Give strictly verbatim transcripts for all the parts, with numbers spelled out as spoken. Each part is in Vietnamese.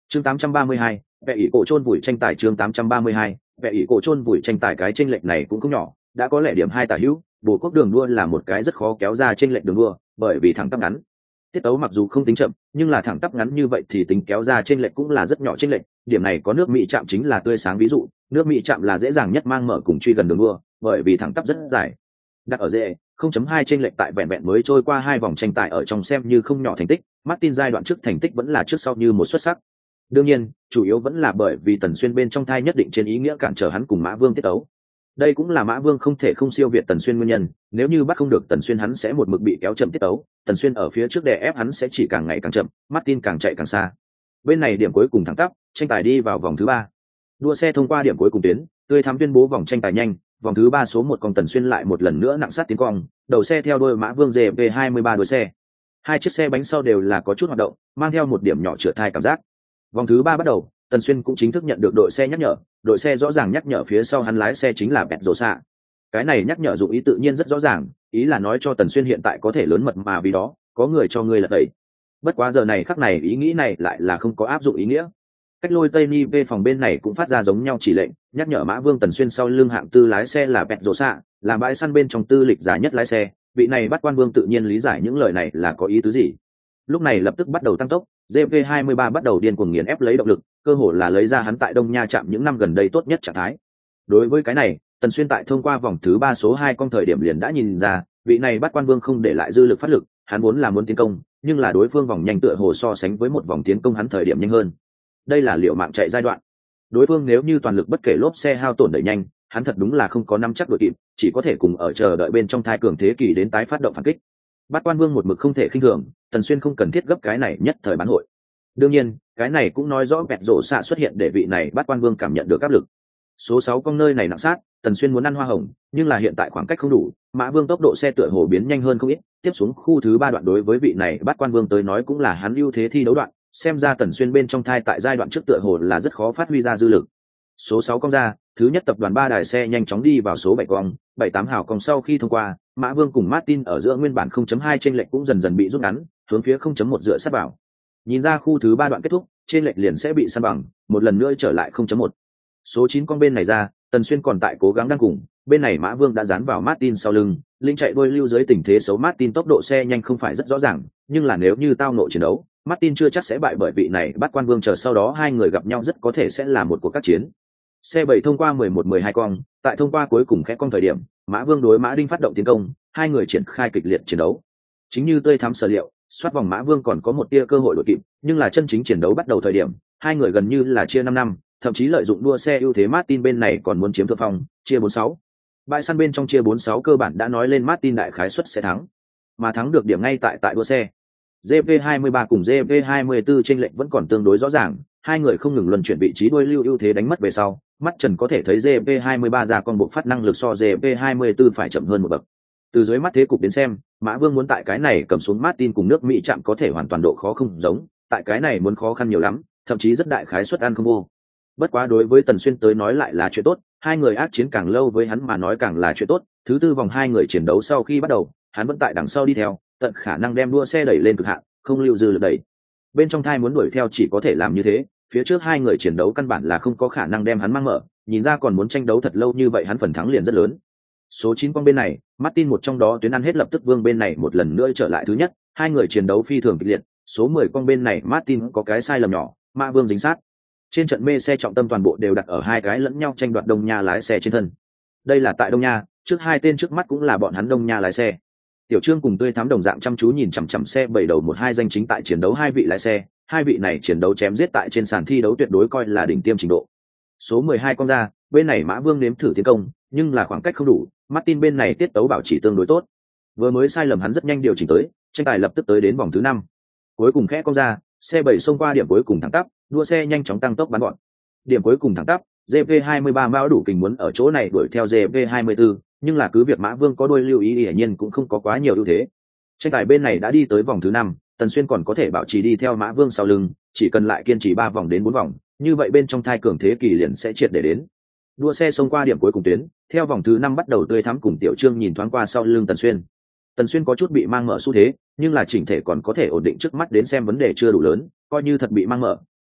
chương tám trăm ba mươi hai, vẽ ỷ cổ chôn vùi tranh tài chương tám trăm ba mươi hai, vẽ ỷ cổ chôn vùi tranh tài cái chênh lệch này cũng không nhỏ, đã có lẽ điểm hai tả hữu, bồ quốc đường đua là một cái rất khó kéo ra chênh lệch đường đua, bởi vì thẳng tắp ngắn. Tiết tấu mặc dù không tính chậm, nhưng là thẳng tắp ngắn như vậy thì tính kéo ra chênh lệch cũng là rất nhỏ chênh lệch, điểm này có nước Mỹ chạm chính là tươi sáng ví dụ, nước Mỹ chạm là dễ dàng nhất mang mở cùng truy gần đường đua, bởi vì thẳng tắp rất dài. Đặt ở dễ, không chấm hai chênh lệch tại vẹn vẹn mới trôi qua hai vòng tranh tài ở trong xem như không nhỏ thành tích, Martin giai đoạn trước thành tích vẫn là trước sau như một xuất sắc. Đương nhiên, chủ yếu vẫn là bởi vì Tần Xuyên bên trong thai nhất định trên ý nghĩa cản trở hắn cùng Mã Vương tiết tấu. Đây cũng là Mã Vương không thể không siêu việt Tần Xuyên nguyên nhân, nếu như bắt không được Tần Xuyên hắn sẽ một mực bị kéo chậm tiết tấu, Tần Xuyên ở phía trước đè ép hắn sẽ chỉ càng ngày càng chậm, Martin càng chạy càng xa. Bên này điểm cuối cùng thẳng tắp, tranh tài đi vào vòng thứ ba. Đua xe thông qua điểm cuối cùng tuyến, tươi thắm tuyên bố vòng tranh tài nhanh, vòng thứ ba số một con Tần Xuyên lại một lần nữa nặng sát tiến cong, đầu xe theo đuôi Mã Vương giê vê hai mươi ba đuôi xe. Hai chiếc xe bánh sau đều là có chút hoạt động, mang theo một điểm nhỏ trượt thai cảm giác. Vòng thứ ba bắt đầu, Tần Xuyên cũng chính thức nhận được đội xe nhắc nhở, đội xe rõ ràng nhắc nhở phía sau hắn lái xe chính là Bẹt Rổ Xạ. Cái này nhắc nhở dụng ý tự nhiên rất rõ ràng, ý là nói cho Tần Xuyên hiện tại có thể lớn mật mà vì đó, có người cho ngươi lật đẩy. Bất quá giờ này khắc này ý nghĩ này lại là không có áp dụng ý nghĩa. Cách lôi Tây Ni về phòng bên này cũng phát ra giống nhau chỉ lệnh, nhắc nhở Mã Vương Tần Xuyên sau lưng hạng tư lái xe là Bẹt Rổ Xạ, là bãi săn bên trong tư lịch giá nhất lái xe, vị này bắt quan vương tự nhiên lý giải những lời này là có ý tứ gì. Lúc này lập tức bắt đầu tăng tốc, giê vê hai mươi ba bắt đầu điên cuồng nghiền ép lấy động lực, cơ hội là lấy ra hắn tại Đông Nha trạm những năm gần đây tốt nhất trạng thái. Đối với cái này, Tần Xuyên tại thông qua vòng thứ ba số hai con thời điểm liền đã nhìn ra, vị này bắt quan vương không để lại dư lực phát lực, hắn vốn là muốn tiến công, nhưng là đối phương vòng nhanh tựa hồ so sánh với một vòng tiến công hắn thời điểm nhanh hơn. Đây là liệu mạng chạy giai đoạn. Đối phương nếu như toàn lực bất kể lốp xe hao tổn đẩy nhanh, hắn thật đúng là không có nắm chắc đuổi kịp, chỉ có thể cùng ở chờ đợi bên trong thai cường thế kỷ đến tái phát động phản kích. Bát Quan Vương một mực không thể khinh thường, Tần Xuyên không cần thiết gấp cái này nhất thời bán hội. Đương nhiên, cái này cũng nói rõ Bẹt Rổ Xạ xuất hiện để vị này Bát Quan Vương cảm nhận được áp lực. Số sáu con nơi này nặng sát, Tần Xuyên muốn ăn hoa hồng, nhưng là hiện tại khoảng cách không đủ, Mã Vương tốc độ xe tựa hồ biến nhanh hơn không ít, tiếp xuống khu thứ ba đoạn đối với vị này Bát Quan Vương tới nói cũng là hắn ưu thế thi đấu đoạn, xem ra Tần Xuyên bên trong thai tại giai đoạn trước tựa hồ là rất khó phát huy ra dư lực. Số sáu con ra, thứ nhất tập đoàn ba đài xe nhanh chóng đi vào số bảy cong, bảy tám hào cong sau khi thông qua, Mã Vương cùng Martin ở giữa nguyên bản không chấm hai chênh lệch cũng dần dần bị rút ngắn, hướng phía không chấm một dựa sát vào. Nhìn ra khu thứ ba đoạn kết thúc, chênh lệch liền sẽ bị san bằng, một lần nữa trở lại không chấm một. Số chín con bên này ra, Tần Xuyên còn tại cố gắng đang cùng, bên này Mã Vương đã dán vào Martin sau lưng, linh chạy đuôi lưu dưới tình thế xấu Martin tốc độ xe nhanh không phải rất rõ ràng, nhưng là nếu như tao nội chiến đấu, Martin chưa chắc sẽ bại bởi vị này Bát Quan Vương chờ sau đó hai người gặp nhau rất có thể sẽ là một cuộc các chiến. Xe bảy thông qua mười một mười hai con, tại thông qua cuối cùng khẽ con thời điểm, Mã Vương đối Mã Đinh phát động tiến công, hai người triển khai kịch liệt chiến đấu. Chính như tươi thắm sở liệu, soát vòng Mã Vương còn có một tia cơ hội đội kịp, nhưng là chân chính chiến đấu bắt đầu thời điểm, hai người gần như là chia năm năm, thậm chí lợi dụng đua xe ưu thế Martin bên này còn muốn chiếm thượng phong, chia bốn sáu. Bãi săn bên trong chia bốn sáu cơ bản đã nói lên Martin đại khái suất sẽ thắng, mà thắng được điểm ngay tại tại đua xe. giê vê hai mươi ba cùng giê vê hai mươi tư chênh lệch vẫn còn tương đối rõ ràng, hai người không ngừng luân chuyển vị trí đuôi lưu ưu thế đánh mất về sau, mắt trần có thể thấy giê vê hai mươi ba ra con bộ phát năng lực so giê vê hai mươi tư phải chậm hơn một bậc. Từ dưới mắt thế cục đến xem, Mã Vương muốn tại cái này cầm xuống Martin cùng nước Mỹ chạm có thể hoàn toàn độ khó không giống, tại cái này muốn khó khăn nhiều lắm, thậm chí rất đại khái suất ăn không vô. Bất quá đối với Tần Xuyên tới nói lại là chuyện tốt, hai người ác chiến càng lâu với hắn mà nói càng là chuyện tốt, thứ tư vòng hai người chiến đấu sau khi bắt đầu, hắn vẫn tại đằng sau đi theo, tận khả năng đem đua xe đẩy lên cực hạn, không lưu dư lực đẩy. Bên trong thai muốn đuổi theo chỉ có thể làm như thế, phía trước hai người chiến đấu căn bản là không có khả năng đem hắn mang mở, nhìn ra còn muốn tranh đấu thật lâu như vậy hắn phần thắng liền rất lớn. Số chín con bên này, Martin một trong đó tuyến ăn hết lập tức Vương bên này một lần nữa trở lại thứ nhất, hai người chiến đấu phi thường kịch liệt, số mười con bên này Martin có cái sai lầm nhỏ, Mã Vương dính sát. Trên trận mê xe trọng tâm toàn bộ đều đặt ở hai cái lẫn nhau tranh đoạt Đông Nha lái xe trên thân. Đây là tại Đông Nha, trước hai tên trước mắt cũng là bọn hắn Đông Nha lái xe. Tiểu Trương cùng tươi thắm đồng dạng chăm chú nhìn chằm chằm xe bảy đầu một hai danh chính tại chiến đấu hai vị lái xe, hai vị này chiến đấu chém giết tại trên sàn thi đấu tuyệt đối coi là đỉnh tiêm trình độ. Số mười hai con ra, bên này Mã Vương nếm thử tiến công, nhưng là khoảng cách không đủ, Martin bên này tiết tấu bảo trì tương đối tốt. Vừa mới sai lầm hắn rất nhanh điều chỉnh tới, tranh tài lập tức tới đến vòng thứ năm. Cuối cùng khẽ con ra, xe bảy xông qua điểm cuối cùng thẳng tắp, đua xe nhanh chóng tăng tốc bắn gọn. Điểm cuối cùng thẳng tắp, giê vê hai mươi ba mão đủ kình muốn ở chỗ này đuổi theo giê vê hai mươi tư, nhưng là cứ việc Mã Vương có đôi lưu ý hiển nhiên cũng không có quá nhiều ưu thế. Tranh tài bên này đã đi tới vòng thứ năm, Tần Xuyên còn có thể bảo trì đi theo Mã Vương sau lưng, chỉ cần lại kiên trì ba vòng đến bốn vòng, như vậy bên trong thai cường thế kỳ liền sẽ triệt để đến. Đua xe xông qua điểm cuối cùng tuyến, theo vòng thứ năm bắt đầu tươi thắm cùng Tiểu Trương nhìn thoáng qua sau lưng Tần Xuyên. Tần Xuyên có chút bị mang mở xu thế, nhưng là chỉnh thể còn có thể ổn định trước mắt đến xem vấn đề chưa đủ lớn, coi như thật bị mang mở,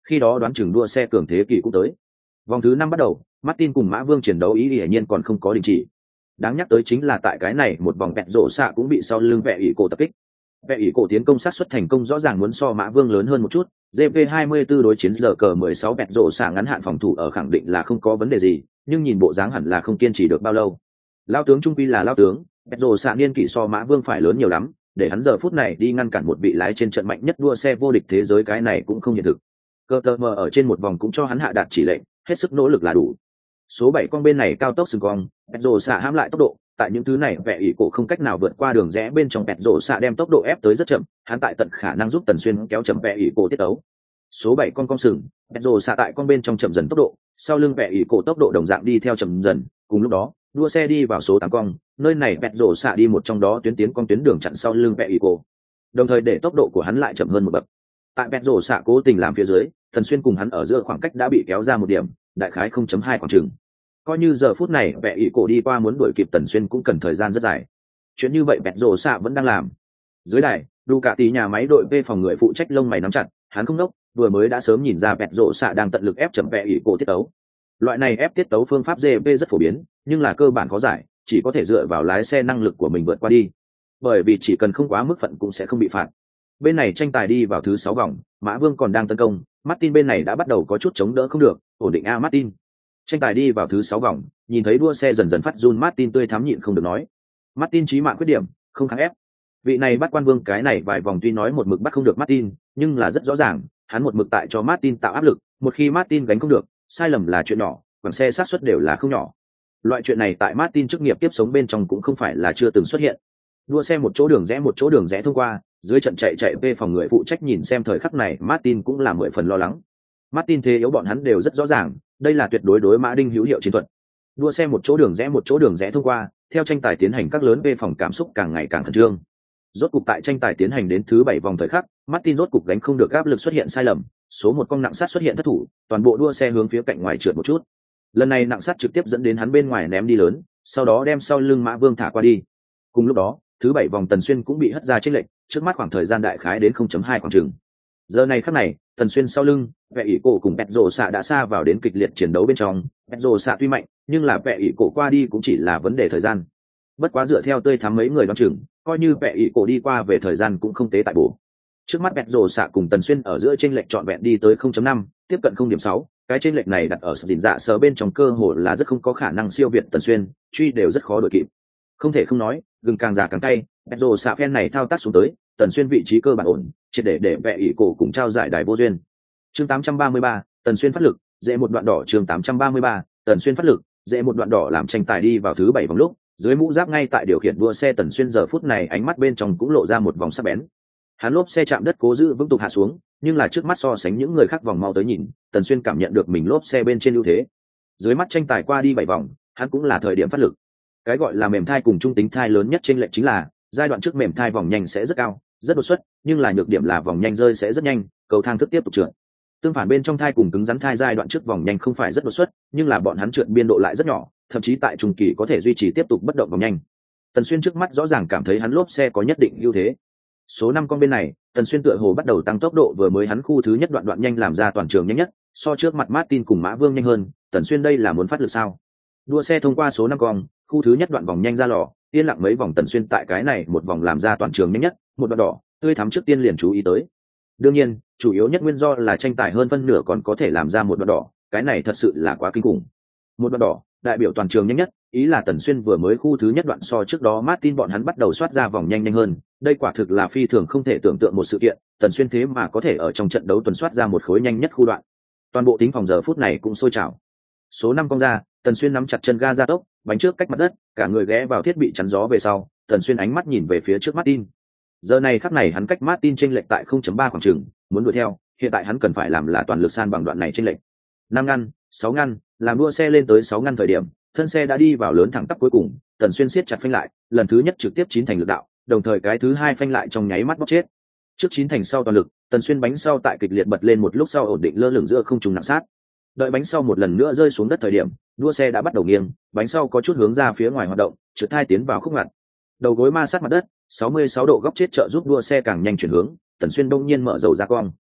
khi đó đoán chừng đua xe cường thế kỷ cũng tới. Vòng thứ năm bắt đầu, Martin cùng Mã Vương chiến đấu ý hiển nhiên còn không có đình chỉ. Đáng nhắc tới chính là tại cái này một vòng bẹt rổ xạ cũng bị sau lưng vẹ ỷ cổ tập kích. Vẹ ỷ cổ tiến công sát xuất thành công rõ ràng muốn so Mã Vương lớn hơn một chút. giê pê hai mươi tư đối chiến giờ cờ mười sáu bẹt rổ xạ ngắn hạn phòng thủ ở khẳng định là không có vấn đề gì, nhưng nhìn bộ dáng hẳn là không kiên trì được bao lâu. Lao tướng trung quy là lao tướng, bẹt rổ xạ niên kỷ so Mã Vương phải lớn nhiều lắm, để hắn giờ phút này đi ngăn cản một vị lái trên trận mạnh nhất đua xe vô địch thế giới cái này cũng không hiện thực. Cơ tơ mờ ở trên một vòng cũng cho hắn hạ đạt chỉ lệnh, hết sức nỗ lực là đủ. Số bảy con bên này cao tốc sừng cong, bẹt rổ xạ hãm lại tốc độ, tại những thứ này vẽ ỷ cổ không cách nào vượt qua đường rẽ bên trong bẹt rổ xạ đem tốc độ ép tới rất chậm, hắn tại tận khả năng giúp Tần Xuyên kéo chậm vẽ ỷ cổ tiết ấu. Số bảy con cong sừng, bẹt rổ xạ tại con bên trong chậm dần tốc độ, sau lưng vẽ ỷ cổ tốc độ đồng dạng đi theo chậm dần, cùng lúc đó, đua xe đi vào số tám con, nơi này bẹt rổ xạ đi một trong đó tuyến tiến con tuyến đường chặn sau lưng vẽ ỷ cổ, đồng thời để tốc độ của hắn lại chậm hơn một bậc. Tại bẹt rổ xạ cố tình làm phía dưới, Tần Xuyên cùng hắn ở giữa khoảng cách đã bị kéo ra một điểm, đại khái không chấm hai khoảng chừng. Coi như giờ phút này vẽ ỷ cổ đi qua muốn đuổi kịp Tần Xuyên cũng cần thời gian rất dài. Chuyện như vậy bẹt rổ xạ vẫn đang làm. Dưới đài, Ducati nhà máy đội V phòng người phụ trách lông mày nắm chặt, hắn không đốc, vừa mới đã sớm nhìn ra bẹt rổ xạ đang tận lực ép chậm vẽ ỷ cổ tiết tấu. Loại này ép tiết tấu phương pháp giê pê rất phổ biến, nhưng là cơ bản khó giải, chỉ có thể dựa vào lái xe năng lực của mình vượt qua đi. Bởi vì chỉ cần không quá mức phận cũng sẽ không bị phạt. Bên này tranh tài đi vào thứ sáu vòng, Mã Vương còn đang tấn công, Martin bên này đã bắt đầu có chút chống đỡ không được, ổn định a Martin. Tranh tài đi vào thứ sáu vòng, nhìn thấy đua xe dần dần phát run Martin tươi thắm nhịn không được nói. Martin chí mạng khuyết điểm, không kháng ép. Vị này bắt quan vương cái này vài vòng tuy nói một mực bắt không được Martin, nhưng là rất rõ ràng, hắn một mực tại cho Martin tạo áp lực, một khi Martin gánh không được, sai lầm là chuyện nhỏ, còn xe sát suất đều là không nhỏ. Loại chuyện này tại Martin chức nghiệp tiếp sống bên trong cũng không phải là chưa từng xuất hiện. Đua xe một chỗ đường rẽ một chỗ đường rẽ thông qua, dưới trận chạy chạy về phòng người phụ trách nhìn xem thời khắc này Martin cũng là mười phần lo lắng. Martin thế yếu bọn hắn đều rất rõ ràng, đây là tuyệt đối đối mã đinh hữu hiệu chiến thuật. Đua xe một chỗ đường rẽ một chỗ đường rẽ thông qua, theo tranh tài tiến hành các lớn về phòng cảm xúc càng ngày càng khẩn trương. Rốt cục tại tranh tài tiến hành đến thứ bảy vòng thời khắc, Martin rốt cục gánh không được áp lực xuất hiện sai lầm, số một con nặng sát xuất hiện thất thủ, toàn bộ đua xe hướng phía cạnh ngoài trượt một chút. Lần này nặng sát trực tiếp dẫn đến hắn bên ngoài ném đi lớn, sau đó đem sau lưng Mã Vương thả qua đi. Cùng lúc đó, thứ bảy vòng Tần Xuyên cũng bị hất ra chênh lệch, trước mắt khoảng thời gian đại khái đến không chấm hai khoảng chừng. Giờ này khắc này, Tần Xuyên sau lưng, vẽ ỷ cổ cùng bẹt rổ xạ đã xa vào đến kịch liệt chiến đấu bên trong, bẹt rổ xạ tuy mạnh, nhưng là vẽ ỷ cổ qua đi cũng chỉ là vấn đề thời gian. Bất quá dựa theo tươi thắm mấy người đoán chừng, coi như vẽ ỷ cổ đi qua về thời gian cũng không tế tại bổ. Trước mắt bẹt rổ xạ cùng Tần Xuyên ở giữa chênh lệch trọn vẹn đi tới không chấm năm, tiếp cận không điểm sáu, cái chênh lệch này đặt ở dìn dạ sờ bên trong cơ hội là rất không có khả năng siêu việt Tần Xuyên, truy đều rất khó đuổi kịp. Không thể không nói, gừng càng già càng cay, bẹt rổ xạ phen này thao tác xuống tới, Tần Xuyên vị trí cơ bản ổn, triệt để để vẽ ỷ cổ cùng trao giải đài vô duyên. Chương tám trăm ba mươi ba, Tần Xuyên phát lực, dễ một đoạn đỏ. Chương tám trăm ba mươi ba, Tần Xuyên phát lực, dễ một đoạn đỏ làm tranh tài đi vào thứ bảy vòng lúc, dưới mũ giáp ngay tại điều khiển đua xe Tần Xuyên giờ phút này ánh mắt bên trong cũng lộ ra một vòng sắc bén. Hắn lốp xe chạm đất cố giữ vững tục hạ xuống, nhưng là trước mắt so sánh những người khác vòng mau tới nhìn, Tần Xuyên cảm nhận được mình lốp xe bên trên ưu thế. Dưới mắt tranh tài qua đi bảy vòng, hắn cũng là thời điểm phát lực. Cái gọi là mềm thai cùng trung tính thai lớn nhất trên lệnh chính là giai đoạn trước mềm thai vòng nhanh sẽ rất cao, rất đột xuất, nhưng là nhược điểm là vòng nhanh rơi sẽ rất nhanh, cầu thang thức tiếp tục trượt. Tương phản bên trong thai cùng cứng rắn thai giai đoạn trước vòng nhanh không phải rất đột xuất, nhưng là bọn hắn trượt biên độ lại rất nhỏ, thậm chí tại trung kỳ có thể duy trì tiếp tục bất động vòng nhanh. Tần Xuyên trước mắt rõ ràng cảm thấy hắn lốp xe có nhất định ưu thế. Số năm con bên này, Tần Xuyên tựa hồ bắt đầu tăng tốc độ, vừa mới hắn khu thứ nhất đoạn đoạn nhanh làm ra toàn trường nhanh nhất, so trước mặt Martin cùng Mã Vương nhanh hơn, Tần Xuyên đây là muốn phát lực sao? Đua xe thông qua số năm con, khu thứ nhất đoạn vòng nhanh ra lò, yên lặng mấy vòng Tần Xuyên tại cái này một vòng làm ra toàn trường nhanh nhất, một đoạn đỏ, tươi thắm trước tiên liền chú ý tới. Đương nhiên, chủ yếu nhất nguyên do là tranh tài hơn phân nửa còn có thể làm ra một đoạn đỏ, cái này thật sự là quá kinh khủng. Một đoạn đỏ, đại biểu toàn trường nhanh nhất, ý là Tần Xuyên vừa mới khu thứ nhất đoạn so trước đó Martin bọn hắn bắt đầu soát ra vòng nhanh nhanh hơn, đây quả thực là phi thường không thể tưởng tượng một sự kiện, Tần Xuyên thế mà có thể ở trong trận đấu tuần soát ra một khối nhanh nhất khu đoạn. Toàn bộ tính phòng giờ phút này cũng sôi trào. Số năm cong ra, Tần Xuyên nắm chặt chân ga gia tốc, bánh trước cách mặt đất, cả người ghé vào thiết bị chắn gió về sau, Tần Xuyên ánh mắt nhìn về phía trước Martin. Giờ này khắc này hắn cách Martin chênh lệch tại không chấm ba khoảng chừng, muốn đuổi theo, hiện tại hắn cần phải làm là toàn lực san bằng đoạn này chênh lệch. năm ngăn, sáu ngăn, làm đua xe lên tới sáu ngăn thời điểm, thân xe đã đi vào lớn thẳng tắp cuối cùng, Tần Xuyên siết chặt phanh lại, lần thứ nhất trực tiếp chín thành lực đạo, đồng thời cái thứ hai phanh lại trong nháy mắt bóc chết. Trước chín thành sau toàn lực, Tần Xuyên bánh sau tại kịch liệt bật lên một lúc sau ổn định lơ lửng giữa không trung nặng sát. Đợi bánh sau một lần nữa rơi xuống đất thời điểm, đua xe đã bắt đầu nghiêng, bánh sau có chút hướng ra phía ngoài hoạt động, trượt thai tiến vào khúc ngặt. Đầu gối ma sát mặt đất, sáu mươi sáu độ góc chết trợ giúp đua xe càng nhanh chuyển hướng, Tần Xuyên đông nhiên mở dầu ra cong.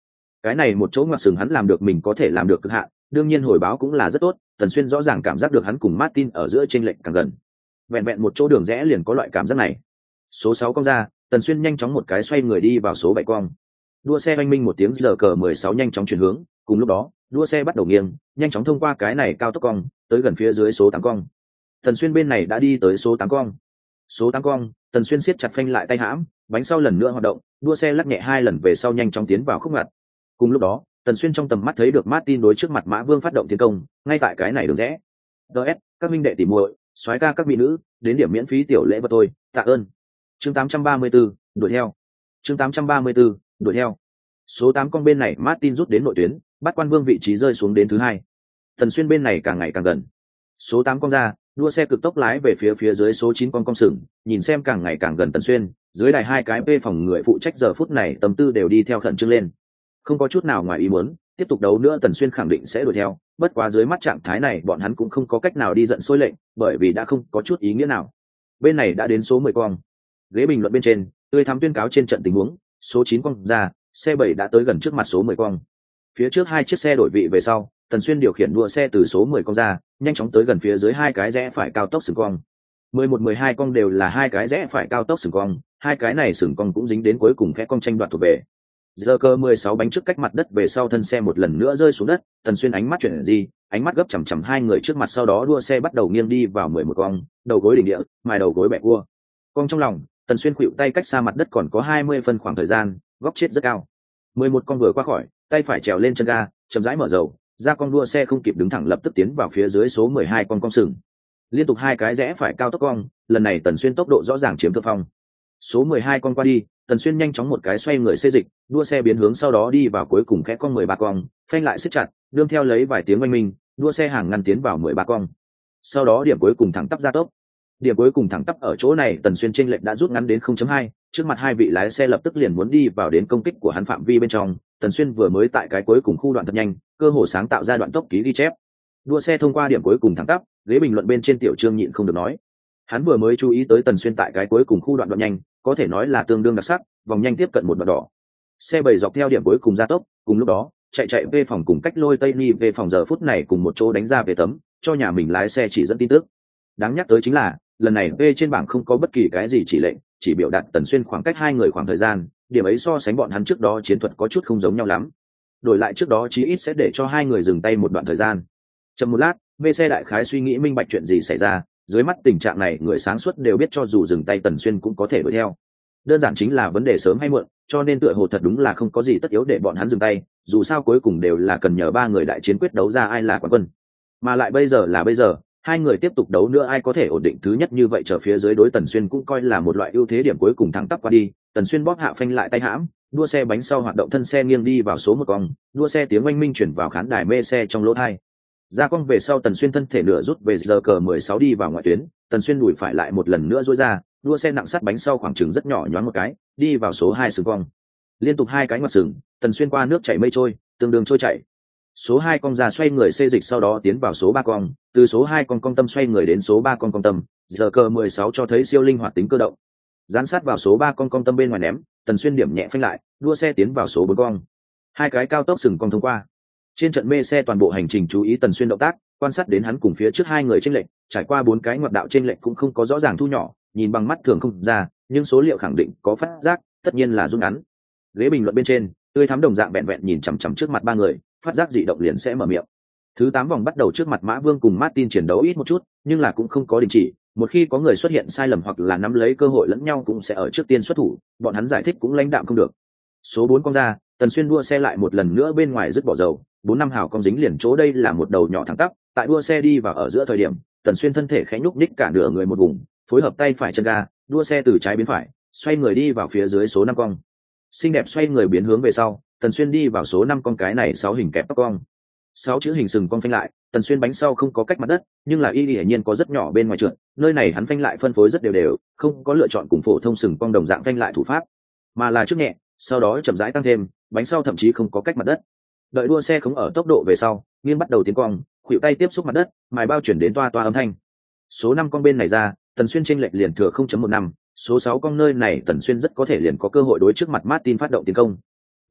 Cái này một chỗ ngoặc sừng hắn làm được mình có thể làm được cực hạn, đương nhiên hồi báo cũng là rất tốt. Tần Xuyên rõ ràng cảm giác được hắn cùng Martin ở giữa chênh lệch càng gần, vẹn vẹn một chỗ đường rẽ liền có loại cảm giác này. Số sáu cong ra, Tần Xuyên nhanh chóng một cái xoay người đi vào số bảy cong. Đua xe oanh minh một tiếng, giờ cờ mười sáu nhanh chóng chuyển hướng, cùng lúc đó đua xe bắt đầu nghiêng, nhanh chóng thông qua cái này cao tốc cong tới gần phía dưới số tám cong. Tần Xuyên bên này đã đi tới số tám cong. Số tám cong, Tần Xuyên siết chặt phanh lại tay hãm, bánh sau lần nữa hoạt động, đua xe lắc nhẹ hai lần về sau nhanh chóng tiến vào khúc ngặt. Cùng lúc đó Tần Xuyên trong tầm mắt thấy được Martin đối trước mặt Mã Vương phát động tiến công, ngay tại cái này đường rẽ. đê ét, các minh đệ tỉ muội, soái ca các mỹ nữ, đến điểm miễn phí tiểu lễ vật tôi, tạ ơn. Chương tám trăm ba mươi tư, đuổi theo. Chương tám trăm ba mươi tư, đuổi theo. Số tám con bên này Martin rút đến nội tuyến, bắt Quan Vương vị trí rơi xuống đến thứ hai. Tần Xuyên bên này càng ngày càng gần. Số tám con ra, đua xe cực tốc lái về phía phía dưới số chín con cong sừng, nhìn xem càng ngày càng gần Tần Xuyên, dưới đài hai cái p phòng người phụ trách giờ phút này tâm tư đều đi theo khẩn trương lên. Không có chút nào ngoài ý muốn, tiếp tục đấu nữa Tần Xuyên khẳng định sẽ đuổi theo, bất quá dưới mắt trạng thái này bọn hắn cũng không có cách nào đi giận sôi lệnh, bởi vì đã không có chút ý nghĩa nào. Bên này đã đến số mười con. Ghế bình luận bên trên, tươi thắm tuyên cáo trên trận tình huống, số chín con ra, xe bảy đã tới gần trước mặt số mười con. Phía trước hai chiếc xe đổi vị về sau, Tần Xuyên điều khiển đua xe từ số mười con ra, nhanh chóng tới gần phía dưới hai cái rẽ phải cao tốc sừng cong. mười một mười hai con đều là hai cái rẽ phải cao tốc sừng cong, hai cái này sừng cong cũng dính đến cuối cùng khẽ cong tranh đoạt thuộc về. Giờ cơ mười sáu bánh trước cách mặt đất về sau thân xe một lần nữa rơi xuống đất, Tần Xuyên ánh mắt chuyển gì, ánh mắt gấp chằm chằm hai người trước mặt, sau đó đua xe bắt đầu nghiêng đi vào mười một cong, đầu gối đỉnh địa, mài đầu gối bẻ cua. Cong trong lòng, Tần Xuyên khuỵu tay cách xa mặt đất còn có hai mươi phân khoảng thời gian, góc chết rất cao. mười một con vừa qua khỏi, tay phải trèo lên chân ga, chậm rãi mở dầu, ra con đua xe không kịp đứng thẳng lập tức tiến vào phía dưới số mười hai con cong sừng. Liên tục hai cái rẽ phải cao tốc cong, lần này Tần Xuyên tốc độ rõ ràng chiếm thượng phong. Số mười hai con qua đi, Tần Xuyên nhanh chóng một cái xoay người xê dịch, đua xe biến hướng sau đó đi vào cuối cùng khẽ cong mười ba cong, phanh lại siết chặt, đương theo lấy vài tiếng oanh minh, đua xe hàng ngăn tiến vào mười ba cong. Sau đó điểm cuối cùng thẳng tắp ra tốc. Điểm cuối cùng thẳng tắp ở chỗ này Tần Xuyên chênh lệch đã rút ngắn đến không chấm hai, trước mặt hai vị lái xe lập tức liền muốn đi vào đến công kích của hắn phạm vi bên trong, Tần Xuyên vừa mới tại cái cuối cùng khu đoạn thật nhanh, cơ hồ sáng tạo ra đoạn tốc ký ghi chép. Đua xe thông qua điểm cuối cùng thẳng tắp, ghế bình luận bên trên Tiểu Trương nhịn không được nói. Hắn vừa mới chú ý tới Tần Xuyên tại cái cuối cùng khu đoạn đoạn nhanh, có thể nói là tương đương đặc sắc, vòng nhanh tiếp cận một đoạn đỏ. Xe bảy dọc theo điểm cuối cùng gia tốc, cùng lúc đó, chạy chạy về phòng cùng cách lôi Tây Ni về phòng giờ phút này cùng một chỗ đánh ra về tấm, cho nhà mình lái xe chỉ dẫn tin tức. Đáng nhắc tới chính là, lần này V trên bảng không có bất kỳ cái gì chỉ lệnh, chỉ biểu đạt Tần Xuyên khoảng cách hai người khoảng thời gian, điểm ấy so sánh bọn hắn trước đó chiến thuật có chút không giống nhau lắm. Đổi lại trước đó chí ít sẽ để cho hai người dừng tay một đoạn thời gian. Chậm một lát, V xe đại khái suy nghĩ minh bạch chuyện gì xảy ra, dưới mắt tình trạng này người sáng suốt đều biết cho dù dừng tay Tần Xuyên cũng có thể đuổi theo. Đơn giản chính là vấn đề sớm hay muộn, cho nên tựa hồ thật đúng là không có gì tất yếu để bọn hắn dừng tay, dù sao cuối cùng đều là cần nhờ ba người đại chiến quyết đấu ra ai là quán quân. Mà lại bây giờ là bây giờ, hai người tiếp tục đấu nữa ai có thể ổn định thứ nhất như vậy trở phía dưới đối Tần Xuyên cũng coi là một loại ưu thế, điểm cuối cùng thẳng tắp qua đi, Tần Xuyên bóp hạ phanh lại tay hãm, đua xe bánh sau hoạt động thân xe nghiêng đi vào số một cong, đua xe tiếng oanh minh chuyển vào khán đài mê xe trong lỗ hai. Ra cong về sau Tần Xuyên thân thể nửa rút về giờ cờ mười sáu đi vào ngoại tuyến, Tần Xuyên đùi phải lại một lần nữa duỗi ra, đua xe nặng sát bánh sau khoảng chừng rất nhỏ nhoáng một cái, đi vào số hai sừng cong. Liên tục hai cái ngoặt sừng, Tần Xuyên qua nước chảy mây trôi, tương đương trôi chảy. Số hai cong ra xoay người xê dịch sau đó tiến vào số ba cong, từ số hai con cong tâm xoay người đến số ba con cong tâm, giờ cờ mười sáu cho thấy siêu linh hoạt tính cơ động. Dán sát vào số ba con cong tâm bên ngoài ném, Tần Xuyên điểm nhẹ phanh lại, đua xe tiến vào số bốn cong. Hai cái cao tốc sừng cong thông qua. Trên trận mê xe toàn bộ hành trình chú ý Tần Xuyên động tác, quan sát đến hắn cùng phía trước hai người chênh lệch, trải qua bốn cái ngoặt đạo chênh lệch cũng không có rõ ràng thu nhỏ, nhìn bằng mắt thường không ra, nhưng số liệu khẳng định có phát giác, tất nhiên là rút ngắn. Ghế bình luận bên trên, tươi thắm đồng dạng vẹn vẹn nhìn chằm chằm trước mặt ba người, phát giác dị động liền sẽ mở miệng. Thứ tám vòng bắt đầu trước mặt Mã Vương cùng Martin chiến đấu ít một chút, nhưng là cũng không có đình chỉ, một khi có người xuất hiện sai lầm hoặc là nắm lấy cơ hội lẫn nhau cũng sẽ ở trước tiên xuất thủ, bọn hắn giải thích cũng lãnh đạm không được. Số bốn con ra, Tần Xuyên đua xe lại một lần nữa bên ngoài dứt bỏ dầu, bốn năm hào cong dính liền chỗ đây là một đầu nhỏ thẳng tắp, tại đua xe đi vào ở giữa thời điểm, Tần Xuyên thân thể khẽ nhúc nhích cả nửa người một vùng, phối hợp tay phải chân ga, đua xe từ trái biến phải, xoay người đi vào phía dưới số năm cong. Xinh đẹp xoay người biến hướng về sau, Tần Xuyên đi vào số năm con cái này sáu hình kẹp tóc cong. Sáu chữ hình sừng cong phanh lại, Tần Xuyên bánh sau không có cách mặt đất, nhưng là y hiển nhiên có rất nhỏ bên ngoài trượt, nơi này hắn phanh lại phân phối rất đều đều, không có lựa chọn cùng phổ thông sừng cong đồng dạng phanh lại thủ pháp, mà là trước nhẹ, sau đó chậm rãi tăng thêm, bánh sau thậm chí không có cách mặt đất. Đợi đua xe không ở tốc độ về sau, nghiêng bắt đầu tiến cong, khuỷu tay tiếp xúc mặt đất, mài bao chuyển đến toa toa âm thanh. Số năm con bên này ra, Tần Xuyên chênh lệch liền thừa không chấm một năm, số sáu con nơi này Tần Xuyên rất có thể liền có cơ hội đối trước mặt Martin phát động tiến công.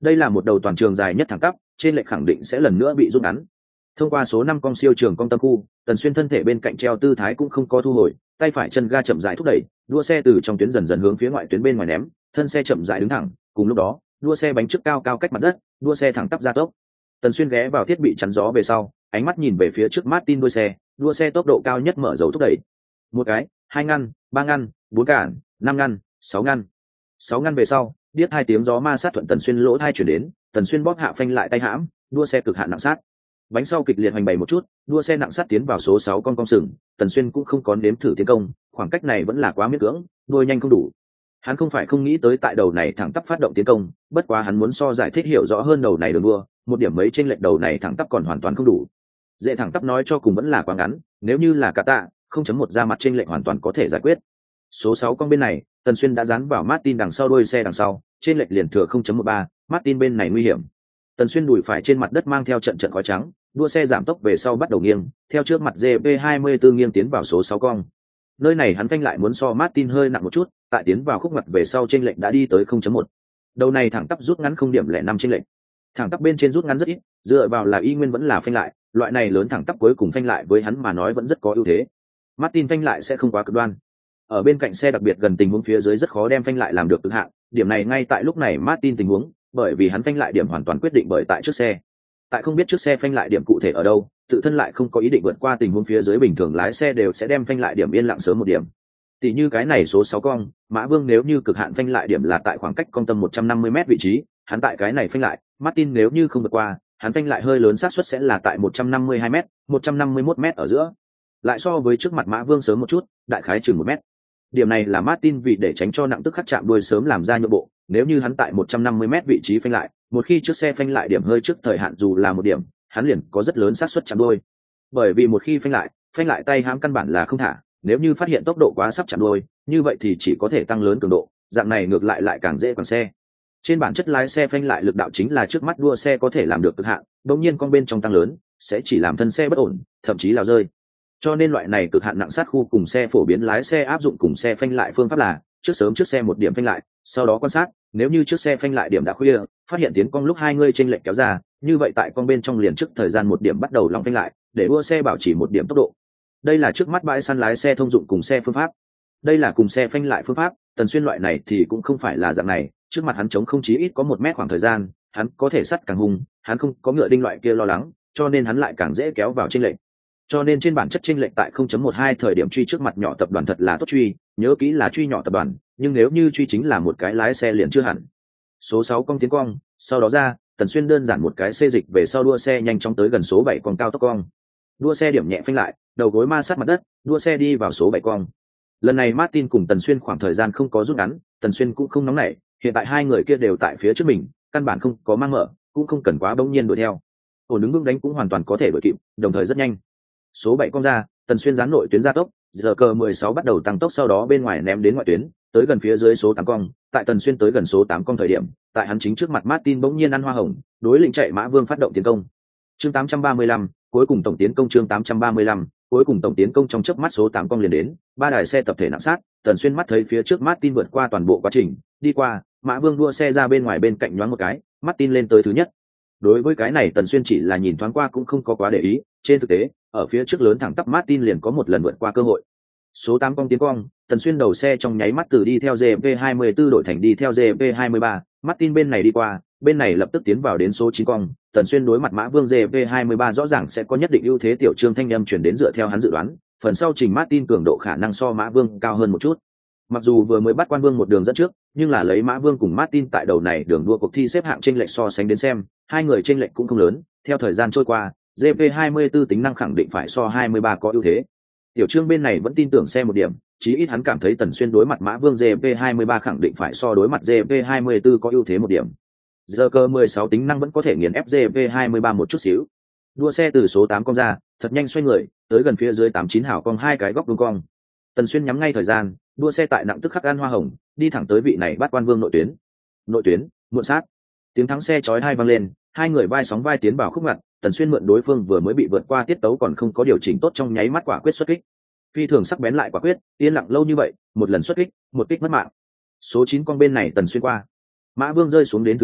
Đây là một đầu toàn trường dài nhất thẳng tắp, trên lệch khẳng định sẽ lần nữa bị rút ngắn. Thông qua số năm cong siêu trường cong tâm khu, Tần Xuyên thân thể bên cạnh treo tư thái cũng không có thu hồi, tay phải chân ga chậm rãi thúc đẩy, đua xe từ trong tuyến dần dần hướng phía ngoại tuyến bên ngoài ném, thân xe chậm rãi đứng thẳng, cùng lúc đó, đua xe bánh trước cao cao cách mặt đất, đua xe thẳng tắp ra tốc. Tần Xuyên ghé vào thiết bị chắn gió về sau, ánh mắt nhìn về phía trước Martin đuôi xe, đua xe tốc độ cao nhất mở dầu thúc đẩy. Một cái, hai ngăn, ba ngăn, bốn cản, năm ngăn, sáu ngăn. Sáu ngăn về sau, điếc hai tiếng gió ma sát thuận Tần Xuyên lỗ tai chuyển đến, Tần Xuyên bóp hạ phanh lại tay hãm, đua xe cực hạn nặng sát. Bánh sau kịch liệt hoành bày một chút, đua xe nặng sát tiến vào số sáu con cong sừng, Tần Xuyên cũng không có nếm thử tiến công, khoảng cách này vẫn là quá miễn cưỡng, đuôi nhanh không đủ. Hắn không phải không nghĩ tới tại đầu này thẳng tắp phát động tiến công, bất quá hắn muốn so giải thích hiểu rõ hơn đầu này đường đua, một điểm mấy trên lệch đầu này thẳng tắp còn hoàn toàn không đủ. Dễ thẳng tắp nói cho cùng vẫn là quá ngắn, nếu như là cả tạ, không chấm một ra mặt trên lệch hoàn toàn có thể giải quyết. Số sáu con bên này, Tần Xuyên đã dán vào Martin đằng sau đuôi xe đằng sau, trên lệch liền thừa không chấm một ba, Martin bên này nguy hiểm. Tần Xuyên đùi phải trên mặt đất mang theo trận trận khói trắng, đua xe giảm tốc về sau bắt đầu nghiêng, theo trước mặt giê pê hai mươi tư nghiêng tiến vào số sáu cong. Nơi này hắn phanh lại muốn so Martin hơi nặng một chút, tại tiến vào khúc ngoặt về sau trên lệch đã đi tới không chấm một. Đầu này thẳng tắp rút ngắn không điểm lẻ năm trên lệch. Thẳng tắp bên trên rút ngắn rất ít, dựa vào là y nguyên vẫn là phanh lại, loại này lớn thẳng tắp cuối cùng phanh lại với hắn mà nói vẫn rất có ưu thế. Martin phanh lại sẽ không quá cực đoan. Ở bên cạnh xe đặc biệt gần tình huống phía dưới rất khó đem phanh lại làm được cực hạn, điểm này ngay tại lúc này Martin tình huống, bởi vì hắn phanh lại điểm hoàn toàn quyết định bởi tại trước xe. Tại không biết trước xe phanh lại điểm cụ thể ở đâu, tự thân lại không có ý định vượt qua tình huống phía dưới, bình thường lái xe đều sẽ đem phanh lại điểm yên lặng sớm một điểm. Tỷ như cái này số sáu cong, Mã Vương nếu như cực hạn phanh lại điểm là tại khoảng cách cong tâm một trăm năm mươi mét vị trí, hắn tại cái này phanh lại, Martin nếu như không vượt qua, hắn phanh lại hơi lớn xác suất sẽ là tại một trăm năm mươi hai mét, một trăm năm mươi mốt mét ở giữa. Lại so với trước mặt Mã Vương sớm một chút, đại khái chừng một mét. Điểm này là Martin vì để tránh cho nặng tức khắc chạm đuôi sớm làm ra nhượng bộ, nếu như hắn tại một trăm năm mươi mét vị trí phanh lại, một khi trước xe phanh lại điểm hơi trước thời hạn dù là một điểm, hắn liền có rất lớn xác suất chạm đuôi. Bởi vì một khi phanh lại, phanh lại tay hãm căn bản là không thả, nếu như phát hiện tốc độ quá sắp chạm đuôi, như vậy thì chỉ có thể tăng lớn cường độ, dạng này ngược lại lại càng dễ quằn xe. Trên bản chất lái xe phanh lại lực đạo chính là trước mắt đua xe có thể làm được cực hạn, đột nhiên con bên trong tăng lớn, sẽ chỉ làm thân xe bất ổn, thậm chí lao rơi. Cho nên loại này cực hạn nặng sát khu cùng xe phổ biến lái xe áp dụng cùng xe phanh lại phương pháp là trước sớm trước xe một điểm phanh lại, sau đó quan sát, nếu như trước xe phanh lại điểm đã khuya, phát hiện tiến cong lúc hai người chênh lệch kéo ra, như vậy tại con bên trong liền trước thời gian một điểm bắt đầu lòng phanh lại, để đua xe bảo trì một điểm tốc độ. Đây là trước mắt bãi săn lái xe thông dụng cùng xe phương pháp. Đây là cùng xe phanh lại phương pháp, Tần Xuyên loại này thì cũng không phải là dạng này, trước mặt hắn chống không chí ít có một mét khoảng thời gian, hắn có thể sắt càng hung, hắn không có ngựa đinh loại kia lo lắng, cho nên hắn lại càng dễ kéo vào chênh lệch. Cho nên trên bản chất chênh lệch tại không chấm một hai thời điểm truy trước mặt nhỏ tập đoàn thật là tốt truy, nhớ kỹ là truy nhỏ tập đoàn, nhưng nếu như truy chính là một cái lái xe liền chưa hẳn. Số sáu cong tiến cong, sau đó ra, Tần Xuyên đơn giản một cái xê dịch về sau đua xe nhanh chóng tới gần số bảy con cao tốc cong. Đua xe điểm nhẹ phanh lại, đầu gối ma sát mặt đất, đua xe đi vào số bảy cong. Lần này Martin cùng Tần Xuyên khoảng thời gian không có rút ngắn, Tần Xuyên cũng không nóng nảy, hiện tại hai người kia đều tại phía trước mình, căn bản không có mang mở, cũng không cần quá bỗng nhiên đuổi theo. Ổn đứng vững đánh cũng hoàn toàn có thể đuổi kịp, đồng thời rất nhanh. Số bảy cong ra, Tần Xuyên gián nội tuyến gia tốc, giờ cờ mười sáu bắt đầu tăng tốc, sau đó bên ngoài ném đến ngoại tuyến, tới gần phía dưới số tám cong, tại Tần Xuyên tới gần số tám cong thời điểm, tại hắn chính trước mặt Martin bỗng nhiên ăn hoa hồng, đối lĩnh chạy Mã Vương phát động tiến công. Chương tám trăm ba mươi lăm, cuối cùng tổng tiến công chương tám trăm ba mươi lăm, cuối cùng tổng tiến công trong chớp mắt số tám cong liền đến, ba đài xe tập thể nặng sát, Tần Xuyên mắt thấy phía trước Martin vượt qua toàn bộ quá trình, đi qua, Mã Vương đua xe ra bên ngoài bên cạnh nhoáng một cái, Martin lên tới thứ nhất. Đối với cái này Tần Xuyên chỉ là nhìn thoáng qua cũng không có quá để ý, trên thực tế, ở phía trước lớn thẳng tắp Martin liền có một lần vượt qua cơ hội. Số tám cong tiến cong, Tần Xuyên đầu xe trong nháy mắt từ đi theo giê pê hai mươi tư đổi thành đi theo giê pê hai mươi ba, Martin bên này đi qua, bên này lập tức tiến vào đến số chín cong, Tần Xuyên đối mặt Mã Vương giê pê hai mươi ba rõ ràng sẽ có nhất định ưu thế, tiểu Trương thanh âm chuyển đến dựa theo hắn dự đoán, phần sau trình Martin cường độ khả năng so Mã Vương cao hơn một chút. Mặc dù vừa mới bắt Quan Vương một đường dẫn trước, nhưng là lấy Mã Vương cùng Martin tại đầu này đường đua cuộc thi xếp hạng chênh lệch so sánh đến xem, hai người chênh lệch cũng không lớn, theo thời gian trôi qua, giê pê hai mươi tư tính năng khẳng định phải so hai mươi ba có ưu thế. Tiểu Trương bên này vẫn tin tưởng xe một điểm, chí ít hắn cảm thấy Tần Xuyên đối mặt Mã Vương giê pê hai mươi ba khẳng định phải so đối mặt giê pê hai mươi tư có ưu thế một điểm. Giờ cơ mười sáu tính năng vẫn có thể nghiền ép giê pê hai mươi ba một chút xíu. Đua xe từ số tám cong ra, thật nhanh xoay người, tới gần phía dưới tám chín hào cong hai cái góc vuông cong. Tần Xuyên nhắm ngay thời gian, đua xe tại nặng tức khắc ăn hoa hồng, đi thẳng tới vị này bắt Quan Vương nội tuyến. Nội tuyến, muộn sát. Tiếng thắng xe chói tai vang lên, hai người vai sóng vai tiến vào khúc ngoặt, Tần Xuyên mượn đối phương vừa mới bị vượt qua tiết tấu còn không có điều chỉnh tốt trong nháy mắt quả quyết xuất kích. Phi thường sắc bén lại quả quyết, yên lặng lâu như vậy, một lần xuất kích, một kích mất mạng. Số chín con bên này Tần Xuyên qua. Mã Vương rơi xuống đến thứ ba,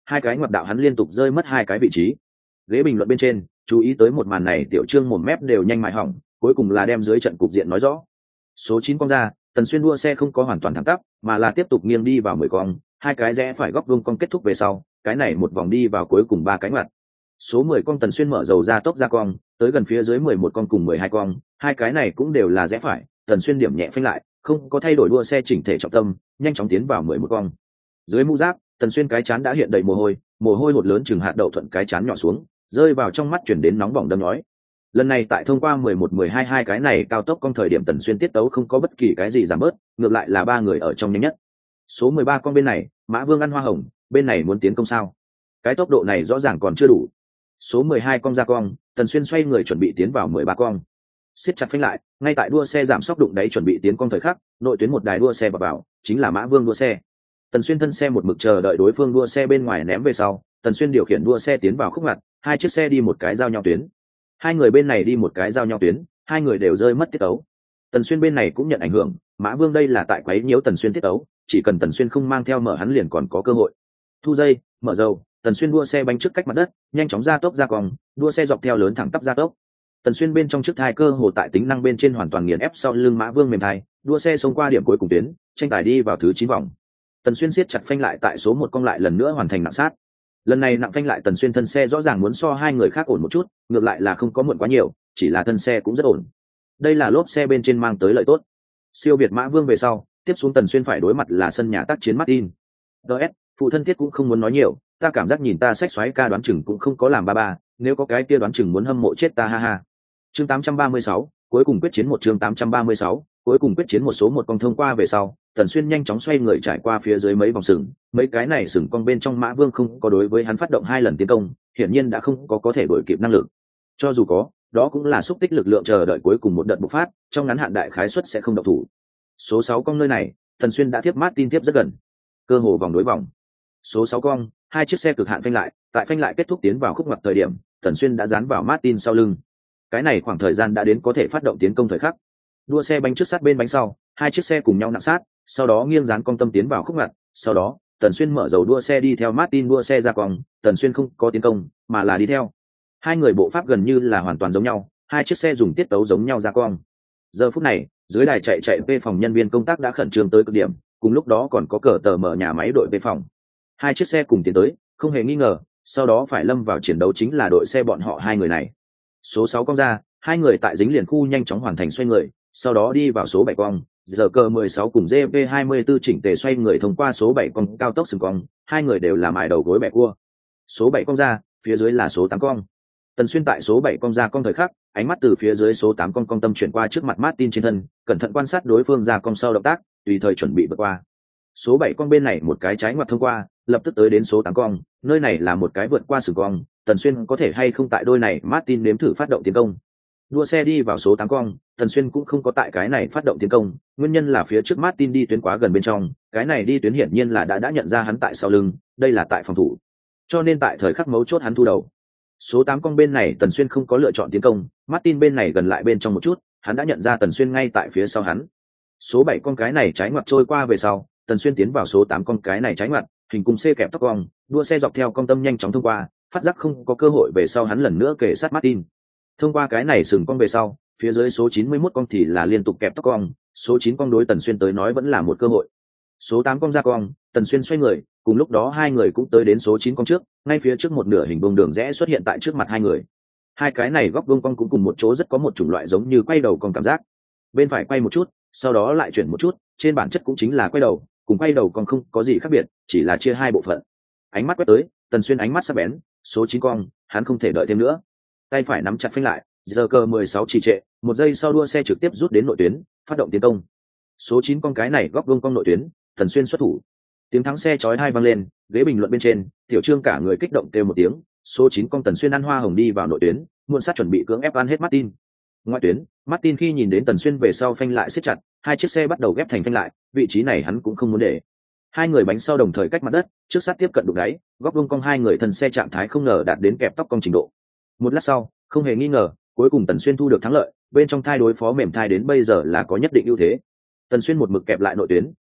hai cái ngoặt đạo hắn liên tục rơi mất hai cái vị trí. Ghế bình luận bên trên chú ý tới một màn này, tiểu trương mồm mép đều nhanh mại hỏng, cuối cùng là đem dưới trận cục diện nói rõ. Số chín con ra, Tần Xuyên đua xe không có hoàn toàn thẳng tắp, mà là tiếp tục nghiêng đi vào mười cong, hai cái rẽ phải góc vuông cong kết thúc về sau, cái này một vòng đi vào cuối cùng ba cái ngoặt. Số mười cong Tần Xuyên mở dầu ra tốc ra cong, tới gần phía dưới mười một cong cùng mười hai cong, hai cái này cũng đều là rẽ phải, Tần Xuyên điểm nhẹ phanh lại, không có thay đổi đua xe chỉnh thể trọng tâm, nhanh chóng tiến vào mười một cong. Dưới mũ giáp, Tần Xuyên cái chán đã hiện đầy mồ hôi, mồ hôi hột lớn chừng hạt đậu thuận cái chán nhỏ xuống, rơi vào trong mắt chuyển đến nóng bỏng đâm nhói. Lần này tại thông qua mười một mười hai hai cái này cao tốc cong thời điểm Tần Xuyên tiết tấu không có bất kỳ cái gì giảm bớt, ngược lại là ba người ở trong nhanh nhất. Số mười ba con bên này, Mã Vương ăn hoa hồng, bên này muốn tiến công sao? Cái tốc độ này rõ ràng còn chưa đủ. Số mười hai con ra cong, Tần Xuyên xoay người chuẩn bị tiến vào mười ba con. Siết chặt phanh lại, ngay tại đua xe giảm sóc đụng đáy chuẩn bị tiến công thời khắc, nội tuyến một đài đua xe vào vào, chính là Mã Vương đua xe. Tần Xuyên thân xe một mực chờ đợi đối phương đua xe bên ngoài ném về sau, Tần Xuyên điều khiển đua xe tiến vào khúc ngặt, hai chiếc xe đi một cái giao nhau tuyến. Hai người bên này đi một cái giao nhau tuyến, hai người đều rơi mất tiết tấu. Tần Xuyên bên này cũng nhận ảnh hưởng, Mã Vương đây là tại quấy nhiễu Tần Xuyên tiết tấu, chỉ cần Tần Xuyên không mang theo mở hắn liền còn có cơ hội. Thu dây, mở dầu, Tần Xuyên đua xe bánh trước cách mặt đất, nhanh chóng ra tốc ra cong, đua xe dọc theo lớn thẳng tắp ra tốc. Tần Xuyên bên trong trước thai cơ hồ tại tính năng bên trên hoàn toàn nghiền ép sau lưng Mã Vương mềm thai, đua xe xông qua điểm cuối cùng tuyến, tranh tài đi vào thứ chín vòng. Tần Xuyên siết chặt phanh lại tại số một cong lại lần nữa hoàn thành nặng sát. Lần này nặng phanh lại Tần Xuyên thân xe rõ ràng muốn so hai người khác ổn một chút, ngược lại là không có muộn quá nhiều, chỉ là thân xe cũng rất ổn. Đây là lốp xe bên trên mang tới lợi tốt. Siêu việt Mã Vương về sau, tiếp xuống Tần Xuyên phải đối mặt là sân nhà tác chiến Martin. đê ét, phụ thân thiết cũng không muốn nói nhiều, ta cảm giác nhìn ta sách xoáy ca đoán chừng cũng không có làm ba ba, nếu có cái kia đoán chừng muốn hâm mộ chết ta ha ha. Chương tám trăm ba mươi sáu, cuối cùng quyết chiến một chương tám trăm ba mươi sáu, cuối cùng quyết chiến một số một con thông qua về sau, Tần Xuyên nhanh chóng xoay người trải qua phía dưới mấy vòng sừng, mấy cái này sừng cong bên trong Mã Vương không có đối với hắn phát động hai lần tiến công, hiển nhiên đã không có có thể đuổi kịp năng lực. Cho dù có, đó cũng là xúc tích lực lượng chờ đợi cuối cùng một đợt bộc phát, trong ngắn hạn đại khái suất sẽ không động thủ. Số sáu cong nơi này, Tần Xuyên đã tiếp Martin tiếp rất gần, cơ hồ vòng đối vòng. Số sáu cong, hai chiếc xe cực hạn phanh lại, tại phanh lại kết thúc tiến vào khúc ngoặt thời điểm, Tần Xuyên đã dán vào Martin sau lưng. Cái này khoảng thời gian đã đến có thể phát động tiến công thời khắc. Đua xe bánh trước sát bên bánh sau, hai chiếc xe cùng nhau nặng sát, sau đó nghiêng dán cong tâm tiến vào khúc ngoặt, sau đó, Tần Xuyên mở dầu đua xe đi theo Martin đua xe ra cong, Tần Xuyên không có tiến công, mà là đi theo. Hai người bộ pháp gần như là hoàn toàn giống nhau, hai chiếc xe dùng tiết tấu giống nhau ra cong. Giờ phút này, dưới đài chạy chạy về phòng nhân viên công tác đã khẩn trương tới cực điểm, cùng lúc đó còn có cờ tờ mở nhà máy đội về phòng. Hai chiếc xe cùng tiến tới, không hề nghi ngờ, sau đó phải lâm vào chiến đấu chính là đội xe bọn họ hai người này. Số sáu cong ra, hai người tại dính liền khu nhanh chóng hoàn thành xoay người, sau đó đi vào số bảy cong, giờ cờ mười sáu cùng giê vê hai mươi tư chỉnh tề xoay người thông qua số bảy cong cao tốc sừng cong, hai người đều là mài đầu gối bẻ cua. Số bảy cong ra, phía dưới là số tám cong. Tần Xuyên tại số bảy cong ra cong thời khắc, ánh mắt từ phía dưới số tám cong cong tâm chuyển qua trước mặt Martin trên thân, cẩn thận quan sát đối phương ra cong sau động tác, tùy thời chuẩn bị vượt qua. Số bảy cong bên này một cái trái ngoặt thông qua, lập tức tới đến số tám cong, nơi này là một cái vượt qua sừng cong, Tần Xuyên có thể hay không tại đôi này Martin nếm thử phát động tiến công. Đua xe đi vào số tám cong, Tần Xuyên cũng không có tại cái này phát động tiến công, nguyên nhân là phía trước Martin đi tuyến quá gần bên trong, cái này đi tuyến hiển nhiên là đã đã nhận ra hắn tại sau lưng, đây là tại phòng thủ. Cho nên tại thời khắc mấu chốt hắn thu đầu. Số tám cong bên này Tần Xuyên không có lựa chọn tiến công, Martin bên này gần lại bên trong một chút, hắn đã nhận ra Tần Xuyên ngay tại phía sau hắn. Số bảy cong cái này trái ngoặt trôi qua về sau, Tần Xuyên tiến vào số tám cong cái này trái ngoặt, hình cung C kẹp tóc cong, đua xe dọc theo cong tâm nhanh chóng thông qua, phát giác không có cơ hội về sau hắn lần nữa kề sát Martin. Thông qua cái này sừng cong về sau, phía dưới số chín mươi mốt cong thì là liên tục kẹp tóc cong, số chín cong đối Tần Xuyên tới nói vẫn là một cơ hội. Số tám cong ra cong, Tần Xuyên xoay người, cùng lúc đó hai người cũng tới đến số chín cong trước, ngay phía trước một nửa hình vuông đường rẽ xuất hiện tại trước mặt hai người. Hai cái này góc vuông cong cũng cùng một chỗ rất có một chủng loại giống như quay đầu cong cảm giác. Bên phải quay một chút, sau đó lại chuyển một chút, trên bản chất cũng chính là quay đầu, cùng quay đầu cong không có gì khác biệt, chỉ là chia hai bộ phận. Ánh mắt quét tới, Tần Xuyên ánh mắt sắc bén, số chín cong, hắn không thể đợi thêm nữa. Tay phải nắm chặt phanh lại, giờ cờ mười sáu trì trệ, một giây sau đua xe trực tiếp rút đến nội tuyến, phát động tiến công. Số chín con cái này góc vuông cong nội tuyến, Tần Xuyên xuất thủ. Tiếng thắng xe chói tai vang lên, ghế bình luận bên trên, Tiểu Trương cả người kích động kêu một tiếng, số chín con Tần Xuyên ăn hoa hồng đi vào nội tuyến, muộn sát chuẩn bị cưỡng ép ăn hết Martin. Ngoại tuyến, Martin khi nhìn đến Tần Xuyên về sau phanh lại siết chặt, hai chiếc xe bắt đầu ghép thành phanh lại, vị trí này hắn cũng không muốn để. Hai người bánh sau đồng thời cách mặt đất, trước sát tiếp cận đụng đáy, góc vuông cong hai người thân xe trạng thái không ngờ đạt đến kẹp tóc cong trình độ. Một lát sau, không hề nghi ngờ, cuối cùng Tần Xuyên thu được thắng lợi, bên trong thai đối phó mềm thai đến bây giờ là có nhất định ưu thế. Tần Xuyên một mực kẹp lại nội tuyến,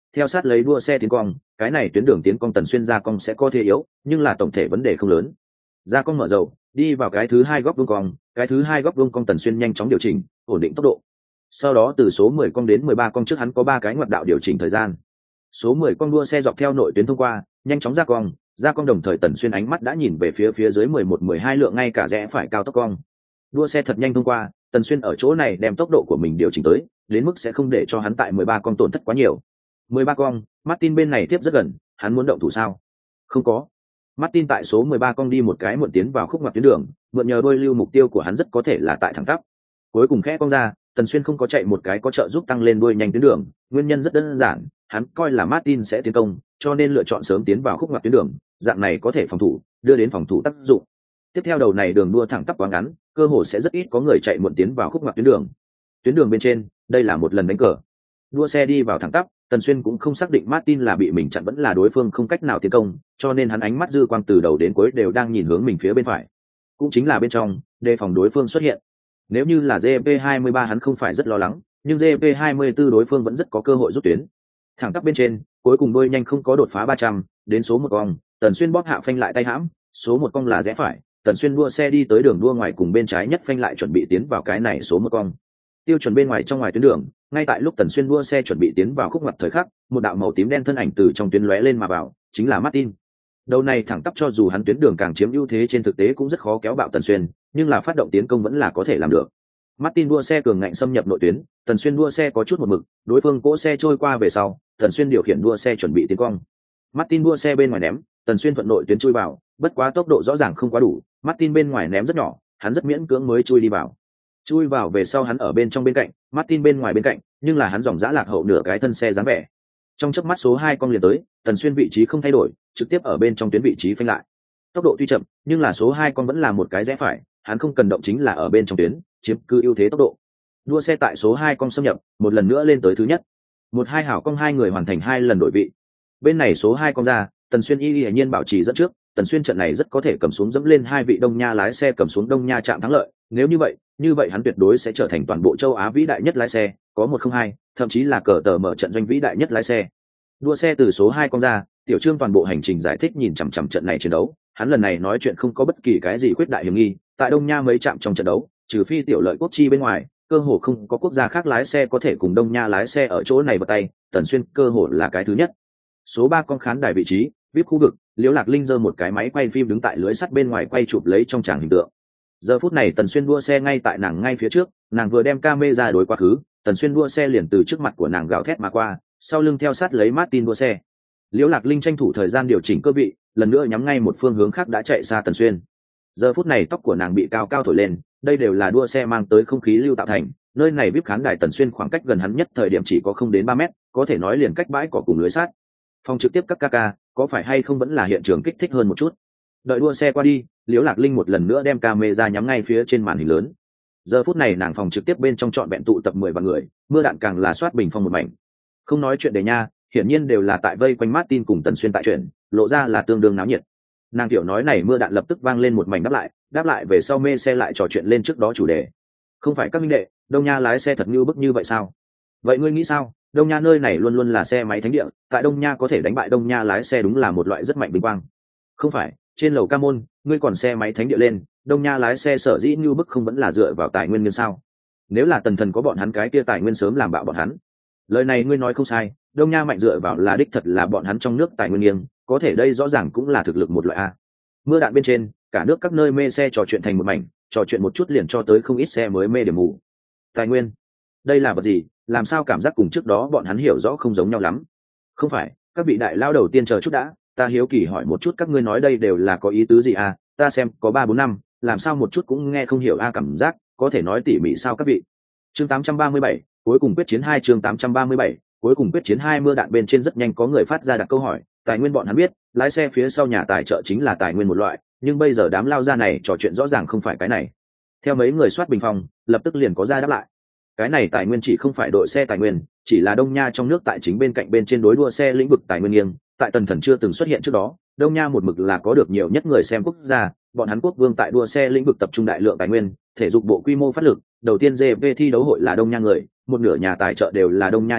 theo sát lấy đua xe tiến cong, cái này tuyến đường tiến cong Tần Xuyên ra cong sẽ có thế yếu, nhưng là tổng thể vấn đề không lớn. Ra cong mở dầu, đi vào cái thứ hai góc vuông cong, cái thứ hai góc vuông cong Tần Xuyên nhanh chóng điều chỉnh, ổn định tốc độ. Sau đó từ số mười cong đến mười ba cong trước hắn có ba cái ngoặt đạo điều chỉnh thời gian. Số mười cong đua xe dọc theo nội tuyến thông qua, nhanh chóng ra cong, ra cong đồng thời Tần Xuyên ánh mắt đã nhìn về phía phía dưới mười một mười hai lượng ngay cả rẽ phải cao tốc cong. Đua xe thật nhanh thông qua, Tần Xuyên ở chỗ này đem tốc độ của mình điều chỉnh tới, đến mức sẽ không để cho hắn tại mười ba cong tổn thất quá nhiều. mười ba cong, Martin bên này tiếp rất gần, hắn muốn động thủ sao? Không có. Martin tại số mười ba cong đi một cái muộn tiến vào khúc ngoặt tuyến đường, mượn nhờ đôi lưu mục tiêu của hắn rất có thể là tại thẳng tắp. Cuối cùng khẽ cong ra, Tần Xuyên không có chạy một cái có trợ giúp tăng lên đuôi nhanh tuyến đường, nguyên nhân rất đơn giản, hắn coi là Martin sẽ tiến công, cho nên lựa chọn sớm tiến vào khúc ngoặt tuyến đường, dạng này có thể phòng thủ, đưa đến phòng thủ tác dụng. Tiếp theo đầu này đường đua thẳng tắp quá ngắn, cơ hội sẽ rất ít có người chạy muộn tiến vào khúc ngoặt tuyến đường. Tuyến đường bên trên, đây là một lần đánh cờ. Đua xe đi vào thẳng tắp, Tần Xuyên cũng không xác định Martin là bị mình chặn vẫn là đối phương không cách nào tiến công, cho nên hắn ánh mắt dư quang từ đầu đến cuối đều đang nhìn hướng mình phía bên phải. Cũng chính là bên trong, đề phòng đối phương xuất hiện. Nếu như là giê pê hai mươi ba hắn không phải rất lo lắng, nhưng giê pê hai mươi tư đối phương vẫn rất có cơ hội rút tuyến. Thẳng tắp bên trên, cuối cùng đôi nhanh không có đột phá ba trăm, đến số một cong, Tần Xuyên bóp hạ phanh lại tay hãm, số một cong là rẽ phải, Tần Xuyên đua xe đi tới đường đua ngoài cùng bên trái nhất phanh lại chuẩn bị tiến vào cái này số một cong. Tiêu chuẩn bên ngoài trong ngoài tuyến đường, ngay tại lúc Tần Xuyên đua xe chuẩn bị tiến vào khúc ngoặt thời khắc, một đạo màu tím đen thân ảnh từ trong tuyến lóe lên mà vào, chính là Martin. Đầu này thẳng tắp cho dù hắn tuyến đường càng chiếm ưu thế trên thực tế cũng rất khó kéo bạo Tần Xuyên, nhưng là phát động tiến công vẫn là có thể làm được. Martin đua xe cường ngạnh xâm nhập nội tuyến, Tần Xuyên đua xe có chút một mực, đối phương cỗ xe trôi qua về sau, Tần Xuyên điều khiển đua xe chuẩn bị tiến cong. Martin đua xe bên ngoài ném, Tần Xuyên thuận nội tuyến chui vào, bất quá tốc độ rõ ràng không quá đủ, Martin bên ngoài ném rất nhỏ, hắn rất miễn cưỡng mới chui đi vào. Chui vào về sau hắn ở bên trong bên cạnh, Martin bên ngoài bên cạnh, nhưng là hắn dòng dã lạc hậu nửa cái thân xe dáng vẻ. Trong chớp mắt số hai cong liền tới, Tần Xuyên vị trí không thay đổi, trực tiếp ở bên trong tuyến vị trí phanh lại. Tốc độ tuy chậm, nhưng là số hai cong vẫn là một cái rẽ phải, hắn không cần động chính là ở bên trong tuyến, chiếm cứ ưu thế tốc độ. Đua xe tại số hai cong xâm nhập, một lần nữa lên tới thứ nhất. Một hai hảo cong hai người hoàn thành hai lần đổi vị. Bên này số hai cong ra, Tần Xuyên y hiển nhiên bảo trì dẫn trước, Tần Xuyên trận này rất có thể cầm xuống dẫm lên hai vị Đông Nha lái xe cầm xuống Đông Nha chạm thắng lợi, nếu như vậy, như vậy hắn tuyệt đối sẽ trở thành toàn bộ châu Á vĩ đại nhất lái xe, có một không hai, thậm chí là cờ tờ mở trận doanh vĩ đại nhất lái xe. Đua xe từ số hai cong ra, Tiểu Trương toàn bộ hành trình giải thích nhìn chằm chằm trận này chiến đấu, hắn lần này nói chuyện không có bất kỳ cái gì khuyết đại hiểm nghi, tại Đông Nha mấy chạm trong trận đấu, trừ phi Tiểu Lợi Quốc chi bên ngoài, cơ hồ không có quốc gia khác lái xe có thể cùng Đông Nha lái xe ở chỗ này vào tay, Tần Xuyên cơ hồ là cái thứ nhất. Số ba con khán đài vị trí, vê i pê khu vực, Liễu Lạc Linh giơ một cái máy quay phim đứng tại lưới sắt bên ngoài quay chụp lấy trong tràng hình tượng. Giờ phút này Tần Xuyên đua xe ngay tại nàng ngay phía trước, nàng vừa đem camera đối quá khứ, Tần Xuyên đua xe liền từ trước mặt của nàng gào thét mà qua, sau lưng theo sát lấy Martin đua xe. Liễu Lạc Linh tranh thủ thời gian điều chỉnh cơ vị, lần nữa nhắm ngay một phương hướng khác đã chạy xa Tần Xuyên. Giờ phút này tóc của nàng bị cao cao thổi lên, đây đều là đua xe mang tới không khí lưu tạo thành, nơi này vê i pê khán đài Tần Xuyên khoảng cách gần hắn nhất thời điểm chỉ có không đến ba mét, có thể nói liền cách bãi cỏ cùng lưới sắt. Phòng trực tiếp các ca ca, có phải hay không vẫn là hiện trường kích thích hơn một chút. Đợi đua xe qua đi, Liễu Lạc Linh một lần nữa đem camera nhắm ngay phía trên màn hình lớn. Giờ phút này nàng phòng trực tiếp bên trong trọn vẹn tụ tập mười vạn người, mưa đạn càng là soát bình phong một mảnh. Không nói chuyện đề nha, hiển nhiên đều là tại vây quanh Martin cùng Tần Xuyên tại chuyện, lộ ra là tương đương náo nhiệt. Nàng tiểu nói này mưa đạn lập tức vang lên một mảnh đáp lại, đáp lại về sau mê xe lại trò chuyện lên trước đó chủ đề. Không phải các minh đệ, Đông Nha lái xe thật như bức như vậy sao? Vậy ngươi nghĩ sao? Đông Nha nơi này luôn luôn là xe máy thánh địa, tại Đông Nha có thể đánh bại Đông Nha lái xe đúng là một loại rất mạnh vinh quang. Không phải, trên lầu ca môn, ngươi còn xe máy thánh địa lên, Đông Nha lái xe sở dĩ như bức không vẫn là dựa vào tài nguyên như sao? Nếu là Tần Thần có bọn hắn cái kia tài nguyên sớm làm bạo bọn hắn. Lời này ngươi nói không sai, Đông Nha mạnh dựa vào là đích thật là bọn hắn trong nước tài nguyên nghiêng, có thể đây rõ ràng cũng là thực lực một loại a. Mưa đạn bên trên, cả nước các nơi mê xe trò chuyện thành một mảnh, trò chuyện một chút liền cho tới không ít xe mới mê điểm mù. Tài nguyên, đây là vật gì? Làm sao cảm giác cùng trước đó bọn hắn hiểu rõ không giống nhau lắm? Không phải, các vị đại lao đầu tiên chờ chút đã, ta hiếu kỳ hỏi một chút các ngươi nói đây đều là có ý tứ gì à? Ta xem có ba bốn năm, làm sao một chút cũng nghe không hiểu a cảm giác, có thể nói tỉ mỉ sao các vị? Chương tám trăm ba mươi bảy, cuối cùng quyết chiến hai chương tám trăm ba mươi bảy, cuối cùng quyết chiến hai mưa đạn bên trên rất nhanh có người phát ra đặt câu hỏi, tài nguyên bọn hắn biết, lái xe phía sau nhà tài trợ chính là tài nguyên một loại, nhưng bây giờ đám lao ra này trò chuyện rõ ràng không phải cái này. Theo mấy người soát bình phong, lập tức liền có ra đáp lại. Cái này tài nguyên chỉ không phải đội xe tài nguyên, chỉ là Đông Nha trong nước tại chính bên cạnh bên trên đối đua xe lĩnh vực tài nguyên nghiêng, tại Tần Thần chưa từng xuất hiện trước đó, Đông Nha một mực là có được nhiều nhất người xem quốc gia, bọn hắn quốc vương tại đua xe lĩnh vực tập trung đại lượng tài nguyên, thể dục bộ quy mô phát lực, đầu tiên giê vê thi đấu hội là Đông Nha người, một nửa nhà tài trợ đều là Đông Nha nhãn hiệu,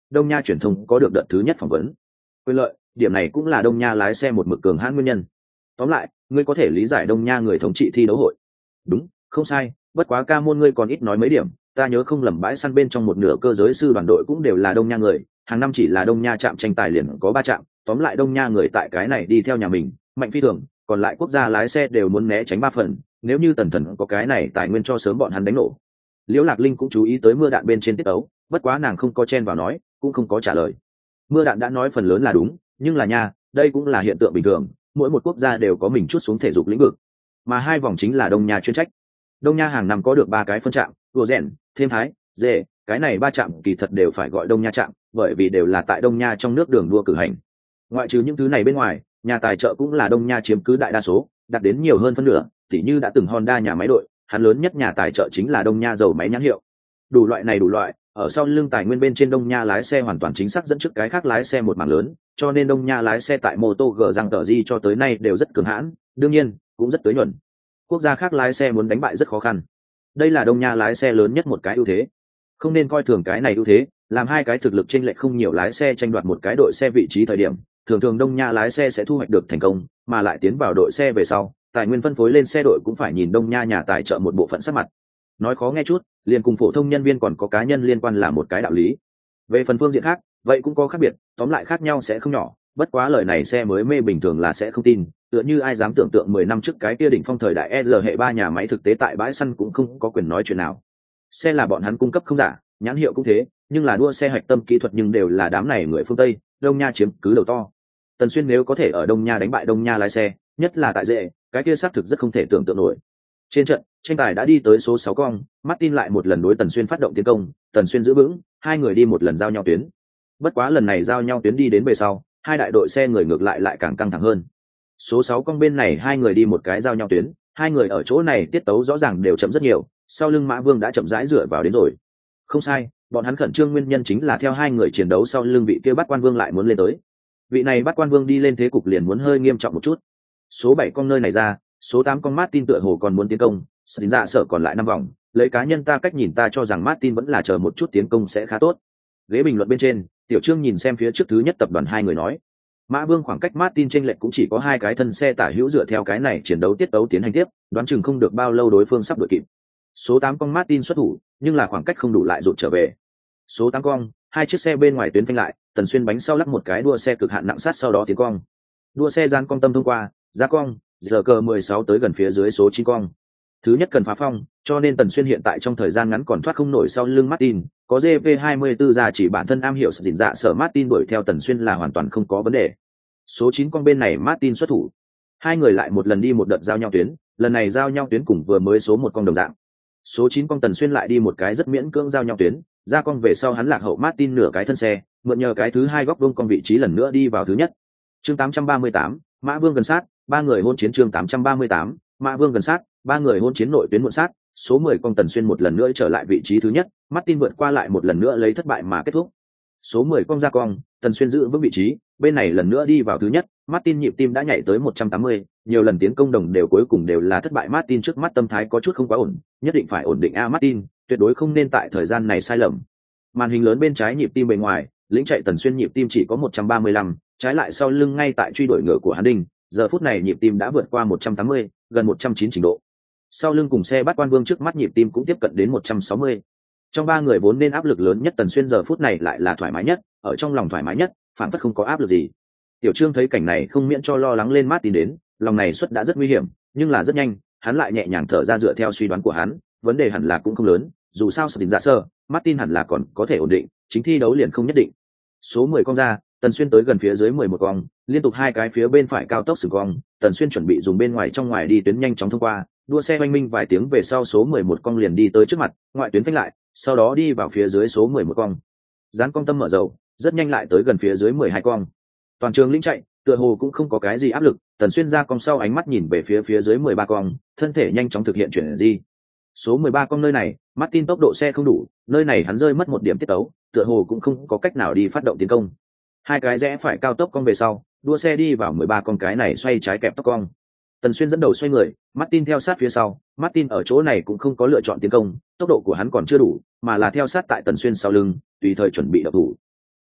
Đông Nha truyền thông có được đợt thứ nhất phỏng vấn. Quyền lợi, điểm này cũng là Đông Nha lái xe một mực cường hãn nguyên nhân. Tóm lại, ngươi có thể lý giải Đông Nha người thống trị thi đấu hội. Đúng, không sai, bất quá ca môn ngươi còn ít nói mấy điểm, ta nhớ không lầm bãi săn bên trong một nửa cơ giới sư đoàn đội cũng đều là Đông Nha người, hàng năm chỉ là Đông Nha trạm tranh tài liền có ba trạm, tóm lại Đông Nha người tại cái này đi theo nhà mình, mạnh phi thường, còn lại quốc gia lái xe đều muốn né tránh ba phần, nếu như Tần Thần có cái này tài nguyên cho sớm bọn hắn đánh nổ. Liễu Lạc Linh cũng chú ý tới mưa đạn bên trên tiết ấu, bất quá nàng không có chen vào nói, cũng không có trả lời. Mưa đạn đã nói phần lớn là đúng, nhưng là nha, đây cũng là hiện tượng bình thường, mỗi một quốc gia đều có mình chút xuống thể dục lĩnh vực, mà hai vòng chính là Đông Nha chuyên trách. Đông Nha hàng năm có được ba cái phân trạm, đùa rèn, thêm thái, dê, cái này ba trạm kỳ thật đều phải gọi Đông Nha trạm, bởi vì đều là tại Đông Nha trong nước đường đua cử hành. Ngoại trừ những thứ này bên ngoài, nhà tài trợ cũng là Đông Nha chiếm cứ đại đa số, đạt đến nhiều hơn phân nửa, tỉ như đã từng Honda nhà máy đội, hắn lớn nhất nhà tài trợ chính là Đông Nha dầu máy nhãn hiệu. Đủ loại này đủ loại, ở sau lưng tài nguyên bên trên Đông Nha lái xe hoàn toàn chính xác dẫn trước cái khác lái xe một mảng lớn, cho nên Đông Nha lái xe tại Moto G răng tờ di cho tới nay đều rất cường hãn, đương nhiên cũng rất tới nhuần. Quốc gia khác lái xe muốn đánh bại rất khó khăn. Đây là Đông Nha lái xe lớn nhất một cái ưu thế. Không nên coi thường cái này ưu thế, làm hai cái thực lực chênh lệch không nhiều lái xe tranh đoạt một cái đội xe vị trí thời điểm, thường thường Đông Nha lái xe sẽ thu hoạch được thành công, mà lại tiến vào đội xe về sau, tài nguyên phân phối lên xe đội cũng phải nhìn Đông Nha nhà tài trợ một bộ phận sát mặt. Nói khó nghe chút, liền cùng phổ thông nhân viên còn có cá nhân liên quan là một cái đạo lý. Về phần phương diện khác, vậy cũng có khác biệt, tóm lại khác nhau sẽ không nhỏ, bất quá lời này xe mới mê bình thường là sẽ không tin, tựa như ai dám tưởng tượng mười năm trước cái kia đỉnh phong thời đại e rờ hệ ba nhà máy thực tế tại bãi săn cũng không có quyền nói chuyện nào. Xe là bọn hắn cung cấp không giả, nhãn hiệu cũng thế, nhưng là đua xe hạch tâm kỹ thuật nhưng đều là đám này người phương Tây, Đông Nha chiếm cứ đầu to. Tần Xuyên nếu có thể ở Đông Nha đánh bại Đông Nha lái xe, nhất là tại dễ, cái kia xác thực rất không thể tưởng tượng nổi. Trên trận, tranh tài đã đi tới số sáu cong, Martin lại một lần đối Tần Xuyên phát động tiến công, Tần Xuyên giữ vững, hai người đi một lần giao nhau tuyến. Bất quá lần này giao nhau tuyến đi đến về sau, hai đại đội xe người ngược lại lại càng căng thẳng hơn. Số sáu cong bên này hai người đi một cái giao nhau tuyến, hai người ở chỗ này tiết tấu rõ ràng đều chậm rất nhiều, sau lưng Mã Vương đã chậm rãi dựa vào đến rồi. Không sai, bọn hắn khẩn trương nguyên nhân chính là theo hai người chiến đấu sau lưng vị kia Bát Quan Vương lại muốn lên tới. Vị này Bát Quan Vương đi lên thế cục liền muốn hơi nghiêm trọng một chút. Số bảy con nơi này ra, số tám con Martin tựa hồ còn muốn tiến công, Stin dạ sợ còn lại năm vòng, lấy cá nhân ta cách nhìn ta cho rằng Martin vẫn là chờ một chút tiến công sẽ khá tốt. Ghế bình luận bên trên, Tiểu Trương nhìn xem phía trước thứ nhất tập đoàn hai người nói, Mã Vương khoảng cách Martin chênh lệch cũng chỉ có hai cái thân xe tả hữu, dựa theo cái này chiến đấu tiết tấu tiến hành tiếp, đoán chừng không được bao lâu đối phương sắp đuổi kịp. Số tám con Martin xuất thủ, nhưng là khoảng cách không đủ lại rụt trở về. Số tám con, hai chiếc xe bên ngoài tuyến phanh lại, Tần Xuyên bánh sau lắc một cái đua xe cực hạn nặng sát sau đó tiến cong. Đua xe gian cong tâm thông qua, ra cong, giờ cờ mười sáu tới gần phía dưới số chín cong. Thứ nhất cần phá phong, cho nên Tần Xuyên hiện tại trong thời gian ngắn còn thoát không nổi sau lưng Martin, có giê vê hai mươi tư ra chỉ bản thân am hiểu dịn dạ sở Martin đuổi theo Tần Xuyên là hoàn toàn không có vấn đề. Số chín con bên này Martin xuất thủ. Hai người lại một lần đi một đợt giao nhau tuyến, lần này giao nhau tuyến cùng vừa mới số một con đồng dạng. Số chín con Tần Xuyên lại đi một cái rất miễn cưỡng giao nhau tuyến, ra con về sau hắn lạc hậu Martin nửa cái thân xe, mượn nhờ cái thứ hai góc vuông con vị trí lần nữa đi vào thứ nhất. Chương tám trăm ba mươi tám, Mã Vương gần sát, ba người hôn chiến. Chương tám trăm ba mươi tám, Mã Vương gần sát, ba người hôn chiến nội tuyến muộn sát, số mười con Tần Xuyên một lần nữa trở lại vị trí thứ nhất, Martin vượt qua lại một lần nữa lấy thất bại mà kết thúc. Số mười con ra cong, Tần Xuyên giữ vững vị trí, bên này lần nữa đi vào thứ nhất, Martin nhịp tim đã nhảy tới một trăm tám mươi, nhiều lần tiến công đồng đều cuối cùng đều là thất bại. Martin trước mắt tâm thái có chút không quá ổn, nhất định phải ổn định a Martin, tuyệt đối không nên tại thời gian này sai lầm. Màn hình lớn bên trái nhịp tim bề ngoài, lĩnh chạy Tần Xuyên nhịp tim chỉ có một trăm ba mươi lăm, trái lại sau lưng ngay tại truy đuổi ngựa của hắn Đinh, giờ phút này nhịp tim đã vượt qua một trăm tám mươi, gần một trăm chín trình độ. Sau lưng cùng xe Bát Quan Vương trước mắt nhịp tim cũng tiếp cận đến một trăm sáu mươi. Trong ba người vốn nên áp lực lớn nhất Tần Xuyên giờ phút này lại là thoải mái nhất, ở trong lòng thoải mái nhất, phản phất không có áp lực gì. Tiểu Trương thấy cảnh này không miễn cho lo lắng lên Martin đến, lòng này suất đã rất nguy hiểm, nhưng là rất nhanh, hắn lại nhẹ nhàng thở ra dựa theo suy đoán của hắn, vấn đề hẳn là cũng không lớn, dù sao sự tình giả sơ, Martin hẳn là còn có thể ổn định, chính thi đấu liền không nhất định. Số mười con ra, Tần Xuyên tới gần phía dưới mười một con, liên tục hai cái phía bên phải cao tốc sừng cong, Tần Xuyên chuẩn bị dùng bên ngoài trong ngoài đi tuyến nhanh chóng thông qua, đua xe oanh minh vài tiếng về sau số mười một con liền đi tới trước mặt, ngoại tuyến phanh lại, sau đó đi vào phía dưới số mười một con. Dán cong tâm mở dầu, rất nhanh lại tới gần phía dưới mười hai con. Toàn trường lĩnh chạy, tựa hồ cũng không có cái gì áp lực, Tần Xuyên ra cong sau ánh mắt nhìn về phía phía dưới mười ba con, thân thể nhanh chóng thực hiện chuyển di. Số mười ba con nơi này, Martin tốc độ xe không đủ, nơi này hắn rơi mất một điểm tiết tấu, tựa hồ cũng không có cách nào đi phát động tiến công. Hai cái rẽ phải cao tốc cong về sau, đua xe đi vào mười ba con cái này xoay trái kẹp tốc cong. Tần Xuyên dẫn đầu xoay người, Martin theo sát phía sau, Martin ở chỗ này cũng không có lựa chọn tiến công, tốc độ của hắn còn chưa đủ, mà là theo sát tại Tần Xuyên sau lưng, tùy thời chuẩn bị động thủ.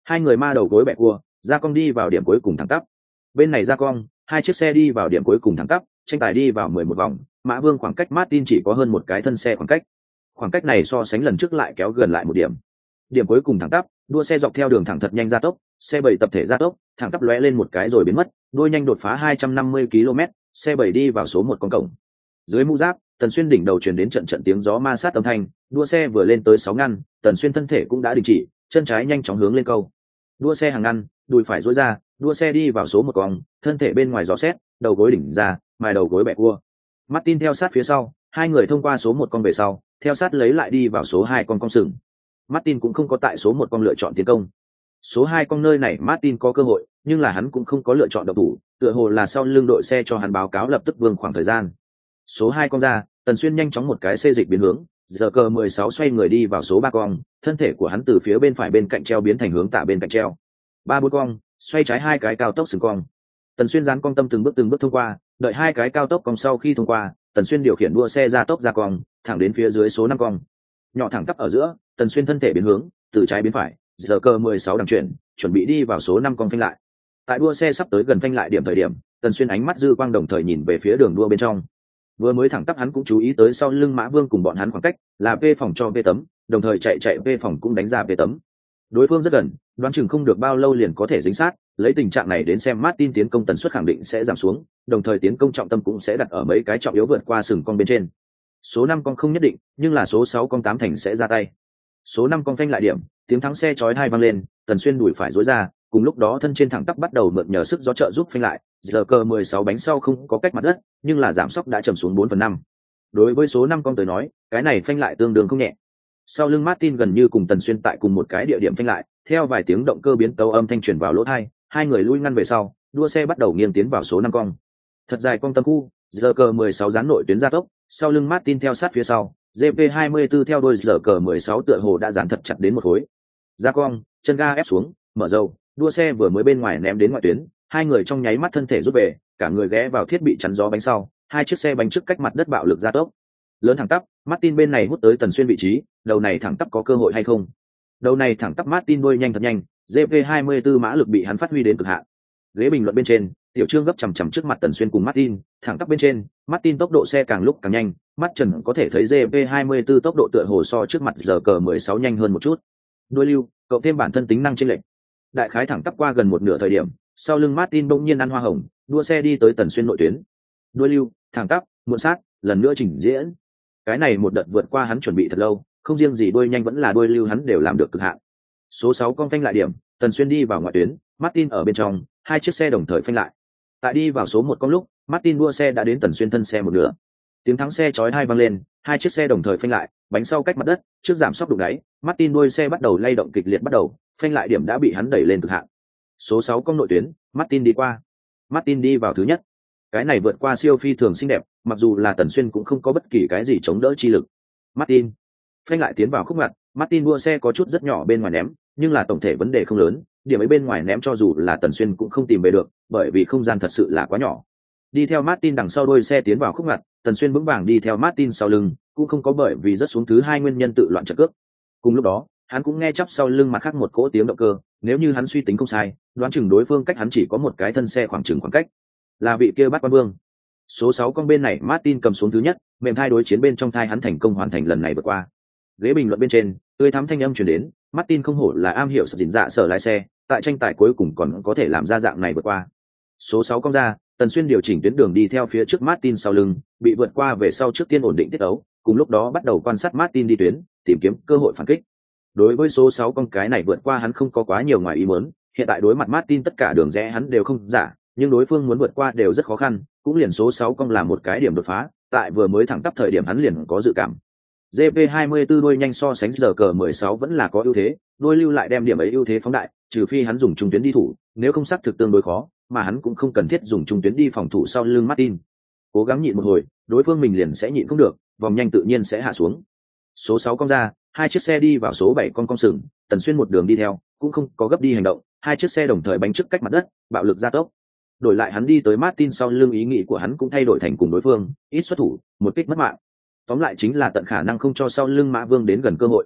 Hai người ma đầu gối bẹ cua ra cong đi vào điểm cuối cùng thẳng tắp. Bên này ra cong, hai chiếc xe đi vào điểm cuối cùng thẳng tắp, tranh tài đi vào mười một vòng, Mã Vương khoảng cách Martin chỉ có hơn một cái thân xe khoảng cách. Khoảng cách này so sánh lần trước lại kéo gần lại một điểm. Điểm cuối cùng thẳng tắp, đua xe dọc theo đường thẳng thật nhanh gia tốc, xe bảy tập thể gia tốc, thẳng tắp lóe lên một cái rồi biến mất, đuôi nhanh đột phá hai trăm năm mươi ki lô mét, xe bảy đi vào số một con cổng. Dưới mũ giáp, Tần Xuyên đỉnh đầu truyền đến trận trận tiếng gió ma sát âm thanh, đua xe vừa lên tới sáu ngăn, Tần Xuyên thân thể cũng đã đình chỉ, chân trái nhanh chóng hướng lên câu. Đua xe hàng ngăn, đùi phải duỗi ra, đua xe đi vào số một cong, thân thể bên ngoài gió xét, đầu gối đỉnh ra, mài đầu gối bẹ cua. Martin theo sát phía sau, hai người thông qua số một con về sau, theo sát lấy lại đi vào số hai con cong sừng. Martin cũng không có tại số một con lựa chọn tiến công. Số hai con nơi này Martin có cơ hội, nhưng là hắn cũng không có lựa chọn động thủ, tựa hồ là sau lưng đội xe cho hắn báo cáo lập tức vương khoảng thời gian. Số hai con ra, Tần Xuyên nhanh chóng một cái xê dịch biến hướng, giờ cờ mười sáu xoay người đi vào số ba con, thân thể của hắn từ phía bên phải bên cạnh treo biến thành hướng tả bên cạnh treo. Ba bốn con, xoay trái hai cái cao tốc sừng cong. Tần Xuyên dán cong tâm từng bước từng bước thông qua, đợi hai cái cao tốc cong sau khi thông qua, Tần Xuyên điều khiển đua xe ra tốc ra cong, thẳng đến phía dưới số năm cong. Nhỏ thẳng tắp ở giữa, Tần Xuyên thân thể biến hướng, từ trái biến phải, giờ cờ mười sáu đằng chuyển, chuẩn bị đi vào số năm cong phanh lại. Tại đua xe sắp tới gần phanh lại điểm thời điểm, Tần Xuyên ánh mắt dư quang đồng thời nhìn về phía đường đua bên trong. Vừa mới thẳng tắp hắn cũng chú ý tới sau lưng Mã Vương cùng bọn hắn khoảng cách, là V phòng cho V tấm, đồng thời chạy chạy V phòng cũng đánh ra V tấm. Đối phương rất gần, đoán chừng không được bao lâu liền có thể dính sát, lấy tình trạng này đến xem Martin tiến công tần suất khẳng định sẽ giảm xuống, đồng thời tiến công trọng tâm cũng sẽ đặt ở mấy cái trọng yếu vượt qua sừng cong bên trên. Số năm con không nhất định, nhưng là số sáu con tám thành sẽ ra tay. Số năm con phanh lại điểm, tiếng thắng xe chói tai vang lên, Tần Xuyên đuổi phải duỗi ra, cùng lúc đó thân trên thẳng tắp bắt đầu mượn nhờ sức gió trợ giúp phanh lại, giờ cờ mười sáu bánh sau không có cách mặt đất, nhưng là giảm sóc đã chầm xuống bốn phần năm. Đối với số năm con tới nói, cái này phanh lại tương đương không nhẹ. Sau lưng Martin gần như cùng Tần Xuyên tại cùng một cái địa điểm phanh lại, theo vài tiếng động cơ biến tấu âm thanh truyền vào lỗ tai, hai người lui ngăn về sau, đua xe bắt đầu nghiêng tiến vào số năm con. Thật dài con tâm khu, giờ cờ mười sáu dán nội tuyến gia tốc, sau lưng Martin theo sát phía sau, giê pê hai mươi tư theo đuôi giờ cờ mười sáu tựa hồ đã dán thật chặt đến một khối. Ra cong, chân ga ép xuống, mở dầu, đua xe vừa mới bên ngoài ném đến ngoại tuyến, hai người trong nháy mắt thân thể rút về, cả người ghé vào thiết bị chắn gió bánh sau, hai chiếc xe bánh trước cách mặt đất bạo lực gia tốc. Lớn thẳng tắp, Martin bên này hút tới Tần Xuyên vị trí, đầu này thẳng tắp có cơ hội hay không? Đầu này thẳng tắp Martin đuôi nhanh thật nhanh, giê pê hai mươi tư mã lực bị hắn phát huy đến cực hạn. Ghế bình luận bên trên, Tiểu Trương gấp chằm chằm trước mặt Tần Xuyên cùng Martin, thẳng tắp bên trên, Martin tốc độ xe càng lúc càng nhanh, mắt trần có thể thấy giê pê hai mươi tư tốc độ tựa hồ so trước mặt giờ cờ mười sáu nhanh hơn một chút. Đuôi lưu, cộng thêm bản thân tính năng chênh lệch. Đại khái thẳng tắp qua gần một nửa thời điểm, sau lưng Martin bỗng nhiên ăn hoa hồng, đua xe đi tới Tần Xuyên nội tuyến. Đuôi lưu, thẳng tắp, muộn sát, lần nữa trình diễn. Cái này một đợt vượt qua hắn chuẩn bị thật lâu, không riêng gì đuôi nhanh vẫn là đuôi lưu hắn đều làm được cực hạn. Số sáu con phanh lại điểm, Tần Xuyên đi vào ngoại tuyến, Martin ở bên trong, hai chiếc xe đồng thời phanh lại. Tại đi vào số một con lúc, Martin đua xe đã đến Tần Xuyên thân xe một nửa. Tiếng thắng xe chói tai vang lên, hai chiếc xe đồng thời phanh lại, bánh sau cách mặt đất, trước giảm sóc đụng đáy, Martin đuôi xe bắt đầu lay động kịch liệt bắt đầu, phanh lại điểm đã bị hắn đẩy lên cực hạn. Số sáu con nội tuyến, Martin đi qua. Martin đi vào thứ nhất. Cái này vượt qua siêu phi thường xinh đẹp, mặc dù là Tần Xuyên cũng không có bất kỳ cái gì chống đỡ chi lực. Martin phanh lại tiến vào khúc ngoặt, Martin đua xe có chút rất nhỏ bên ngoài ném, nhưng là tổng thể vấn đề không lớn, điểm ấy bên ngoài ném cho dù là Tần Xuyên cũng không tìm về được, bởi vì không gian thật sự là quá nhỏ. Đi theo Martin đằng sau đuôi xe tiến vào khúc ngoặt, Tần Xuyên vững vàng đi theo Martin sau lưng, cũng không có bởi vì rất xuống thứ hai nguyên nhân tự loạn trận cước. Cùng lúc đó, hắn cũng nghe chắp sau lưng mặt khác một cỗ tiếng động cơ, nếu như hắn suy tính không sai, đoán chừng đối phương cách hắn chỉ có một cái thân xe khoảng chừng khoảng cách. Là vị kia bắt quan vương. Số sáu con bên này Martin cầm xuống thứ nhất, mềm thai đối chiến bên trong thai hắn thành công hoàn thành lần này vượt qua. Ghế bình luận bên trên, tươi thắm thanh âm truyền đến, Martin không hổ là am hiểu sở dình dạ sở lái xe, tại tranh tài cuối cùng còn có thể làm ra dạng này vượt qua. Số sáu con ra, Tần Xuyên điều chỉnh tuyến đường đi theo phía trước Martin sau lưng, bị vượt qua về sau trước tiên ổn định tiết ấu, cùng lúc đó bắt đầu quan sát Martin đi tuyến, tìm kiếm cơ hội phản kích. Đối với số sáu con cái này vượt qua hắn không có quá nhiều ngoài ý muốn, hiện tại đối mặt Martin tất cả đường rẽ hắn đều không giả, nhưng đối phương muốn vượt qua đều rất khó khăn, cũng liền số sáu con là một cái điểm đột phá, tại vừa mới thẳng tắp thời điểm hắn liền có dự cảm. giê pê hai mươi tư đuôi nhanh so sánh giờ cờ mười sáu vẫn là có ưu thế, đuôi lưu lại đem điểm ấy ưu thế phóng đại, trừ phi hắn dùng trung tuyến đi thủ, nếu không xác thực tương đối khó, mà hắn cũng không cần thiết dùng trung tuyến đi phòng thủ sau lưng Martin. Cố gắng nhịn một hồi, đối phương mình liền sẽ nhịn không được, vòng nhanh tự nhiên sẽ hạ xuống. Số sáu con ra, hai chiếc xe đi vào số bảy con con sừng, Tần Xuyên một đường đi theo, cũng không có gấp đi hành động, hai chiếc xe đồng thời bánh trước cách mặt đất, bạo lực gia tốc. Đổi lại hắn đi tới Martin sau lưng, ý nghĩ của hắn cũng thay đổi thành cùng đối phương, ít xuất thủ, một kích mất mạng. Tóm lại chính là tận khả năng không cho sau lưng Mã Vương đến gần cơ hội.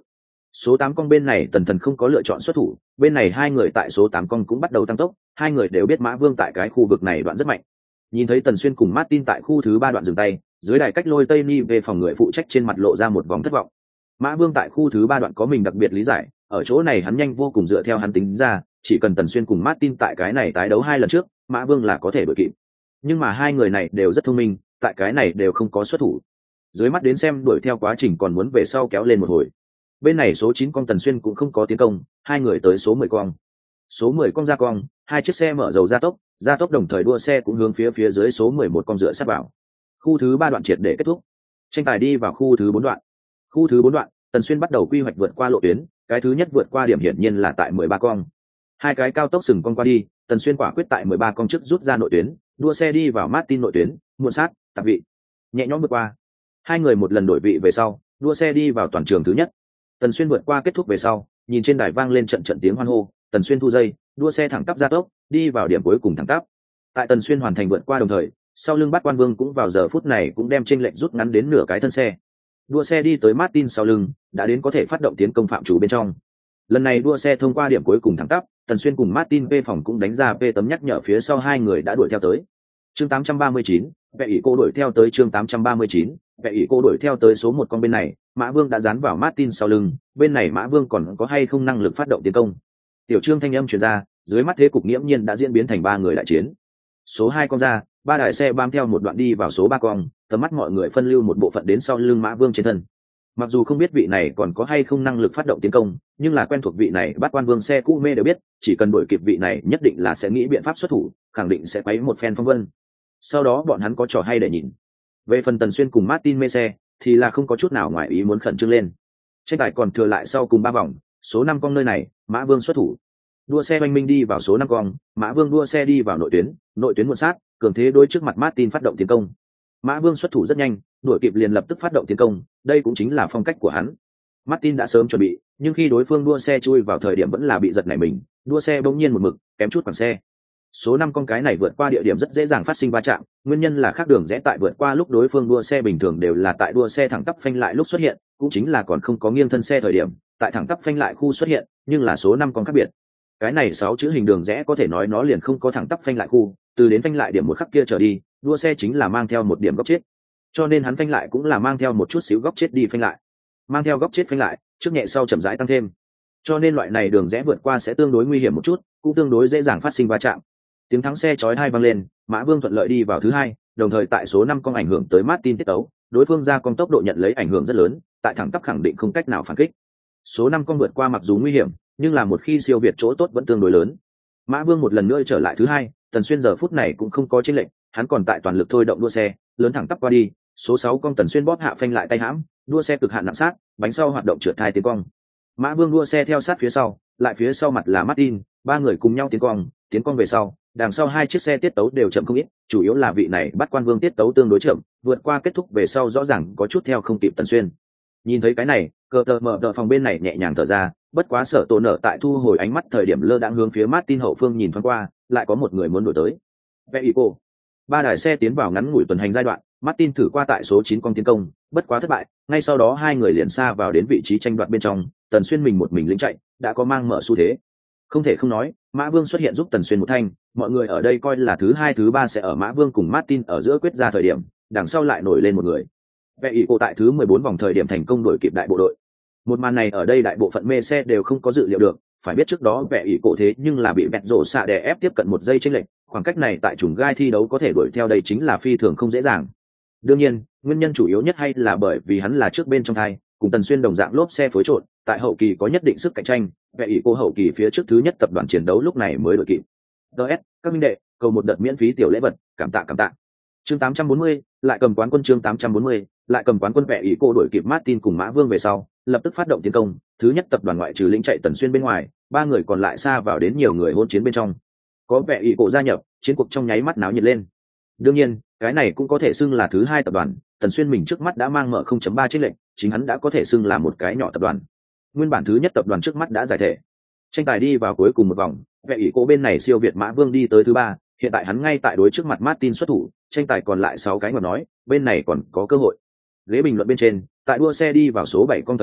Số tám con bên này Tần Thần không có lựa chọn xuất thủ, bên này hai người tại số tám con cũng bắt đầu tăng tốc, hai người đều biết Mã Vương tại cái khu vực này đoạn rất mạnh. Nhìn thấy Tần Xuyên cùng Martin tại khu thứ ba đoạn dừng tay, dưới đài cách lôi Tây Ni về phòng người phụ trách trên mặt lộ ra một vòng thất vọng. Mã Vương tại khu thứ ba đoạn có mình đặc biệt lý giải, ở chỗ này hắn nhanh vô cùng dựa theo hắn tính ra, chỉ cần Tần Xuyên cùng Martin tại cái này tái đấu hai lần trước, Mã Vương là có thể đuổi kịp. Nhưng mà hai người này đều rất thông minh, tại cái này đều không có xuất thủ. Dưới mắt đến xem đuổi theo quá trình còn muốn về sau kéo lên một hồi. Bên này số chín con Tần Xuyên cũng không có tiến công, hai người tới số mười con. Số mười con ra con, hai chiếc xe mở dầu gia tốc, gia tốc đồng thời đua xe cũng hướng phía phía dưới số mười một con dựa sát vào. Khu thứ ba đoạn triệt để kết thúc. Tranh tài đi vào khu thứ bốn đoạn. Khu thứ bốn đoạn, Tần Xuyên bắt đầu quy hoạch vượt qua lộ tuyến, cái thứ nhất vượt qua điểm hiển nhiên là tại mười ba con. Hai cái cao tốc sừng con qua đi, Tần Xuyên quả quyết tại mười ba con trước rút ra nội tuyến, đua xe đi vào Martin nội tuyến, muộn sát, tạp vị. Nhẹ nhõm vượt qua. Hai người một lần đổi vị về sau, đua xe đi vào toàn trường thứ nhất. Tần Xuyên vượt qua kết thúc về sau, nhìn trên đài vang lên trận trận tiếng hoan hô, Tần Xuyên thu dây, đua xe thẳng tắp gia tốc, đi vào điểm cuối cùng thẳng tắp. Tại Tần Xuyên hoàn thành vượt qua đồng thời, sau lưng Bát Quan Vương cũng vào giờ phút này cũng đem chênh lệch rút ngắn đến nửa cái thân xe. Đua xe đi tới Martin sau lưng, đã đến có thể phát động tiến công phạm chủ bên trong. Lần này đua xe thông qua điểm cuối cùng thẳng tắp, Tần Xuyên cùng Martin P phòng cũng đánh ra P tấm nhắc nhở phía sau hai người đã đuổi theo tới. Chương tám trăm ba mươi chín, Vệ ỷ cô đuổi theo tới chương tám trăm ba mươi chín, Vệ ỷ cô đuổi theo tới số một con bên này, Mã Vương đã dán vào Martin sau lưng, bên này Mã Vương còn có hay không năng lực phát động tiến công. Tiểu Trương thanh âm truyền ra, dưới mắt thế cục nghiễm nhiên đã diễn biến thành ba người đại chiến. Số hai con ra, ba đại xe bám theo một đoạn đi vào số ba con, tầm mắt mọi người phân lưu một bộ phận đến sau lưng Mã Vương trên thân. Mặc dù không biết vị này còn có hay không năng lực phát động tiến công, nhưng là quen thuộc vị này Bát Quan Vương xe cũ mê đều biết, chỉ cần đuổi kịp vị này nhất định là sẽ nghĩ biện pháp xuất thủ, khẳng định sẽ quấy một phen phong vân. Sau đó bọn hắn có trò hay để nhìn. Về phần Tần Xuyên cùng Martin mê xe, thì là không có chút nào ngoài ý muốn khẩn trương lên. Tranh tài còn thừa lại sau cùng ba vòng, số năm con nơi này, Mã Vương xuất thủ. Đua xe oanh minh đi vào số năm con, Mã Vương đua xe đi vào nội tuyến, nội tuyến muộn sát, cường thế đối trước mặt Martin phát động tiến công. Mã Vương xuất thủ rất nhanh, đuổi kịp liền lập tức phát động tiến công, đây cũng chính là phong cách của hắn. Martin đã sớm chuẩn bị, nhưng khi đối phương đua xe chui vào thời điểm vẫn là bị giật nảy mình, đua xe bỗng nhiên một mực, kém chút bằng xe. Số năm con cái này vượt qua địa điểm rất dễ dàng phát sinh va chạm, nguyên nhân là khác đường rẽ tại vượt qua lúc đối phương đua xe bình thường đều là tại đua xe thẳng tắp phanh lại lúc xuất hiện, cũng chính là còn không có nghiêng thân xe thời điểm, tại thẳng tắp phanh lại khu xuất hiện, nhưng là số năm con khác biệt. Cái này sáu chữ hình đường rẽ có thể nói nó liền không có thẳng tắp phanh lại khu, từ đến phanh lại điểm một khắc kia trở đi, đua xe chính là mang theo một điểm góc chết. Cho nên hắn phanh lại cũng là mang theo một chút xíu góc chết đi phanh lại. Mang theo góc chết phanh lại, trước nhẹ sau chậm rãi tăng thêm. Cho nên loại này đường rẽ vượt qua sẽ tương đối nguy hiểm một chút, cũng tương đối dễ dàng phát sinh va chạm. Tiếng thắng xe chói tai vang lên, Mã Vương thuận lợi đi vào thứ hai, đồng thời tại số năm con ảnh hưởng tới Martin tiết tấu, đối phương ra con tốc độ nhận lấy ảnh hưởng rất lớn, tại thẳng tắp khẳng định không cách nào phản kích. Số năm con vượt qua mặc dù nguy hiểm, nhưng là một khi siêu việt chỗ tốt vẫn tương đối lớn. Mã Vương một lần nữa trở lại thứ hai, Tần Xuyên giờ phút này cũng không có chênh lệch, hắn còn tại toàn lực thôi động đua xe, lớn thẳng tắp qua đi, số sáu con Tần Xuyên bóp hạ phanh lại tay hãm, đua xe cực hạn nặng sát, bánh sau hoạt động trượt thai tiến cong. Mã Vương đua xe theo sát phía sau, lại phía sau mặt là Martin, ba người cùng nhau tiến cong, tiến cong về sau, đằng sau hai chiếc xe tiết tấu đều chậm không ít, chủ yếu là vị này Bát Quan Vương tiết tấu tương đối chậm, vượt qua kết thúc về sau rõ ràng có chút theo không kịp Tần Xuyên. Nhìn thấy cái này, cờ tờ mở đợi phòng bên này nhẹ nhàng thở ra, bất quá Sở Tổ nở tại thu hồi ánh mắt thời điểm lơ đãng hướng phía Martin hậu phương nhìn thoáng qua, lại có một người muốn đuổi tới. Vệ ỷ cô. Ba đài xe tiến vào ngắn ngủi tuần hành giai đoạn, Martin thử qua tại số chín con tiến công, bất quá thất bại, ngay sau đó hai người liền xa vào đến vị trí tranh đoạt bên trong, Tần Xuyên mình một mình lính chạy, đã có mang mở xu thế. Không thể không nói, Mã Vương xuất hiện giúp Tần Xuyên một thanh, mọi người ở đây coi là thứ hai thứ ba sẽ ở Mã Vương cùng Martin ở giữa quyết ra thời điểm, đằng sau lại nổi lên một người. Vệ ỷ cô tại thứ mười bốn vòng thời điểm thành công đuổi kịp đại bộ đội. Một màn này ở đây đại bộ phận mê xe đều không có dự liệu được, phải biết trước đó Vệ ỷ cô thế nhưng là bị bẹt rổ xạ đè ép tiếp cận một giây chênh lệch, khoảng cách này tại chủng gai thi đấu có thể đuổi theo đây chính là phi thường không dễ dàng. Đương nhiên, nguyên nhân chủ yếu nhất hay là bởi vì hắn là trước bên trong thai, cùng Tần Xuyên đồng dạng lốp xe phối trộn, tại hậu kỳ có nhất định sức cạnh tranh, Vệ ỷ cô hậu kỳ phía trước thứ nhất tập đoàn chiến đấu lúc này mới đuổi kịp. đê ét, các minh đệ, cầu một đợt miễn phí tiểu lễ vật, cảm tạ cảm tạ. Chương tám trăm bốn mươi, lại cầm quán quân chương tám trăm bốn mươi, lại cầm quán quân. Vệ ỷ cô đuổi kịp Martin cùng Mã Vương về sau, lập tức phát động tiến công, thứ nhất tập đoàn ngoại trừ lĩnh chạy Tần Xuyên bên ngoài, ba người còn lại xa vào đến nhiều người hôn chiến bên trong. Có Vệ ỷ cô gia nhập, chiến cuộc trong nháy mắt náo nhiệt lên. Đương nhiên, cái này cũng có thể xưng là thứ hai tập đoàn, Tần Xuyên mình trước mắt đã mang mở không chấm ba chiến lệnh, chính hắn đã có thể xưng là một cái nhỏ tập đoàn. Nguyên bản thứ nhất tập đoàn trước mắt đã giải thể. Tranh tài đi vào cuối cùng một vòng, Vệ ỷ cô bên này siêu việt Mã Vương đi tới thứ ba, hiện tại hắn ngay tại đối trước mặt Martin xuất thủ, tranh tài còn lại sáu cái mà nói, bên này còn có cơ hội. Ghế bình luận bên trên, tại đua xe đi vào số bảy con thời điểm,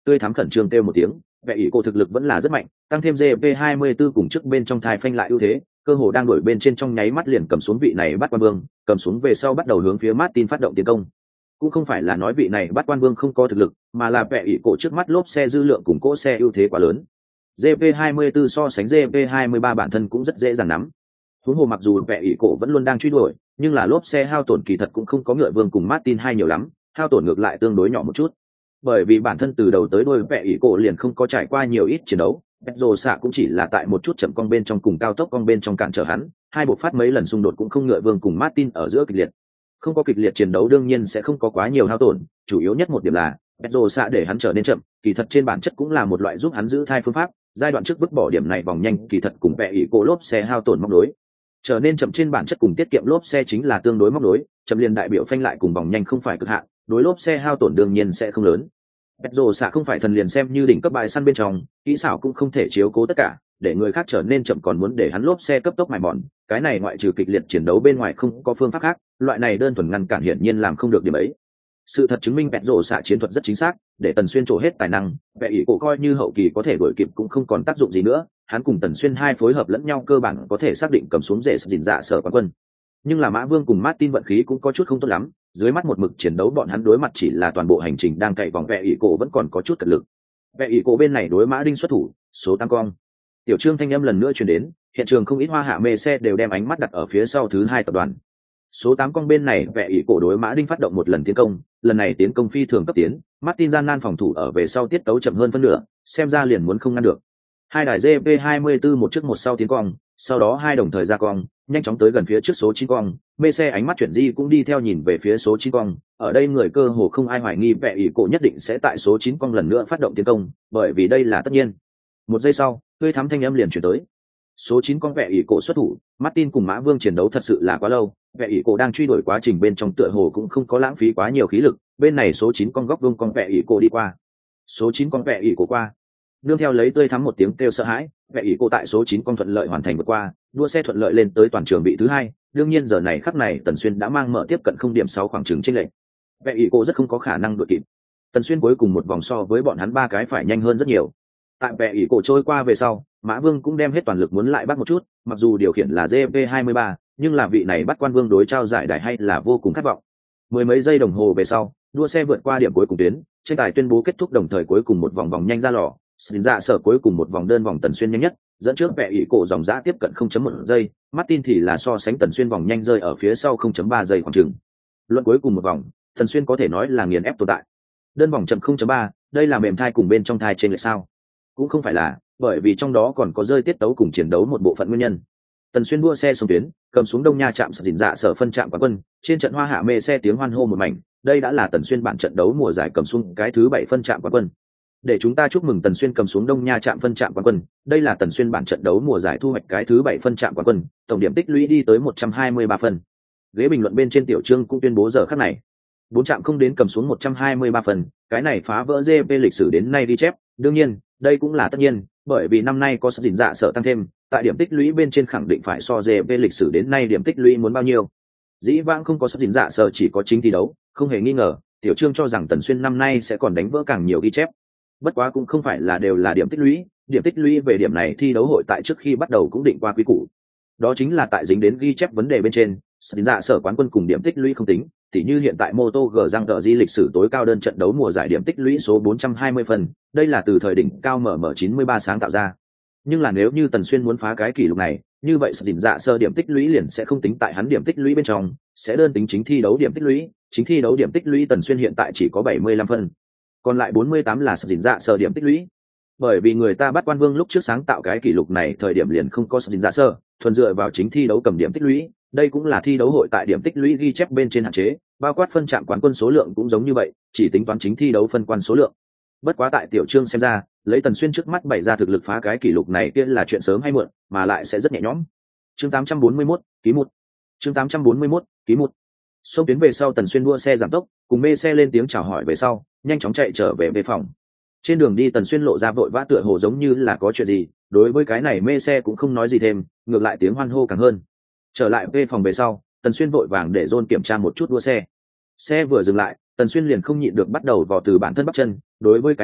tươi thắm khẩn trương kêu một tiếng. Vẻ ỷ cổ thực lực vẫn là rất mạnh, tăng thêm giê pê hai mươi 24 cùng trước bên trong thai phanh lại ưu thế, cơ hồ đang đuổi bên trên trong nháy mắt liền cầm xuống vị này bắt quan vương, cầm xuống về sau bắt đầu hướng phía Martin phát động tiến công. Cũng không phải là nói vị này bắt quan vương không có thực lực, mà là vẻ ỷ cổ trước mắt lốp xe dư lượng cùng cỗ xe ưu thế quá lớn. giê pê hai mươi 24 so sánh giê pê hai mươi ba bản thân cũng rất dễ dàng nắm. Huống hồ mặc dù vẻ ỷ cổ vẫn luôn đang truy đuổi, nhưng là lốp xe hao tổn kỳ thật cũng không có ngựa vương cùng Martin hai nhiều lắm, hao tổn ngược lại tương đối nhỏ một chút. Bởi vì bản thân từ đầu tới đuôi vẻ ỷ cổ liền không có trải qua nhiều ít chiến đấu, Pedro xạ cũng chỉ là tại một chút chậm cong bên trong cùng cao tốc cong bên trong cản trở hắn, hai bộ phát mấy lần xung đột cũng không ngựa vương cùng Martin ở giữa kịch liệt. Không có kịch liệt chiến đấu đương nhiên sẽ không có quá nhiều hao tổn, chủ yếu nhất một điểm là Pedro xạ để hắn trở nên chậm, kỳ thật trên bản chất cũng là một loại giúp hắn giữ thai phương pháp, giai đoạn trước vứt bỏ điểm này vòng nhanh kỳ thật cùng vẻ ỷ cổ lốp xe hao tổn móc đối. Trở nên chậm trên bản chất cùng tiết kiệm lốp xe chính là tương đối móc đối, chậm liền đại biểu phanh lại cùng vòng nhanh không phải cực hạn, đối lốp xe hao tổn đương nhiên sẽ không lớn. Pedro xạ không phải thần liền xem như đỉnh cấp bài săn bên trong, kỹ xảo cũng không thể chiếu cố tất cả, để người khác trở nên chậm còn muốn để hắn lốp xe cấp tốc mài mòn, cái này ngoại trừ kịch liệt chiến đấu bên ngoài không có phương pháp khác, loại này đơn thuần ngăn cản hiển nhiên làm không được điểm ấy. Sự thật chứng minh Pedro xạ chiến thuật rất chính xác, để Tần Xuyên trổ hết tài năng, vẻ ỷ cổ coi như hậu kỳ có thể đuổi kịp cũng không còn tác dụng gì nữa, hắn cùng Tần Xuyên hai phối hợp lẫn nhau cơ bản có thể xác định cầm xuống rễ dình dạ sở quán quân. Nhưng là Mã Vương cùng Martin vận khí cũng có chút không tốt lắm, dưới mắt một mực chiến đấu bọn hắn đối mặt chỉ là toàn bộ hành trình đang cậy vòng vẻ ỷ cổ vẫn còn có chút cật lực. Vẻ ỷ cổ bên này đối Mã Đinh xuất thủ, số tăng cong. Tiểu Trương thanh âm lần nữa truyền đến, hiện trường không ít hoa hạ mê xe đều đem ánh mắt đặt ở phía sau thứ hai tập đoàn. Số tám cong bên này vẻ ỷ cổ đối Mã Đinh phát động một lần tiến công, lần này tiến công phi thường cấp tiến, Martin gian nan phòng thủ ở về sau tiết tấu chậm hơn phân nửa, xem ra liền muốn không ngăn được. Hai đài giê pê hai mươi 24 một trước một sau tiến cong, sau đó hai đồng thời ra cong, nhanh chóng tới gần phía trước số chín cong, mê xe ánh mắt chuyển di cũng đi theo nhìn về phía số chín cong, ở đây người cơ hồ không ai hoài nghi vẻ ỷ cổ nhất định sẽ tại số chín cong lần nữa phát động tiến công, bởi vì đây là tất nhiên. Một giây sau, tươi thắm thanh âm liền chuyển tới. Số chín cong vẻ ỷ cổ xuất thủ, Martin cùng Mã Vương chiến đấu thật sự là quá lâu, vẻ ỷ cổ đang truy đuổi quá trình bên trong tựa hồ cũng không có lãng phí quá nhiều khí lực, bên này số chín cong góc vuông con vẻ ỷ cổ đi qua. Số chín con vẻ ỷ cổ qua. Nương theo lấy tươi thắm một tiếng kêu sợ hãi, vẻ ỷ cổ tại số chín con thuận lợi hoàn thành vượt qua, đua xe thuận lợi lên tới toàn trường vị thứ hai, đương nhiên giờ này khắc này Tần Xuyên đã mang mở tiếp cận không điểm sáu khoảng chừng chênh lệch. Vẻ ỷ cổ rất không có khả năng đuổi kịp. Tần Xuyên cuối cùng một vòng so với bọn hắn ba cái phải nhanh hơn rất nhiều. Tại vẻ ỷ cổ trôi qua về sau, Mã Vương cũng đem hết toàn lực muốn lại bắt một chút, mặc dù điều khiển là giê pê hai mươi ba, nhưng là vị này bắt quan vương đối trao giải đài hay là vô cùng khát vọng. Mười mấy giây đồng hồ về sau, đua xe vượt qua điểm cuối cùng tuyến, tranh tài tuyên bố kết thúc đồng thời cuối cùng một vòng vòng nhanh ra lò, xin dạ sở cuối cùng một vòng đơn vòng Tần Xuyên nhanh nhất, dẫn trước vẻ ỷ cổ dòng giã tiếp cận không chấm một giây, Martin thì là so sánh Tần Xuyên vòng nhanh rơi ở phía sau không chấm ba giây khoảng chừng. Luận cuối cùng một vòng, Tần Xuyên có thể nói là nghiền ép tồn tại. Đơn vòng chậm không chấm ba, đây là mềm thai cùng bên trong thai trên lệch sao? Cũng không phải là, bởi vì trong đó còn có rơi tiết tấu cùng chiến đấu một bộ phận nguyên nhân. Tần Xuyên đua xe xuống tuyến, cầm xuống Đông Nha trạm sở dình dạ sở phân trạm quán quân, trên trận hoa hạ mê xe tiếng hoan hô một mảnh, đây đã là Tần Xuyên bản trận đấu mùa giải cầm xuống cái thứ bảy phân trạm quán quân. Để chúng ta chúc mừng Tần Xuyên cầm xuống Đông Nha trạm phân trạm quán quân, đây là Tần Xuyên bản trận đấu mùa giải thu hoạch cái thứ bảy phân trạm quán quân, tổng điểm tích lũy đi tới một trăm hai mươi ba phân. Ghế bình luận bên trên Tiểu Trương cũng tuyên bố giờ khắc này, bốn trạm không đến cầm xuống một trăm hai mươi ba phần, cái này phá vỡ giê pê lịch sử đến nay ghi chép, đương nhiên, đây cũng là tất nhiên, bởi vì năm nay có sự dình dạ sở tăng thêm, tại điểm tích lũy bên trên khẳng định phải so giê pê lịch sử đến nay điểm tích lũy muốn bao nhiêu. Dĩ vãng không có sự dình dạ sở chỉ có chính thi đấu, không hề nghi ngờ, Tiểu Trương cho rằng Tần Xuyên năm nay sẽ còn đánh vỡ càng nhiều ghi chép. Bất quá cũng không phải là đều là điểm tích lũy, điểm tích lũy về điểm này thi đấu hội tại trước khi bắt đầu cũng định qua quy củ. Đó chính là tại dính đến ghi chép vấn đề bên trên, sự dình dạ sở quán quân cùng điểm tích lũy không tính. Tỉ như hiện tại Moto G Giang Tợ Di lịch sử tối cao đơn trận đấu mùa giải điểm tích lũy số bốn trăm hai mươi phần, đây là từ thời đỉnh cao em em chín mươi ba sáng tạo ra. Nhưng là nếu như Tần Xuyên muốn phá cái kỷ lục này, như vậy sự dình dạ sơ điểm tích lũy liền sẽ không tính tại hắn điểm tích lũy bên trong, sẽ đơn tính chính thi đấu điểm tích lũy, chính thi đấu điểm tích lũy Tần Xuyên hiện tại chỉ có bảy mươi lăm phân. Còn lại bốn mươi tám là sự dình dạ sơ điểm tích lũy. Bởi vì người ta bắt quan vương lúc trước sáng tạo cái kỷ lục này thời điểm liền không có sự dình dạ sơ, thuần dựa vào chính thi đấu cầm điểm tích lũy, đây cũng là thi đấu hội tại điểm tích lũy ghi chép bên trên hạn chế, bao quát phân trạm quán quân số lượng cũng giống như vậy, chỉ tính toán chính thi đấu phân quan số lượng. Bất quá tại Tiểu Trương xem ra, lấy Tần Xuyên trước mắt bày ra thực lực phá cái kỷ lục này kia là chuyện sớm hay muộn, mà lại sẽ rất nhẹ nhõm. Chương tám trăm bốn mươi mốt, ký một. Chương tám trăm bốn mươi mốt, ký một. Xông tiến về sau Tần Xuyên đua xe giảm tốc, cùng mê xe lên tiếng chào hỏi về sau, nhanh chóng chạy trở về về phòng. Trên đường đi Tần Xuyên lộ ra vội vã tựa hồ giống như là có chuyện gì, đối với cái này mê xe cũng không nói gì thêm, ngược lại tiếng hoan hô càng hơn. Trở lại về phòng về sau, Tần Xuyên vội vàng để John kiểm tra một chút đua xe. Xe vừa dừng lại, Tần Xuyên liền không nhịn được bắt đầu vò từ bản thân bắp chân, đối với cái này,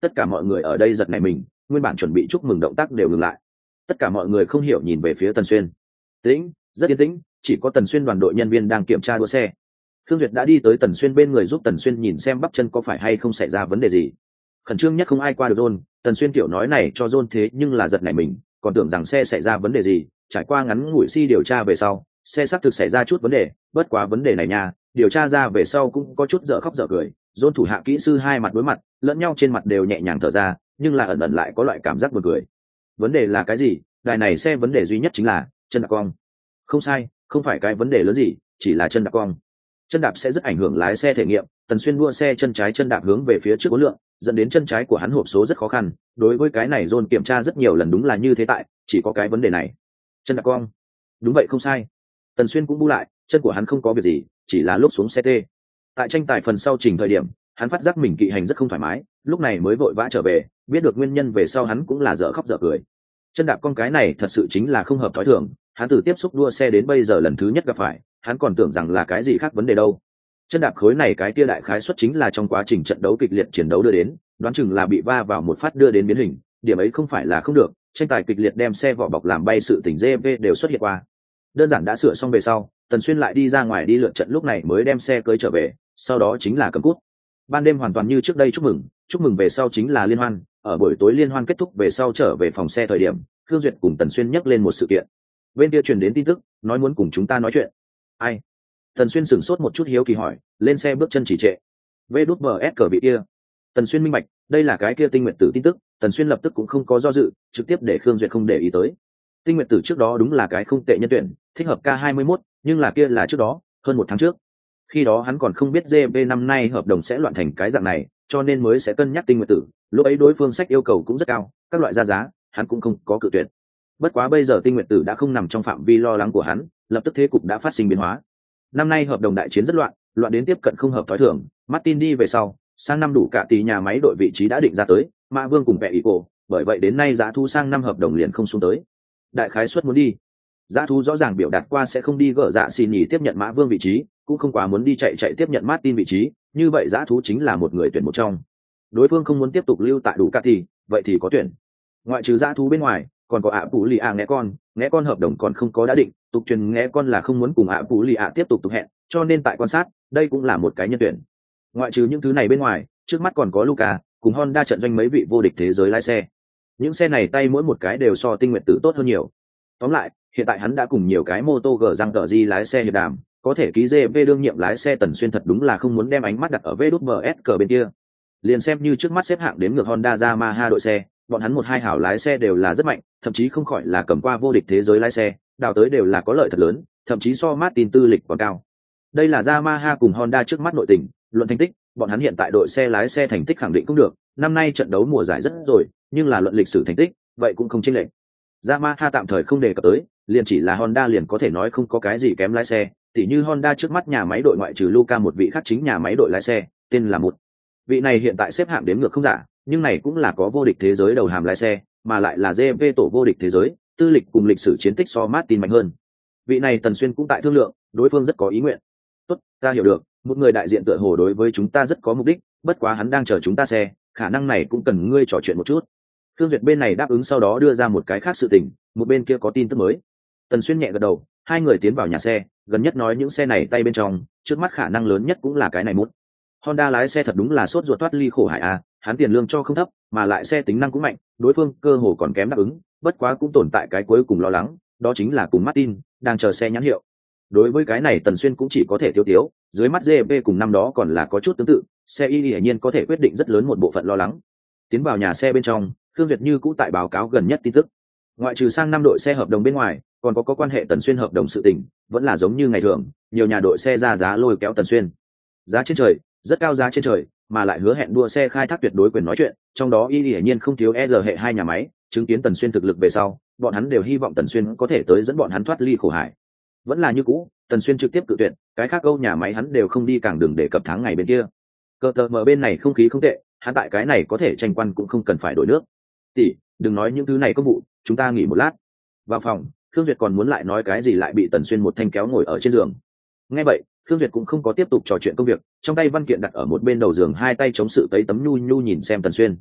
tất cả mọi người ở đây giật nảy mình, nguyên bản chuẩn bị chúc mừng động tác đều ngừng lại. Tất cả mọi người không hiểu nhìn về phía Tần Xuyên. Tĩnh, rất yên tĩnh, chỉ có Tần Xuyên đoàn đội nhân viên đang kiểm tra đua xe. Khương Duyệt đã đi tới Tần Xuyên bên người giúp Tần Xuyên nhìn xem bắp chân có phải hay không xảy ra vấn đề gì. Khẩn trương nhất không ai qua được John, Tần Xuyên kiểu nói này cho John thế nhưng là giật nảy mình, còn tưởng rằng xe xảy ra vấn đề gì, trải qua ngắn ngủi si điều tra về sau, xe xác thực xảy ra chút vấn đề, bất quá vấn đề này nha, điều tra ra về sau cũng có chút dở khóc dở cười. John thủ hạ kỹ sư hai mặt đối mặt, lẫn nhau trên mặt đều nhẹ nhàng thở ra, nhưng là ẩn ẩn lại có loại cảm giác buồn cười. Vấn đề là cái gì? Đài này xe vấn đề duy nhất chính là chân đạp cong. Không sai, không phải cái vấn đề lớn gì, chỉ là chân đạp cong. Chân đạp sẽ rất ảnh hưởng lái xe thể nghiệm. Tần Xuyên đua xe chân trái chân đạp hướng về phía trước uốn lượn, dẫn đến chân trái của hắn hộp số rất khó khăn. Đối với cái này John kiểm tra rất nhiều lần, đúng là như thế, tại chỉ có cái vấn đề này, chân đạp cong. Đúng vậy, không sai. Tần Xuyên cũng bu lại, chân của hắn không có việc gì, chỉ là lúc xuống xe tê. Tại tranh tài phần sau trình thời điểm, hắn phát giác mình kỵ hành rất không thoải mái, lúc này mới vội vã trở về, biết được nguyên nhân về sau hắn cũng là dở khóc dở cười. Chân đạp con cái này thật sự chính là không hợp thói thường, hắn từ tiếp xúc đua xe đến bây giờ lần thứ nhất gặp phải, hắn còn tưởng rằng là cái gì khác vấn đề đâu. Chân đạp khối này cái kia đại khái suất chính là trong quá trình trận đấu kịch liệt chiến đấu đưa đến, đoán chừng là bị va vào một phát đưa đến biến hình, điểm ấy không phải là không được, tranh tài kịch liệt đem xe vỏ bọc làm bay sự tình giê vê đều xuất hiện qua. Đơn giản đã sửa xong về sau, Tần Xuyên lại đi ra ngoài đi lượt trận, lúc này mới đem xe cưới trở về, sau đó chính là cầm cút. Ban đêm hoàn toàn như trước đây chúc mừng, chúc mừng về sau chính là liên hoan, ở buổi tối liên hoan kết thúc về sau trở về phòng xe thời điểm, Khương Duyệt cùng Tần Xuyên nhắc lên một sự kiện. Bên kia truyền đến tin tức, nói muốn cùng chúng ta nói chuyện. Ai? Tần Xuyên sửng sốt một chút, hiếu kỳ hỏi, lên xe bước chân chỉ trệ. vê đút bờ ét cờ vị kia. Tần Xuyên minh bạch, đây là cái kia Tinh Nguyệt Tử tin tức, Tần Xuyên lập tức cũng không có do dự, trực tiếp để Khương Duyệt không để ý tới. Tinh Nguyệt Tử trước đó đúng là cái không tệ nhân tuyển, thích hợp K hai mươi mốt, nhưng là kia là trước đó, hơn một tháng trước. Khi đó hắn còn không biết giê vê năm nay hợp đồng sẽ loạn thành cái dạng này, cho nên mới sẽ cân nhắc Tinh Nguyệt Tử. Lúc ấy đối phương sách yêu cầu cũng rất cao, các loại ra giá, hắn cũng không có cự tuyệt. Bất quá bây giờ Tinh Nguyệt Tử đã không nằm trong phạm vi lo lắng của hắn, lập tức thế cục đã phát sinh biến hóa. Năm nay hợp đồng đại chiến rất loạn, loạn đến tiếp cận không hợp thói thường. Martin đi về sau, sang năm đủ cả tỷ nhà máy đội vị trí đã định ra tới, Mã Vương cùng Vẹ Ý Cổ, bởi vậy đến nay giá thu sang năm hợp đồng liền không xuống tới. Đại khái suất muốn đi. Giá thu rõ ràng biểu đạt qua sẽ không đi gỡ dạ xin nghỉ tiếp nhận Mã Vương vị trí, cũng không quá muốn đi chạy chạy tiếp nhận Martin vị trí, như vậy giá thú chính là một người tuyển một trong. Đối phương không muốn tiếp tục lưu tại đủ cả tỷ, vậy thì có tuyển. Ngoại trừ giá thú bên ngoài, còn có ạ Pú Lì ạ nghe con, nghe con hợp đồng còn không có đã định, tục truyền nghe con là không muốn cùng ạ Pú Lì ạ tiếp tục tục hẹn, cho nên tại quan sát, đây cũng là một cái nhân tuyển. Ngoại trừ những thứ này bên ngoài, trước mắt còn có Luca, cùng Honda trận doanh mấy vị vô địch thế giới lái xe. Những xe này tay mỗi một cái đều so Tinh Nguyệt Tử tốt hơn nhiều. Tóm lại, hiện tại hắn đã cùng nhiều cái mô tô gờ răng tờ di lái xe hiệp đàm, có thể ký giê vê đương nhiệm lái xe Tần Xuyên thật đúng là không muốn đem ánh mắt đặt ở vê đút bờ ét cờ bên kia. Liền xem như trước mắt xếp hạng đến ngược Honda Yamaha đội xe, bọn hắn một hai hảo lái xe đều là rất mạnh, thậm chí không khỏi là cầm qua vô địch thế giới lái xe, đào tới đều là có lợi thật lớn, thậm chí so Martin tư lịch còn cao. Đây là Yamaha cùng Honda trước mắt nội tình, luận thành tích, bọn hắn hiện tại đội xe lái xe thành tích khẳng định cũng được, năm nay trận đấu mùa giải rất rồi, nhưng là luận lịch sử thành tích, vậy cũng không chênh lệch. Yamaha tạm thời không đề cập tới, liền chỉ là Honda liền có thể nói không có cái gì kém lái xe, tỉ như Honda trước mắt nhà máy đội ngoại trừ Luca một vị khác chính nhà máy đội lái xe, tên là một. Vị này hiện tại xếp hạng đếm ngược không giả, nhưng này cũng là có vô địch thế giới đầu hàm lái xe, mà lại là giê vê tổ vô địch thế giới, tư lịch cùng lịch sử chiến tích so Martin mạnh hơn. Vị này Tần Xuyên cũng tại thương lượng, đối phương rất có ý nguyện. Tốt, ta hiểu được, một người đại diện tựa hồ đối với chúng ta rất có mục đích, bất quá hắn đang chờ chúng ta xe, khả năng này cũng cần ngươi trò chuyện một chút. Thương Duyệt bên này đáp ứng, sau đó đưa ra một cái khác sự tình, một bên kia có tin tức mới. Tần Xuyên nhẹ gật đầu, hai người tiến vào nhà xe, gần nhất nói những xe này tay bên trong, trước mắt khả năng lớn nhất cũng là cái này mút. Honda lái xe thật đúng là sốt ruột thoát ly khổ hải a, hắn tiền lương cho không thấp, mà lại xe tính năng cũng mạnh, đối phương cơ hồ còn kém đáp ứng, bất quá cũng tồn tại cái cuối cùng lo lắng, đó chính là cùng Martin đang chờ xe nhãn hiệu. Đối với cái này Tần Xuyên cũng chỉ có thể tiêu tiếu, dưới mắt giê vê cùng năm đó còn là có chút tương tự, xe y hiển nhiên có thể quyết định rất lớn một bộ phận lo lắng. Tiến vào nhà xe bên trong, Khương Duyệt như cũ tại báo cáo gần nhất tin tức. Ngoại trừ sang năm đội xe hợp đồng bên ngoài, còn có có quan hệ Tần Xuyên hợp đồng sự tình, vẫn là giống như ngày thường, nhiều nhà đội xe ra giá lôi kéo Tần Xuyên. Giá trên trời, rất cao giá trên trời, mà lại hứa hẹn đua xe khai thác tuyệt đối quyền nói chuyện, trong đó y hiển nhiên không thiếu e rờ hệ hai nhà máy, chứng kiến Tần Xuyên thực lực về sau, bọn hắn đều hy vọng Tần Xuyên có thể tới dẫn bọn hắn thoát ly khổ hải. Vẫn là như cũ, Tần Xuyên trực tiếp cự tuyệt, cái khác Âu nhà máy hắn đều không đi, càng đừng để cập tháng ngày bên kia. Cơ tờ mở bên này không khí không tệ, hắn tại cái này có thể tranh quan cũng không cần phải đổi nước. Tỷ, đừng nói những thứ này công vụ, chúng ta nghỉ một lát. Vào phòng, Khương Duyệt còn muốn lại nói cái gì lại bị Tần Xuyên một thanh kéo ngồi ở trên giường. Nghe vậy, Khương Duyệt cũng không có tiếp tục trò chuyện công việc, trong tay văn kiện đặt ở một bên đầu giường, hai tay chống sự tấy tấm nhu nhu nhìn xem Tần Xuyên.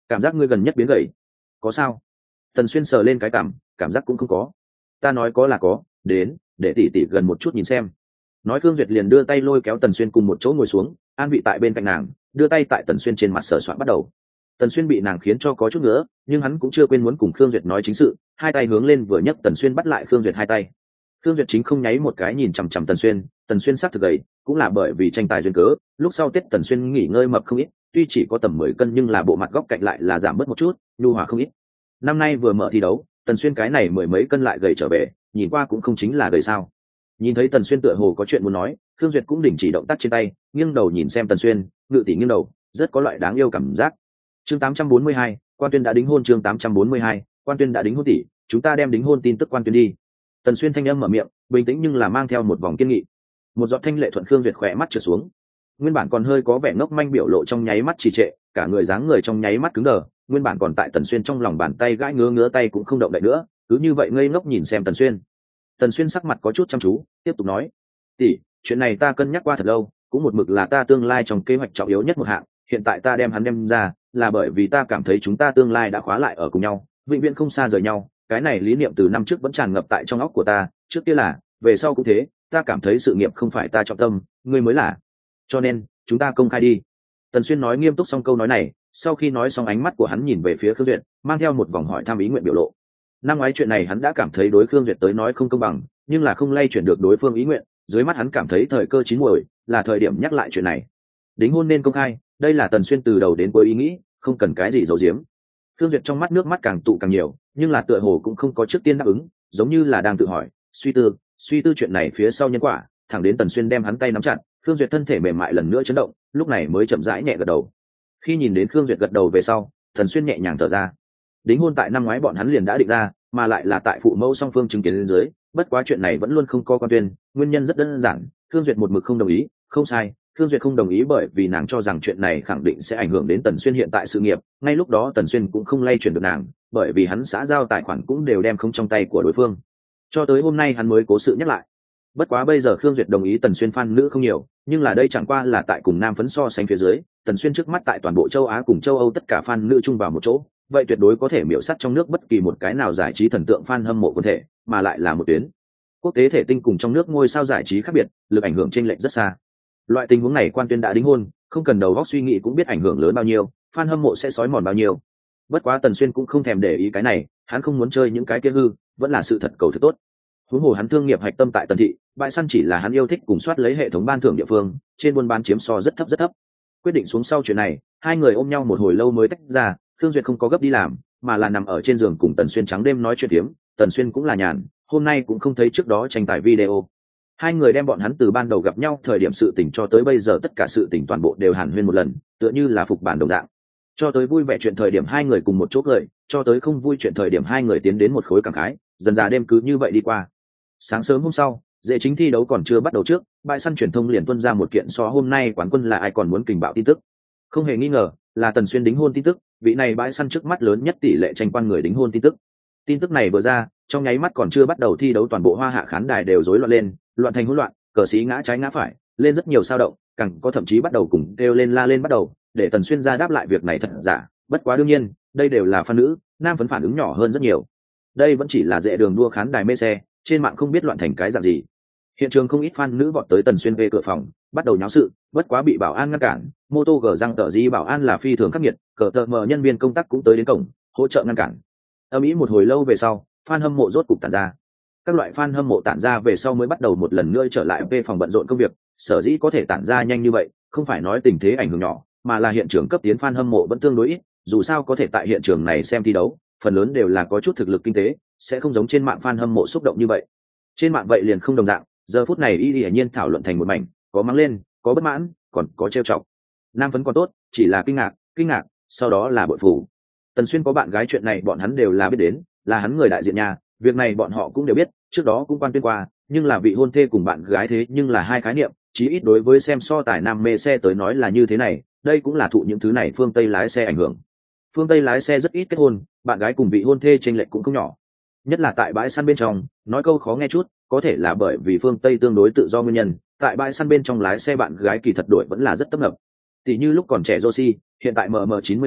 cảm giác ngươi gần nhất biến gầy. Có sao? Tần Xuyên sờ lên cái cảm, cảm giác cũng không có. Ta nói có là có, đến, để tỷ tỷ gần một chút nhìn xem. Nói Khương Duyệt liền đưa tay lôi kéo Tần Xuyên cùng một chỗ ngồi xuống, an vị tại bên cạnh nàng, đưa tay tại Tần Xuyên trên mặt sờ soạn bắt đầu. Tần Xuyên bị nàng khiến cho có chút nữa, nhưng hắn cũng chưa quên muốn cùng Khương Duyệt nói chính sự, hai tay hướng lên vừa nhấc Tần Xuyên bắt lại Khương Duyệt hai tay. Khương Duyệt chính không nháy một cái nhìn chằm chằm Tần Xuyên, Tần Xuyên sắc thực gầy, cũng là bởi vì tranh tài duyên cớ, lúc sau Tết Tần Xuyên nghỉ ngơi mập không ít, tuy chỉ có tầm mười cân nhưng là bộ mặt góc cạnh lại là giảm bớt một chút, nhu hòa không ít. Năm nay vừa mở thi đấu, Tần Xuyên cái này mười mấy cân lại gầy trở về, nhìn qua cũng không chính là gầy sao. Nhìn thấy Tần Xuyên tựa hồ có chuyện muốn nói, Khương Duyệt cũng đình chỉ động tác trên tay, nghiêng đầu nhìn xem Tần Xuyên, ngự tỷ nghiêng đầu, rất có loại đáng yêu cảm giác. Chương tám trăm bốn mươi hai, Quan Tuyên đã đính hôn. Chương tám trăm bốn mươi hai, Quan Tuyên đã đính hôn tỷ, chúng ta đem đính hôn tin tức Quan Tuyên đi. Tần Xuyên thanh âm mở miệng, bình tĩnh nhưng là mang theo một vòng kiên nghị. Một giọt thanh lệ thuận Khương Duyệt khỏe mắt trượt xuống. Nguyên bản còn hơi có vẻ ngốc manh biểu lộ trong nháy mắt trì trệ, cả người dáng người trong nháy mắt cứng đờ, nguyên bản còn tại Tần Xuyên trong lòng bàn tay gãi ngứa ngứa tay cũng không động đậy nữa, cứ như vậy ngây ngốc nhìn xem Tần Xuyên. Tần Xuyên sắc mặt có chút chăm chú, tiếp tục nói: "Tỷ, chuyện này ta cân nhắc qua thật lâu, cũng một mực là ta tương lai trong kế hoạch trọng yếu nhất một hạng, hiện tại ta đem hắn đem ra, là bởi vì ta cảm thấy chúng ta tương lai đã khóa lại ở cùng nhau, vĩnh viễn không xa rời nhau, cái này lý niệm từ năm trước vẫn tràn ngập tại trong óc của ta, trước kia là, về sau cũng thế, ta cảm thấy sự nghiệp không phải ta trọng tâm, ngươi mới là. Cho nên, chúng ta công khai đi." Tần Xuyên nói nghiêm túc xong câu nói này, sau khi nói xong ánh mắt của hắn nhìn về phía Khương Duyệt, mang theo một vòng hỏi thăm ý nguyện biểu lộ. Năm ngoái chuyện này hắn đã cảm thấy đối Khương Duyệt tới nói không công bằng, nhưng là không lay chuyển được đối phương ý nguyện, dưới mắt hắn cảm thấy thời cơ chín muồi, là thời điểm nhắc lại chuyện này. Đính hôn nên công khai, đây là Tần Xuyên từ đầu đến cuối ý nghĩ, không cần cái gì giấu giếm. Khương Duyệt trong mắt nước mắt càng tụ càng nhiều, nhưng là tựa hồ cũng không có trước tiên đáp ứng, giống như là đang tự hỏi, suy tư, suy tư chuyện này phía sau nhân quả, thẳng đến Tần Xuyên đem hắn tay nắm chặt, Khương Duyệt thân thể mềm mại lần nữa chấn động, lúc này mới chậm rãi nhẹ gật đầu. Khi nhìn đến Khương Duyệt gật đầu về sau, Tần Xuyên nhẹ nhàng thở ra. Đính hôn tại năm ngoái bọn hắn liền đã định ra, mà lại là tại phụ mẫu song phương chứng kiến lên dưới, bất quá chuyện này vẫn luôn không có Quan Tuyên, nguyên nhân rất đơn giản, Khương Duyệt một mực không đồng ý, không sai, Khương Duyệt không đồng ý bởi vì nàng cho rằng chuyện này khẳng định sẽ ảnh hưởng đến Tần Xuyên hiện tại sự nghiệp, ngay lúc đó Tần Xuyên cũng không lay chuyển được nàng, bởi vì hắn xã giao tài khoản cũng đều đem không trong tay của đối phương. Cho tới hôm nay hắn mới cố sự nhắc lại. Bất quá bây giờ Khương Duyệt đồng ý Tần Xuyên fan nữ không nhiều, nhưng là đây chẳng qua là tại cùng nam phấn so sánh phía dưới, Tần Xuyên trước mắt tại toàn bộ châu Á cùng châu Âu tất cả fan nữ chung vào một chỗ, vậy tuyệt đối có thể miểu sát trong nước bất kỳ một cái nào giải trí thần tượng fan hâm mộ quần thể, mà lại là một tuyến. Quốc tế thể tinh cùng trong nước ngôi sao giải trí khác biệt, lực ảnh hưởng chênh lệch rất xa. Loại tình huống này Quan Tuyên đã đính hôn, không cần đầu óc suy nghĩ cũng biết ảnh hưởng lớn bao nhiêu, fan hâm mộ sẽ sói mòn bao nhiêu. Bất quá Tần Xuyên cũng không thèm để ý cái này, hắn không muốn chơi những cái kia hư, vẫn là sự thật cầu thực tốt. Huống hồ hắn thương nghiệp hạch tâm tại Tần thị, bãi săn chỉ là hắn yêu thích cùng soát lấy hệ thống ban thưởng địa phương, trên buôn bán chiếm so rất thấp rất thấp. Quyết định xuống sau chuyện này, hai người ôm nhau một hồi lâu mới tách ra, Khương Duyệt không có gấp đi làm, mà là nằm ở trên giường cùng Tần Xuyên trắng đêm nói chuyện phiếm, Tần Xuyên cũng là nhàn, hôm nay cũng không thấy trước đó tranh tài video. Hai người đem bọn hắn từ ban đầu gặp nhau thời điểm sự tình cho tới bây giờ tất cả sự tình toàn bộ đều hàn huyên một lần, tựa như là phục bản đồng dạng. Cho tới vui vẻ chuyện thời điểm hai người cùng một chỗ cười, cho tới không vui chuyện thời điểm hai người tiến đến một khối cảm khái, dần dà đêm cứ như vậy đi qua. Sáng sớm hôm sau, dễ chính thi đấu còn chưa bắt đầu trước, bãi săn truyền thông liền tuân ra một kiện so hôm nay quán quân là ai còn muốn kình bạo tin tức. Không hề nghi ngờ, là Tần Xuyên đính hôn tin tức, vị này bãi săn trước mắt lớn nhất tỷ lệ tranh quan người đính hôn tin tức. Tin tức này vừa ra, trong nháy mắt còn chưa bắt đầu thi đấu toàn bộ Hoa Hạ khán đài đều rối loạn lên, loạn thành hỗn loạn, cờ sĩ ngã trái ngã phải, lên rất nhiều sao động, càng có thậm chí bắt đầu cùng kêu lên la lên bắt đầu, để Tần Xuyên ra đáp lại việc này thật giả, bất quá đương nhiên, đây đều là fan nữ, nam phấn phản ứng nhỏ hơn rất nhiều. Đây vẫn chỉ là dễ đường đua khán đài mê xe, trên mạng không biết loạn thành cái dạng gì. Hiện trường không ít fan nữ vọt tới Tần Xuyên về cửa phòng, bắt đầu nháo sự, bất quá bị bảo an ngăn cản, mô tô gờ răng tờ di bảo an là phi thường khắc nghiệt, cờ tờ mờ nhân viên công tác cũng tới đến cổng, hỗ trợ ngăn cản. Âm ý một hồi lâu về sau, fan hâm mộ rốt cục tản ra. Các loại fan hâm mộ tản ra về sau mới bắt đầu một lần nữa trở lại về phòng bận rộn công việc, sở dĩ có thể tản ra nhanh như vậy, không phải nói tình thế ảnh hưởng nhỏ, mà là hiện trường cấp tiến fan hâm mộ vẫn tương đối ít, dù sao có thể tại hiện trường này xem thi đấu, phần lớn đều là có chút thực lực kinh tế, sẽ không giống trên mạng fan hâm mộ xúc động như vậy. Trên mạng vậy liền không đồng dạng, giờ phút này y hiển nhiên thảo luận thành một mảnh, có mắng lên, có bất mãn, còn có trêu chọc. Nam phấn còn tốt, chỉ là kinh ngạc, kinh ngạc, sau đó là bội phủ. Tần Xuyên có bạn gái chuyện này bọn hắn đều là biết đến, là hắn người đại diện nhà, việc này bọn họ cũng đều biết, trước đó cũng quan tuyên qua, nhưng là vị hôn thê cùng bạn gái thế nhưng là hai khái niệm, chí ít đối với xem so tài nam mê xe tới nói là như thế này, đây cũng là thụ những thứ này phương Tây lái xe ảnh hưởng. Phương Tây lái xe rất ít kết hôn, bạn gái cùng vị hôn thê chênh lệch cũng không nhỏ. Nhất là tại bãi săn bên trong, nói câu khó nghe chút, có thể là bởi vì phương Tây tương đối tự do nguyên nhân, tại bãi săn bên trong lái xe bạn gái kỳ thật đổi vẫn là rất tấp nập. Tỷ như lúc còn trẻ Josie, hiện tại M M chín mươi ba,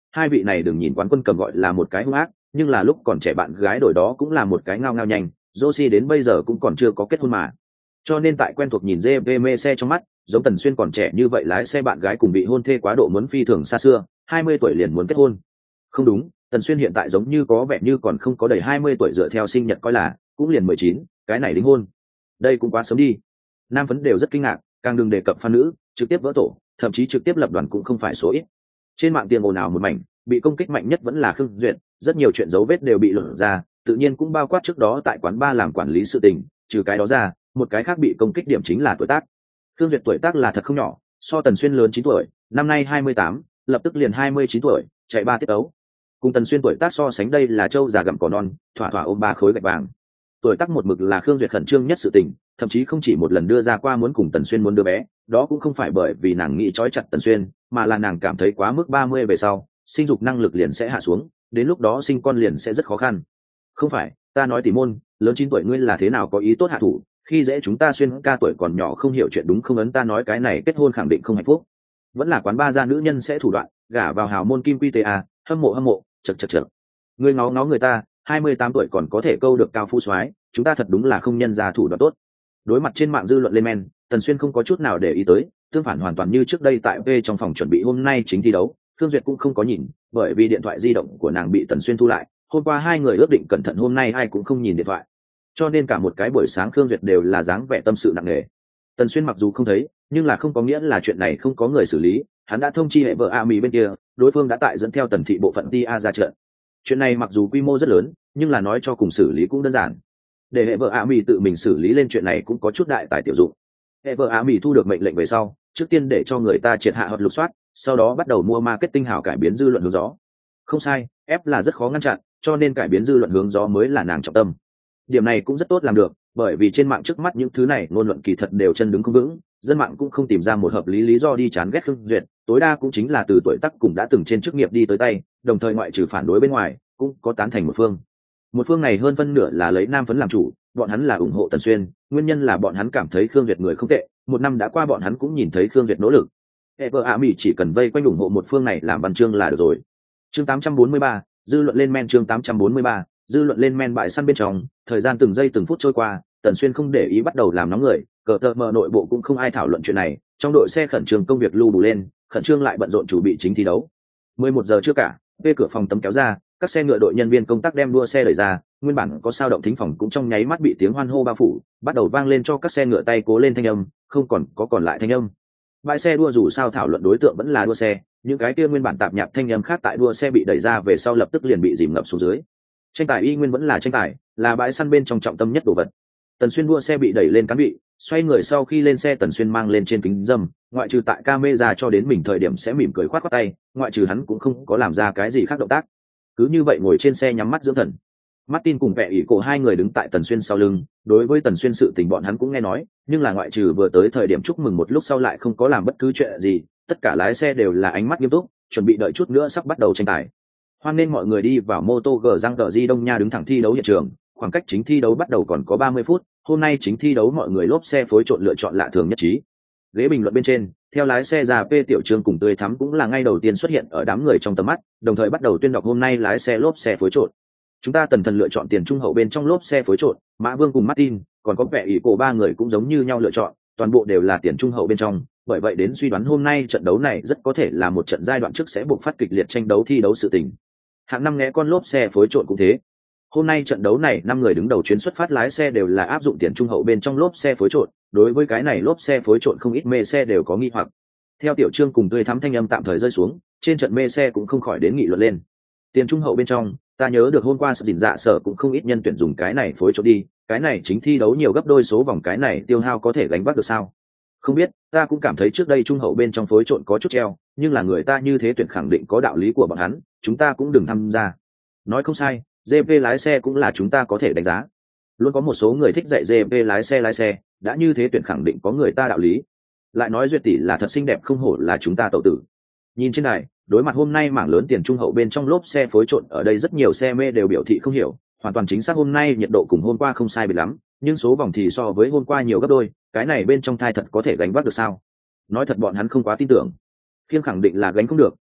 hai vị này đừng nhìn quán quân cầm gọi là một cái hung ác, nhưng là lúc còn trẻ bạn gái đổi đó cũng là một cái ngao ngao nhanh, Josie đến bây giờ cũng còn chưa có kết hôn mà. Cho nên tại quen thuộc nhìn giê vê mê xe trong mắt, giống Tần Xuyên còn trẻ như vậy lái xe bạn gái cùng bị hôn thê quá độ muốn phi thường xa xưa, hai mươi tuổi liền muốn kết hôn. Không đúng, Tần Xuyên hiện tại giống như có vẻ như còn không có đầy hai mươi tuổi, dựa theo sinh nhật coi là cũng liền mười chín, cái này đính hôn. Đây cũng quá sớm đi. Nam phấn đều rất kinh ngạc, càng đừng đề cập fan nữ, trực tiếp vỡ tổ, thậm chí trực tiếp lập đoàn cũng không phải số ít. Trên mạng tiền ồn ào một mảnh, bị công kích mạnh nhất vẫn là Khương Duyệt, rất nhiều chuyện dấu vết đều bị lộ ra, tự nhiên cũng bao quát trước đó tại quán bar làm quản lý sự tình, trừ cái đó ra, một cái khác bị công kích điểm chính là tuổi tác. Khương Duyệt tuổi tác là thật không nhỏ, so Tần Xuyên lớn chín tuổi, năm nay hai mươi tám, lập tức liền hai mươi chín tuổi, chạy ba tiết ấu. Cùng Tần Xuyên tuổi tác so sánh đây là trâu già gặm cỏ non, thỏa thỏa ôm ba khối gạch vàng. Tuổi tác một mực là Khương Duyệt khẩn trương nhất sự tình, thậm chí không chỉ một lần đưa ra qua muốn cùng Tần Xuyên muốn đứa bé, đó cũng không phải bởi vì nàng nghĩ trói chặt Tần Xuyên, mà là nàng cảm thấy quá mức ba mươi về sau, sinh dục năng lực liền sẽ hạ xuống, đến lúc đó sinh con liền sẽ rất khó khăn. Không phải, ta nói tỉ môn, lớn chín tuổi ngươi là thế nào có ý tốt hạ thủ, khi dễ chúng ta Xuyên ca tuổi còn nhỏ không hiểu chuyện đúng không? Ấn ta nói cái này kết hôn khẳng định không hạnh phúc. Vẫn là quán ba gia nữ nhân sẽ thủ đoạn, gả vào hào môn kim quy tê à, hâm mộ hâm mộ, chật chật chật. Ngươi ngó ngó người ta, hai mươi tám tuổi còn có thể câu được cao phú soái, chúng ta thật đúng là không nhân ra thủ đoạn tốt. Đối mặt trên mạng dư luận lên men, Tần Xuyên không có chút nào để ý tới, tương phản hoàn toàn như trước đây tại V trong phòng chuẩn bị hôm nay chính thi đấu, Thương Duyệt cũng không có nhìn, bởi vì điện thoại di động của nàng bị Tần Xuyên thu lại, hôm qua hai người ước định cẩn thận hôm nay ai cũng không nhìn điện thoại. Cho nên cả một cái buổi sáng Thương Duyệt đều là dáng vẻ tâm sự nặng nề. Tần Xuyên mặc dù không thấy, nhưng là không có nghĩa là chuyện này không có người xử lý, hắn đã thông chi hệ vợ A Mỹ bên kia, đối phương đã tại dẫn theo Tần thị bộ phận T A ra trận. Chuyện này mặc dù quy mô rất lớn, nhưng là nói cho cùng xử lý cũng đơn giản. Để hệ vợ A Mỹ tự mình xử lý lên chuyện này cũng có chút đại tài tiểu dụng. Hệ vợ A Mỹ thu được mệnh lệnh về sau, trước tiên để cho người ta triệt hạ hợp lục soát, sau đó bắt đầu mua marketing hảo cải biến dư luận hướng gió. Không sai, ép là rất khó ngăn chặn, cho nên cải biến dư luận hướng gió mới là nàng trọng tâm. Điểm này cũng rất tốt làm được, bởi vì trên mạng trước mắt những thứ này ngôn luận kỳ thật đều chân đứng không vững, dân mạng cũng không tìm ra một hợp lý lý do đi chán ghét Khương Duyệt, tối đa cũng chính là từ tuổi tác cùng đã từng trên chức nghiệp đi tới tay, đồng thời ngoại trừ phản đối bên ngoài, cũng có tán thành một phương. Một phương này hơn phân nửa là lấy nam phấn làm chủ, bọn hắn là ủng hộ Tần Xuyên, nguyên nhân là bọn hắn cảm thấy Khương Duyệt người không tệ, một năm đã qua bọn hắn cũng nhìn thấy Khương Duyệt nỗ lực. Ever A Mỹ chỉ cần vây quanh ủng hộ một phương này làm văn chương là được rồi. Chương tám trăm bốn mươi ba, dư luận lên men. Chương tám trăm bốn mươi ba, dư luận lên men. Bại săn bên trong, thời gian từng giây từng phút trôi qua, Tần Xuyên không để ý bắt đầu làm nóng người, cờ tờ mờ nội bộ cũng không ai thảo luận chuyện này, trong đội xe khẩn trương công việc lưu đủ lên, khẩn trương lại bận rộn chuẩn bị chính thi đấu. mười một giờ trước cả, về cửa phòng tấm kéo ra, các xe ngựa đội nhân viên công tác đem đua xe đẩy ra, nguyên bản có sao động thính phòng cũng trong nháy mắt bị tiếng hoan hô bao phủ, bắt đầu vang lên cho các xe ngựa tay cố lên thanh âm, không còn có còn lại thanh âm. Bãi xe đua dù sao thảo luận đối tượng vẫn là đua xe, những cái kia nguyên bản tạp nhạp thanh âm khác tại đua xe bị đẩy ra về sau lập tức liền bị dìm ngập xuống dưới. Tranh tài y nguyên vẫn là tranh tài, là bãi săn bên trong trọng tâm nhất đồ vật. Tần Xuyên đua xe bị đẩy lên cán vị, xoay người sau khi lên xe Tần Xuyên mang lên trên kính dâm, ngoại trừ tại camera cho đến mình thời điểm sẽ mỉm cười khoát khoát tay, ngoại trừ hắn cũng không có làm ra cái gì khác động tác. Cứ như vậy ngồi trên xe nhắm mắt dưỡng thần. Martin cùng Vẻ ỷ cổ hai người đứng tại Tần Xuyên sau lưng, đối với Tần Xuyên sự tình bọn hắn cũng nghe nói, nhưng là ngoại trừ vừa tới thời điểm chúc mừng một lúc sau lại không có làm bất cứ chuyện gì, tất cả lái xe đều là ánh mắt nghiêm túc, chuẩn bị đợi chút nữa sắp bắt đầu tranh tài. Hoan nên mọi người đi vào mô tô gờ răng đờ di Đông Nha đứng thẳng thi đấu hiện trường, khoảng cách chính thi đấu bắt đầu còn có ba mươi phút, hôm nay chính thi đấu mọi người lốp xe phối trộn lựa chọn lạ thường nhất trí. Ghế bình luận bên trên, theo lái xe già P Tiểu Trương cùng Tươi Thắm cũng là ngay đầu tiên xuất hiện ở đám người trong tầm mắt, đồng thời bắt đầu tuyên đọc hôm nay lái xe lốp xe phối trộn. Chúng ta Tần Thần lựa chọn tiền trung hậu bên trong lốp xe phối trộn, Mã Vương cùng Martin, còn có Vẻ ỷ cổ ba người cũng giống như nhau lựa chọn, toàn bộ đều là tiền trung hậu bên trong, bởi vậy đến suy đoán hôm nay trận đấu này rất có thể là một trận giai đoạn trước sẽ buộc phát kịch liệt tranh đấu thi đấu sự tình. Hạng năm nghe con lốp xe phối trộn cũng thế. Hôm nay trận đấu này năm người đứng đầu chuyến xuất phát lái xe đều là áp dụng tiền trung hậu bên trong lốp xe phối trộn, đối với cái này lốp xe phối trộn không ít mê xe đều có nghi hoặc. Theo Tiểu Trương cùng Tươi Thắm thanh âm tạm thời rơi xuống, trên trận mê xe cũng không khỏi đến nghị luận lên. Tiền trung hậu bên trong, ta nhớ được hôm qua sự dình dạ sở cũng không ít nhân tuyển dùng cái này phối trộn đi, cái này chính thi đấu nhiều gấp đôi số vòng cái này tiêu hao có thể gánh vác được sao? Không biết, ta cũng cảm thấy trước đây trung hậu bên trong phối trộn có chút treo, nhưng là người ta như thế tuyển khẳng định có đạo lý của bọn hắn, chúng ta cũng đừng tham gia. Nói không sai, giê pê lái xe cũng là chúng ta có thể đánh giá. Luôn có một số người thích dạy giê pê lái xe lái xe, đã như thế tuyển khẳng định có người ta đạo lý. Lại nói Duyệt tỷ là thật xinh đẹp không hổ là chúng ta tẩu tử. Nhìn trên này, đối mặt hôm nay mảng lớn tiền trung hậu bên trong lốp xe phối trộn ở đây rất nhiều xe mê đều biểu thị không hiểu, hoàn toàn chính xác hôm nay nhiệt độ cùng hôm qua không sai biệt lắm, nhưng số vòng thì so với hôm qua nhiều gấp đôi, cái này bên trong thai thật có thể gánh vác được sao? Nói thật bọn hắn không quá tin tưởng. Khiêng khẳng định là gánh không được,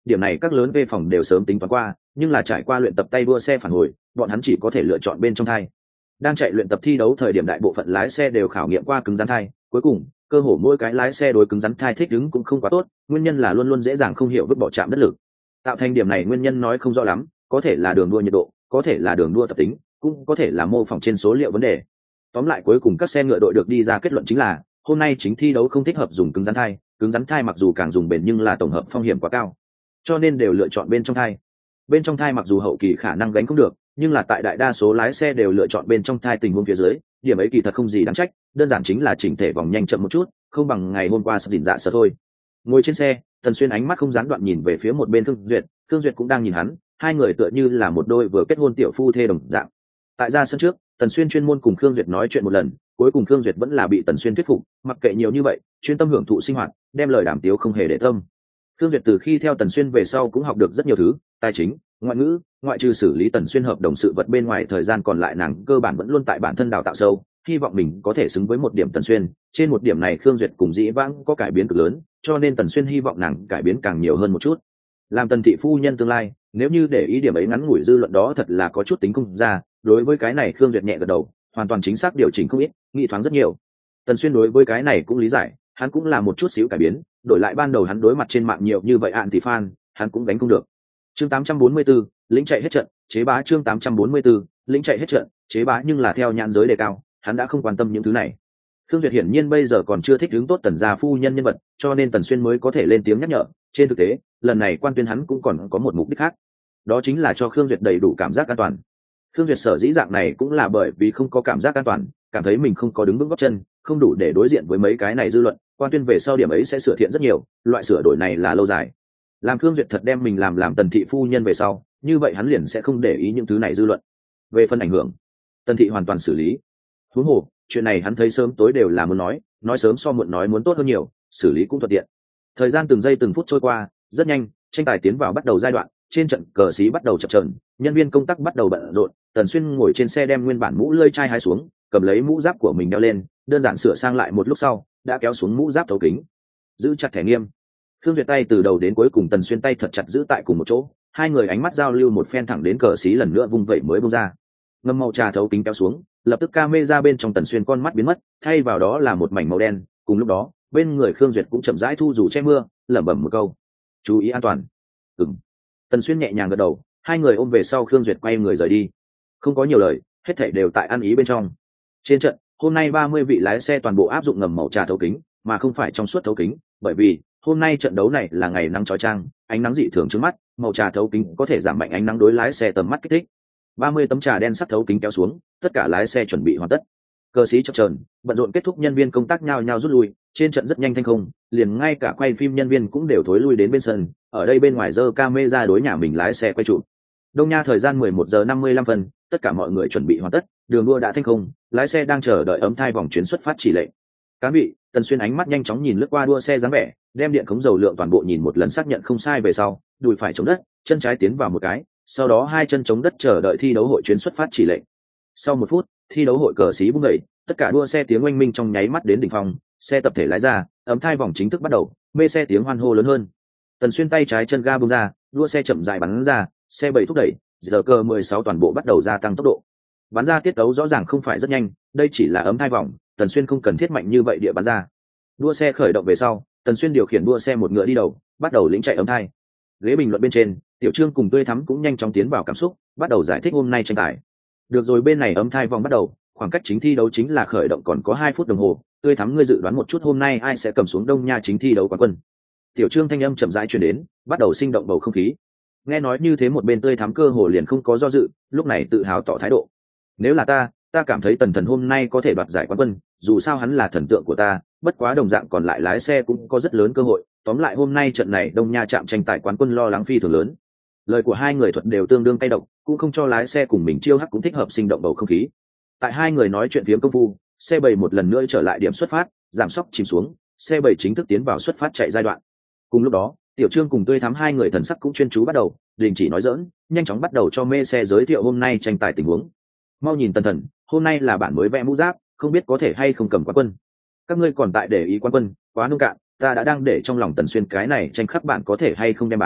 điểm này các lớn về phòng đều sớm tính toán qua, nhưng là trải qua luyện tập tay đua xe phản hồi, bọn hắn chỉ có thể lựa chọn bên trong thai. Đang chạy luyện tập thi đấu thời điểm đại bộ phận lái xe đều khảo nghiệm qua cứng rắn thai, cuối cùng cơ hồ mỗi cái lái xe đối cứng rắn thai thích ứng cũng không quá tốt, nguyên nhân là luôn luôn dễ dàng không hiểu vứt bỏ chạm đất lực. Tạo thành điểm này nguyên nhân nói không rõ lắm, có thể là đường đua nhiệt độ, có thể là đường đua tập tính, cũng có thể là mô phỏng trên số liệu vấn đề. Tóm lại cuối cùng các xe ngựa đội được đi ra kết luận chính là hôm nay chính thi đấu không thích hợp dùng cứng rắn thai, cứng rắn thai mặc dù càng dùng bền nhưng là tổng hợp phong hiểm quá cao, cho nên đều lựa chọn bên trong thai. Bên trong thai mặc dù hậu kỳ khả năng gánh không được, nhưng là tại đại đa số lái xe đều lựa chọn bên trong thai tình huống phía dưới, điểm ấy kỳ thật không gì đáng trách, đơn giản chính là chỉnh thể vòng nhanh chậm một chút, không bằng ngày hôm qua sắp dịn dạ sợ thôi. Ngồi trên xe, Tần Xuyên ánh mắt không gián đoạn nhìn về phía một bên Khương Duyệt, Khương Duyệt cũng đang nhìn hắn, hai người tựa như là một đôi vừa kết hôn tiểu phu thê đồng dạng. Tại ra sân trước, Tần Xuyên chuyên môn cùng Khương Duyệt nói chuyện một lần, cuối cùng Khương Duyệt vẫn là bị Tần Xuyên thuyết phục, mặc kệ nhiều như vậy, chuyên tâm hưởng thụ sinh hoạt, đem lời đàm tiếu không hề để tâm. Khương Duyệt từ khi theo Tần Xuyên về sau cũng học được rất nhiều thứ, tài chính, ngoại ngữ, ngoại trừ xử lý Tần Xuyên hợp đồng sự vật bên ngoài, thời gian còn lại nàng cơ bản vẫn luôn tại bản thân đào tạo sâu, hy vọng mình có thể xứng với một điểm Tần Xuyên. Trên một điểm này Khương Duyệt cùng dĩ vãng có cải biến cực lớn, cho nên Tần Xuyên hy vọng nàng cải biến càng nhiều hơn một chút. Làm Tần thị phu nhân tương lai, nếu như để ý điểm ấy ngắn ngủi dư luận đó thật là có chút tính không ra. Đối với cái này Khương Duyệt nhẹ gật đầu, hoàn toàn chính xác điều chỉnh không ít, nghĩ thoáng rất nhiều. Tần Xuyên đối với cái này cũng lý giải, hắn cũng là một chút xíu cải biến, đổi lại ban đầu hắn đối mặt trên mạng nhiều như vậy ạn thì fan, hắn cũng đánh không được. Chương tám trăm bốn mươi tư, lĩnh chạy hết trận, chế bá chương tám trăm bốn mươi tư, lĩnh chạy hết trận, chế bá nhưng là theo nhãn giới đề cao, hắn đã không quan tâm những thứ này. Khương Duyệt hiển nhiên bây giờ còn chưa thích ứng tốt Tần gia phu nhân nhân vật, cho nên Tần Xuyên mới có thể lên tiếng nhắc nhở. Trên thực tế, lần này quan tuyên hắn cũng còn có một mục đích khác, đó chính là cho Khương Duyệt đầy đủ cảm giác an toàn. Khương Duyệt sở dĩ dạng này cũng là bởi vì không có cảm giác an toàn, cảm thấy mình không có đứng vững gót chân, không đủ để đối diện với mấy cái này dư luận, quan tuyên về sau điểm ấy sẽ sửa thiện rất nhiều, loại sửa đổi này là lâu dài. Làm Khương Duyệt thật đem mình làm làm Tần thị phu nhân về sau, như vậy hắn liền sẽ không để ý những thứ này dư luận. Về phần ảnh hưởng, Tần thị hoàn toàn xử lý. Huống hồ, chuyện này hắn thấy sớm tối đều là muốn nói, nói sớm so muộn nói muốn tốt hơn nhiều, xử lý cũng thuận tiện. Thời gian từng giây từng phút trôi qua, rất nhanh, tranh tài tiến vào bắt đầu giai đoạn, trên trận cờ xí bắt đầu chập chờn, nhân viên công tác bắt đầu bận rộn. Tần Xuyên ngồi trên xe đem nguyên bản mũ lưỡi chai hái xuống, cầm lấy mũ giáp của mình đeo lên, đơn giản sửa sang lại một lúc sau, đã kéo xuống mũ giáp thấu kính, giữ chặt thẻ nghiêm. Khương Duyệt tay từ đầu đến cuối cùng Tần Xuyên tay thật chặt giữ tại cùng một chỗ, hai người ánh mắt giao lưu một phen thẳng đến cờ xí lần nữa vung vẩy mới bung ra. Ngâm màu trà thấu kính kéo xuống, lập tức camera bên trong Tần Xuyên con mắt biến mất, thay vào đó là một mảnh màu đen. Cùng lúc đó, bên người Khương Duyệt cũng chậm rãi thu dù che mưa, lẩm bẩm một câu: "Chú ý an toàn." Ừm. Tần Xuyên nhẹ nhàng gật đầu, hai người ôm về sau Khương Duyệt quay người rời đi. Không có nhiều lời, hết thảy đều tại ăn ý bên trong. Trên trận, hôm nay ba mươi vị lái xe toàn bộ áp dụng ngầm màu trà thấu kính, mà không phải trong suốt thấu kính, bởi vì hôm nay trận đấu này là ngày nắng chói chang, ánh nắng dị thường trước mắt, màu trà thấu kính có thể giảm mạnh ánh nắng đối lái xe tầm mắt kích thích. ba mươi tấm trà đen sắt thấu kính kéo xuống, tất cả lái xe chuẩn bị hoàn tất. Cờ sĩ chập chờn, bận rộn kết thúc, nhân viên công tác nhao nhao rút lui, trên trận rất nhanh thanh không, liền ngay cả quay phim nhân viên cũng đều thối lui đến bên sân, ở đây bên ngoài giơ camera đối nhà mình lái xe quay chụp. Đông Nha thời gian mười một giờ năm mươi lăm phân, tất cả mọi người chuẩn bị hoàn tất, đường đua đã thanh không, lái xe đang chờ đợi ấm thai vòng chuyến xuất phát chỉ lệnh. Cán vị, Tần Xuyên ánh mắt nhanh chóng nhìn lướt qua đua xe dáng vẻ, đem điện khống dầu lượng toàn bộ nhìn một lần xác nhận không sai về sau, đùi phải chống đất, chân trái tiến vào một cái, sau đó hai chân chống đất chờ đợi thi đấu hội chuyến xuất phát chỉ lệnh. Sau một phút, thi đấu hội cờ xí bung gậy, tất cả đua xe tiếng oanh minh trong nháy mắt đến đỉnh phong, xe tập thể lái ra, ấm thai vòng chính thức bắt đầu, mê xe tiếng hoan hô lớn hơn. Tần Xuyên tay trái chân ga bung ra, đua xe chậm rãi bắn ra, xe bảy thúc đẩy, giờ cơ mười sáu toàn bộ bắt đầu gia tăng tốc độ. Bắn ra tiết đấu rõ ràng không phải rất nhanh, đây chỉ là ấm thai vòng, Tần Xuyên không cần thiết mạnh như vậy địa bắn ra. Đua xe khởi động về sau, Tần Xuyên điều khiển đua xe một ngựa đi đầu, bắt đầu lĩnh chạy ấm thai. Ghế bình luận bên trên, Tiểu Trương cùng Tươi Thắm cũng nhanh chóng tiến vào cảm xúc, bắt đầu giải thích hôm nay tranh tài. Được rồi, bên này ấm thai vòng bắt đầu, khoảng cách chính thi đấu chính là khởi động còn có hai phút đồng hồ. Tươi Thắm, ngươi dự đoán một chút hôm nay ai sẽ cầm xuống Đông Nha chính thi đấu quán quân? Tiểu Trương thanh âm chậm rãi truyền đến, bắt đầu sinh động bầu không khí. Nghe nói như thế, một bên Tươi Thắm cơ hồ liền không có do dự, lúc này tự hào tỏ thái độ. Nếu là ta, ta cảm thấy Tần Thần hôm nay có thể đoạt giải quán quân, dù sao hắn là thần tượng của ta, bất quá đồng dạng còn lại lái xe cũng có rất lớn cơ hội, tóm lại hôm nay trận này Đông Nha chạm tranh tài quán quân lo lắng phi thường lớn. Lời của hai người thuật đều tương đương cay độc, cũng không cho lái xe cùng mình chiêu hắc cũng thích hợp sinh động bầu không khí. Tại hai người nói chuyện phiếm công phu, xe bảy một lần nữa trở lại điểm xuất phát, giảm sóc chìm xuống, xe bảy chính thức tiến vào xuất phát chạy giai đoạn. Cùng lúc đó, Tiểu Trương cùng Tươi Thắm hai người thần sắc cũng chuyên chú bắt đầu, đình chỉ nói giỡn, nhanh chóng bắt đầu cho mê xe giới thiệu hôm nay tranh tài tình huống. Mau nhìn Tần Thần, hôm nay là bản mới vẽ mũ giáp, không biết có thể hay không cầm quán quân. Các ngươi còn tại để ý quán quân, quá nông cạn, ta đã đang để trong lòng Tần Xuyên cái này tranh khắc bạn có thể hay không đem bán,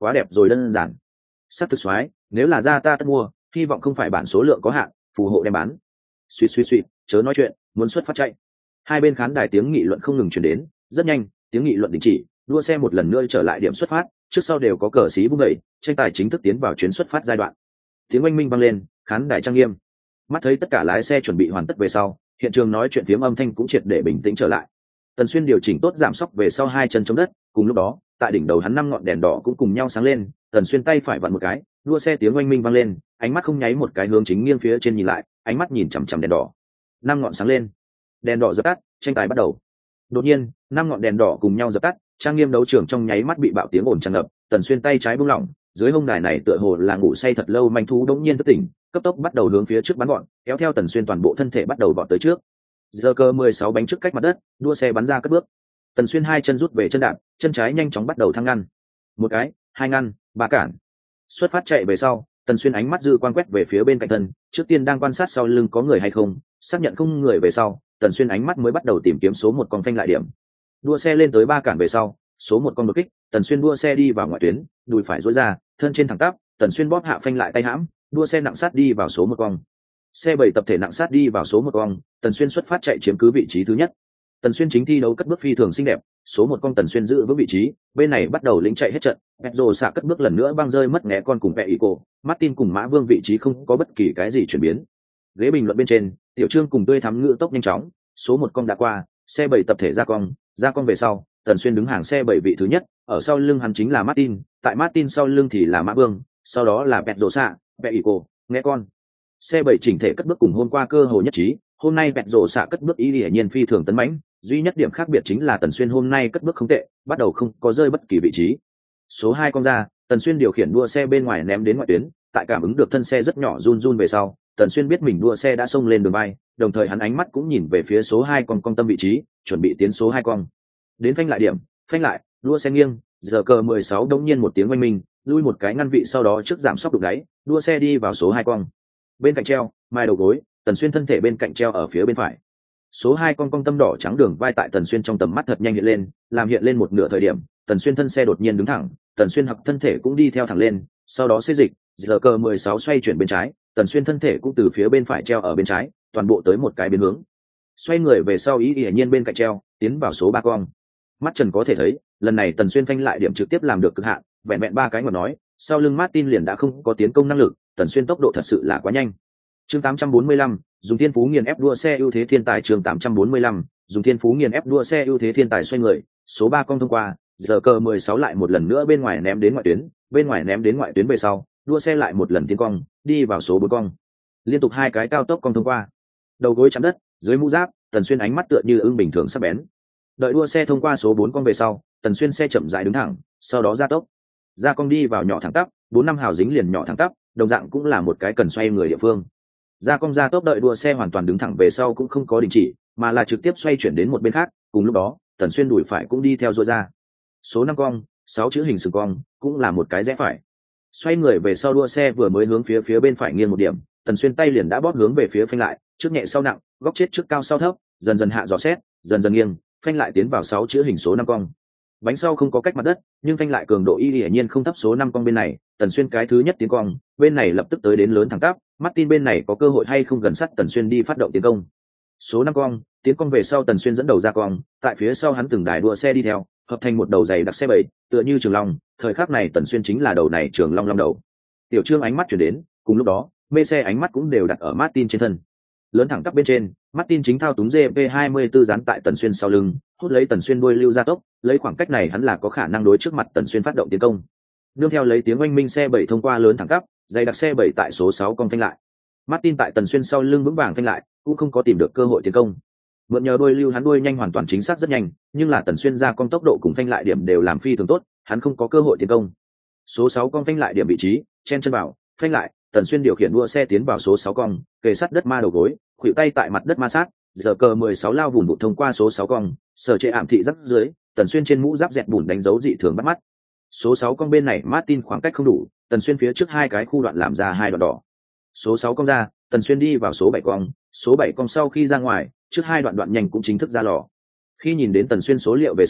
quá đẹp rồi đơn giản. Sắc thực xoái, nếu là ra ta tất mua, hy vọng không phải bản số lượng có hạn, phù hộ đem bán. Suýt suýt suýt, chớ nói chuyện, muốn xuất phát chạy. Hai bên khán đài tiếng nghị luận không ngừng truyền đến, rất nhanh, tiếng nghị luận đình chỉ, đua xe một lần nữa trở lại điểm xuất phát, trước sau đều có cờ xí vung dậy, tranh tài chính thức tiến vào chuyến xuất phát giai đoạn. Tiếng oanh minh vang lên, khán đài trang nghiêm. Mắt thấy tất cả lái xe chuẩn bị hoàn tất về sau, hiện trường nói chuyện phiếm âm thanh cũng triệt để bình tĩnh trở lại. Tần Xuyên điều chỉnh tốt giảm sóc về sau hai chân chống đất, cùng lúc đó, tại đỉnh đầu hắn năm ngọn đèn đỏ cũng cùng nhau sáng lên. Tần Xuyên tay phải vặn một cái, đua xe tiếng oanh minh vang lên, ánh mắt không nháy một cái hướng chính nghiêng phía trên nhìn lại, ánh mắt nhìn chằm chằm đèn đỏ. Năm ngọn sáng lên, đèn đỏ dập tắt, tranh tài bắt đầu. Đột nhiên, năm ngọn đèn đỏ cùng nhau dập tắt, trang nghiêm đấu trường trong nháy mắt bị bạo tiếng ồn tràn ngập. Tần Xuyên tay trái buông lỏng, dưới hông đài này tựa hồ là ngủ say thật lâu manh thú đống nhiên thức tỉnh, cấp tốc bắt đầu hướng phía trước bắn gọn, kéo theo Tần Xuyên toàn bộ thân thể bắt đầu vọt tới trước. Giờ cơ mười sáu bánh trước cách mặt đất, đua xe bắn ra cất bước. Tần Xuyên hai chân rút về chân đạp, chân trái nhanh chóng bắt đầu thăng ngăn. Một cái, hai ngăn, ba cản. Xuất phát chạy về sau, Tần Xuyên ánh mắt dư quan quét về phía bên cạnh thân, trước tiên đang quan sát sau lưng có người hay không, xác nhận không người về sau, Tần Xuyên ánh mắt mới bắt đầu tìm kiếm số một con phanh lại điểm. Đua xe lên tới ba cản về sau, số một con đột kích, Tần Xuyên đua xe đi vào ngoại tuyến, đùi phải duỗi ra, thân trên thẳng tắp, Tần Xuyên bóp hạ phanh lại tay hãm, đua xe nặng sát đi vào số một con. Xe bảy tập thể nặng sát đi vào số một con, Tần Xuyên xuất phát chạy chiếm cứ vị trí thứ nhất. Tần Xuyên chính thi đấu cất bước phi thường xinh đẹp, số một con Tần Xuyên giữ vững vị trí, bên này bắt đầu lĩnh chạy hết trận, Pedro xạ cất bước lần nữa băng rơi mất né con cùng vẹ ý cổ, Martin cùng Mã Vương vị trí không có bất kỳ cái gì chuyển biến. Ghế bình luận bên trên, Tiểu Trương cùng tươi thắm ngữ tốc nhanh chóng, số một con đã qua, xe bảy tập thể ra con, ra con về sau, Tần Xuyên đứng hàng xe bảy vị thứ nhất, ở sau lưng hắn chính là Martin, tại Martin sau lưng thì là Mã Vương, sau đó là Pedro xạ, vẹ ý cổ, nghe con. Xe bảy chỉnh thể cất bước cùng hôm qua cơ hồ nhất trí, hôm nay Pedro xạ cất bước ý hiển nhiên phi thường tấn mãnh, duy nhất điểm khác biệt chính là Tần Xuyên hôm nay cất bước không tệ, bắt đầu không có rơi bất kỳ vị trí. Số hai con ra, Tần Xuyên điều khiển đua xe bên ngoài ném đến ngoại tuyến, tại cảm ứng được thân xe rất nhỏ run run về sau, Tần Xuyên biết mình đua xe đã xông lên đường bay, đồng thời hắn ánh mắt cũng nhìn về phía số hai con con tâm vị trí, chuẩn bị tiến số hai con. Đến phanh lại điểm, phanh lại, đua xe nghiêng, giờ cờ mười sáu đống nhiên một tiếng oanh minh, lui một cái ngăn vị sau đó trước giảm sóc đục đáy, đua xe đi vào số hai con. Bên cạnh treo, mai đầu gối, Tần Xuyên thân thể bên cạnh treo ở phía bên phải. Số hai con cong tâm đỏ trắng đường vai tại Tần Xuyên trong tầm mắt thật nhanh hiện lên, làm hiện lên một nửa thời điểm, Tần Xuyên thân xe đột nhiên đứng thẳng, Tần Xuyên hặc thân thể cũng đi theo thẳng lên, sau đó xê dịch, giờ cờ mười sáu xoay chuyển bên trái, Tần Xuyên thân thể cũng từ phía bên phải treo ở bên trái, toàn bộ tới một cái biến hướng. Xoay người về sau ý hiển nhiên bên cạnh treo, tiến vào số ba con. Mắt Trần có thể thấy, lần này Tần Xuyên phanh lại điểm trực tiếp làm được cực hạn, vẹn vẹn ba cái ngọt nói, sau lưng Martin liền đã không có tiến công năng lực, Tần Xuyên tốc độ thật sự là quá nhanh. Chương tám trăm bốn mươi lăm, dùng thiên phú nghiền ép đua xe ưu thế thiên tài. Chương tám trăm bốn mươi lăm, dùng thiên phú nghiền ép đua xe ưu thế thiên tài. Xoay người, số ba con thông qua, giờ cờ mười sáu lại một lần nữa bên ngoài ném đến ngoại tuyến, bên ngoài ném đến ngoại tuyến về sau, đua xe lại một lần tiến cong, đi vào số bốn con. Liên tục hai cái cao tốc con thông qua. Đầu gối chạm đất, dưới mũ giáp, Tần Xuyên ánh mắt tựa như ưng bình thường sắc bén. Đợi đua xe thông qua số bốn con về sau, Tần Xuyên xe chậm rãi đứng thẳng, sau đó gia tốc. Ra cong đi vào nhỏ thẳng tắp, bốn năm hào dính liền nhỏ thẳng tắp, đồng dạng cũng là một cái cần xoay người địa phương. Ra cong ra tốc đợi đua xe hoàn toàn đứng thẳng về sau cũng không có đình chỉ, mà là trực tiếp xoay chuyển đến một bên khác, cùng lúc đó, Tần Xuyên đùi phải cũng đi theo rua ra. Số năm cong, sáu chữ hình sừng cong, cũng là một cái rẽ phải. Xoay người về sau đua xe vừa mới hướng phía phía bên phải nghiêng một điểm, Tần Xuyên tay liền đã bóp hướng về phía phanh lại, trước nhẹ sau nặng, góc chết trước cao sau thấp, dần dần hạ dò xét, dần dần nghiêng, phanh lại tiến vào sáu chữ hình số năm cong. Bánh sau không có cách mặt đất, nhưng phanh lại cường độ y hiển nhiên không thấp số năm cong bên này, Tần Xuyên cái thứ nhất tiến cong, bên này lập tức tới đến lớn thẳng tắp, Martin bên này có cơ hội hay không gần sát Tần Xuyên đi phát động tiến công. Số năm cong, tiến cong về sau Tần Xuyên dẫn đầu ra cong, tại phía sau hắn từng đài đua xe đi theo, hợp thành một đầu dày đặc xe bảy, tựa như trường long, thời khắc này Tần Xuyên chính là đầu này trường long long đầu. Tiểu Trương ánh mắt chuyển đến, cùng lúc đó, mê xe ánh mắt cũng đều đặt ở Martin trên thân. Lớn thẳng tắp bên trên, Martin chính thao túng giê pê hai mươi tư dán tại Tần Xuyên sau lưng, hút lấy Tần Xuyên đuôi lưu ra tốc, lấy khoảng cách này hắn là có khả năng đối trước mặt Tần Xuyên phát động tiến công. Nương theo lấy tiếng oanh minh xe bảy thông qua lớn thẳng tắp, dày đặc xe bảy tại số sáu cong phanh lại. Martin tại Tần Xuyên sau lưng vững vàng phanh lại, cũng không có tìm được cơ hội tiến công. Mượn nhờ đuôi lưu hắn đuôi nhanh hoàn toàn chính xác rất nhanh, nhưng là Tần Xuyên ra cong tốc độ cùng phanh lại điểm đều làm phi thường tốt, hắn không có cơ hội tiến công. Số sáu cong phanh lại điểm vị trí, chen chân vào, phanh lại, Tần Xuyên điều khiển đua xe tiến vào số sáu cong, kề sát đất ma đầu gối, khuỷu tay tại mặt đất ma sát, giờ cờ mười sáu lao bùn bụt thông qua số sáu cong, sở chế ảm thị rắc dưới, Tần Xuyên trên mũ giáp dẹt bùn đánh dấu dị thường bắt mắt. Số sáu cong bên này Martin khoảng cách không đủ, Tần Xuyên phía trước hai cái khu đoạn làm ra hai đoạn đỏ. Số sáu cong ra, Tần Xuyên đi vào số bảy cong, số bảy cong sau khi ra ngoài, trước hai đoạn đoạn nhanh cũng chính thức ra lò. Khi nhìn đến Tần Xuyên số liệu về sau,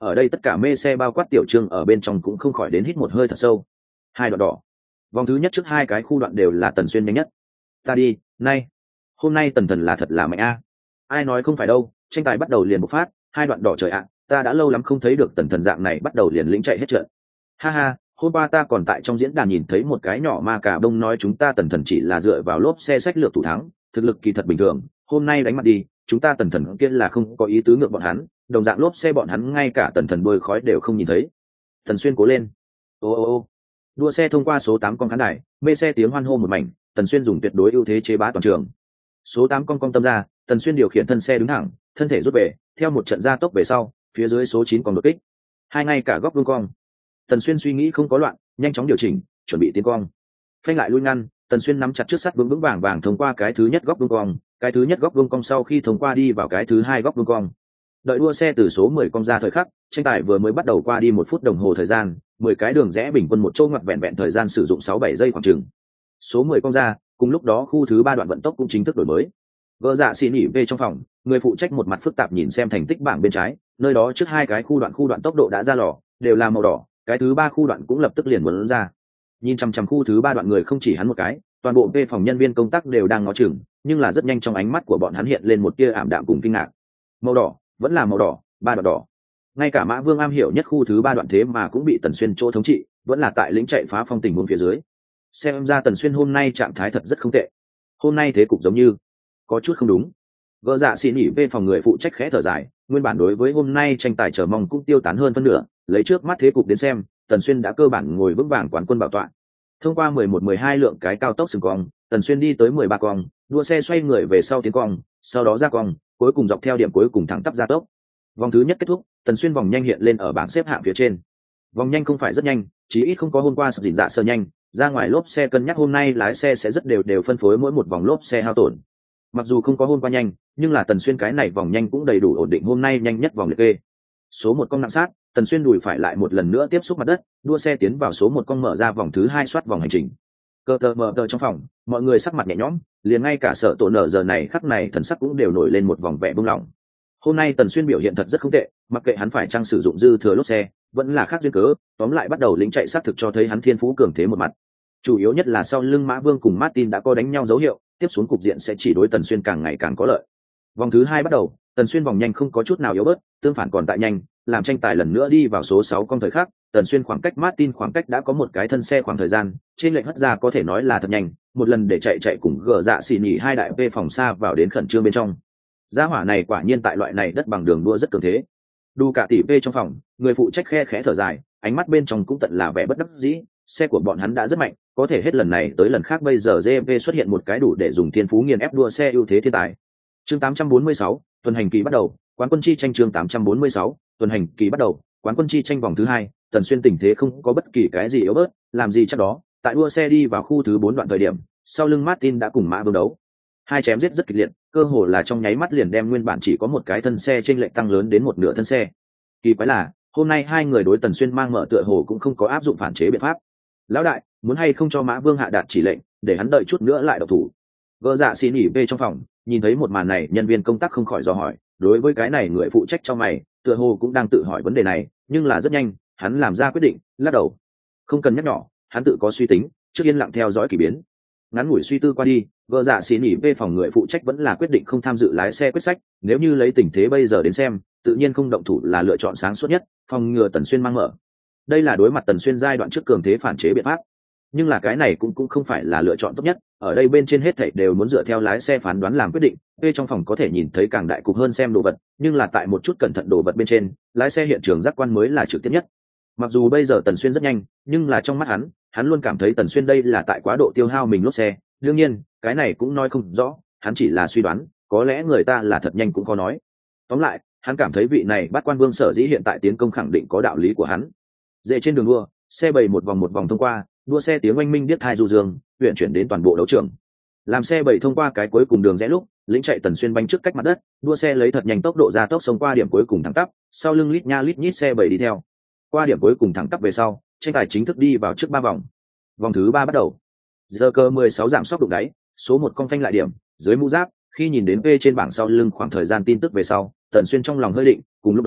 ở đây tất cả mê xe bao quát tiểu trương ở bên trong cũng không khỏi đến hít một hơi thật sâu. Hai đoạn đỏ, vòng thứ nhất trước hai cái khu đoạn đều là Tần Xuyên nhanh nhất. Ta đi, nay hôm nay Tần Thần là thật là mạnh a. Ai nói không phải đâu, tranh tài bắt đầu liền bộc phát, hai đoạn đỏ trời ạ, ta đã lâu lắm không thấy được Tần Thần dạng này bắt đầu liền lĩnh chạy hết trận. Ha ha, hôm qua ta còn tại trong diễn đàn nhìn thấy một cái nhỏ ma cà đông nói chúng ta Tần Thần chỉ là dựa vào lốp xe sách lược thủ thắng, thực lực kỳ thật bình thường, hôm nay đánh mặt đi, chúng ta Tần Thần kia là không có ý tứ ngược bọn hắn, đồng dạng lốp xe bọn hắn ngay cả Tần Thần bôi khói đều không nhìn thấy. Tần Xuyên cố lên. Ô ô ô. Đua xe thông qua số tám con khán đài, mê xe tiếng hoan hô một mảnh, Tần Xuyên dùng tuyệt đối ưu thế chế bá toàn trường. Số tám con cong tâm ra, Tần Xuyên điều khiển thân xe đứng thẳng, thân thể rút về, theo một trận gia tốc về sau, phía dưới số chín còn đột kích. Hai ngay cả góc vuông cong. Tần Xuyên suy nghĩ không có loạn, nhanh chóng điều chỉnh, chuẩn bị tiến cong. Phanh lại lui ngăn, Tần Xuyên nắm chặt trước sắt vững vững vàng vàng thông qua cái thứ nhất góc vuông cong, cái thứ nhất góc vuông cong sau khi thông qua đi vào cái thứ hai góc vuông cong. Đợi đua xe từ số mười cong ra thời khắc, tranh tài vừa mới bắt đầu qua đi một phút đồng hồ thời gian, mười cái đường rẽ bình quân một chỗ ngoặt vẹn vẹn thời gian sử dụng sáu bảy giây khoảng chừng. Số mười cong ra, cùng lúc đó khu thứ ba đoạn vận tốc cũng chính thức đổi mới. Gỡ dạ xì nhỉ về trong phòng, người phụ trách một mặt phức tạp nhìn xem thành tích bảng bên trái, nơi đó trước hai cái khu đoạn khu đoạn tốc độ đã ra lò, đều là màu đỏ, cái thứ ba khu đoạn cũng lập tức liền muốn ra. Nhìn chằm chằm khu thứ ba đoạn người không chỉ hắn một cái, toàn bộ về phòng nhân viên công tác đều đang ngó chừng, nhưng là rất nhanh trong ánh mắt của bọn hắn hiện lên một tia ảm đạm cùng kinh ngạc. Màu đỏ, vẫn là màu đỏ, ba đoạn đỏ. Ngay cả Mã Vương am hiểu nhất khu thứ ba đoạn thế mà cũng bị Tần Xuyên chỗ thống trị, vẫn là tại lĩnh chạy phá phong tình huống phía dưới. Xem ra Tần Xuyên hôm nay trạng thái thật rất không tệ. Hôm nay thế cục giống như có chút không đúng. Gỡ dạ xì nhỉ về phòng người phụ trách khẽ thở dài, nguyên bản đối với hôm nay tranh tài chờ mong cũng tiêu tán hơn phân nửa, lấy trước mắt thế cục đến xem, Tần Xuyên đã cơ bản ngồi vững vàng quán quân bảo tọa. Thông qua mười một mười hai lượng cái cao tốc sừng cong, Tần Xuyên đi tới mười ba cong, đua xe xoay người về sau tiến cong, sau đó ra cong, cuối cùng dọc theo điểm cuối cùng thẳng tắp ra tốc. Vòng thứ nhất kết thúc, Tần Xuyên vòng nhanh hiện lên ở bảng xếp hạng phía trên. Vòng nhanh không phải rất nhanh, chí ít không có hôm qua sập dình dạ sơ nhanh, ra ngoài lốp xe cân nhắc hôm nay lái xe sẽ rất đều đều phân phối mỗi một vòng lốp xe hao tổn. Mặc dù không có hôm qua nhanh, nhưng là Tần Xuyên cái này vòng nhanh cũng đầy đủ ổn định hôm nay nhanh nhất vòng liệt kê. Số một cong nặng sát, Tần Xuyên đùi phải lại một lần nữa tiếp xúc mặt đất, đua xe tiến vào số một cong mở ra vòng thứ hai soát vòng hành trình. Cơ tờ mờ tờ trong phòng, mọi người sắc mặt nhẹ nhõm, liền ngay cả sợ tổ nở giờ này khắc này thần sắc cũng đều nổi lên một vòng vẻ buông lỏng. Hôm nay Tần Xuyên biểu hiện thật rất không tệ, mặc kệ hắn phải trang sử dụng dư thừa lốp xe, vẫn là khác duyên cớ, tóm lại bắt đầu lính chạy sát thực cho thấy hắn thiên phú cường thế một mặt. Chủ yếu nhất là sau lưng Mã Vương cùng Martin đã có đánh nhau dấu hiệu, tiếp xuống cục diện sẽ chỉ đối Tần Xuyên càng ngày càng có lợi. Vòng thứ hai bắt đầu, Tần Xuyên vòng nhanh không có chút nào yếu bớt, tương phản còn tại nhanh, làm tranh tài lần nữa đi vào số sáu con thời khắc, Tần Xuyên khoảng cách Martin khoảng cách đã có một cái thân xe khoảng thời gian, trên lệnh hất ra có thể nói là thật nhanh, một lần để chạy chạy cùng gờ dạ xì nhỉ hai đại V phòng xa vào đến khẩn trương bên trong. Gia hỏa này quả nhiên tại loại này đất bằng đường đua rất cường thế. Đu cả tỷ V trong phòng, người phụ trách khe khẽ thở dài, ánh mắt bên trong cũng tận là vẻ bất đắc dĩ, xe của bọn hắn đã rất mạnh, có thể hết lần này tới lần khác bây giờ giê vê xuất hiện một cái đủ để dùng thiên phú nghiền ép đua xe ưu thế thiên tài. Chương tám trăm bốn mươi sáu, tuần hành kỳ bắt đầu, quán quân chi tranh chương tám trăm bốn mươi sáu, tuần hành kỳ bắt đầu, quán quân chi tranh vòng thứ hai, Tần Xuyên tình thế không có bất kỳ cái gì yếu bớt, làm gì chắc đó, tại đua xe đi vào khu thứ bốn đoạn thời điểm, sau lưng Martin đã cùng Mã Vương đấu. Hai chém giết rất kịch liệt, cơ hồ là trong nháy mắt liền đem nguyên bản chỉ có một cái thân xe chênh lệch tăng lớn đến một nửa thân xe. Kỳ quái là, hôm nay hai người đối Tần Xuyên mang mở tựa hồ cũng không có áp dụng phản chế biện pháp. Lão đại, muốn hay không cho Mã Vương hạ đạt chỉ lệnh, để hắn đợi chút nữa lại độc thủ. Gỡ dạ xin nghỉ về trong phòng, nhìn thấy một màn này, nhân viên công tác không khỏi dò hỏi, đối với cái này người phụ trách cho mày, tựa hồ cũng đang tự hỏi vấn đề này, nhưng là rất nhanh, hắn làm ra quyết định, lắc đầu. Không cần nhắc nhỏ, hắn tự có suy tính, trước yên lặng theo dõi kỳ biến. Ngắn ngủi suy tư qua đi, gỡ dạ xin nghỉ về phòng người phụ trách vẫn là quyết định không tham dự lái xe quyết sách, nếu như lấy tình thế bây giờ đến xem, tự nhiên không động thủ là lựa chọn sáng suốt nhất, phòng ngừa Tần Xuyên mang mở. Đây là đối mặt Tần Xuyên giai đoạn trước cường thế phản chế biện pháp, nhưng là cái này cũng cũng không phải là lựa chọn tốt nhất, ở đây bên trên hết thảy đều muốn dựa theo lái xe phán đoán làm quyết định. Bên trong phòng có thể nhìn thấy càng đại cục hơn xem đồ vật, nhưng là tại một chút cẩn thận đồ vật bên trên, lái xe hiện trường giác quan mới là trực tiếp nhất. Mặc dù bây giờ Tần Xuyên rất nhanh, nhưng là trong mắt hắn, hắn luôn cảm thấy Tần Xuyên đây là tại quá độ tiêu hao mình lốp xe. Đương nhiên, cái này cũng nói không rõ, hắn chỉ là suy đoán, có lẽ người ta là thật nhanh cũng khó nói. Tóm lại, hắn cảm thấy vị này Bát Quan Vương sở dĩ hiện tại tiến công khẳng định có đạo lý của hắn. Dễ trên đường đua, xe bảy một vòng một vòng thông qua, đua xe tiếng oanh minh điếc tai du dương, huyện chuyển đến toàn bộ đấu trường. Làm xe bảy thông qua cái cuối cùng đường rẽ lúc, lính chạy Tần Xuyên bánh trước cách mặt đất, đua xe lấy thật nhanh tốc độ ra tốc xông qua điểm cuối cùng thẳng tắp, sau lưng lít nha lít nhít xe bảy đi theo. Qua điểm cuối cùng thẳng tắp về sau, tranh tài chính thức đi vào trước ba vòng. Vòng thứ ba bắt đầu. Giờ cơ mười sáu giảm sóc đụng đáy, số một con phanh lại điểm, dưới mũ giáp, khi nhìn đến V trên bảng sau lưng khoảng thời gian tin tức về sau, Tần Xuyên trong lòng hơi định, cùng lúc đó,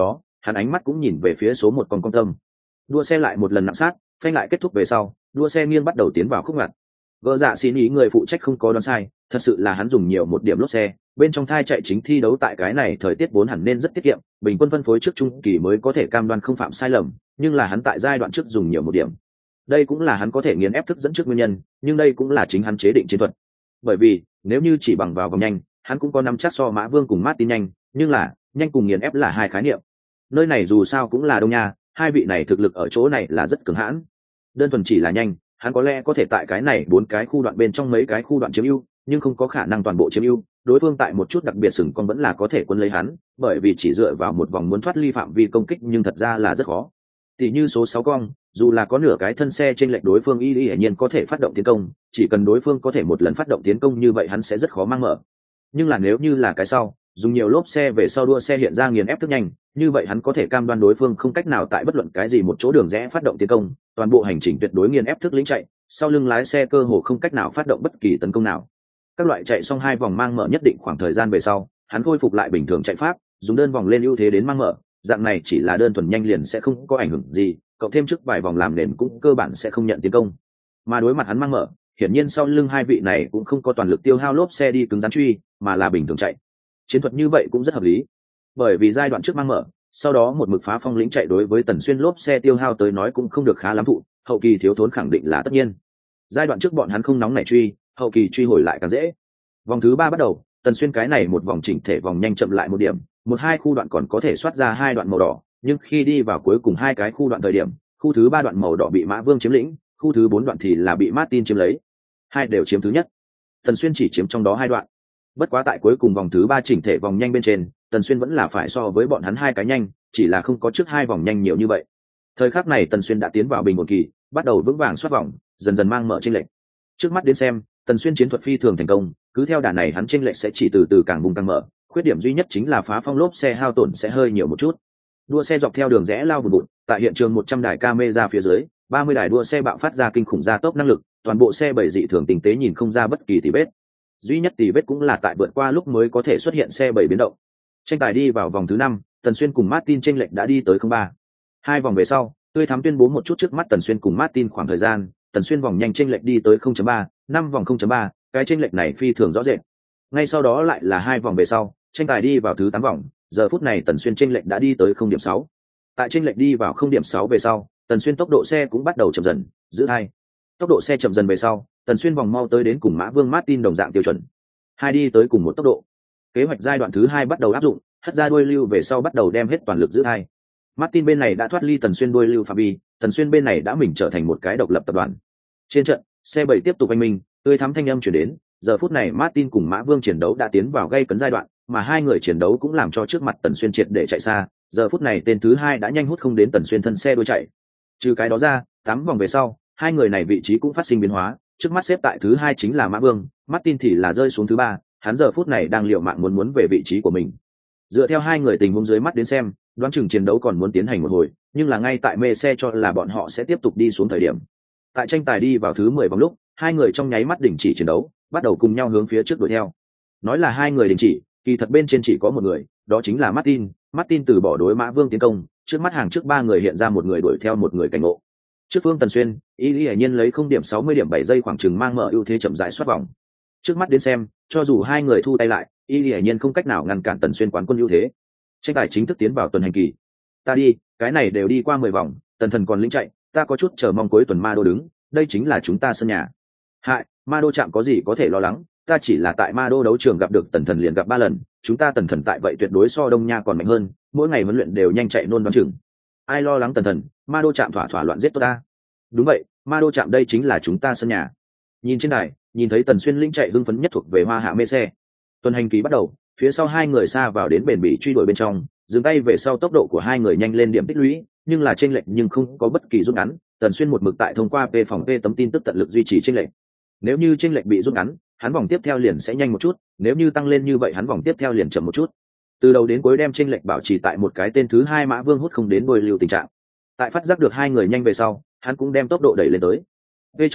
hắn ánh mắt cũng nhìn về phía số một con con tâm. Đua xe lại một lần nặng sát, phanh lại kết thúc về sau, đua xe nghiêng bắt đầu tiến vào khúc ngặt. Gỡ dạ xin ý người phụ trách không có đoán sai, thật sự là hắn dùng nhiều một điểm lốp xe, bên trong thai chạy chính thi đấu tại cái này thời tiết vốn hẳn nên rất tiết kiệm, bình quân phân phối trước trung kỳ mới có thể cam đoan không phạm sai lầm, nhưng là hắn tại giai đoạn trước dùng nhiều một điểm. Đây cũng là hắn có thể nghiền ép thức dẫn trước nguyên nhân, nhưng đây cũng là chính hắn chế định chiến thuật. Bởi vì, nếu như chỉ bằng vào vòng nhanh, hắn cũng có nắm chắc so Mã Vương cùng Martin nhanh, nhưng là, nhanh cùng nghiền ép là hai khái niệm. Nơi này dù sao cũng là Đông Nha, hai vị này thực lực ở chỗ này là rất cường hãn. Đơn thuần chỉ là nhanh, hắn có lẽ có thể tại cái này bốn cái khu đoạn bên trong mấy cái khu đoạn chiếm ưu, nhưng không có khả năng toàn bộ chiếm ưu. Đối phương tại một chút đặc biệt sừng con vẫn là có thể quân lấy hắn, bởi vì chỉ dựa vào một vòng muốn thoát ly phạm vi công kích nhưng thật ra là rất khó. Tỷ như số sáu con, dù là có nửa cái thân xe trên lệch đối phương y y hiển nhiên có thể phát động tiến công, chỉ cần đối phương có thể một lần phát động tiến công như vậy hắn sẽ rất khó mang mở. Nhưng là nếu như là cái sau, dùng nhiều lốp xe về sau đua xe hiện ra nghiền ép thức nhanh, như vậy hắn có thể cam đoan đối phương không cách nào tại bất luận cái gì một chỗ đường rẽ phát động tiến công, toàn bộ hành trình tuyệt đối nghiền ép thức lính chạy, sau lưng lái xe cơ hồ không cách nào phát động bất kỳ tấn công nào. Các loại chạy xong hai vòng mang mở nhất định khoảng thời gian về sau, hắn khôi phục lại bình thường chạy pháp, dùng đơn vòng lên ưu thế đến mang mở, dạng này chỉ là đơn thuần nhanh liền sẽ không có ảnh hưởng gì, cộng thêm trước vài vòng làm nền cũng cơ bản sẽ không nhận tiến công. Mà đối mặt hắn mang mở, hiển nhiên sau lưng hai vị này cũng không có toàn lực tiêu hao lốp xe đi cứng rắn truy, mà là bình thường chạy. Chiến thuật như vậy cũng rất hợp lý, bởi vì giai đoạn trước mang mở, sau đó một mực phá phong lĩnh chạy đối với Tần Xuyên lốp xe tiêu hao tới nói cũng không được khá lắm thụ, hậu kỳ thiếu thốn khẳng định là tất nhiên. Giai đoạn trước bọn hắn không nóng nảy truy, hậu kỳ truy hồi lại càng dễ. Vòng thứ ba bắt đầu, Tần Xuyên cái này một vòng chỉnh thể vòng nhanh chậm lại một điểm, một hai khu đoạn còn có thể soát ra hai đoạn màu đỏ, nhưng khi đi vào cuối cùng hai cái khu đoạn thời điểm, khu thứ ba đoạn màu đỏ bị Mã Vương chiếm lĩnh, khu thứ bốn đoạn thì là bị Martin chiếm lấy. Hai đều chiếm thứ nhất. Tần Xuyên chỉ chiếm trong đó hai đoạn. Bất quá tại cuối cùng vòng thứ ba chỉnh thể vòng nhanh bên trên, Tần Xuyên vẫn là phải so với bọn hắn hai cái nhanh, chỉ là không có trước hai vòng nhanh nhiều như vậy. Thời khắc này Tần Xuyên đã tiến vào bình ổn kỳ, bắt đầu vững vàng soát vòng, dần dần mang mở chênh lệch. Trước mắt đến xem, Tần Xuyên chiến thuật phi thường thành công, cứ theo đà này hắn chênh lệch sẽ chỉ từ từ càng bùng càng mở, khuyết điểm duy nhất chính là phá phong lốp xe hao tổn sẽ hơi nhiều một chút. Đua xe dọc theo đường rẽ lao vụt vụt, tại hiện trường một trăm đài camera phía dưới, ba mươi đài đua xe bạo phát ra kinh khủng gia tốc năng lực, toàn bộ xe bảy dị thường tinh tế nhìn không ra bất kỳ tỉ vết. Duy nhất tỉ vết cũng là tại vượt qua lúc mới có thể xuất hiện xe bảy biến động. Tranh tài đi vào vòng thứ năm, Tần Xuyên cùng Martin chênh lệch đã đi tới không ba. Hai vòng về sau, tươi thắm tuyên bố một chút trước mắt Tần Xuyên cùng Martin khoảng thời gian, Tần Xuyên vòng nhanh chênh lệch đi tới không chấm ba, năm vòng không chấm ba, cái chênh lệch này phi thường rõ rệt. Ngay sau đó lại là hai vòng về sau, tranh tài đi vào thứ tám vòng, giờ phút này Tần Xuyên chênh lệch đã đi tới không điểm sáu. Tại chênh lệch đi vào không điểm sáu về sau, Tần Xuyên tốc độ xe cũng bắt đầu chậm dần, giữ hai. Tốc độ xe chậm dần về sau, Tần Xuyên vòng mau tới đến cùng Mã Vương Martin đồng dạng tiêu chuẩn. Hai đi tới cùng một tốc độ. Kế hoạch giai đoạn thứ hai bắt đầu áp dụng, hất ra đuôi lưu về sau bắt đầu đem hết toàn lực giữ hai. Martin bên này đã thoát ly Tần Xuyên đuôi lưu phạm vi, Tần Xuyên bên này đã mình trở thành một cái độc lập tập đoàn. Trên trận, xe bảy tiếp tục anh minh, tươi thắm thanh âm chuyển đến, giờ phút này Martin cùng Mã Vương chiến đấu đã tiến vào gây cấn giai đoạn, mà hai người chiến đấu cũng làm cho trước mặt Tần Xuyên triệt để chạy xa, giờ phút này tên thứ hai đã nhanh hút không đến Tần Xuyên thân xe đuôi chạy. Trừ cái đó ra, tám vòng về sau, hai người này vị trí cũng phát sinh biến hóa, trước mắt xếp tại thứ hai chính là Mã Vương, Martin thì là rơi xuống thứ ba, hắn giờ phút này đang liều mạng muốn muốn về vị trí của mình. Dựa theo hai người tình huống dưới mắt đến xem, đoán chừng chiến đấu còn muốn tiến hành một hồi, nhưng là ngay tại mê xe cho là bọn họ sẽ tiếp tục đi xuống thời điểm. Tại tranh tài đi vào thứ mười vòng lúc, hai người trong nháy mắt đình chỉ chiến đấu, bắt đầu cùng nhau hướng phía trước đuổi theo. Nói là hai người đình chỉ, kỳ thật bên trên chỉ có một người, đó chính là Martin. Martin từ bỏ đối Mã Vương tiến công, trước mắt hàng trước ba người hiện ra một người đuổi theo một người cảnh ngộ. Trước phương Tần Xuyên, y hiển nhiên lấy không điểm sáu mươi điểm bảy giây khoảng chừng mang mở ưu thế chậm rãi soát vòng. Trước mắt đến xem, cho dù hai người thu tay lại, y hiển nhiên không cách nào ngăn cản Tần Xuyên quán quân ưu thế. Tranh tài chính thức tiến vào tuần hành kỳ. Ta đi, cái này đều đi qua mười vòng, Tần Thần còn lĩnh chạy, ta có chút chờ mong cuối tuần Ma Đô đứng, đây chính là chúng ta sân nhà. Hại, Ma Đô chạm có gì có thể lo lắng, ta chỉ là tại Ma Đô đấu trường gặp được Tần Thần liền gặp ba lần, chúng ta Tần Thần tại vậy tuyệt đối so Đông Nha còn mạnh hơn, mỗi ngày huấn luyện đều nhanh chạy nôn đoán chừng. Ai lo lắng Tần Thần, Ma Đô chạm thỏa thỏa loạn giết tôi ta. Đúng vậy, Ma Đô chạm đây chính là chúng ta sân nhà. Nhìn trên đài, nhìn thấy Tần Xuyên lĩnh chạy hưng phấn nhất thuộc về Hoa Hạ mê xe. Tuần hành kỳ bắt đầu, phía sau hai người xa vào đến bền bỉ truy đuổi bên trong, dừng tay về sau tốc độ của hai người nhanh lên điểm tích lũy, nhưng là chênh lệch nhưng không có bất kỳ rút ngắn. Tần Xuyên một mực tại thông qua P phòng P tấm tin tức tận lực duy trì chênh lệch. Nếu như chênh lệch bị rút ngắn, hắn vòng tiếp theo liền sẽ nhanh một chút, nếu như tăng lên như vậy hắn vòng tiếp theo liền chậm một chút. Từ đầu đến cuối đem chênh lệch bảo trì tại một cái tên thứ hai Mã Vương hút không đến đuôi lưu tình trạng. Tại phát giác được hai người nhanh về sau, hắn cũng đem tốc độ đẩy lên tới. Về trong phòng,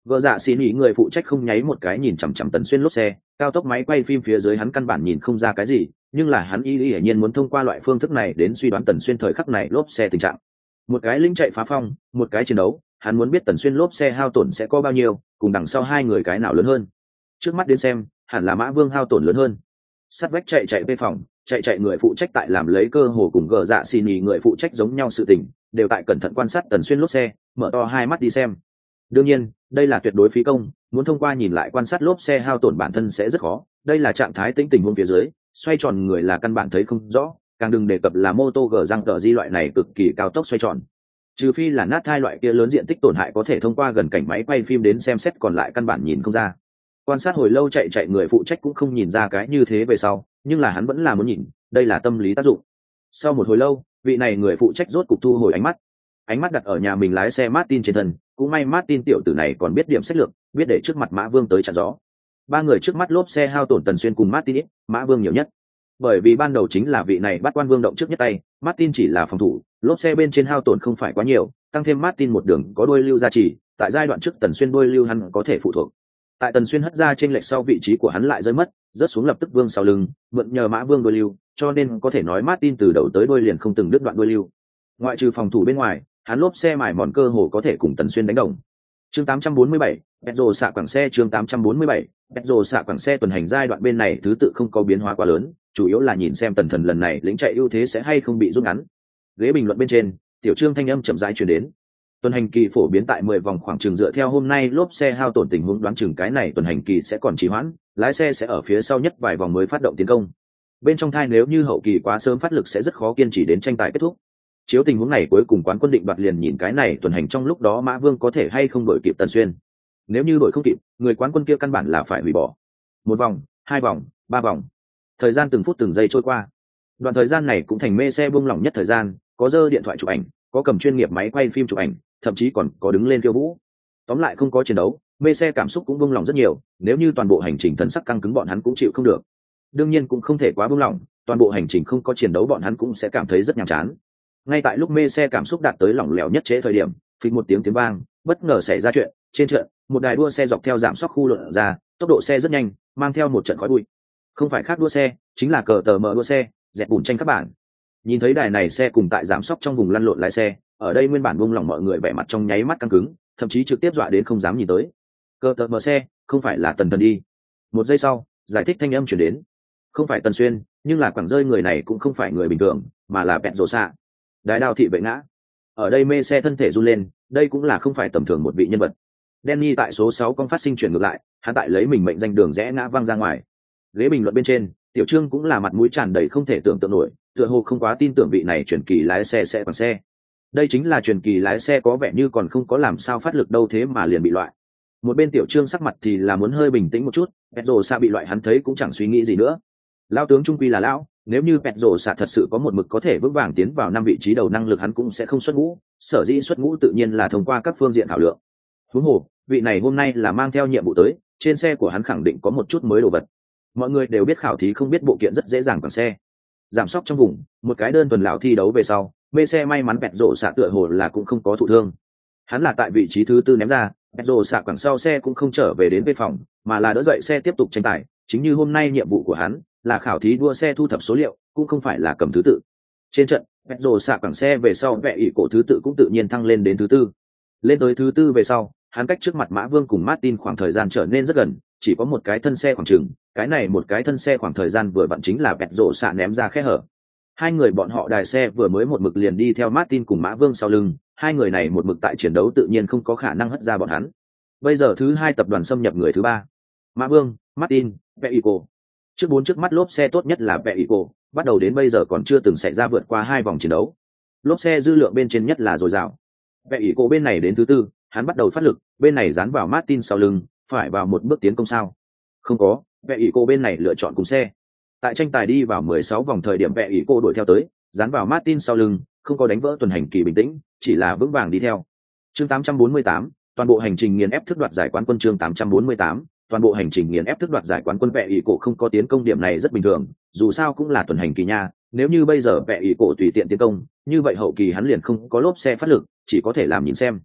Gờ dạ xì nhị người phụ trách không nháy một cái nhìn chằm chằm Tần Xuyên lốp xe, cao tốc máy quay phim phía dưới hắn căn bản nhìn không ra cái gì, nhưng là hắn y hiển nhiên muốn thông qua loại phương thức này đến suy đoán Tần Xuyên thời khắc này lốp xe tình trạng. Một cái linh chạy phá phong, một cái chiến đấu, hắn muốn biết Tần Xuyên lốp xe hao tổn sẽ có bao nhiêu, cùng đằng sau hai người cái nào lớn hơn. Trước mắt đến xem, hẳn là Mã Vương hao tổn lớn hơn. Sát vách chạy chạy về phòng, chạy chạy người phụ trách tại làm lấy cơ hồ cùng gờ dạ xì nhị người phụ trách giống nhau sự tình, đều tại cẩn thận quan sát Tần Xuyên lốp xe, mở to hai mắt đi xem. Đương nhiên, đây là tuyệt đối phí công, muốn thông qua nhìn lại quan sát lốp xe hao tổn bản thân sẽ rất khó, đây là trạng thái tĩnh tình huống phía dưới, xoay tròn người là căn bản thấy không rõ, càng đừng đề cập là mô tô gờ răng tờ di loại này cực kỳ cao tốc xoay tròn. Trừ phi là nát thai loại kia lớn diện tích tổn hại có thể thông qua gần cảnh máy quay phim đến xem xét, còn lại căn bản nhìn không ra. Quan sát hồi lâu chạy chạy người phụ trách cũng không nhìn ra cái như thế về sau, nhưng là hắn vẫn là muốn nhìn, đây là tâm lý tác dụng. Sau một hồi lâu, vị này người phụ trách rốt cục thu hồi ánh mắt, ánh mắt đặt ở nhà mình lái xe Martin trên thân, cũng may Martin tiểu tử này còn biết điểm sách lược, biết để trước mặt Mã Vương tới chặn gió. Ba người trước mắt lốp xe hao tổn Tần Xuyên cùng Martin ít, Mã Vương nhiều nhất. Bởi vì ban đầu chính là vị này bắt quan vương động trước nhất tay, Martin chỉ là phòng thủ, lốp xe bên trên hao tổn không phải quá nhiều, tăng thêm Martin một đường có đuôi lưu gia trì, tại giai đoạn trước Tần Xuyên đuôi lưu hắn có thể phụ thuộc. Tại Tần Xuyên hất ra trên lệch sau, vị trí của hắn lại rơi mất, rớt xuống lập tức Vương sau lưng, mượn nhờ Mã Vương đuôi lưu, cho nên có thể nói Martin từ đầu tới đuôi liền không từng đứt đoạn đuôi lưu. Ngoại trừ phòng thủ bên ngoài, hắn lốp xe mài mòn cơ hồ có thể cùng Tần Xuyên đánh đồng. Chương tám trăm bốn mươi bảy, Petro xạ quảng xe chương tám trăm bốn mươi bảy, Petro xạ quảng xe tuần hành giai đoạn bên này thứ tự không có biến hóa quá lớn, chủ yếu là nhìn xem Tần Thần lần này lĩnh chạy ưu thế sẽ hay không bị rút ngắn. Ghế bình luận bên trên, Tiểu Trương thanh âm chậm rãi truyền đến. Tuần hành kỳ phổ biến tại mười vòng khoảng chừng, dựa theo hôm nay lốp xe hao tổn tình huống đoán chừng cái này tuần hành kỳ sẽ còn trì hoãn, lái xe sẽ ở phía sau nhất vài vòng mới phát động tiến công. Bên trong thai nếu như hậu kỳ quá sớm phát lực sẽ rất khó kiên trì đến tranh tài kết thúc. Chiếu tình huống này cuối cùng quán quân định đoạt liền nhìn cái này tuần hành trong lúc đó Mã Vương có thể hay không đổi kịp Tần Xuyên. Nếu như đổi không kịp, người quán quân kia căn bản là phải hủy bỏ. Một vòng, hai vòng, ba vòng, thời gian từng phút từng giây trôi qua. Đoạn thời gian này cũng thành mê xe buông lỏng nhất thời gian, có giơ điện thoại chụp ảnh, có cầm chuyên nghiệp máy quay phim chụp ảnh, thậm chí còn có đứng lên khiêu vũ. Tóm lại không có chiến đấu, mê xe cảm xúc cũng buông lỏng rất nhiều, nếu như toàn bộ hành trình thần sắc căng cứng bọn hắn cũng chịu không được. Đương nhiên cũng không thể quá buông lỏng, toàn bộ hành trình không có chiến đấu bọn hắn cũng sẽ cảm thấy rất nhàm chán. Ngay tại lúc mê xe cảm xúc đạt tới lỏng lẻo nhất chế thời điểm, phịch một tiếng tiếng vang, bất ngờ xảy ra chuyện, trên trận, một đài đua xe dọc theo giảm sóc khu luận ra, tốc độ xe rất nhanh, mang theo một trận khói bụi. Không phải khác đua xe, chính là cờ tờ mở đua xe, dẹp bùn tranh các bạn. Nhìn thấy đài này xe cùng tại giảm sóc trong vùng lăn lộn lái xe, ở đây nguyên bản buông lỏng mọi người vẻ mặt trong nháy mắt căng cứng, thậm chí trực tiếp dọa đến không dám nhìn tới. Cờ tờ mở xe, không phải là Tần Thần đi. Một giây sau, giải thích thanh âm chuyển đến. Không phải Tần Xuyên, nhưng là quảng rơi người này cũng không phải người bình thường, mà là Petro xạ. Đại đao thị vệ ngã. Ở đây mê xe thân thể run lên, đây cũng là không phải tầm thường một vị nhân vật. Danny tại số sáu con phát sinh chuyển ngược lại, hắn tại lấy mình mệnh danh đường rẽ ngã văng ra ngoài. Ghế bình luận bên trên, Tiểu Trương cũng là mặt mũi tràn đầy không thể tưởng tượng nổi, tựa hồ không quá tin tưởng vị này truyền kỳ lái xe sẽ bằng xe. Đây chính là truyền kỳ lái xe, có vẻ như còn không có làm sao phát lực đâu thế mà liền bị loại. Một bên Tiểu Trương sắc mặt thì là muốn hơi bình tĩnh một chút, Petro xạ bị loại hắn thấy cũng chẳng suy nghĩ gì nữa. Lão tướng trung quy là lão, nếu như Petro xạ thật sự có một mực có thể vững vàng tiến vào năm vị trí đầu năng lực hắn cũng sẽ không xuất ngũ, sở dĩ xuất ngũ tự nhiên là thông qua các phương diện thảo lượng. Huống hồ, vị này hôm nay là mang theo nhiệm vụ tới, trên xe của hắn khẳng định có một chút mới đồ vật. Mọi người đều biết khảo thí không biết bộ kiện rất dễ dàng bằng xe. Giảm sóc trong vùng, một cái đơn tuần lão thi đấu về sau, mê xe may mắn Petro xạ tựa hồ là cũng không có thụ thương. Hắn là tại vị trí thứ tư ném ra, Petro xạ quẳng sau xe cũng không trở về đến về phòng, mà là đỡ dậy xe tiếp tục tranh tài. Chính như hôm nay nhiệm vụ của hắn là khảo thí đua xe thu thập số liệu, cũng không phải là cầm thứ tự. Trên trận, Petro xạ quẳng xe về sau vẽ ỷ cổ thứ tự cũng tự nhiên thăng lên đến thứ tư. Lên tới thứ tư về sau, hắn cách trước mặt Mã Vương cùng Martin khoảng thời gian trở nên rất gần, chỉ có một cái thân xe khoảng chừng, cái này một cái thân xe khoảng thời gian vừa vặn chính là Petro xạ ném ra khe hở. Hai người bọn họ đài xe vừa mới một mực liền đi theo Martin cùng Mã Vương sau lưng, hai người này một mực tại chiến đấu tự nhiên không có khả năng hất ra bọn hắn. Bây giờ thứ hai tập đoàn xâm nhập người thứ ba, Mã Vương, Martin, Vehicle. Trước bốn trước mắt lốp xe tốt nhất là Vehicle, bắt đầu đến bây giờ còn chưa từng xảy ra vượt qua hai vòng chiến đấu. Lốp xe dư lượng bên trên nhất là dồi dào. Vehicle bên này đến thứ tư, hắn bắt đầu phát lực, bên này dán vào Martin sau lưng, phải vào một bước tiến công sao? Không có, Vehicle bên này lựa chọn cùng xe. Tại tranh tài đi vào mười sáu vòng thời điểm Vehicle đuổi theo tới, dán vào Martin sau lưng, không có đánh vỡ tuần hành kỳ bình tĩnh, chỉ là vững vàng đi theo. Chương tám trăm bốn mươi tám, toàn bộ hành trình nghiền ép thức đoạt giải quán quân chương tám trăm bốn mươi tám, toàn bộ hành trình nghiền ép thức đoạt giải quán quân. Vẽ ý cổ không có tiến công điểm này rất bình thường, dù sao cũng là tuần hành kỳ nha, nếu như bây giờ vẽ ý cổ tùy tiện tiến công, như vậy hậu kỳ hắn liền không có lốp xe phát lực, chỉ có thể làm nhìn xem.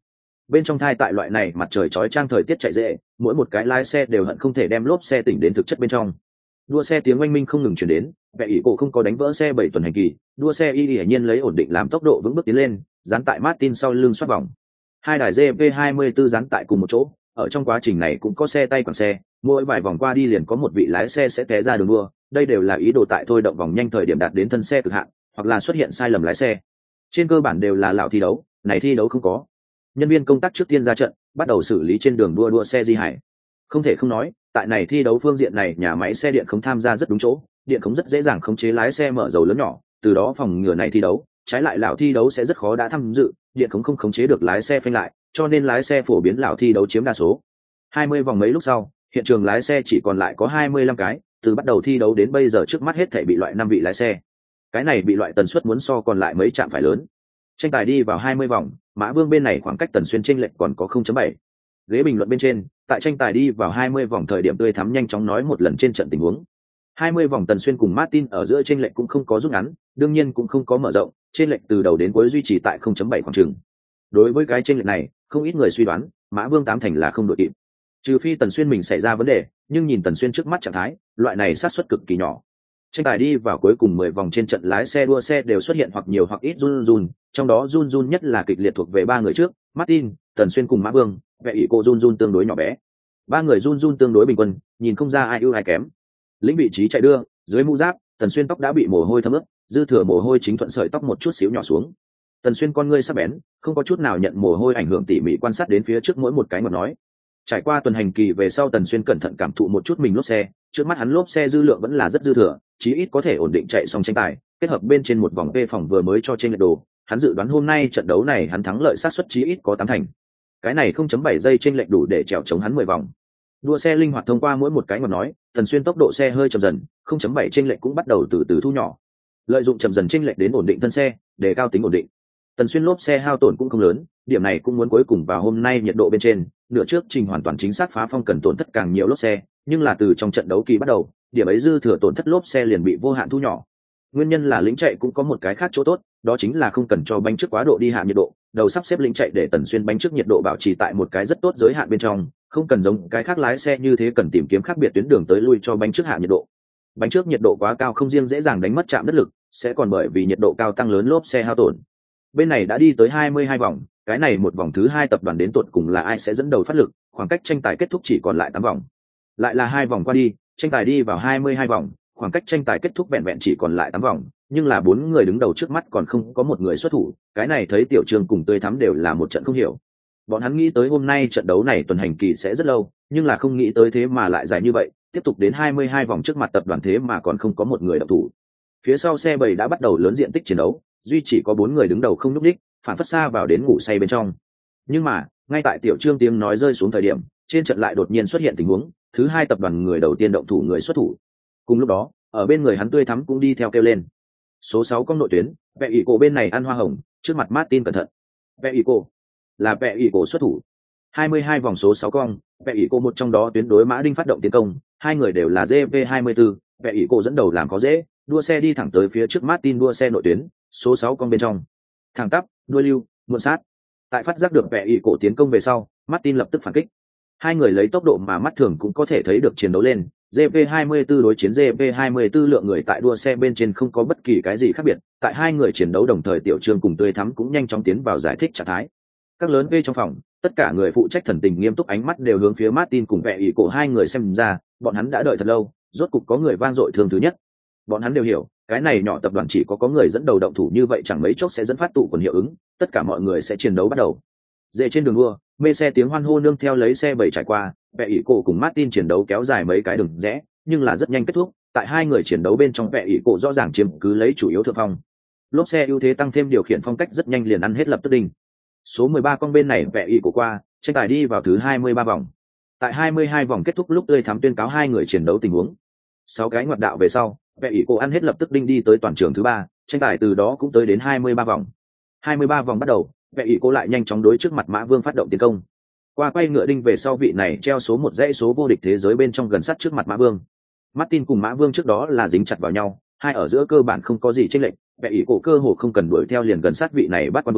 bên trong thai tại loại này mặt trời chói chang thời tiết chạy dễ, mỗi một cái lái xe đều hận không thể đem lốp xe tỉnh đến thực chất bên trong. Đua xe tiếng oanh minh không ngừng chuyển đến, vẻ ỷ cổ không có đánh vỡ xe bảy tuần hành kỳ, đua xe y hiển nhiên lấy ổn định làm tốc độ vững bước tiến lên, dán tại Martin sau lưng xoát vòng. Hai đài giê vê hai mươi tư dán tại cùng một chỗ, ở trong quá trình này cũng có xe tay quản xe, mỗi vài vòng qua đi liền có một vị lái xe sẽ té ra đường đua, đây đều là ý đồ tại thôi động vòng nhanh thời điểm đạt đến thân xe cực hạn, hoặc là xuất hiện sai lầm lái xe. Trên cơ bản đều là lão thi đấu, này thi đấu không có. Nhân viên công tác trước tiên ra trận, bắt đầu xử lý trên đường đua đua xe di hải. Không thể không nói, tại này thi đấu phương diện này nhà máy xe điện không tham gia rất đúng chỗ, điện không rất dễ dàng khống chế lái xe mở dầu lớn nhỏ, từ đó phòng ngừa này thi đấu, trái lại lão thi đấu sẽ rất khó đã tham dự, điện không không khống chế được lái xe phanh lại, cho nên lái xe phổ biến lão thi đấu chiếm đa số. hai mươi vòng mấy lúc sau, hiện trường lái xe chỉ còn lại có hai mươi lăm cái, từ bắt đầu thi đấu đến bây giờ trước mắt hết thảy bị loại năm vị lái xe. Cái này bị loại tần suất muốn so còn lại mấy trạm phải lớn. Tranh tài đi vào hai mươi vòng, Mã Vương bên này khoảng cách Tần Xuyên chênh lệch còn có không chấm bảy. Ghế bình luận bên trên, tại tranh tài đi vào hai mươi vòng thời điểm tươi thắm nhanh chóng nói một lần trên trận tình huống. hai mươi vòng Tần Xuyên cùng Martin ở giữa chênh lệch cũng không có rút ngắn, đương nhiên cũng không có mở rộng, chênh lệch từ đầu đến cuối duy trì tại không chấm bảy khoảng chừng. Đối với cái chênh lệch này, không ít người suy đoán, Mã Vương tám thành là không đội kịp. Trừ phi Tần Xuyên mình xảy ra vấn đề, nhưng nhìn Tần Xuyên trước mắt trạng thái, loại này xác suất cực kỳ nhỏ. Tranh tài đi vào cuối cùng mười vòng trên trận lái xe đua xe đều xuất hiện hoặc nhiều hoặc ít run run, trong đó run run nhất là kịch liệt thuộc về ba người trước, Martin, Tần Xuyên cùng Mã Vương, vẻ ỷ cô run run tương đối nhỏ bé. Ba người run run tương đối bình quân, nhìn không ra ai ưu ai kém. Lĩnh vị trí chạy đưa, dưới mũ giáp, Tần Xuyên tóc đã bị mồ hôi thấm ướt, dư thừa mồ hôi chính thuận sợi tóc một chút xíu nhỏ xuống. Tần Xuyên con ngươi sắc bén, không có chút nào nhận mồ hôi ảnh hưởng tỉ mỉ quan sát đến phía trước mỗi một cái ngọt nói. Trải qua tuần hành kỳ về sau Tần Xuyên cẩn thận cảm thụ một chút mình lốp xe, trước mắt hắn lốp xe dư lượng vẫn là rất dư thừa, chí ít có thể ổn định chạy xong tranh tài, kết hợp bên trên một vòng p phòng vừa mới cho trên lệch đồ, hắn dự đoán hôm nay trận đấu này hắn thắng lợi xác suất chí ít có tám thành. Cái này không chấm bảy giây trên lệch đủ để trèo chống hắn mười vòng. Đua xe linh hoạt thông qua mỗi một cái ngọt nói, Tần Xuyên tốc độ xe hơi chậm dần, không chấm bảy trên lệch cũng bắt đầu từ từ thu nhỏ. Lợi dụng chậm dần trên lệch đến ổn định thân xe, để cao tính ổn định. Tần Xuyên lốp xe hao tổn cũng không lớn, điểm này cũng muốn cuối cùng vào hôm nay nhiệt độ bên trên, nửa trước trình hoàn toàn chính xác phá phong cần tổn thất càng nhiều lốp xe, nhưng là từ trong trận đấu kỳ bắt đầu, điểm ấy dư thừa tổn thất lốp xe liền bị vô hạn thu nhỏ. Nguyên nhân là lính chạy cũng có một cái khác chỗ tốt, đó chính là không cần cho bánh trước quá độ đi hạ nhiệt độ, đầu sắp xếp lính chạy để Tần Xuyên bánh trước nhiệt độ bảo trì tại một cái rất tốt giới hạn bên trong, không cần giống cái khác lái xe như thế cần tìm kiếm khác biệt tuyến đường tới lui cho bánh trước hạ nhiệt độ. Bánh trước nhiệt độ quá cao không riêng dễ dàng đánh mất chạm đất lực, sẽ còn bởi vì nhiệt độ cao tăng lớn lốp xe hao tổn. Bên này đã đi tới hai mươi hai vòng, cái này một vòng thứ hai tập đoàn đến tụt cùng là ai sẽ dẫn đầu phát lực, khoảng cách tranh tài kết thúc chỉ còn lại tám vòng. Lại là hai vòng qua đi, tranh tài đi vào hai mươi hai vòng, khoảng cách tranh tài kết thúc vẹn vẹn chỉ còn lại tám vòng, nhưng là bốn người đứng đầu trước mắt còn không có một người xuất thủ, cái này thấy Tiểu Trương cùng Tươi Thắm đều là một trận không hiểu. Bọn hắn nghĩ tới hôm nay trận đấu này tuần hành kỳ sẽ rất lâu, nhưng là không nghĩ tới thế mà lại dài như vậy, tiếp tục đến hai mươi hai vòng trước mặt tập đoàn thế mà còn không có một người động thủ. Phía sau xe bảy đã bắt đầu lớn diện tích chiến đấu, duy chỉ có bốn người đứng đầu không nhúc nhích, phản phất xa vào đến ngủ say bên trong. Nhưng mà, ngay tại Tiểu Trương tiếng nói rơi xuống thời điểm, trên trận lại đột nhiên xuất hiện tình huống, thứ hai tập đoàn người đầu tiên động thủ người xuất thủ. Cùng lúc đó, ở bên người hắn Tươi Thắm cũng đi theo kêu lên. Số sáu con nội tuyến, Vẹ ỷ cổ bên này ăn hoa hồng, trước mặt Martin cẩn thận. Vẹ ỷ cổ, là Vẹ ỷ cổ xuất thủ. hai mươi hai vòng số sáu con, Vẹ ỷ cổ một trong đó tuyến đối Mã Đinh phát động tiến công, hai người đều là giê vê hai mươi tư, Vẹ ỷ cổ dẫn đầu làm có dễ, đua xe đi thẳng tới phía trước Martin đua xe nội tuyến, số sáu con bên trong. Thẳng tắp, đuôi lưu, muộn sát. Tại phát giác được Vẹ ỷ cổ tiến công về sau, Martin lập tức phản kích. Hai người lấy tốc độ mà mắt thường cũng có thể thấy được chiến đấu lên, giê vê hai mươi tư đối chiến giê vê hai mươi tư lượng người tại đua xe bên trên không có bất kỳ cái gì khác biệt, tại hai người chiến đấu đồng thời Tiểu Trương cùng Tươi Thắm cũng nhanh chóng tiến vào giải thích trạng thái. Các lớn V trong phòng, tất cả người phụ trách thần tình nghiêm túc ánh mắt đều hướng phía Martin cùng Vẹ ỷ cổ hai người xem ra, bọn hắn đã đợi thật lâu, rốt cục có người vang dội thương thứ nhất. Bọn hắn đều hiểu, cái này nhỏ tập đoàn chỉ có có người dẫn đầu động thủ như vậy chẳng mấy chốc sẽ dẫn phát tụ quần hiệu ứng, tất cả mọi người sẽ chiến đấu bắt đầu. Dễ trên đường đua, mê xe tiếng hoan hô nương theo lấy xe bảy trải qua, Vẹ ỷ cổ cùng Martin chiến đấu kéo dài mấy cái đường rẽ, nhưng là rất nhanh kết thúc, tại hai người chiến đấu bên trong Vẹ ỷ cổ rõ ràng chiếm cứ lấy chủ yếu thượng phong. Lốp xe ưu thế tăng thêm điều khiển phong cách rất nhanh liền ăn hết lập tức đinh. Số mười ba con bên này Vẹ ỷ cổ qua, tranh tài đi vào thứ hai mươi ba vòng. Tại hai mươi hai vòng kết thúc lúc Tươi Thắm tuyên cáo hai người chiến đấu tình huống. Sáu cái ngoặt đạo về sau, Vẹ ỷ cổ ăn hết lập tức đinh đi tới toàn trường thứ ba, tranh tài từ đó cũng tới đến hai mươi ba vòng. hai mươi ba vòng bắt đầu, Vẹ ỷ cổ lại nhanh chóng đối trước mặt Mã Vương phát động tiến công. Qua quay ngựa đinh về sau vị này treo số một dãy số vô địch thế giới bên trong gần sát trước mặt Mã Vương. Martin cùng Mã Vương trước đó là dính chặt vào nhau, hai ở giữa cơ bản không có gì chênh lệch, Vẹ ỷ cổ cơ hồ không cần đuổi theo liền gần sát vị này bắt quan vương,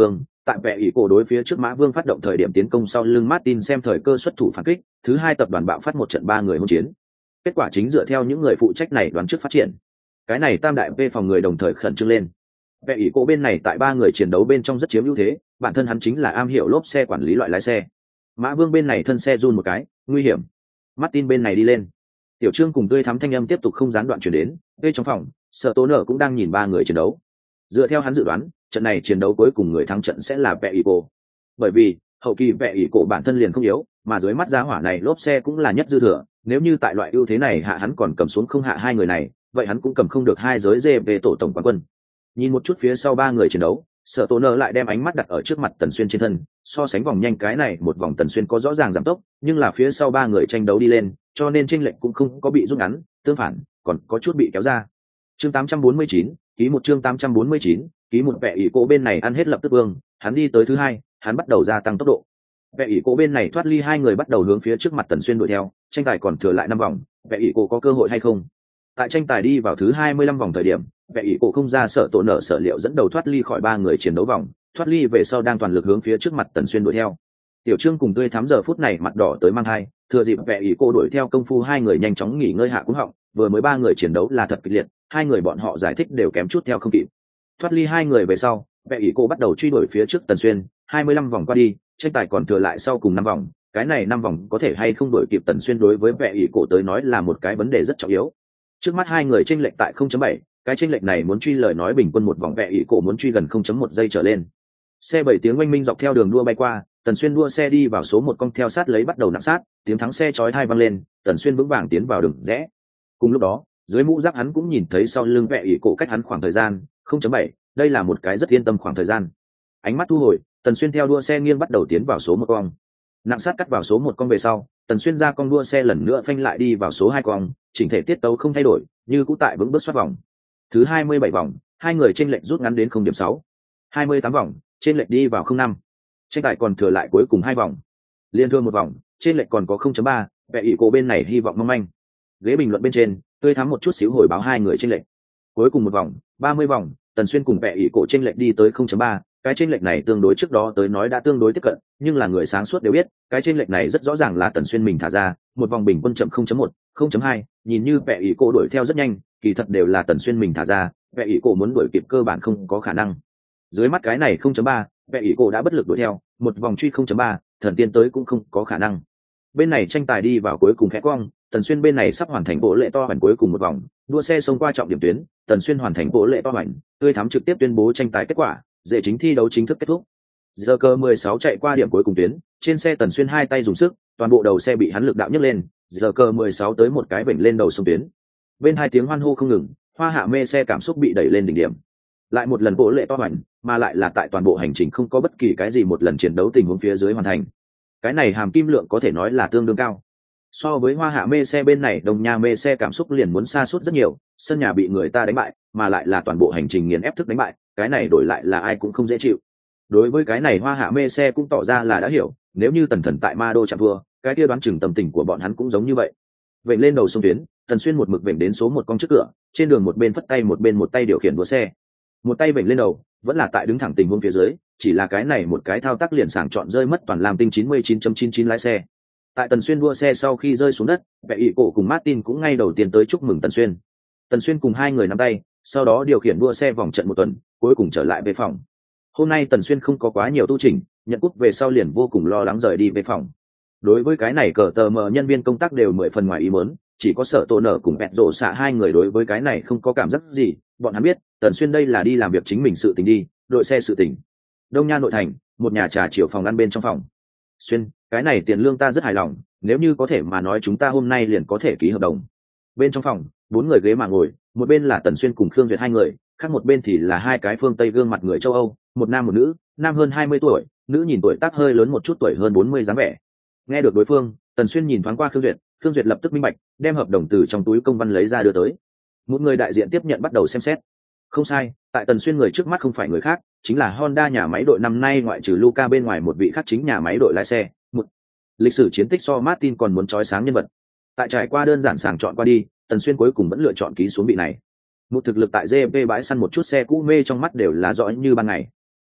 Tại vẻ ỷ cổ đối phía trước Mã Vương phát động thời điểm tiến công sau lưng Martin xem thời cơ xuất thủ phản kích, thứ hai tập đoàn bạo phát một trận ba người hỗn chiến. Kết quả chính dựa theo những người phụ trách này đoán trước phát triển. Cái này tam đại V phòng người đồng thời khẩn trương lên. Vẻ ỷ cổ bên này tại ba người chiến đấu bên trong rất chiếm ưu thế, bản thân hắn chính là am hiểu lốp xe quản lý loại lái xe. Mã Vương bên này thân xe run một cái, nguy hiểm. Martin bên này đi lên. Tiểu Trương cùng tươi thắm thanh âm tiếp tục không gián đoạn truyền đến, bên trong phòng, Sở Tố Nở cũng đang nhìn ba người chiến đấu. Dựa theo hắn dự đoán, trận này chiến đấu cuối cùng người thắng trận sẽ là Vẻ ỷ cổ. Bởi vì, hậu kỳ Vẻ ỷ cổ bản thân liền không yếu, mà dưới mắt giá hỏa này lốp xe cũng là nhất dư thừa, nếu như tại loại ưu thế này hạ hắn còn cầm xuống không hạ hai người này, vậy hắn cũng cầm không được hai giới dê về tổ tổng quán quân. Nhìn một chút phía sau ba người chiến đấu, Sở Tố Nở lại đem ánh mắt đặt ở trước mặt Tần Xuyên trên thân, so sánh vòng nhanh cái này một vòng Tần Xuyên có rõ ràng giảm tốc, nhưng là phía sau ba người tranh đấu đi lên, cho nên chênh lệch cũng không có bị rút ngắn, tương phản, còn có chút bị kéo ra. Chương tám trăm bốn mươi chín, ký một chương tám trăm bốn mươi chín, ký một Vẻ ỷ cổ bên này ăn hết lập tức vương, hắn đi tới thứ hai, hắn bắt đầu gia tăng tốc độ. Vẻ ỷ cổ bên này thoát ly hai người bắt đầu hướng phía trước mặt Tần Xuyên đuổi theo, tranh tài còn thừa lại năm vòng, Vẻ ỷ cổ có cơ hội hay không? Tại tranh tài đi vào thứ hai mươi lăm vòng thời điểm, Vẻ ỷ cổ không ra Sở Tổ Nở Sở Liệu dẫn đầu thoát ly khỏi ba người chiến đấu vòng, thoát ly về sau đang toàn lực hướng phía trước mặt Tần Xuyên đuổi theo. Tiểu Trương cùng tươi thắm giờ phút này mặt đỏ tới mang hai, thừa dịp Vẻ ỷ cổ đuổi theo công phu hai người nhanh chóng nghỉ ngơi hạ cúng họng, vừa mới ba người chiến đấu là thật kịch liệt, hai người bọn họ giải thích đều kém chút theo không kịp. Thoát ly hai người về sau, Vẻ ỷ cổ bắt đầu truy đuổi phía trước Tần Xuyên, hai mươi lăm vòng qua đi, tranh tài còn thừa lại sau cùng năm vòng, cái này năm vòng có thể hay không đuổi kịp Tần Xuyên đối với Vẻ ỷ cổ tới nói là một cái vấn đề rất trọng yếu. Trước mắt hai người chênh lệch tại không chấm bảy, cái chênh lệch này muốn truy lời nói bình quân một vòng Vẻ ỷ cổ muốn truy gần không chấm một giây trở lên. Xe bảy tiếng oanh minh dọc theo đường đua bay qua, Tần Xuyên đua xe đi vào số một cong theo sát lấy bắt đầu nặng sát, tiếng thắng xe chói tai vang lên, Tần Xuyên vững vàng tiến vào đường rẽ. Cùng lúc đó, dưới mũ giáp hắn cũng nhìn thấy sau lưng Vẻ ỷ cổ cách hắn khoảng thời gian không chấm bảy, đây là một cái rất yên tâm khoảng thời gian. Ánh mắt thu hồi, Tần Xuyên theo đua xe nghiêng bắt đầu tiến vào số một cong. Nặng sát cắt vào số một cong về sau, Tần Xuyên ra cong đua xe lần nữa phanh lại đi vào số hai cong, chỉnh thể tiết tấu không thay đổi, như cũ tại vững bước xoát vòng. Thứ hai mươi bảy vòng, hai người chênh lệch rút ngắn đến không điểm sáu. hai mươi tám vòng, chênh lệch đi vào không năm. Tranh tài còn thừa lại cuối cùng hai vòng. Liên thương một vòng, chênh lệch còn có không chấm ba, Vẻ ỷ cổ bên này hy vọng mong manh. Ghế bình luận bên trên, tươi thắm một chút xíu hồi báo hai người chênh lệch. Cuối cùng một vòng, ba mươi vòng, Tần Xuyên cùng Vẻ ỷ cổ chênh lệch đi tới không chấm ba, cái chênh lệch này tương đối trước đó tới nói đã tương đối tiếp cận, nhưng là người sáng suốt đều biết, cái chênh lệch này rất rõ ràng là Tần Xuyên mình thả ra, một vòng bình quân chậm không chấm một, không chấm hai, nhìn như Vẻ ỷ cổ đuổi theo rất nhanh, kỳ thật đều là Tần Xuyên mình thả ra, Vẻ ỷ cổ muốn đuổi kịp cơ bản không có khả năng. Dưới mắt cái này không chấm ba, Vẻ ỷ cổ đã bất lực đuổi theo, một vòng truy không chấm ba, thần tiên tới cũng không có khả năng. Bên này tranh tài đi vào cuối cùng khẽ cong, Tần Xuyên bên này sắp hoàn thành bộ lệ to hoàn cuối cùng một vòng, đua xe xông qua trọng điểm tuyến, Tần Xuyên hoàn thành bộ lệ to hoàn, tươi thắm trực tiếp tuyên bố tranh tài kết quả, dễ chính thi đấu chính thức kết thúc. Giờ cơ mười sáu chạy qua điểm cuối cùng tuyến, trên xe Tần Xuyên hai tay dùng sức, toàn bộ đầu xe bị hắn lực đạo nhấc lên, giờ cơ mười sáu tới một cái vểnh lên đầu sông tuyến. Bên hai tiếng hoan hô không ngừng, Hoa Hạ mê xe cảm xúc bị đẩy lên đỉnh điểm. Lại một lần bộ lệ to hoàn, mà lại là tại toàn bộ hành trình không có bất kỳ cái gì một lần chiến đấu tình huống phía dưới hoàn thành. Cái này hàm kim lượng có thể nói là tương đương cao. So với Hoa Hạ mê xe bên này, Đông Nha mê xe cảm xúc liền muốn xa suốt rất nhiều, sân nhà bị người ta đánh bại, mà lại là toàn bộ hành trình nghiền ép thức đánh bại, cái này đổi lại là ai cũng không dễ chịu. Đối với cái này Hoa Hạ mê xe cũng tỏ ra là đã hiểu, nếu như Tần Thần tại Ma Đô chạm thua, cái kia đoán chừng tâm tình của bọn hắn cũng giống như vậy. Vểnh lên đầu sông tuyến, Tần Xuyên một mực vểnh đến số một cong trước cửa, trên đường một bên phất tay một bên một tay điều khiển đua xe. Một tay vểnh lên đầu, vẫn là tại đứng thẳng tình huống phía dưới, chỉ là cái này một cái thao tác liền sảng chọn rơi mất toàn làm tinh chín mươi chín chấm chín chín lái xe. Tại Tần Xuyên đua xe sau khi rơi xuống đất, Vẻ ỷ cổ cùng Martin cũng ngay đầu tiên tới chúc mừng Tần Xuyên. Tần Xuyên cùng hai người nắm tay, sau đó điều khiển đua xe vòng trận một tuần, cuối cùng trở lại về phòng. Hôm nay Tần Xuyên không có quá nhiều tu chỉnh, nhận cúp về sau liền vô cùng lo lắng rời đi về phòng. Đối với cái này cờ tờ mờ nhân viên công tác đều mười phần ngoài ý muốn, chỉ có Sở Tổ Nở cùng Bẹt Rổ xạ hai người đối với cái này không có cảm giác gì, bọn hắn biết Tần Xuyên đây là đi làm việc chính mình sự tình đi, đội xe sự tình. Đông Nha nội thành, một nhà trà chiều phòng ăn bên trong phòng. Xuyên, cái này tiền lương ta rất hài lòng, nếu như có thể mà nói chúng ta hôm nay liền có thể ký hợp đồng. Bên trong phòng, bốn người ghế mà ngồi, một bên là Tần Xuyên cùng Khương Duyệt hai người, khác một bên thì là hai cái phương Tây gương mặt người châu Âu, một nam một nữ, nam hơn hai mươi tuổi, nữ nhìn tuổi tác hơi lớn một chút tuổi hơn bốn mươi dáng vẻ. Nghe được đối phương, Tần Xuyên nhìn thoáng qua Khương Duyệt, Khương Duyệt lập tức minh bạch, đem hợp đồng từ trong túi công văn lấy ra đưa tới. Một người đại diện tiếp nhận bắt đầu xem xét. Không sai, tại Tần Xuyên người trước mắt không phải người khác, chính là Honda nhà máy đội năm nay ngoại trừ Luca bên ngoài một vị khác chính nhà máy đội lái xe, một lịch sử chiến tích so Martin còn muốn chói sáng nhân vật. Tại trải qua đơn giản sàng chọn qua đi, Tần Xuyên cuối cùng vẫn lựa chọn ký xuống vị này. Một thực lực tại giê pê bãi săn một chút xe cũ mê trong mắt đều là rõ như ban ngày.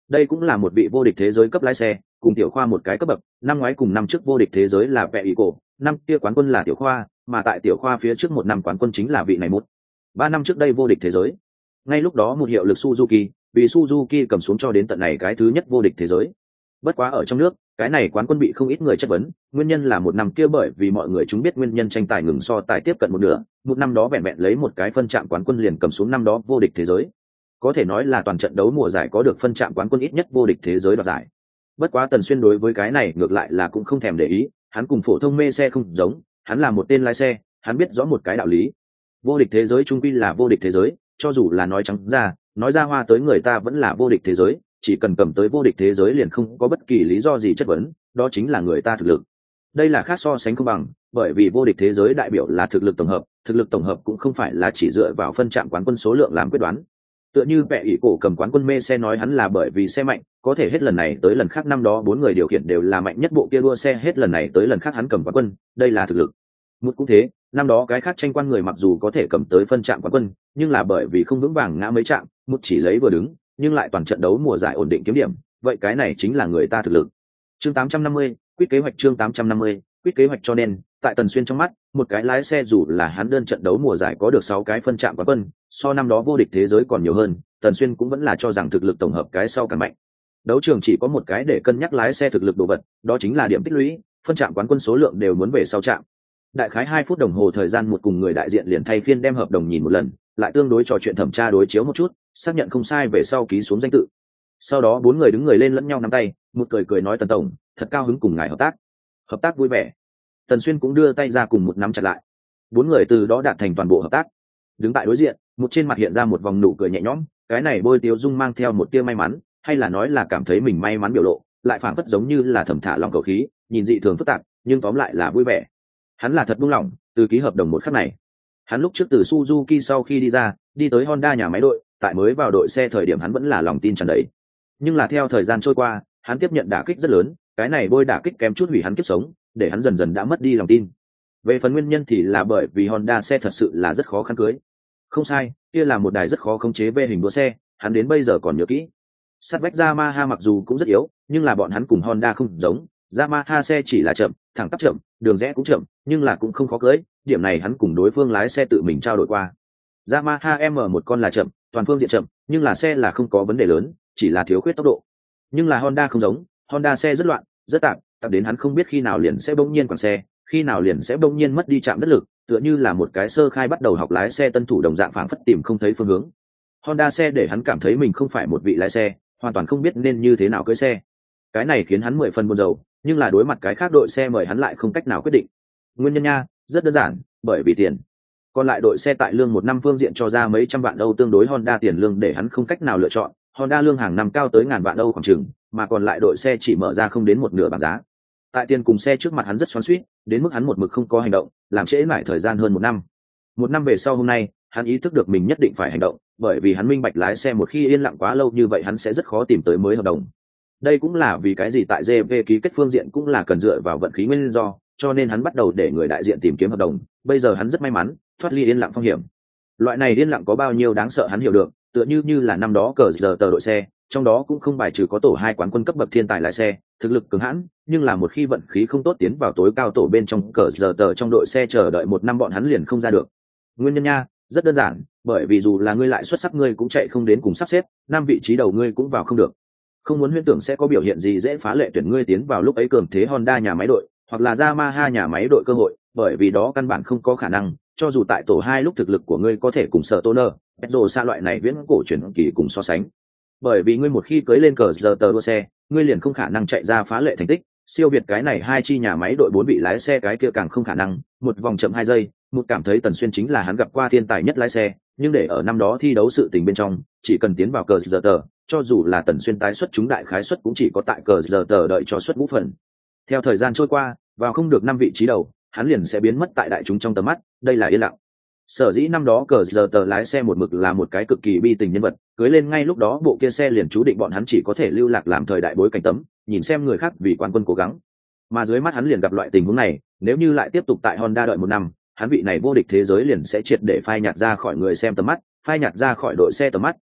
Đây cũng là một vị vô địch thế giới cấp lái xe, cùng Tiểu Khoa một cái cấp bậc, năm ngoái cùng năm trước vô địch thế giới là Vẹ Ý Cổ, năm kia quán quân là Tiểu Khoa, mà tại Tiểu Khoa phía trước một năm quán quân chính là vị này một. Ba năm trước đây vô địch thế giới. Ngay lúc đó một hiệu lực Suzuki, vì Suzuki cầm xuống cho đến tận này cái thứ nhất vô địch thế giới. Bất quá ở trong nước, cái này quán quân bị không ít người chất vấn, nguyên nhân là một năm kia bởi vì mọi người chúng biết nguyên nhân tranh tài ngừng so tài tiếp cận một nửa, một năm đó vẹn vẹn lấy một cái phân chạm quán quân liền cầm xuống năm đó vô địch thế giới. Có thể nói là toàn trận đấu mùa giải có được phân chạm quán quân ít nhất vô địch thế giới đoạt giải. Bất quá Tần Xuyên đối với cái này ngược lại là cũng không thèm để ý, hắn cùng phổ thông mê xe không giống, hắn là một tên lái xe, hắn biết rõ một cái đạo lý. Vô địch thế giới trung quy là vô địch thế giới, cho dù là nói trắng ra, nói ra hoa tới người ta vẫn là vô địch thế giới, chỉ cần cầm tới vô địch thế giới liền không có bất kỳ lý do gì chất vấn, đó chính là người ta thực lực. Đây là khác so sánh không bằng, bởi vì vô địch thế giới đại biểu là thực lực tổng hợp, thực lực tổng hợp cũng không phải là chỉ dựa vào phân chạm quán quân số lượng làm quyết đoán. Tựa như Vẹ Ý Cổ cầm quán quân mê xe nói hắn là bởi vì xe mạnh, có thể hết lần này tới lần khác năm đó bốn người điều khiển đều là mạnh nhất bộ kia đua xe, hết lần này tới lần khác hắn cầm quán quân, đây là thực lực. Một cũng thế, năm đó cái khác tranh quan người mặc dù có thể cầm tới phân chạm quán quân, nhưng là bởi vì không vững vàng ngã mấy chạm, một chỉ lấy vừa đứng, nhưng lại toàn trận đấu mùa giải ổn định kiếm điểm, vậy cái này chính là người ta thực lực. Chương tám trăm năm mươi, quyết kế hoạch chương tám trăm năm mươi, quyết kế hoạch cho nên, tại Tần Xuyên trong mắt, một cái lái xe dù là hắn đơn trận đấu mùa giải có được sáu cái phân chạm quán quân, so năm đó vô địch thế giới còn nhiều hơn, Tần Xuyên cũng vẫn là cho rằng thực lực tổng hợp cái sau càng mạnh. Đấu trường chỉ có một cái để cân nhắc lái xe thực lực đồ vật, đó chính là điểm tích lũy, phân chạm quán quân số lượng đều muốn về sau chạm. Đại khái hai phút đồng hồ thời gian, một cùng người đại diện liền thay phiên đem hợp đồng nhìn một lần, lại tương đối trò chuyện thẩm tra đối chiếu một chút, xác nhận không sai về sau ký xuống danh tự. Sau đó bốn người đứng người lên lẫn nhau nắm tay, một cười cười nói Tần tổng, thật cao hứng cùng ngài hợp tác. Hợp tác vui vẻ. Tần Xuyên cũng đưa tay ra cùng một nắm chặt lại. Bốn người từ đó đạt thành toàn bộ hợp tác. Đứng tại đối diện, một trên mặt hiện ra một vòng nụ cười nhẹ nhõm, cái này bôi tiếu dung mang theo một tia may mắn, hay là nói là cảm thấy mình may mắn biểu lộ, lại phảng phất giống như là thầm thả lòng khẩu khí, nhìn dị thường phức tạp, nhưng tóm lại là vui vẻ. Hắn là thật buông lỏng, từ ký hợp đồng một khắc này. Hắn lúc trước từ Suzuki sau khi đi ra, đi tới Honda nhà máy đội, tại mới vào đội xe thời điểm hắn vẫn là lòng tin tràn đầy. Nhưng là theo thời gian trôi qua, hắn tiếp nhận đả kích rất lớn, cái này bôi đả kích kém chút hủy hắn kiếp sống, để hắn dần dần đã mất đi lòng tin. Về phần nguyên nhân thì là bởi vì Honda xe thật sự là rất khó khăn cưới. Không sai, kia là một đài rất khó khống chế về hình đua xe, hắn đến bây giờ còn nhớ kỹ. Sát vách Yamaha mặc dù cũng rất yếu, nhưng là bọn hắn cùng Honda không giống, Yamaha xe chỉ là chậm, thẳng tắp chậm, đường rẽ cũng chậm, nhưng là cũng không khó cưới, điểm này hắn cùng đối phương lái xe tự mình trao đổi qua. Yamaha em một con là chậm, toàn phương diện chậm, nhưng là xe là không có vấn đề lớn, chỉ là thiếu khuyết tốc độ. Nhưng là Honda không giống, Honda xe rất loạn, rất tạp, tạp đến hắn không biết khi nào liền sẽ bỗng nhiên quẳng xe, khi nào liền sẽ bỗng nhiên mất đi chạm đất lực, tựa như là một cái sơ khai bắt đầu học lái xe tân thủ đồng dạng phảng phất tìm không thấy phương hướng. Honda xe để hắn cảm thấy mình không phải một vị lái xe, hoàn toàn không biết nên như thế nào cưỡi xe. Cái này khiến hắn mười phần buồn rầu, nhưng là đối mặt cái khác đội xe mời hắn lại không cách nào quyết định. Nguyên nhân nha, rất đơn giản, bởi vì tiền. Còn lại đội xe tại lương một năm phương diện cho ra mấy trăm vạn Âu tương đối Honda tiền lương để hắn không cách nào lựa chọn, Honda lương hàng năm cao tới ngàn vạn Âu khoảng chừng, mà còn lại đội xe chỉ mở ra không đến một nửa bảng giá. Tại tiền cùng xe trước mặt hắn rất xoắn xuýt, đến mức hắn một mực không có hành động, làm trễ mãi thời gian hơn một năm. Một năm về sau hôm nay, hắn ý thức được mình nhất định phải hành động, bởi vì hắn minh bạch lái xe một khi yên lặng quá lâu như vậy hắn sẽ rất khó tìm tới mới hợp đồng. Đây cũng là vì cái gì tại giê vê ký kết phương diện cũng là cần dựa vào vận khí nguyên do, cho nên hắn bắt đầu để người đại diện tìm kiếm hợp đồng. Bây giờ hắn rất may mắn, thoát ly yên lặng phong hiểm. Loại này yên lặng có bao nhiêu đáng sợ hắn hiểu được, tựa như như là năm đó cờ giờ tờ đội xe, trong đó cũng không bài trừ có tổ hai quán quân cấp bậc thiên tài lái xe, thực lực cường hãn, nhưng là một khi vận khí không tốt tiến vào tối cao tổ bên trong cờ giờ tờ trong đội xe chờ đợi một năm bọn hắn liền không ra được. Nguyên nhân nha, rất đơn giản, bởi vì dù là ngươi lại xuất sắc ngươi cũng chạy không đến cùng sắp xếp, năm vị trí đầu ngươi cũng vào không được. Không muốn huyễn tưởng sẽ có biểu hiện gì dễ phá lệ tuyển ngươi tiến vào lúc ấy cường thế Honda nhà máy đội, hoặc là Yamaha nhà máy đội cơ hội, bởi vì đó căn bản không có khả năng, cho dù tại tổ hai lúc thực lực của ngươi có thể cùng sở Toner, Pedro xa loại này viễn cổ truyền kỳ cùng so sánh. Bởi vì ngươi một khi cưới lên cờ giờ tờ đua xe, ngươi liền không khả năng chạy ra phá lệ thành tích, siêu việt cái này hai chi nhà máy đội bốn vị lái xe cái kia càng không khả năng, một vòng chậm hai giây, một cảm thấy Tần Xuyên chính là hắn gặp qua thiên tài nhất lái xe, nhưng để ở năm đó thi đấu sự tình bên trong, chỉ cần tiến vào cờ giờ tờ, cho dù là Tần Xuyên tái xuất chúng đại khái suất cũng chỉ có tại cờ giờ tờ đợi cho suất vũ phần. Theo thời gian trôi qua, vào không được năm vị trí đầu, hắn liền sẽ biến mất tại đại chúng trong tầm mắt, đây là yên lặng. Sở dĩ năm đó cờ giờ tờ lái xe một mực là một cái cực kỳ bi tình nhân vật, cưới lên ngay lúc đó bộ kia xe liền chú định bọn hắn chỉ có thể lưu lạc làm thời đại bối cảnh tấm, nhìn xem người khác vì quan quân cố gắng. Mà dưới mắt hắn liền gặp loại tình huống này, nếu như lại tiếp tục tại Honda đợi một năm, hắn vị này vô địch thế giới liền sẽ triệt để phai nhạt ra khỏi người xem tầm mắt, phai nhạt ra khỏi đội xe tầm mắt,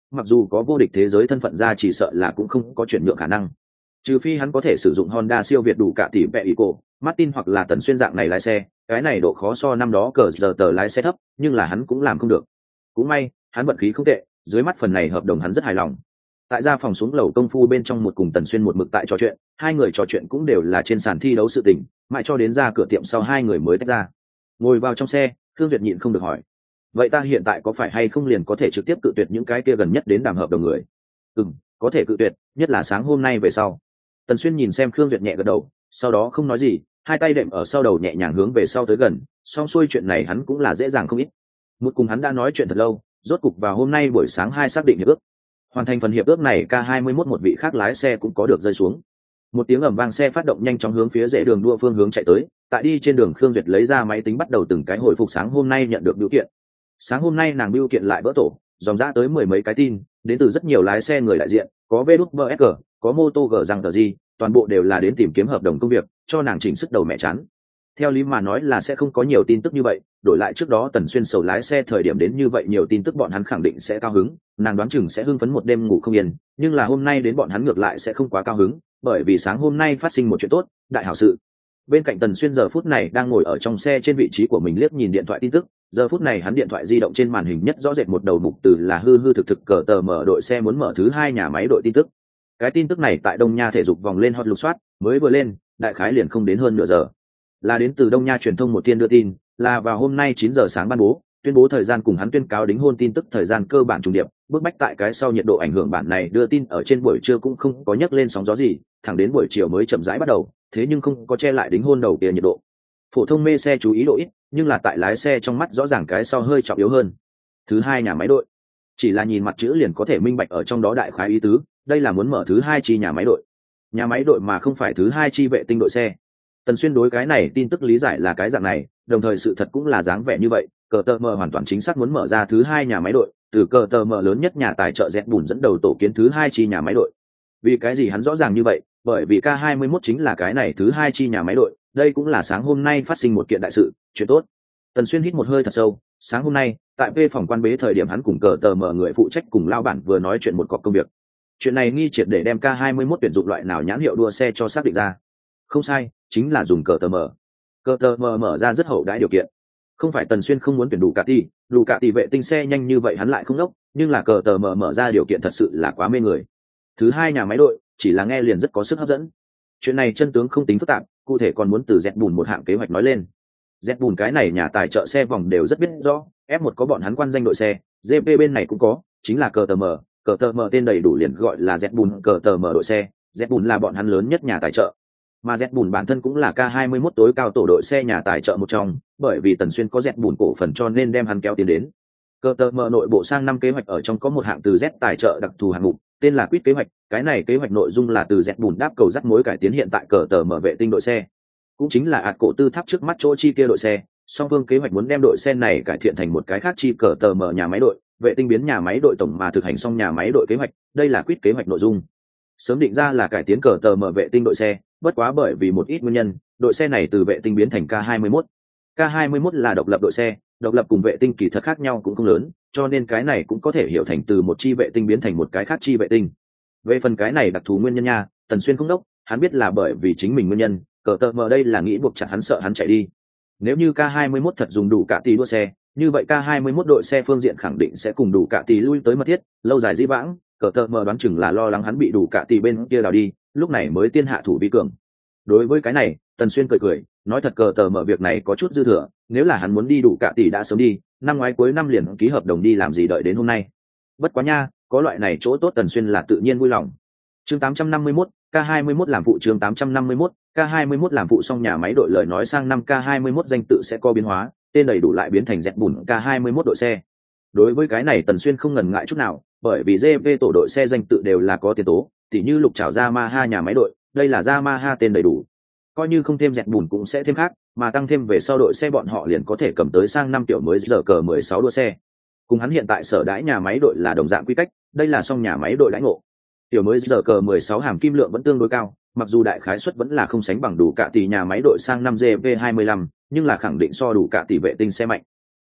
mặc dù có vô địch thế giới thân phận ra chỉ sợ là cũng không có chuyển nhượng khả năng. Trừ phi hắn có thể sử dụng Honda siêu việt đủ cả tỷ vẹ ý cổ, Martin hoặc là Tần Xuyên dạng này lái xe, cái này độ khó so năm đó cờ giờ tờ lái xe thấp, nhưng là hắn cũng làm không được. Cũng may, hắn vận khí không tệ, dưới mắt phần này hợp đồng hắn rất hài lòng. Tại ra phòng xuống lầu công phu bên trong một cùng Tần Xuyên một mực tại trò chuyện, hai người trò chuyện cũng đều là trên sàn thi đấu sự tình, mãi cho đến ra cửa tiệm sau hai người mới tách ra. Ngồi vào trong xe, Thương Duyệt nhịn không được hỏi: "Vậy ta hiện tại có phải hay không liền có thể trực tiếp cự tuyệt những cái kia gần nhất đến đàm hợp đồng người?" "Ừm, có thể cự tuyệt, nhất là sáng hôm nay về sau." Tần Xuyên nhìn xem Khương Duyệt nhẹ gật đầu, sau đó không nói gì, hai tay đệm ở sau đầu nhẹ nhàng hướng về sau tới gần, xong xuôi chuyện này hắn cũng là dễ dàng không ít. Một cùng hắn đã nói chuyện thật lâu, rốt cục vào hôm nay buổi sáng hai xác định hiệp ước. Hoàn thành phần hiệp ước này, K hai mươi mốt một vị khác lái xe cũng có được rơi xuống. Một tiếng ầm vang, xe phát động nhanh chóng hướng phía rẽ đường đua phương hướng chạy tới, tại đi trên đường Khương Duyệt lấy ra máy tính bắt đầu từng cái hồi phục sáng hôm nay nhận được biểu kiện. Sáng hôm nay nàng biểu kiện lại vỡ tổ, dòng ra tới mười mấy cái tin, đến từ rất nhiều lái xe người đại diện, có vê đút vê ét giê, có Moto G rằng tờ gì, toàn bộ đều là đến tìm kiếm hợp đồng công việc, cho nàng chỉnh sức đầu mẹ chán. Theo lý mà nói là sẽ không có nhiều tin tức như vậy, đổi lại trước đó Tần Xuyên sầu lái xe thời điểm đến như vậy nhiều tin tức bọn hắn khẳng định sẽ cao hứng, nàng đoán chừng sẽ hưng phấn một đêm ngủ không yên, nhưng là hôm nay đến bọn hắn ngược lại sẽ không quá cao hứng, bởi vì sáng hôm nay phát sinh một chuyện tốt, đại hảo sự. Bên cạnh Tần Xuyên giờ phút này đang ngồi ở trong xe trên vị trí của mình liếc nhìn điện thoại tin tức, giờ phút này hắn điện thoại di động trên màn hình nhất rõ rệt một đầu mục từ là hư hư thực thực cờ tờ mở đội xe muốn mở thứ hai nhà máy đội tin tức. Cái tin tức này tại Đông Nha thể dục vòng lên hot lục soát, mới vừa lên, đại khái liền không đến hơn nửa giờ. Là đến từ Đông Nha truyền thông một tiên đưa tin, là vào hôm nay chín giờ sáng ban bố, tuyên bố thời gian cùng hắn tuyên cáo đính hôn tin tức thời gian cơ bản trùng điệp, bước bách tại cái sau nhiệt độ ảnh hưởng bản này đưa tin ở trên buổi trưa cũng không có nhắc lên sóng gió gì, thẳng đến buổi chiều mới chậm rãi bắt đầu, thế nhưng không có che lại đính hôn đầu kia nhiệt độ. Phổ thông mê xe chú ý độ ít, nhưng là tại lái xe trong mắt rõ ràng cái sau hơi trọng yếu hơn. Thứ hai nhà máy đội, chỉ là nhìn mặt chữ liền có thể minh bạch ở trong đó đại khái ý tứ, đây là muốn mở thứ hai chi nhà máy đội. Nhà máy đội mà không phải thứ hai chi vệ tinh đội xe. Tần Xuyên đối cái này tin tức lý giải là cái dạng này, đồng thời sự thật cũng là dáng vẻ như vậy, cờ tờ mờ hoàn toàn chính xác muốn mở ra thứ hai nhà máy đội, từ cờ tờ mờ lớn nhất nhà tài trợ dẹt bùn dẫn đầu tổ kiến thứ hai chi nhà máy đội. Vì cái gì hắn rõ ràng như vậy? Bởi vì K hai mươi mốt chính là cái này thứ hai chi nhà máy đội, đây cũng là sáng hôm nay phát sinh một kiện đại sự, chuyện tốt. Tần Xuyên hít một hơi thật sâu, sáng hôm nay, tại V phòng quan bế thời điểm hắn cùng cờ tờ mờ người phụ trách cùng lao bản vừa nói chuyện một cọc công việc. Chuyện này nghi triệt để đem K hai mươi mốt tuyển dụng loại nào nhãn hiệu đua xe cho xác định ra. Không sai, chính là dùng cờ tờ mờ. Cờ tờ mờ mở ra rất hậu đãi điều kiện. Không phải Tần Xuyên không muốn tuyển đủ cả tỷ, đủ cả tỷ vệ tinh xe nhanh như vậy hắn lại không đốc, nhưng là cờ tờ mờ mở ra điều kiện thật sự là quá mê người. Thứ hai nhà máy đội, chỉ là nghe liền rất có sức hấp dẫn. Chuyện này chân tướng không tính phức tạp, cụ thể còn muốn từ dẹt bùn một hạng kế hoạch nói lên. Dẹt bùn cái này nhà tài trợ xe vòng đều rất biết rõ, F một có bọn hắn quan danh đội xe, giê pê bên này cũng có, chính là cờ tờ mờ, cờ tờ mờ tên đầy đủ liền gọi là dẹt bùn cờ tờ mờ đội xe, dẹt bùn là bọn hắn lớn nhất nhà tài trợ. Mà dẹt bùn bản thân cũng là K hai mươi mốt tối cao tổ đội xe nhà tài trợ một trong, bởi vì Tần Xuyên có dẹt bùn cổ phần cho nên đem hắn kéo tiến đến. Cờ tờ mờ nội bộ sang năm kế hoạch ở trong có một hạng từ Z tài trợ đặc thù hạng mục, tên là Quýt kế hoạch, cái này kế hoạch nội dung là từ dẹt bùn đáp cầu dắt mối cải tiến hiện tại cờ tờ mờ vệ tinh đội xe. Cũng chính là ạt cổ tư tháp trước mắt chỗ chi kia đội xe, song phương kế hoạch muốn đem đội xe này cải thiện thành một cái khác chi cờ tờ mờ nhà máy đội, vệ tinh biến nhà máy đội tổng mà thực hành xong nhà máy đội kế hoạch, đây là Quýt kế hoạch nội dung. Sớm định ra là cải tiến cờ tờ mờ vệ tinh đội xe, bất quá bởi vì một ít nguyên nhân, đội xe này từ vệ tinh biến thành K hai mươi mốt. K hai mươi mốt là độc lập đội xe, độc lập cùng vệ tinh kỳ thật khác nhau cũng không lớn, cho nên cái này cũng có thể hiểu thành từ một chi vệ tinh biến thành một cái khác chi vệ tinh. Về phần cái này đặc thù nguyên nhân nha, Tần Xuyên không đốc, hắn biết là bởi vì chính mình nguyên nhân, cờ tờ mờ đây là nghĩ buộc chặt hắn sợ hắn chạy đi. Nếu như K hai mươi mốt thật dùng đủ cả tỷ đua xe, như vậy K hai mươi mốt đội xe phương diện khẳng định sẽ cùng đủ cả tỷ lui tới mật thiết, lâu dài dĩ vãng, cờ tờ mờ đoán chừng là lo lắng hắn bị đủ cả tỷ bên kia đào đi, lúc này mới tiên hạ thủ vi cường. Đối với cái này, Tần Xuyên cười cười, nói thật cờ tờ mở việc này có chút dư thừa, nếu là hắn muốn đi đủ cả tỷ đã sớm đi, năm ngoái cuối năm liền ký hợp đồng đi làm gì đợi đến hôm nay. Bất quá nha, có loại này chỗ tốt Tần Xuyên là tự nhiên vui lòng. Chương tám trăm năm mươi mốt, K hai mươi mốt làm phụ chương tám trăm năm mươi mốt, K hai mươi mốt làm phụ xong nhà máy đội lời nói sang năm K hai mươi mốt danh tự sẽ có biến hóa, tên đầy đủ lại biến thành dẹt bùn K hai mươi mốt đội xe. Đối với cái này Tần Xuyên không ngần ngại chút nào, bởi vì giê pê tổ đội xe danh tự đều là có tiền tố, tỉ như lục trảo Yamaha nhà máy đội, đây là Yamaha tên đầy đủ. Coi như không thêm dẹt bùn cũng sẽ thêm khác, mà tăng thêm về sau đội xe bọn họ liền có thể cầm tới sang năm tiểu mới giờ cờ mười sáu đua xe. Cùng hắn hiện tại sở đãi nhà máy đội là đồng dạng quy cách, đây là xong nhà máy đội đãi ngộ. Tiểu mới giờ cờ mười sáu hàm kim lượng vẫn tương đối cao, mặc dù đại khái suất vẫn là không sánh bằng đủ cả tỷ nhà máy đội sang năm giê pê hai mươi lăm, nhưng là khẳng định so đủ cả tỷ vệ tinh xe mạnh.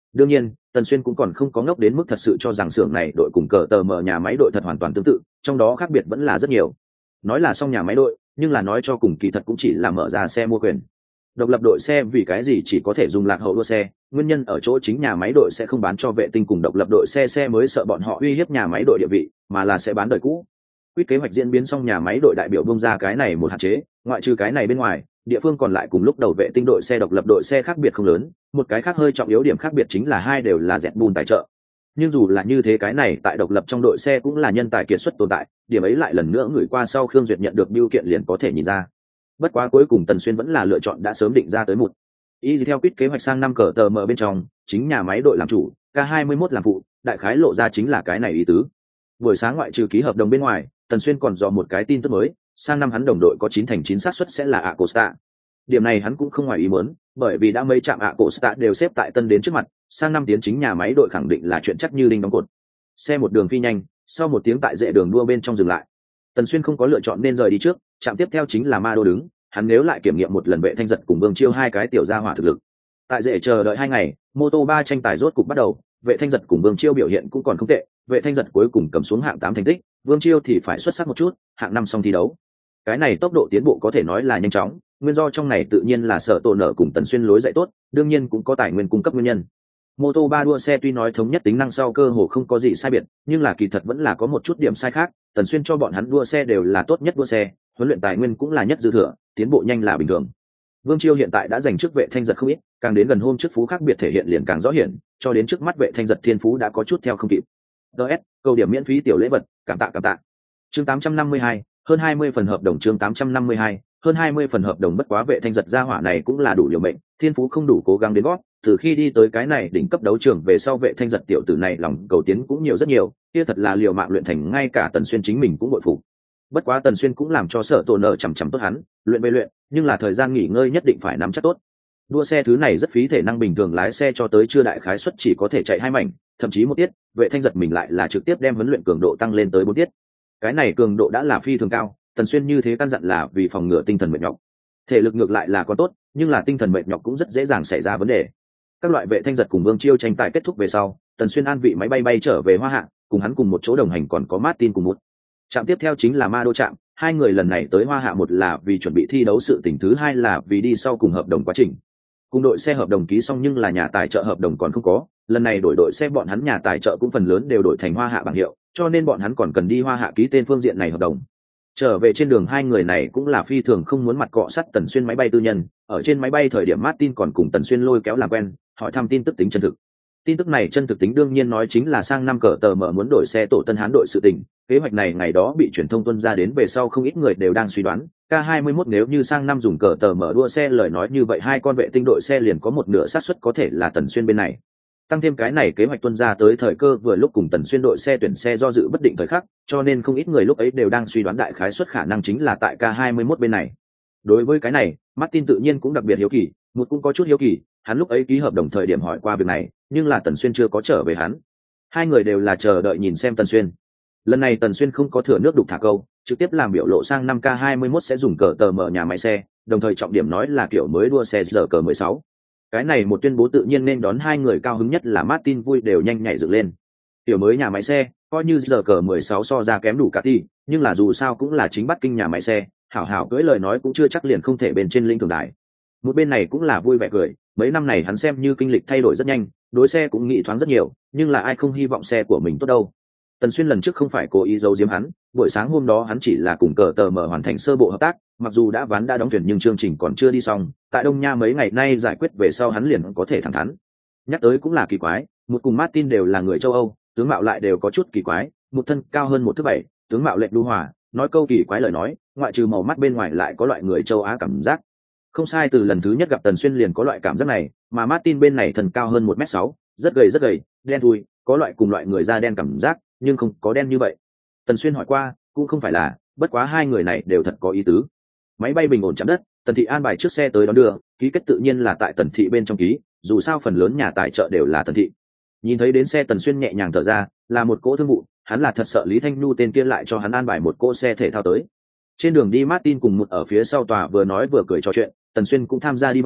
Đương nhiên Tần Xuyên cũng còn không có ngốc đến mức thật sự cho rằng xưởng này đội cùng cờ tờ mở nhà máy đội thật hoàn toàn tương tự, trong đó khác biệt vẫn là rất nhiều. Nói là xong nhà máy đội, nhưng là nói cho cùng kỳ thật cũng chỉ là mở ra xe mua quyền. Độc lập đội xe vì cái gì chỉ có thể dùng lạc hậu đua xe, nguyên nhân ở chỗ chính nhà máy đội sẽ không bán cho vệ tinh cùng độc lập đội xe xe mới sợ bọn họ uy hiếp nhà máy đội địa vị, mà là sẽ bán đời cũ. Quyết kế hoạch diễn biến xong nhà máy đội đại biểu bung ra cái này một hạn chế, ngoại trừ cái này bên ngoài, địa phương còn lại cùng lúc đầu vệ tinh đội xe độc lập đội xe khác biệt không lớn, một cái khác hơi trọng yếu điểm khác biệt chính là hai đều là Red Bull tài trợ. Nhưng dù là như thế cái này tại độc lập trong đội xe cũng là nhân tài kiệt xuất tồn tại, điểm ấy lại lần nữa gửi qua sau Khương Duyệt nhận được biêu kiện liền có thể nhìn ra. Bất quá cuối cùng Tần Xuyên vẫn là lựa chọn đã sớm định ra tới một. Y theo quyết kế hoạch sang năm cờ tờ mở bên trong, chính nhà máy đội làm chủ, K hai mươi mốt làm phụ, đại khái lộ ra chính là cái này ý tứ. Buổi sáng ngoại trừ ký hợp đồng bên ngoài, Tần Xuyên còn dò một cái tin tức mới, sang năm hắn đồng đội có chín thành chín xác suất sẽ là Acosta. Điểm này hắn cũng không ngoài ý muốn, bởi vì đã mấy trạm Acosta đều xếp tại tân đến trước mặt, sang năm tiến chính nhà máy đội khẳng định là chuyện chắc như đinh đóng cột. Xe một đường phi nhanh, sau một tiếng tại rẽ đường đua bên trong dừng lại. Tần Xuyên không có lựa chọn nên rời đi trước, trạm tiếp theo chính là Ma Đô đứng, hắn nếu lại kiểm nghiệm một lần vệ thanh giật cùng Vương Chiêu hai cái tiểu gia hỏa thực lực. Tại rẽ chờ đợi hai ngày, mô tô ba tranh tài rốt cục bắt đầu, vệ thanh giật cùng Vương Chiêu biểu hiện cũng còn không tệ, vệ thanh giật cuối cùng cầm xuống hạng tám thành tích, Vương Chiêu thì phải xuất sắc một chút, hạng năm xong thi đấu. Cái này tốc độ tiến bộ có thể nói là nhanh chóng, nguyên do trong này tự nhiên là sở tổ nợ cùng Tần Xuyên lối dạy tốt, đương nhiên cũng có tài nguyên cung cấp nguyên nhân. Mô tô ba đua xe tuy nói thống nhất tính năng sau cơ hồ không có gì sai biệt, nhưng là kỳ thật vẫn là có một chút điểm sai khác, Tần Xuyên cho bọn hắn đua xe đều là tốt nhất đua xe, huấn luyện tài nguyên cũng là nhất dư thừa, tiến bộ nhanh là bình thường. Vương Chiêu hiện tại đã giành trước vệ thanh giật không ít, càng đến gần hôm trước phú khác biệt thể hiện liền càng rõ hiển, cho đến trước mắt vệ thanh giật thiên phú đã có chút theo không kịp. đê ét, câu điểm miễn phí tiểu lễ vật, cảm tạ cảm tạ. Chương tám trăm năm mươi hai, hơn hai mươi phần hợp đồng chương tám trăm năm mươi hai, hơn hai mươi phần hợp đồng bất quá vệ thanh giật gia hỏa này cũng là đủ liều mệnh, thiên phú không đủ cố gắng đến gót, từ khi đi tới cái này đỉnh cấp đấu trường về sau vệ thanh giật tiểu tử này lòng cầu tiến cũng nhiều rất nhiều, kia thật là liều mạng luyện thành ngay cả Tần Xuyên chính mình cũng bội phục. Bất quá Tần Xuyên cũng làm cho sở tổ nợ chằm chằm tốt hắn, luyện bê luyện, nhưng là thời gian nghỉ ngơi nhất định phải nắm chắc tốt. Đua xe thứ này rất phí thể năng, bình thường lái xe cho tới chưa đại khái suất chỉ có thể chạy hai mảnh, thậm chí một tiết, vệ thanh giật mình lại là trực tiếp đem huấn luyện cường độ tăng lên tới bốn tiết. Cái này cường độ đã là phi thường cao, Tần Xuyên như thế căn dặn là vì phòng ngừa tinh thần mệt nhọc. Thể lực ngược lại là có tốt, nhưng là tinh thần mệt nhọc cũng rất dễ dàng xảy ra vấn đề. Các loại vệ thanh giật cùng Vương Chiêu tranh tài kết thúc về sau, Tần Xuyên an vị máy bay bay trở về Hoa Hạ, cùng hắn cùng một chỗ đồng hành còn có Martin cùng một. Trạm tiếp theo chính là Ma Đô trạm, hai người lần này tới Hoa Hạ một là vì chuẩn bị thi đấu sự tình, thứ hai là vì đi sau cùng hợp đồng quá trình. Cùng đội xe hợp đồng ký xong nhưng là nhà tài trợ hợp đồng còn không có, lần này đổi đội xe bọn hắn nhà tài trợ cũng phần lớn đều đổi thành Hoa Hạ bảng hiệu, cho nên bọn hắn còn cần đi Hoa Hạ ký tên phương diện này hợp đồng. Trở về trên đường hai người này cũng là phi thường không muốn mặt cọ sắt Tần Xuyên máy bay tư nhân, ở trên máy bay thời điểm Martin còn cùng Tần Xuyên lôi kéo làm quen, hỏi thăm tin tức tính chân thực. Tin tức này chân thực tính đương nhiên nói chính là sang năm cờ tờ mở muốn đổi xe tổ Tân Hán đội sự tình, kế hoạch này ngày đó bị truyền thông tuân ra đến về sau không ít người đều đang suy đoán, K hai mươi mốt nếu như sang năm dùng cờ tờ mở đua xe lời nói như vậy hai con vệ tinh đội xe liền có một nửa xác suất có thể là Tần Xuyên bên này. Tăng thêm cái này kế hoạch tuân ra tới thời cơ vừa lúc cùng Tần Xuyên đội xe tuyển xe do dự bất định thời khắc, cho nên không ít người lúc ấy đều đang suy đoán đại khái suất khả năng chính là tại K hai mươi mốt bên này. Đối với cái này, Martin tự nhiên cũng đặc biệt hiếu kỳ, một cũng có chút hiếu kỳ, hắn lúc ấy ký hợp đồng thời điểm hỏi qua việc này, nhưng là Tần Xuyên chưa có trở về hắn. Hai người đều là chờ đợi nhìn xem Tần Xuyên. Lần này Tần Xuyên không có thừa nước đục thả câu, trực tiếp làm biểu lộ sang năm K hai mươi mốt sẽ dùng cờ tờ mở nhà máy xe, đồng thời trọng điểm nói là kiểu mới đua xe giờ cờ mười sáu. Cái này một tuyên bố tự nhiên nên đón hai người cao hứng nhất là Martin vui đều nhanh nhảy dựng lên. Tiểu mới nhà máy xe, coi như giờ cờ mười sáu so ra kém đủ cả ti, nhưng là dù sao cũng là chính Bắc Kinh nhà máy xe, hảo hảo cưỡi lời nói cũng chưa chắc liền không thể bên trên linh thường đài. Một bên này cũng là vui vẻ cười, mấy năm này hắn xem như kinh lịch thay đổi rất nhanh, đối xe cũng nghĩ thoáng rất nhiều, nhưng là ai không hy vọng xe của mình tốt đâu. Tần Xuyên lần trước không phải cố ý giấu giếm hắn, buổi sáng hôm đó hắn chỉ là cùng cờ tờ mở hoàn thành sơ bộ hợp tác, mặc dù đã ván đã đóng thuyền nhưng chương trình còn chưa đi xong, tại Đông Nha mấy ngày nay giải quyết về sau hắn liền có thể thẳng thắn. Nhắc tới cũng là kỳ quái, một cùng Martin đều là người châu Âu, tướng mạo lại đều có chút kỳ quái, một thân cao hơn một thước bảy, tướng mạo lệch đu hòa, nói câu kỳ quái lời nói, ngoại trừ màu mắt bên ngoài lại có loại người châu Á cảm giác. Không sai, từ lần thứ nhất gặp Tần Xuyên liền có loại cảm giác này, mà Martin bên này thân cao hơn một mét sáu, rất gầy rất gầy, đen thui, có loại cùng loại người da đen cảm giác, nhưng không có đen như vậy. Tần Xuyên hỏi qua, cũng không phải là, bất quá hai người này đều thật có ý tứ. Máy bay bình ổn chạm đất, Tần Thị an bài trước xe tới đón đưa, ký kết tự nhiên là tại Tần Thị bên trong ký, dù sao phần lớn nhà tài trợ đều là Tần Thị. Nhìn thấy đến xe Tần Xuyên nhẹ nhàng thở ra, là một cỗ thương vụ, hắn là thật sợ Lý Thanh Nhu tên kia lại cho hắn an bài một cỗ xe thể thao tới. Trên đường đi Martin cùng một ở phía sau tòa vừa nói vừa cười trò chuyện, Tần Xuyên cũng tham gia đi vào,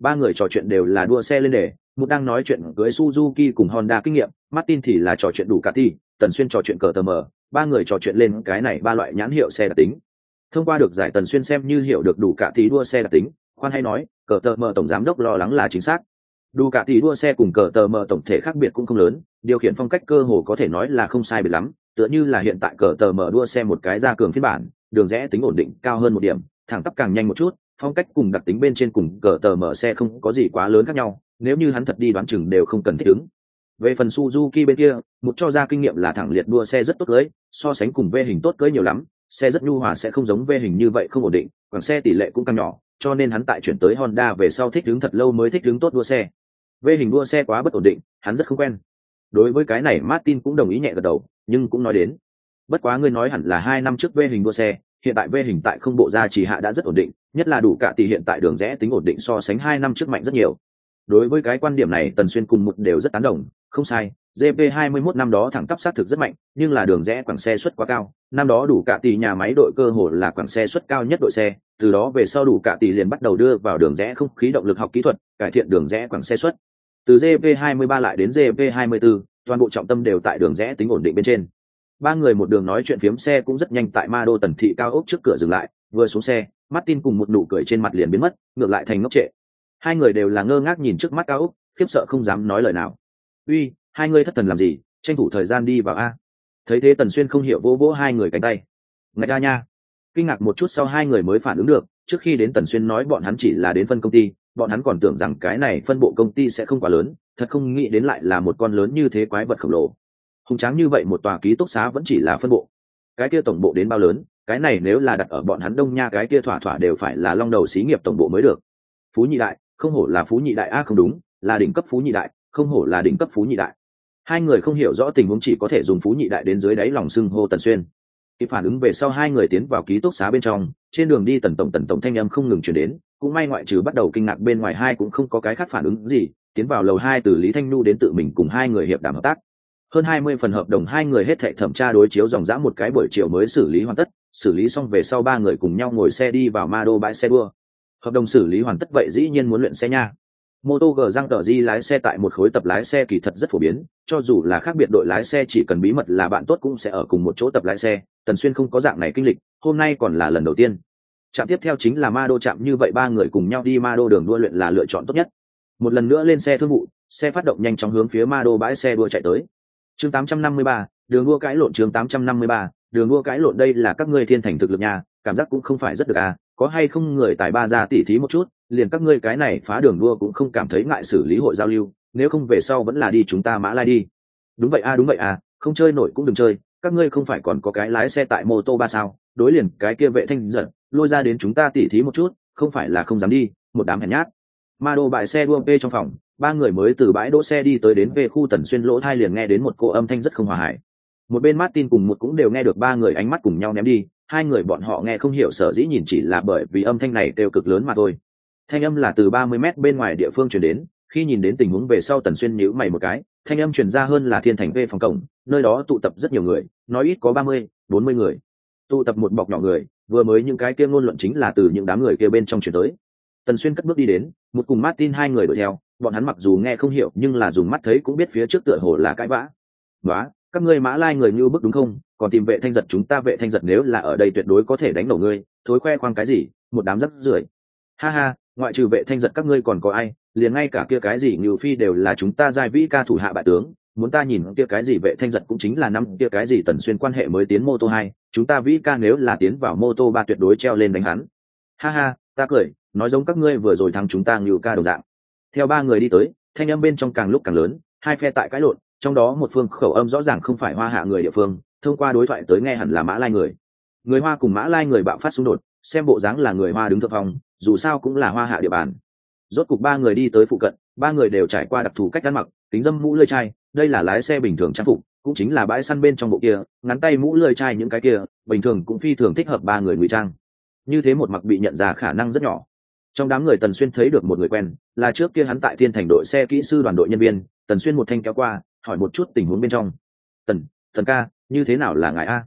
ba người trò chuyện đều là đua xe lên đề, một đang nói chuyện cưới Suzuki cùng Honda kinh nghiệm, Martin thì là trò chuyện đủ Ducati, Tần Xuyên trò chuyện cờ tờ mờ, ba người trò chuyện lên cái này ba loại nhãn hiệu xe đặc tính. Thông qua được giải Tần Xuyên xem như hiểu được đủ cả tí đua xe đặc tính, khoan hay nói, cờ tờ mờ tổng giám đốc lo lắng là chính xác. Đủ cả tí đua xe cùng cờ tờ mờ tổng thể khác biệt cũng không lớn, điều khiển phong cách cơ hồ có thể nói là không sai biệt lắm, tựa như là hiện tại cờ tờ mờ đua xe một cái gia cường phiên bản, đường rẽ tính ổn định cao hơn một điểm, thẳng tắp càng nhanh một chút, phong cách cùng đặc tính bên trên cùng cờ tờ mờ xe không có gì quá lớn khác nhau, nếu như hắn thật đi đoán chừng đều không cần thích ứng. Về phần Suzuki bên kia, một cho ra kinh nghiệm là thẳng liệt đua xe rất tốt cưới, so sánh cùng V hình tốt cưới nhiều lắm, xe rất nhu hòa sẽ không giống V hình như vậy không ổn định, còn xe tỷ lệ cũng càng nhỏ, cho nên hắn tại chuyển tới Honda về sau thích ứng thật lâu mới thích ứng tốt đua xe. V hình đua xe quá bất ổn định, hắn rất không quen. Đối với cái này Martin cũng đồng ý nhẹ gật đầu, nhưng cũng nói đến, bất quá ngươi nói hẳn là hai năm trước V hình đua xe, hiện tại V hình tại không bộ ra chỉ hạ đã rất ổn định, nhất là đủ cả tỷ hiện tại đường rẽ tính ổn định so sánh hai năm trước mạnh rất nhiều. Đối với cái quan điểm này Tần Xuyên cùng một đều rất tán đồng, không sai, giê pê hai mươi mốt năm đó thẳng tắp sát thực rất mạnh, nhưng là đường rẽ quãng xe suất quá cao, năm đó đủ cả tỷ nhà máy đội cơ hồ là quãng xe suất cao nhất đội xe, từ đó về sau đủ cả tỷ liền bắt đầu đưa vào đường rẽ không khí động lực học kỹ thuật, cải thiện đường rẽ quãng xe suất. Từ giê pê hai mươi ba lại đến giê pê hai mươi tư, toàn bộ trọng tâm đều tại đường rẽ tính ổn định bên trên. Ba người một đường nói chuyện phiếm xe cũng rất nhanh tại Ma Đô Tần thị cao ốc trước cửa dừng lại, vừa xuống xe, Martin cùng một nụ cười trên mặt liền biến mất, ngược lại thành ngốc trệ. Hai người đều là ngơ ngác nhìn trước mắt cao ốc, khiếp sợ không dám nói lời nào. Uy, hai người thất thần làm gì, tranh thủ thời gian đi vào a. Thấy thế Tần Xuyên không hiểu vỗ vỗ hai người cánh tay. Ngạch ra nha. Kinh ngạc một chút sau hai người mới phản ứng được, trước khi đến Tần Xuyên nói bọn hắn chỉ là đến phân công ty, bọn hắn còn tưởng rằng cái này phân bộ công ty sẽ không quá lớn, thật không nghĩ đến lại là một con lớn như thế quái vật khổng lồ. Hùng tráng như vậy một tòa ký túc xá vẫn chỉ là phân bộ. Cái kia tổng bộ đến bao lớn, cái này nếu là đặt ở bọn hắn Đông Nha cái kia thỏa thỏa đều phải là long đầu xí nghiệp tổng bộ mới được. Phú nhị đại, không hổ là phú nhị đại a, không đúng, là đỉnh cấp phú nhị đại, không hổ là đỉnh cấp phú nhị đại. Hai người không hiểu rõ tình huống chỉ có thể dùng phú nhị đại đến dưới đáy lòng xưng hô Tần Xuyên. Khi phản ứng về sau hai người tiến vào ký túc xá bên trong, trên đường đi Tần tổng Tần tổng thanh âm không ngừng truyền đến, cũng may ngoại trừ bắt đầu kinh ngạc bên ngoài hai cũng không có cái khác phản ứng gì, tiến vào lầu hai từ Lý Thanh Nhu đến tự mình cùng hai người hiệp đàm hợp tác. Hơn hai mươi phần hợp đồng hai người hết thảy thẩm tra đối chiếu dòng dã một cái buổi chiều mới xử lý hoàn tất, xử lý xong về sau ba người cùng nhau ngồi xe đi vào Ma Đô bãi xe đua. Hợp đồng xử lý hoàn tất vậy dĩ nhiên muốn luyện xe nha. Mô tô G răng tờ di lái xe tại một khối tập lái xe kỳ thật rất phổ biến, cho dù là khác biệt đội lái xe chỉ cần bí mật là bạn tốt cũng sẽ ở cùng một chỗ tập lái xe. Tần Xuyên không có dạng này kinh lịch, hôm nay còn là lần đầu tiên. Trạm tiếp theo chính là Ma Đô trạm, như vậy ba người cùng nhau đi Ma Đô đường đua luyện là lựa chọn tốt nhất. Một lần nữa lên xe thương vụ, xe phát động nhanh chóng hướng phía Ma Đô bãi xe đua chạy tới. Chương tám trăm năm mươi ba, đường đua cãi lộn. Chương tám trăm năm mươi ba, đường đua cãi lộn. Đây là các ngươi thiên thành thực lực nhà, cảm giác cũng không phải rất được à, có hay không người tài ba ra tỉ thí một chút, liền các ngươi cái này phá đường đua cũng không cảm thấy ngại xử lý hội giao lưu, nếu không về sau vẫn là đi chúng ta Mã Lai đi. Đúng vậy à, đúng vậy à, không chơi nổi cũng đừng chơi, các ngươi không phải còn có cái lái xe tại mô tô ba sao, đối liền cái kia Vệ Thanh giận, lôi ra đến chúng ta tỉ thí một chút, không phải là không dám đi, một đám hèn nhát. Ma Đô bãi xe đua P trong phòng, ba người mới từ bãi đỗ xe đi tới đến về khu Tần Xuyên lỗ thai liền nghe đến một cô âm thanh rất không hòa hải. Một bên Martin cùng một cũng đều nghe được ba người ánh mắt cùng nhau ném đi, hai người bọn họ nghe không hiểu sở dĩ nhìn chỉ là bởi vì âm thanh này kêu cực lớn mà thôi. Thanh âm là từ ba mươi mét bên ngoài địa phương truyền đến, khi nhìn đến tình huống về sau Tần Xuyên nhíu mày một cái, thanh âm truyền ra hơn là Thiên Thành về phòng cổng, nơi đó tụ tập rất nhiều người, nói ít có ba mươi, bốn mươi người. Tụ tập một bọc nhỏ người, vừa mới những cái kia ngôn luận chính là từ những đám người kia bên trong truyền tới. Tần Xuyên cất bước đi đến, một cùng Martin hai người đuổi theo, bọn hắn mặc dù nghe không hiểu nhưng là dùng mắt thấy cũng biết phía trước tựa hồ là cãi vã. "Nóa, các ngươi Mã Lai người như bức đúng không? Còn tìm Vệ Thanh giật chúng ta Vệ Thanh giật nếu là ở đây tuyệt đối có thể đánh nổ ngươi, thối khoe khoang cái gì, một đám rắc rưởi." "Ha ha, ngoại trừ Vệ Thanh giật các ngươi còn có ai, liền ngay cả kia cái gì Như Phi đều là chúng ta giai vĩ ca thủ hạ bại tướng, muốn ta nhìn kia cái gì Vệ Thanh giật cũng chính là năm kia cái gì Tần Xuyên quan hệ mới tiến mô tô hai, chúng ta vĩ ca nếu là tiến vào mô tô ba tuyệt đối treo lên đánh hắn." "Ha ha, ta cười, nói giống các ngươi vừa rồi thắng chúng ta Như ca đồng dạng." Theo ba người đi tới, thanh âm bên trong càng lúc càng lớn, hai phe tại cãi lộn, trong đó một phương khẩu âm rõ ràng không phải Hoa Hạ người địa phương, thông qua đối thoại tới nghe hẳn là Mã Lai người. Người Hoa cùng Mã Lai người bạo phát xung đột, xem bộ dáng là người Hoa đứng thượng phong, dù sao cũng là Hoa Hạ địa bàn. Rốt cục ba người đi tới phụ cận, ba người đều trải qua đặc thù cách ăn mặc, kính dâm mũ lưỡi chai, đây là lái xe bình thường trang phục, cũng chính là bãi săn bên trong bộ kia, ngắn tay mũ lưỡi chai những cái kia, bình thường cũng phi thường thích hợp ba người ngụy trang. Như thế một mặc bị nhận ra khả năng rất nhỏ. Trong đám người Tần Xuyên thấy được một người quen, là trước kia hắn tại Thiên Thành đội xe kỹ sư đoàn đội nhân viên. Tần Xuyên một thanh kéo qua, hỏi một chút tình huống bên trong. "Tần, Tần ca, như thế nào là ngài a?"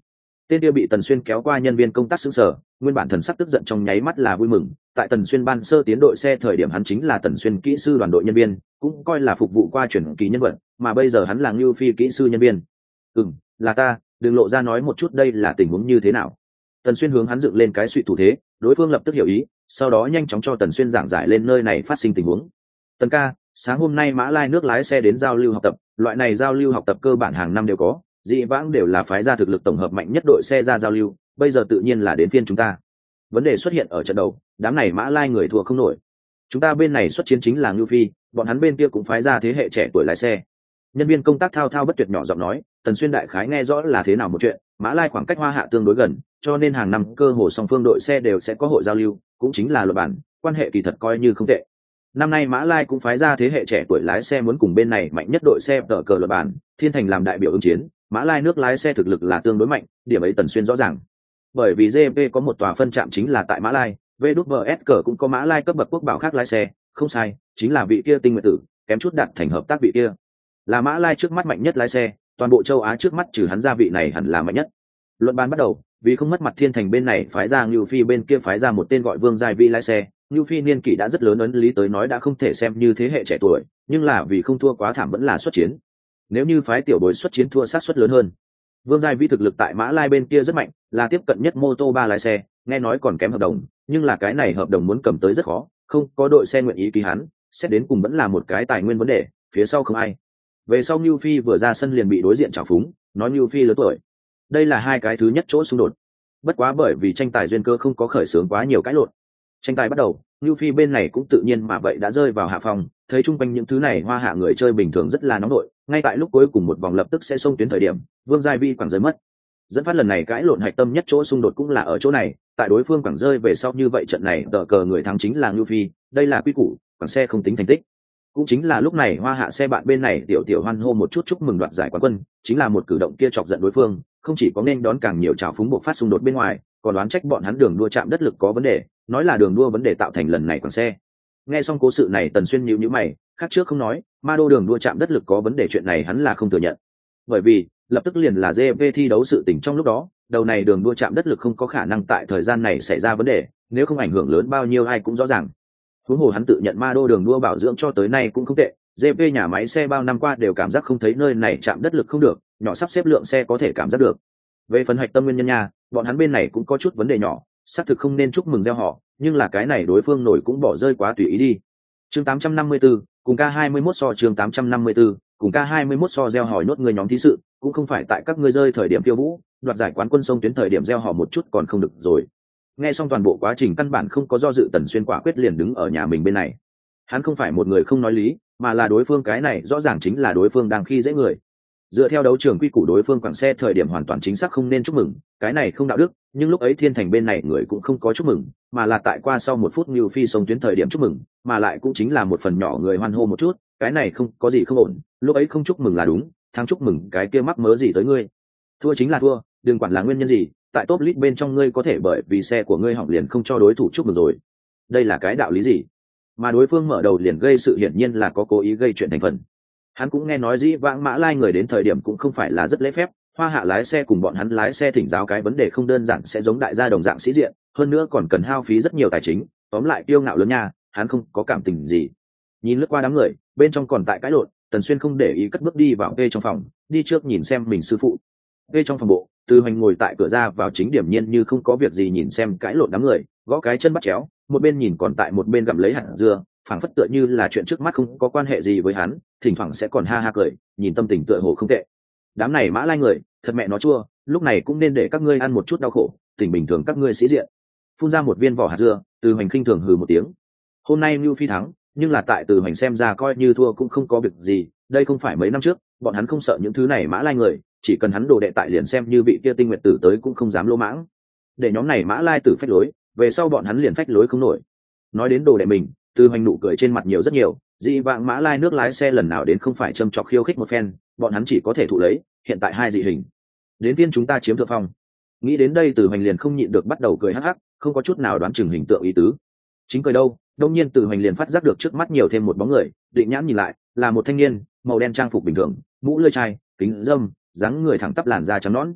Tên kia bị Tần Xuyên kéo qua nhân viên công tác sững sờ, nguyên bản thần sắc tức giận trong nháy mắt là vui mừng. Tại Tần Xuyên ban sơ tiến đội xe thời điểm hắn chính là Tần Xuyên kỹ sư đoàn đội nhân viên, cũng coi là phục vụ qua chuyển kỳ nhân vật, mà bây giờ hắn là Ngưu Phi kỹ sư nhân viên. "Ừm, là ta, đừng lộ ra nói một chút đây là tình huống như thế nào." Tần Xuyên hướng hắn dựng lên cái suy thủ thế, đối phương lập tức hiểu ý, sau đó nhanh chóng cho Tần Xuyên giảng giải lên nơi này phát sinh tình huống. "Tần ca, sáng hôm nay Mã Lai nước lái xe đến giao lưu học tập, loại này giao lưu học tập cơ bản hàng năm đều có, dị vãng đều là phái ra thực lực tổng hợp mạnh nhất đội xe ra giao lưu, bây giờ tự nhiên là đến phiên chúng ta. Vấn đề xuất hiện ở trận đầu, đám này Mã Lai người thua không nổi. Chúng ta bên này xuất chiến chính là Ngưu Phi, bọn hắn bên kia cũng phái ra thế hệ trẻ tuổi lái xe." Nhân viên công tác thao thao bất tuyệt nhỏ giọng nói. Tần Xuyên đại khái nghe rõ là thế nào một chuyện. Mã Lai khoảng cách Hoa Hạ tương đối gần, cho nên hàng năm cơ hồ song phương đội xe đều sẽ có hội giao lưu, cũng chính là luật bản, quan hệ kỳ thật coi như không tệ. Năm nay Mã Lai cũng phái ra thế hệ trẻ tuổi lái xe muốn cùng bên này mạnh nhất đội xe tờ cờ luật bản, Thiên Thành làm đại biểu ứng chiến. Mã Lai nước lái xe thực lực là tương đối mạnh, điểm ấy Tần Xuyên rõ ràng. Bởi vì giê pê có một tòa phân trạm chính là tại Mã Lai, vê kép ét cờ cũng có Mã Lai cấp bậc quốc bảo khác lái xe, không sai, chính là vị kia Tinh Nguyệt Tử, kém chút đạt thành hợp tác vị kia. Là Mã Lai trước mắt mạnh nhất lái xe, toàn bộ châu Á trước mắt trừ hắn ra vị này hẳn là mạnh nhất. Luận bàn bắt đầu, vì không mất mặt Thiên Thành bên này phái ra Ngưu Phi bên kia phái ra một tên gọi Vương Giai Vi lái xe. Ngưu Phi niên kỷ đã rất lớn, ấn lý tới nói đã không thể xem như thế hệ trẻ tuổi, nhưng là vì không thua quá thảm vẫn là xuất chiến. Nếu như phái tiểu bối xuất chiến thua sát suất lớn hơn. Vương Giai Vi thực lực tại Mã Lai bên kia rất mạnh, là tiếp cận nhất mô tô ba lái xe, nghe nói còn kém hợp đồng, nhưng là cái này hợp đồng muốn cầm tới rất khó, không có đội xe nguyện ý ký hắn, xét đến cùng vẫn là một cái tài nguyên vấn đề, phía sau không ai. Về sau Ngưu Phi vừa ra sân liền bị đối diện trào phúng, nói Ngưu Phi lớn tuổi. Đây là hai cái thứ nhất chỗ xung đột. Bất quá bởi vì tranh tài duyên cơ không có khởi xướng quá nhiều cãi lộn. Tranh tài bắt đầu, Ngưu Phi bên này cũng tự nhiên mà vậy đã rơi vào hạ phòng, thấy chung quanh những thứ này Hoa Hạ người chơi bình thường rất là nóng nổi, ngay tại lúc cuối cùng một vòng lập tức sẽ xông tuyến thời điểm, Vương Giai Vi quẳng rơi mất. Dẫn phát lần này cãi lộn hạch tâm nhất chỗ xung đột cũng là ở chỗ này, tại đối phương quẳng rơi về sau như vậy trận này tờ cờ người thắng chính là Ngưu Phi, đây là quy củ, quẳng xe không tính thành tích. Cũng chính là lúc này Hoa Hạ xe bạn bên này tiểu tiểu hoan hô một chút chúc mừng đoạt giải quán quân, chính là một cử động kia chọc giận đối phương, không chỉ có nên đón càng nhiều trào phúng buộc phát xung đột bên ngoài, còn đoán trách bọn hắn đường đua chạm đất lực có vấn đề, nói là đường đua vấn đề tạo thành lần này quẳng xe. Nghe xong cố sự này Tần Xuyên nhíu nhíu mày, khác trước không nói, ma đô đường đua chạm đất lực có vấn đề chuyện này hắn là không thừa nhận. Bởi vì, lập tức liền là giê vê thi đấu sự tình trong lúc đó, đầu này đường đua chạm đất lực không có khả năng tại thời gian này xảy ra vấn đề, nếu không ảnh hưởng lớn bao nhiêu ai cũng rõ ràng. Huống hồ hắn tự nhận ma đô đường đua bảo dưỡng cho tới nay cũng không tệ, giê vê nhà máy xe bao năm qua đều cảm giác không thấy nơi này chạm đất lực không được, nhỏ sắp xếp lượng xe có thể cảm giác được. Về phần hạch tâm nguyên nhân nha, bọn hắn bên này cũng có chút vấn đề nhỏ, xác thực không nên chúc mừng gieo họ, nhưng là cái này đối phương nổi cũng bỏ rơi quá tùy ý đi. Chương tám trăm năm mươi tư, cùng K hai mươi mốt so chương tám trăm năm mươi tư, cùng K hai mươi mốt so gieo hỏi nốt người nhóm thí sự, cũng không phải tại các ngươi rơi thời điểm khiêu vũ, đoạt giải quán quân sông tuyến thời điểm gieo họ một chút còn không được rồi. Nghe xong toàn bộ quá trình căn bản không có do dự, Tần Xuyên quả quyết liền đứng ở nhà mình bên này. Hắn không phải một người không nói lý, mà là đối phương cái này rõ ràng chính là đối phương đang khi dễ người. Dựa theo đấu trường quy củ đối phương quảng xe thời điểm hoàn toàn chính xác không nên chúc mừng, cái này không đạo đức, nhưng lúc ấy Thiên Thành bên này người cũng không có chúc mừng, mà là tại qua sau một phút Ngưu Phi sông tuyến thời điểm chúc mừng, mà lại cũng chính là một phần nhỏ người hoan hô một chút, cái này không có gì không ổn, lúc ấy không chúc mừng là đúng, thắng chúc mừng cái kia mắc mớ gì tới ngươi. Thua chính là thua, đừng quản là nguyên nhân gì, tại top list bên trong ngươi có thể bởi vì xe của ngươi hỏng liền không cho đối thủ chúc mừng rồi. Đây là cái đạo lý gì? Mà đối phương mở đầu liền gây sự hiển nhiên là có cố ý gây chuyện thành phần. Hắn cũng nghe nói dĩ vãng Mã Lai người đến thời điểm cũng không phải là rất lễ phép, Hoa Hạ lái xe cùng bọn hắn lái xe thỉnh giáo cái vấn đề không đơn giản sẽ giống đại gia đồng dạng sĩ diện, hơn nữa còn cần hao phí rất nhiều tài chính, tóm lại kiêu ngạo lớn nha, hắn không có cảm tình gì. Nhìn lướt qua đám người, bên trong còn tại cãi lộn, Tần Xuyên không để ý cất bước đi vào vê trong phòng, đi trước nhìn xem mình sư phụ. Vê trong phòng bộ, Từ Hoành ngồi tại cửa ra vào chính điểm nhiên như không có việc gì nhìn xem cãi lộn đám người, gõ cái chân bắt chéo, một bên nhìn còn tại một bên gặm lấy hạt dưa, phảng phất tựa như là chuyện trước mắt không có quan hệ gì với hắn, thỉnh thoảng sẽ còn ha ha cười, nhìn tâm tình tựa hồ không tệ. Đám này Mã Lai người, thật mẹ nó chua, lúc này cũng nên để các ngươi ăn một chút đau khổ, tình bình thường các ngươi sĩ diện. Phun ra một viên vỏ hạt dưa, Từ Hoành khinh thường hừ một tiếng. Hôm nay Nưu Phi thắng, nhưng là tại Từ Hoành xem ra coi như thua cũng không có việc gì, đây không phải mấy năm trước, bọn hắn không sợ những thứ này Mã Lai người, chỉ cần hắn đồ đệ tại liền xem như vị kia Tinh Nguyệt Tử tới cũng không dám lỗ mãng. Để nhóm này Mã Lai tử phách lối, về sau bọn hắn liền phách lối không nổi. Nói đến đồ đệ mình, Từ Hoành nụ cười trên mặt nhiều rất nhiều, dị vãng Mã Lai nước lái xe lần nào đến không phải châm chọc khiêu khích một phen, bọn hắn chỉ có thể thụ lấy, hiện tại hai dị hình. Đến viên chúng ta chiếm thượng phong. Nghĩ đến đây Từ Hoành liền không nhịn được bắt đầu cười hắc hắc, không có chút nào đoán chừng hình tượng ý tứ. Chính cười đâu, đông nhiên Từ Hoành liền phát giác được trước mắt nhiều thêm một bóng người, định nhãn nhìn lại, là một thanh niên, màu đen trang phục bình thường, mũ lưỡi chai, kính râm, dáng người thẳng tắp làn da trắng nõn.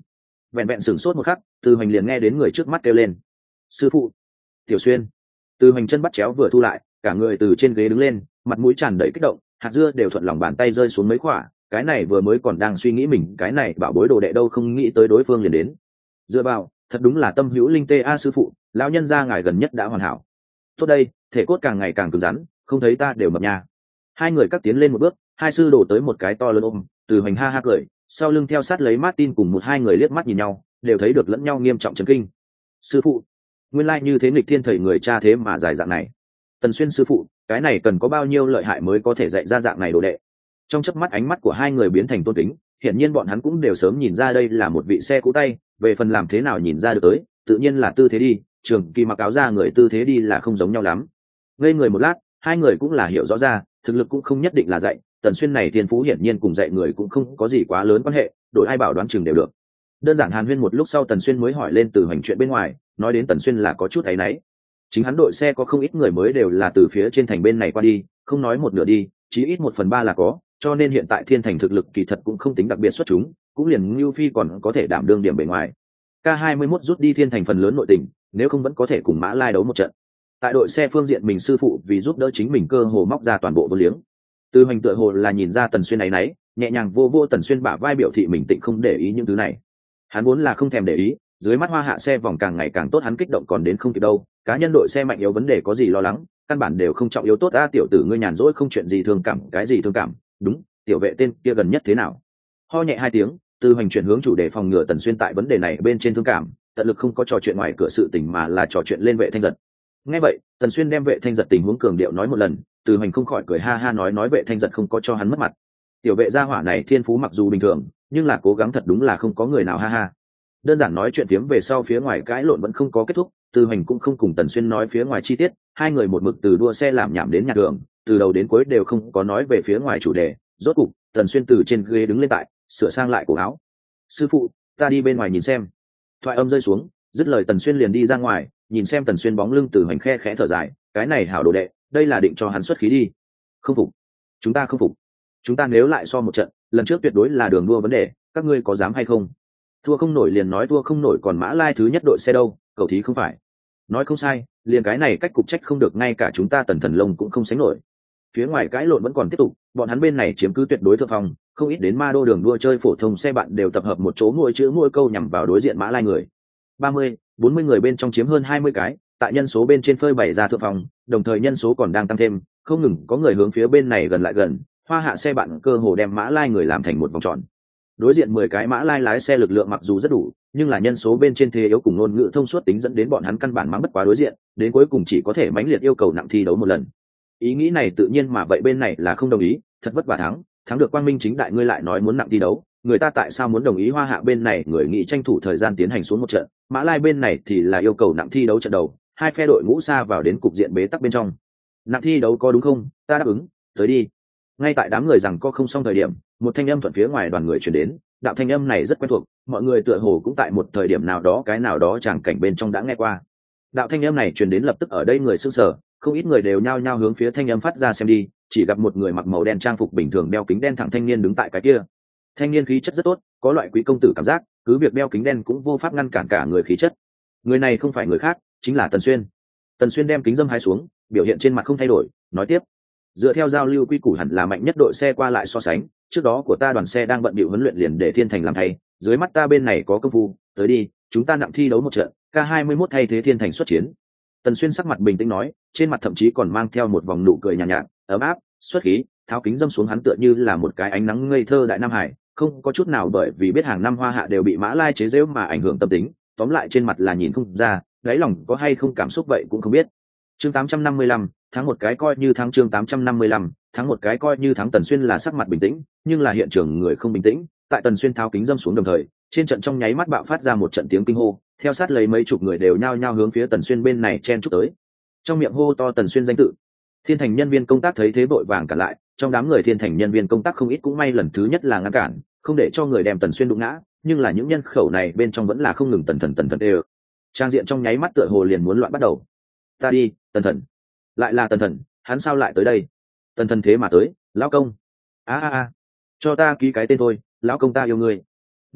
vẹn vẹn sửng sốt một khắc, Từ Hoành liền nghe đến người trước mắt kêu lên: sư phụ! Tiểu Xuyên! Từ Hoành chân bắt chéo vừa thu lại, cả người từ trên ghế đứng lên, mặt mũi tràn đầy kích động, hạt dưa đều thuận lòng bàn tay rơi xuống mấy quả. Cái này vừa mới còn đang suy nghĩ mình cái này bảo bối đồ đệ đâu, không nghĩ tới đối phương liền đến. Dựa vào, thật đúng là tâm hữu linh tê a. Sư phụ, lão nhân gia ngài gần nhất đã hoàn hảo. Tốt đây, thể cốt càng ngày càng cứng rắn, không thấy ta đều mập nha. Hai người cắt tiến lên một bước, hai sư đổ tới một cái to lớn ôm. Từ Hoành ha ha cười, sau lưng theo sát lấy Martin cùng một hai người liếc mắt nhìn nhau, đều thấy được lẫn nhau nghiêm trọng chấn kinh. Sư phụ, nguyên lai như thế nghịch thiên thầy người cha thế mà dài dạng này. Tần Xuyên sư phụ, cái này cần có bao nhiêu lợi hại mới có thể dạy ra dạng này đồ đệ. Trong chớp mắt ánh mắt của hai người biến thành tôn kính, hiển nhiên bọn hắn cũng đều sớm nhìn ra đây là một vị xe cũ tay, về phần làm thế nào nhìn ra được tới, tự nhiên là tư thế đi, trường kỳ mặc áo ra người tư thế đi là không giống nhau lắm. Ngây người một lát, hai người cũng là hiểu rõ ra, thực lực cũng không nhất định là dạy, Tần Xuyên này thiên phú hiển nhiên cùng dạy người cũng không có gì quá lớn quan hệ, đổi ai bảo đoán chừng đều được. Đơn giản hàn huyên một lúc sau, Tần Xuyên mới hỏi lên Từ Hoành chuyện bên ngoài, nói đến Tần Xuyên là có chút áy náy. Chính hắn đội xe có không ít người mới đều là từ phía trên thành bên này qua đi, không nói một nửa đi, chí ít một phần ba là có, cho nên hiện tại thiên thành thực lực kỳ thật cũng không tính đặc biệt xuất chúng, cũng liền Ngưu Phi còn có thể đảm đương điểm bề ngoài. K hai mươi mốt rút đi thiên thành phần lớn nội tình, nếu không vẫn có thể cùng Mã Lai đấu một trận. Tại đội xe phương diện mình sư phụ vì giúp đỡ chính mình cơ hồ móc ra toàn bộ vô liếng. Từ Hoành tựa hồ là nhìn ra Tần Xuyên ấy nấy, nhẹ nhàng vô vô Tần Xuyên bả vai biểu thị mình tịnh không để ý những thứ này. Hắn vốn là không thèm để ý, dưới mắt Hoa Hạ xe vòng càng ngày càng tốt, hắn kích động còn đến không kịp đâu. Cá nhân đội xe mạnh yếu vấn đề có gì lo lắng, căn bản đều không trọng yếu. Tốt a, tiểu tử ngươi nhàn rỗi không chuyện gì thương cảm, cái gì thương cảm? Đúng, tiểu vệ tên kia gần nhất thế nào? Ho nhẹ hai tiếng, Từ Hoành chuyển hướng chủ đề phòng ngừa Tần Xuyên tại vấn đề này bên trên thương cảm, tận lực không có trò chuyện ngoài cửa sự tình mà là trò chuyện lên Vệ Thanh Giật. Nghe vậy, Tần Xuyên đem Vệ Thanh Giật tình huống cường điệu nói một lần, Từ Hoành không khỏi cười ha ha, nói nói Vệ Thanh Giật không có cho hắn mất mặt. Tiểu vệ gia hỏa này thiên phú mặc dù bình thường, nhưng là cố gắng thật đúng là không có người nào ha ha. Đơn giản nói chuyện phiếm về sau, phía ngoài cãi lộn vẫn không có kết thúc, Từ Hoành cũng không cùng Tần Xuyên nói phía ngoài chi tiết, hai người một mực từ đua xe làm nhảm đến nhạc đường, từ đầu đến cuối đều không có nói về phía ngoài chủ đề. Rốt cục, Tần Xuyên từ trên ghế đứng lên tại, sửa sang lại cổ áo. Sư phụ, ta đi bên ngoài nhìn xem. Thoại âm rơi xuống, dứt lời Tần Xuyên liền đi ra ngoài, nhìn xem Tần Xuyên bóng lưng, Từ Hoành khe khẽ thở dài, cái này hảo đồ đệ, đây là định cho hắn xuất khí đi. Không phục, chúng ta không phục. Chúng ta nếu lại so một trận, lần trước tuyệt đối là đường đua vấn đề, các ngươi có dám hay không? Thua không nổi liền nói thua không nổi, còn Mã Lai thứ nhất đội xe đâu, cậu thí không phải. Nói không sai, liền cái này cách cục trách không được ngay cả chúng ta Tần Thần Long cũng không sánh nổi. Phía ngoài cãi lộn vẫn còn tiếp tục, bọn hắn bên này chiếm cứ tuyệt đối thượng phong, không ít đến ma đô đường đua chơi phổ thông xe bạn đều tập hợp một chỗ, mỗi chữ mỗi câu nhằm vào đối diện Mã Lai người. ba mươi, bốn mươi người bên trong chiếm hơn hai mươi cái, tại nhân số bên trên phơi bày ra thượng phong, đồng thời nhân số còn đang tăng thêm, không ngừng có người hướng phía bên này gần lại gần. Hoa Hạ xe bạn cơ hồ đem Mã Lai người làm thành một vòng tròn. Đối diện mười cái Mã Lai lái xe lực lượng mặc dù rất đủ, nhưng là nhân số bên trên thế yếu cùng ngôn ngữ thông suốt tính dẫn đến bọn hắn căn bản mắng bất quá đối diện, đến cuối cùng chỉ có thể mãnh liệt yêu cầu nặng thi đấu một lần. Ý nghĩ này tự nhiên mà vậy bên này là không đồng ý, thật vất vả thắng, thắng được quang minh chính đại, ngươi lại nói muốn nặng thi đấu, người ta tại sao muốn đồng ý? Hoa Hạ bên này người nghĩ tranh thủ thời gian tiến hành xuống một trận, Mã Lai bên này thì là yêu cầu nặng thi đấu trận đầu, hai phe đội ngũ xa vào đến cục diện bế tắc bên trong. Nặng thi đấu có đúng không? Ta đáp ứng, tới đi. Ngay tại đám người rằng có không xong thời điểm, một thanh âm thuận phía ngoài đoàn người chuyển đến, đạo thanh âm này rất quen thuộc, mọi người tựa hồ cũng tại một thời điểm nào đó cái nào đó tràng cảnh bên trong đã nghe qua. Đạo thanh âm này truyền đến lập tức ở đây người sững sờ, không ít người đều nhao nhao hướng phía thanh âm phát ra xem đi, chỉ gặp một người mặc màu đen trang phục bình thường, đeo kính đen thẳng thanh niên đứng tại cái kia. Thanh niên khí chất rất tốt, có loại quý công tử cảm giác, cứ việc đeo kính đen cũng vô pháp ngăn cản cả người khí chất. Người này không phải người khác, chính là Tần Xuyên. Tần Xuyên đem kính dâm hai xuống, biểu hiện trên mặt không thay đổi, nói tiếp: dựa theo giao lưu quy củ hẳn là mạnh nhất đội xe qua lại so sánh, trước đó của ta đoàn xe đang bận bịu huấn luyện liền để Thiên Thành làm thay, dưới mắt ta bên này có công phu, tới đi, chúng ta nặng thi đấu một trận, K hai mươi mốt thay thế Thiên Thành xuất chiến. Tần Xuyên sắc mặt bình tĩnh nói, trên mặt thậm chí còn mang theo một vòng nụ cười nhàn nhạt, nhạt, ấm áp, xuất khí, tháo kính dâm xuống, hắn tựa như là một cái ánh nắng ngây thơ đại nam hải, không có chút nào bởi vì biết hàng năm Hoa Hạ đều bị Mã Lai chế giễu mà ảnh hưởng tâm tính, tóm lại trên mặt là nhìn không ra, đáy lòng có hay không cảm xúc vậy cũng không biết. Chương tám trăm năm mươi lăm, thắng một cái coi như thắng. Chương tám trăm năm mươi lăm, thắng một cái coi như thắng. Tần Xuyên là sắc mặt bình tĩnh, nhưng là hiện trường người không bình tĩnh. Tại Tần Xuyên tháo kính dâm xuống đồng thời, trên trận trong nháy mắt bạo phát ra một trận tiếng kinh hô, theo sát lấy mấy chục người đều nhao nhao hướng phía Tần Xuyên bên này chen chúc tới. Trong miệng hô to Tần Xuyên danh tự. Thiên Thành nhân viên công tác thấy thế vội vàng cả lại, trong đám người Thiên Thành nhân viên công tác không ít cũng may lần thứ nhất là ngăn cản, không để cho người đem Tần Xuyên đụng ngã, nhưng là những nhân khẩu này bên trong vẫn là không ngừng tần thần tần thần đều. Trang diện trong nháy mắt tựa hồ liền muốn loạn bắt đầu. Ta đi, Tần Thần, lại là Tần Thần, hắn sao lại tới đây? Tần Thần thế mà tới, lão công. A a a, cho ta ký cái tên thôi, lão công ta yêu ngươi.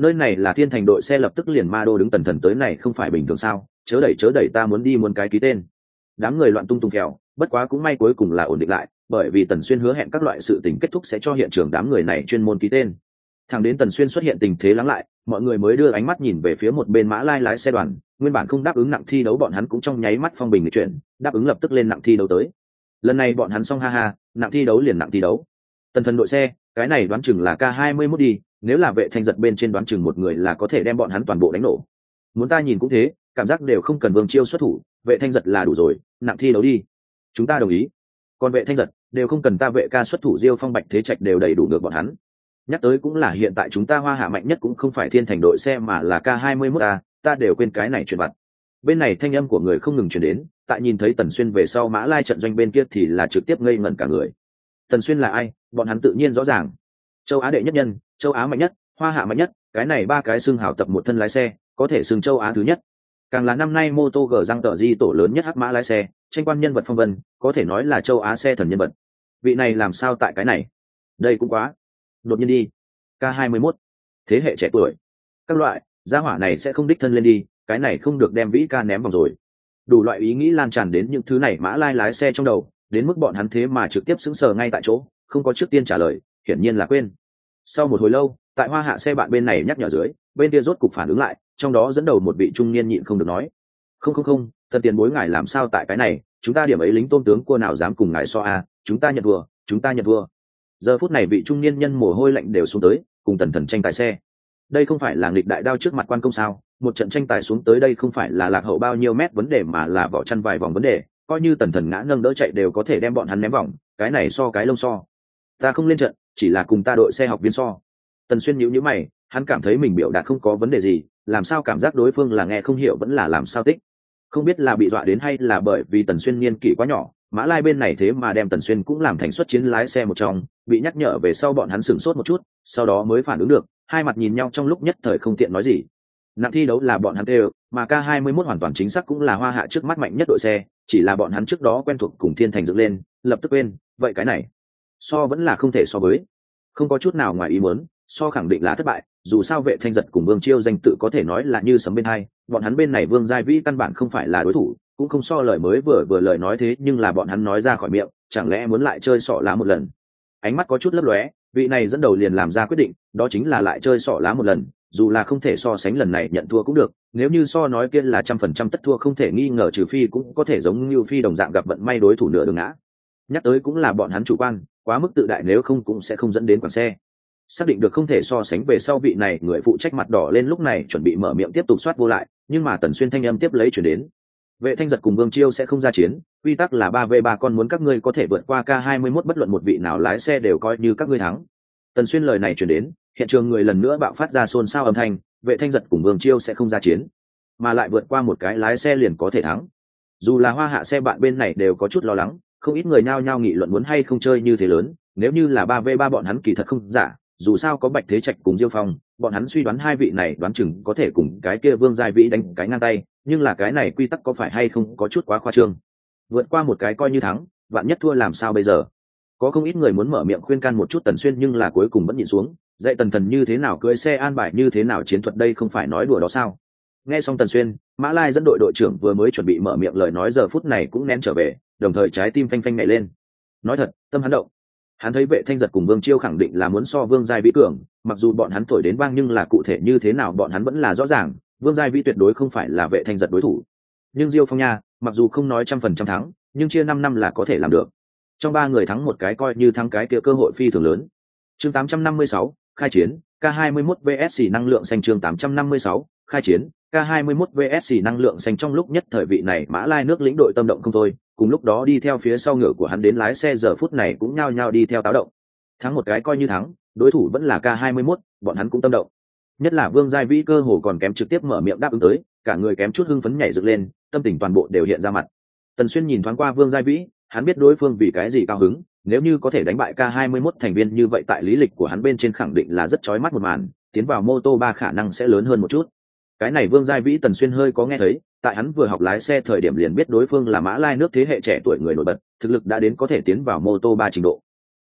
nơi này là thiên thành đội xe, lập tức liền ma đô đứng tần thần tới này không phải bình thường sao, chớ đẩy chớ đẩy, ta muốn đi muốn cái ký tên. Đám người loạn tung tung kẹo, bất quá cũng may cuối cùng là ổn định lại, bởi vì Tần Xuyên hứa hẹn các loại sự tình kết thúc sẽ cho hiện trường đám người này chuyên môn ký tên. Thẳng đến Tần Xuyên xuất hiện tình thế lắng lại, mọi người mới đưa ánh mắt nhìn về phía một bên Mã Lai lái xe đoàn, nguyên bản không đáp ứng nặng thi đấu bọn hắn cũng trong nháy mắt phong bình lịch chuyển, đáp ứng lập tức lên nặng thi đấu tới. Lần này bọn hắn xong ha ha, nặng thi đấu liền nặng thi đấu. Tần thần đội xe, cái này đoán chừng là K hai mươi mốt đi, nếu là Vệ Thanh Giật bên trên đoán chừng một người là có thể đem bọn hắn toàn bộ đánh nổ. Muốn ta nhìn cũng thế, cảm giác đều không cần Vương Chiêu xuất thủ, Vệ Thanh Giật là đủ rồi, nặng thi đấu đi. Chúng ta đồng ý. Còn Vệ Thanh Giật đều không cần ta Vệ ca xuất thủ, Diêu Phong Bạch Thế Trạch đều đầy đủ được bọn hắn. Nhắc tới cũng là hiện tại chúng ta Hoa Hạ mạnh nhất cũng không phải Thiên Thành đội xe mà là K hai mươi mốt a, ta đều quên cái này chuyện vặt. Bên này thanh âm của người không ngừng truyền đến, tại nhìn thấy Tần Xuyên về sau Mã Lai trận doanh bên kia thì là trực tiếp ngây ngẩn cả người. Tần Xuyên là ai, bọn hắn tự nhiên rõ ràng. Châu Á đệ nhất nhân, châu Á mạnh nhất, Hoa Hạ mạnh nhất, cái này ba cái xưng hào tập một thân lái xe, có thể xưng châu Á thứ nhất. Càng là năm nay mô tô gờ răng tờ di tổ lớn nhất hắc mã lái xe, tranh quan nhân vật phong vân, có thể nói là châu Á xe thần nhân vật. Vị này làm sao tại cái này? Đây cũng quá đột nhiên đi. K hai mươi mốt, thế hệ trẻ tuổi. Các loại, gia hỏa này sẽ không đích thân lên đi, cái này không được đem Vĩ ca ném vòng rồi. Đủ loại ý nghĩ lan tràn đến những thứ này Mã Lai lái xe trong đầu, đến mức bọn hắn thế mà trực tiếp sững sờ ngay tại chỗ, không có trước tiên trả lời, hiển nhiên là quên. Sau một hồi lâu, tại Hoa Hạ xe bạn bên này nhắc nhở dưới, bên kia rốt cục phản ứng lại, trong đó dẫn đầu một vị trung niên nhịn không được nói: không không không, thần tiền bối ngài làm sao tại cái này, chúng ta điểm ấy lính tôn tướng cua nào dám cùng ngài so a, chúng ta nhận thua, chúng ta nhận thua. Giờ phút này vị trung niên nhân mồ hôi lạnh đều xuống tới, cùng Tần Thần tranh tài xe. Đây không phải là nghịch đại đao trước mặt quan công sao? Một trận tranh tài xuống tới đây không phải là lạc hậu bao nhiêu mét vấn đề mà là vỏ chăn vài vòng vấn đề, coi như Tần Thần ngã nâng đỡ chạy đều có thể đem bọn hắn ném vòng, cái này so cái lông so. Ta không lên trận, chỉ là cùng ta đội xe học viên so. Tần Xuyên nhíu nhíu mày, hắn cảm thấy mình biểu đạt không có vấn đề gì, làm sao cảm giác đối phương là nghe không hiểu vẫn là làm sao tích. Không biết là bị dọa đến hay là bởi vì Tần Xuyên niên kỷ quá nhỏ, Mã Lai bên này thế mà đem Tần Xuyên cũng làm thành xuất chiến lái xe một trong, bị nhắc nhở về sau bọn hắn sửng sốt một chút, sau đó mới phản ứng được, hai mặt nhìn nhau trong lúc nhất thời không tiện nói gì. Nặng thi đấu là bọn hắn đều, mà K hai mươi mốt hoàn toàn chính xác cũng là Hoa Hạ trước mắt mạnh nhất đội xe, chỉ là bọn hắn trước đó quen thuộc cùng Thiên Thành dựng lên, lập tức quên, vậy cái này so vẫn là không thể so với. Không có chút nào ngoài ý muốn, so khẳng định là thất bại, dù sao Vệ Thanh Giật cùng Vương Chiêu danh tự có thể nói là như sấm bên hai, bọn hắn bên này Vương Giai Vĩ căn bản không phải là đối thủ, cũng không so lời mới vừa vừa lời nói thế nhưng là bọn hắn nói ra khỏi miệng, chẳng lẽ muốn lại chơi sọ lá một lần. Ánh mắt có chút lấp lóe, vị này dẫn đầu liền làm ra quyết định, đó chính là lại chơi sọ lá một lần, dù là không thể so sánh lần này nhận thua cũng được, nếu như so nói kia là trăm phần trăm tất thua không thể nghi ngờ, trừ phi cũng có thể giống như phi đồng dạng gặp vận may đối thủ nửa đường ngã. Nhắc tới cũng là bọn hắn chủ quan, quá mức tự đại nếu không cũng sẽ không dẫn đến quản xe. Xác định được không thể so sánh về sau vị này người phụ trách mặt đỏ lên lúc này chuẩn bị mở miệng tiếp tục soát vô lại, nhưng mà Tần Xuyên thanh âm tiếp lấy chuyển đến: Vệ Thanh Giật cùng Vương Chiêu sẽ không ra chiến, quy tắc là ba v ba, con muốn các ngươi có thể vượt qua K hai mươi mốt bất luận một vị nào lái xe đều coi như các ngươi thắng. Tần Xuyên lời này chuyển đến, hiện trường người lần nữa bạo phát ra xôn xao âm thanh, Vệ Thanh Giật cùng Vương Chiêu sẽ không ra chiến, mà lại vượt qua một cái lái xe liền có thể thắng. Dù là Hoa Hạ xe bạn bên này đều có chút lo lắng, không ít người nhao nhao nghị luận muốn hay không chơi như thế lớn, nếu như là ba v ba bọn hắn kỳ thật không giả, dù sao có Bạch Thế Trạch cùng Diêu Phong, bọn hắn suy đoán hai vị này đoán chừng có thể cùng cái kia Vương Giai Vĩ đánh cái ngang tay, nhưng là cái này quy tắc có phải hay không có chút quá khoa trương. Vượt qua một cái coi như thắng, vạn nhất thua làm sao bây giờ? Có không ít người muốn mở miệng khuyên can một chút Tần Xuyên nhưng là cuối cùng vẫn nhịn xuống, dạy Tần Thần như thế nào cưỡi xe, an bài như thế nào chiến thuật, đây không phải nói đùa đó sao? Nghe xong Tần Xuyên, Mã Lai dẫn đội đội trưởng vừa mới chuẩn bị mở miệng lời nói giờ phút này cũng nén trở về, đồng thời trái tim phanh phanh nhảy lên. Nói thật, tâm hắn động. Hắn thấy Vệ Thanh Giật cùng Vương Chiêu khẳng định là muốn so Vương Giai Vĩ cường, mặc dù bọn hắn thổi đến vang nhưng là cụ thể như thế nào bọn hắn vẫn là rõ ràng, Vương Giai Vĩ tuyệt đối không phải là Vệ Thanh Giật đối thủ. Nhưng Diêu Phong nha, mặc dù không nói trăm phần trăm thắng, nhưng chia năm năm là có thể làm được. Trong ba người thắng một cái coi như thắng cái kia cơ hội phi thường lớn. Chương tám trăm năm mươi sáu, khai chiến, K hai mươi mốt vs năng lượng xanh. Chương tám trăm năm mươi sáu, khai chiến, K hai mươi mốt vs năng lượng xanh. Trong lúc nhất thời vị này Mã Lai nước lĩnh đội tâm động không thôi, cùng lúc đó đi theo phía sau ngựa của hắn đến lái xe giờ phút này cũng nhao nhao đi theo táo động. Thắng một cái coi như thắng, đối thủ vẫn là K hai mươi mốt, bọn hắn cũng tâm động. Nhất là Vương Giai Vĩ cơ hồ còn kém trực tiếp mở miệng đáp ứng tới, cả người kém chút hưng phấn nhảy dựng lên, tâm tình toàn bộ đều hiện ra mặt. Tần Xuyên nhìn thoáng qua Vương Giai Vĩ, hắn biết đối phương vì cái gì cao hứng, nếu như có thể đánh bại K hai mươi mốt thành viên như vậy tại lý lịch của hắn bên trên khẳng định là rất chói mắt một màn, tiến vào mô tô ba khả năng sẽ lớn hơn một chút. Cái này Vương Giai Vĩ Tần Xuyên hơi có nghe thấy, tại hắn vừa học lái xe thời điểm liền biết đối phương là Mã Lai nước thế hệ trẻ tuổi người nổi bật, thực lực đã đến có thể tiến vào mô tô ba trình độ.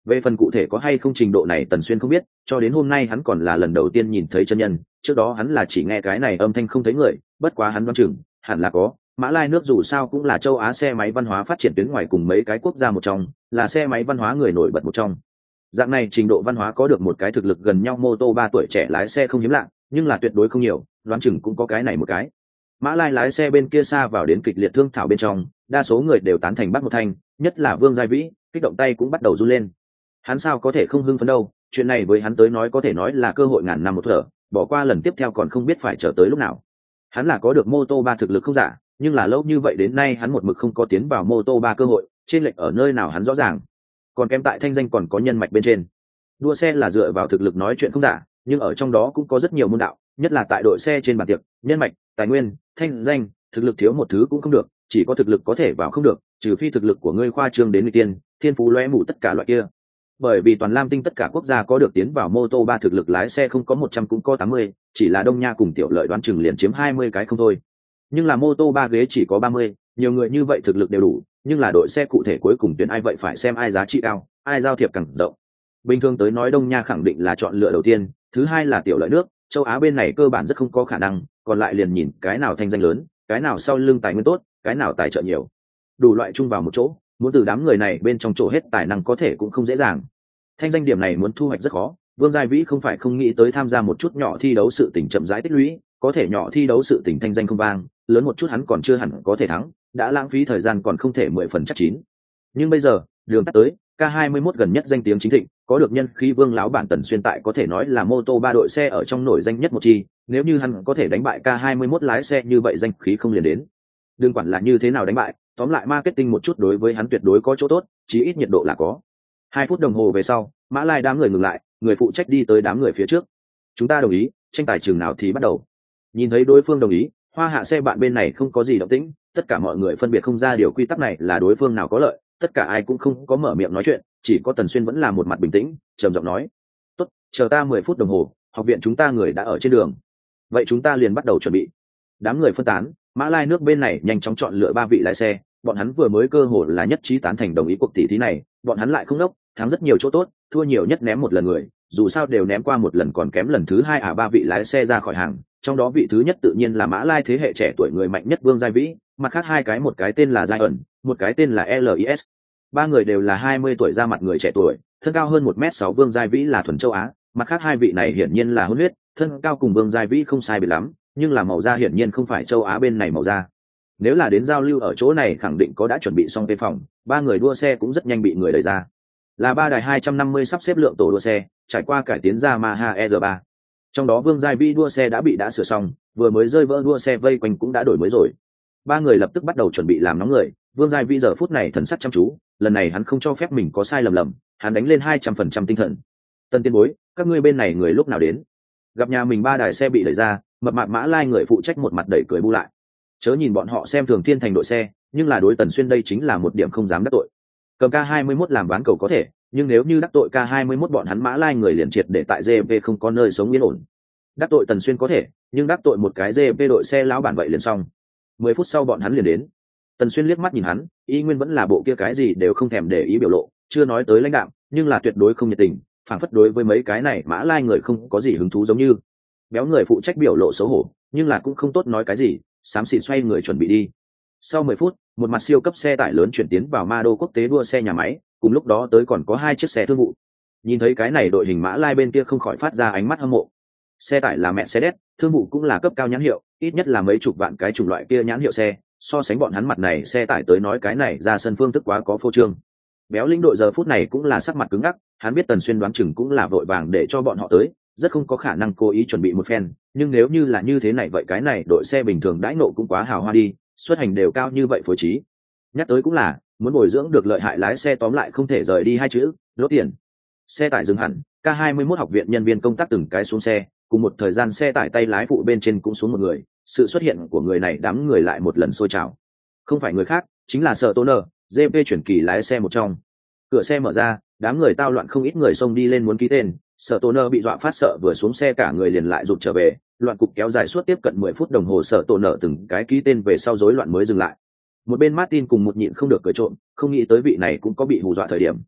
Về phần cụ thể có hay không trình độ này Tần Xuyên không biết, cho đến hôm nay hắn còn là lần đầu tiên nhìn thấy chân nhân, trước đó hắn là chỉ nghe cái này âm thanh không thấy người, bất quá hắn đoán chừng hẳn là có. Mã Lai nước dù sao cũng là châu Á xe máy văn hóa phát triển tuyến ngoài cùng mấy cái quốc gia một trong, là xe máy văn hóa người nổi bật một trong. Dạng này trình độ văn hóa có được một cái thực lực gần nhau mô tô ba tuổi trẻ lái xe không hiếm lạ, nhưng là tuyệt đối không nhiều, đoán chừng cũng có cái này một cái. Mã Lai lái xe bên kia xa vào đến kịch liệt thương thảo bên trong, đa số người đều tán thành Bắc Một Thanh, nhất là Vương Giai Vĩ, kích động tay cũng bắt đầu run lên. Hắn sao có thể không hưng phấn đâu, chuyện này với hắn tới nói có thể nói là cơ hội ngàn năm một thở, bỏ qua lần tiếp theo còn không biết phải chờ tới lúc nào. Hắn là có được mô tô ba thực lực không giả, nhưng là lâu như vậy đến nay hắn một mực không có tiến vào mô tô ba cơ hội, trên lệch ở nơi nào hắn rõ ràng. Còn kém tại thanh danh còn có nhân mạch bên trên. Đua xe là dựa vào thực lực nói chuyện không giả, nhưng ở trong đó cũng có rất nhiều môn đạo, nhất là tại đội xe trên bàn tiệc, nhân mạch, tài nguyên, thanh danh, thực lực thiếu một thứ cũng không được, chỉ có thực lực có thể vào không được, trừ phi thực lực của ngươi khoa trương đến người tiên, thiên phú lóe mù tất cả loại kia. Bởi vì toàn Lam Tinh tất cả quốc gia có được tiến vào mô tô ba thực lực lái xe không có một trăm cũng có tám mươi, chỉ là Đông Nha cùng Tiểu Lợi đoán chừng liền chiếm hai mươi cái không thôi. Nhưng là mô tô ba ghế chỉ có ba mươi, nhiều người như vậy thực lực đều đủ, nhưng là đội xe cụ thể cuối cùng tuyển ai vậy phải xem ai giá trị cao, ai giao thiệp càng rộng. Bình thường tới nói Đông Nha khẳng định là chọn lựa đầu tiên, thứ hai là Tiểu Lợi nước, châu Á bên này cơ bản rất không có khả năng, còn lại liền nhìn cái nào thanh danh lớn, cái nào sau lưng tài nguyên tốt, cái nào tài trợ nhiều. Đủ loại chung vào một chỗ, muốn từ đám người này bên trong chỗ hết tài năng có thể cũng không dễ dàng. Thanh danh điểm này muốn thu hoạch rất khó, Vương Giai Vĩ không phải không nghĩ tới tham gia một chút nhỏ thi đấu sự tình chậm rãi tích lũy, có thể nhỏ thi đấu sự tình thanh danh không vang, lớn một chút hắn còn chưa hẳn có thể thắng, đã lãng phí thời gian còn không thể mười phần chắc chín. Nhưng bây giờ, đường tắt tới, K hai mươi mốt gần nhất danh tiếng chính thịnh, có được nhân khí Vương lão bản Tần Xuyên tại có thể nói là mô tô ba đội xe ở trong nổi danh nhất một chi, nếu như hắn có thể đánh bại K hai mươi mốt lái xe như vậy danh khí không liền đến. Đừng quản là như thế nào đánh bại, tóm lại marketing một chút đối với hắn tuyệt đối có chỗ tốt, chí ít nhiệt độ là có. Hai phút đồng hồ về sau, Mã Lai đám người ngừng lại, người phụ trách đi tới đám người phía trước. Chúng ta đồng ý, tranh tài trường nào thì bắt đầu. Nhìn thấy đối phương đồng ý, Hoa Hạ xe bạn bên này không có gì động tĩnh, tất cả mọi người phân biệt không ra điều quy tắc này là đối phương nào có lợi, tất cả ai cũng không có mở miệng nói chuyện, chỉ có Tần Xuyên vẫn là một mặt bình tĩnh, trầm giọng nói: "Tốt, chờ ta mười phút đồng hồ, học viện chúng ta người đã ở trên đường. Vậy chúng ta liền bắt đầu chuẩn bị." Đám người phân tán, Mã Lai nước bên này nhanh chóng chọn lựa ba vị lái xe, bọn hắn vừa mới cơ hội là nhất trí tán thành đồng ý cuộc tỷ thí này, bọn hắn lại không đốc, thắng rất nhiều chỗ tốt, thua nhiều nhất ném một lần người, dù sao đều ném qua một lần còn kém lần thứ hai à ba vị lái xe ra khỏi hàng, trong đó vị thứ nhất tự nhiên là Mã Lai thế hệ trẻ tuổi người mạnh nhất Vương Giai Vĩ, mặt khác hai cái một cái tên là Giai ẩn, một cái tên là lờ i ét. Ba người đều là hai mươi tuổi ra mặt người trẻ tuổi, thân cao hơn một mét sáu Vương Giai Vĩ là thuần châu Á, mặt khác hai vị này hiển nhiên là hôn huyết, thân cao cùng Vương Giai Vĩ không sai biệt lắm, nhưng là màu da hiển nhiên không phải châu Á bên này màu da. Nếu là đến giao lưu ở chỗ này khẳng định có đã chuẩn bị xong về phòng, ba người đua xe cũng rất nhanh bị người đẩy ra. Là ba đài hai trăm năm mươi sắp xếp lượng tổ đua xe, trải qua cải tiến Yamaha e rờ ba. Trong đó Vương Giai Vĩ đua xe đã bị đã sửa xong, vừa mới rơi vỡ đua xe vây quanh cũng đã đổi mới rồi. Ba người lập tức bắt đầu chuẩn bị làm nóng người, Vương Giai Vĩ giờ phút này thần sắc chăm chú, lần này hắn không cho phép mình có sai lầm lầm, hắn đánh lên hai trăm phần trăm tinh thần. Tân tiên bối, các ngươi bên này người lúc nào đến? Gặp nhà mình ba đài xe bị đẩy ra, mập mạp Mã Lai người phụ trách một mặt đẩy cười bu lại. Chớ nhìn bọn họ xem thường Thiên Thành đội xe, nhưng là đối Tần Xuyên đây chính là một điểm không dám đắc tội. Cầm K hai mươi mốt làm ván cầu có thể, nhưng nếu như đắc tội K hai mươi mốt bọn hắn Mã Lai người liền triệt để tại giê em pê không có nơi sống yên ổn. Đắc tội Tần Xuyên có thể, nhưng đắc tội một cái giê em pê đội xe lão bản vậy liền xong. Mười phút sau bọn hắn liền đến. Tần Xuyên liếc mắt nhìn hắn, y nguyên vẫn là bộ kia cái gì đều không thèm để ý biểu lộ, chưa nói tới lãnh đạm, nhưng là tuyệt đối không nhiệt tình, phảng phất đối với mấy cái này Mã Lai người không có gì hứng thú giống như. Béo người phụ trách biểu lộ xấu hổ, nhưng là cũng không tốt nói cái gì, xám xịt xoay người chuẩn bị đi. Sau mười phút, một mặt siêu cấp xe tải lớn chuyển tiến vào Ma Đô quốc tế đua xe nhà máy, cùng lúc đó tới còn có hai chiếc xe thương vụ. Nhìn thấy cái này đội hình Mã Lai bên kia không khỏi phát ra ánh mắt hâm mộ. Xe tải là Mercedes, thương vụ cũng là cấp cao nhãn hiệu, ít nhất là mấy chục vạn cái chủng loại kia nhãn hiệu xe, so sánh bọn hắn mặt này xe tải tới nói cái này ra sân phương thức quá có phô trương. Béo lĩnh đội giờ phút này cũng là sắc mặt cứng ngắc, hắn biết Tần Xuyên đoán chừng cũng là vội vàng để cho bọn họ tới, rất không có khả năng cố ý chuẩn bị một phen, nhưng nếu như là như thế này vậy cái này đội xe bình thường đãi nộ cũng quá hào hoa đi, xuất hành đều cao như vậy phối trí. Nhắc tới cũng là, muốn bồi dưỡng được lợi hại lái xe tóm lại không thể rời đi hai chữ, đốt tiền. Xe tải dừng hẳn, K hai mươi mốt học viện nhân viên công tác từng cái xuống xe, cùng một thời gian xe tải tay lái phụ bên trên cũng xuống một người, sự xuất hiện của người này đám người lại một lần sôi trào. Không phải người khác, chính là Sở Tôn Nơ, giê em pê chuyển kỳ lái xe một trong. Cửa xe mở ra, đám người tao loạn không ít người xông đi lên muốn ký tên, Sở Tôn Nơ bị dọa phát sợ vừa xuống xe cả người liền lại rụt trở về, loạn cục kéo dài suốt tiếp cận mười phút đồng hồ Sở Tôn Nơ từng cái ký tên về sau rối loạn mới dừng lại. Một bên Martin cùng một nhịn không được cười trộm, không nghĩ tới vị này cũng có bị hù dọa thời điểm.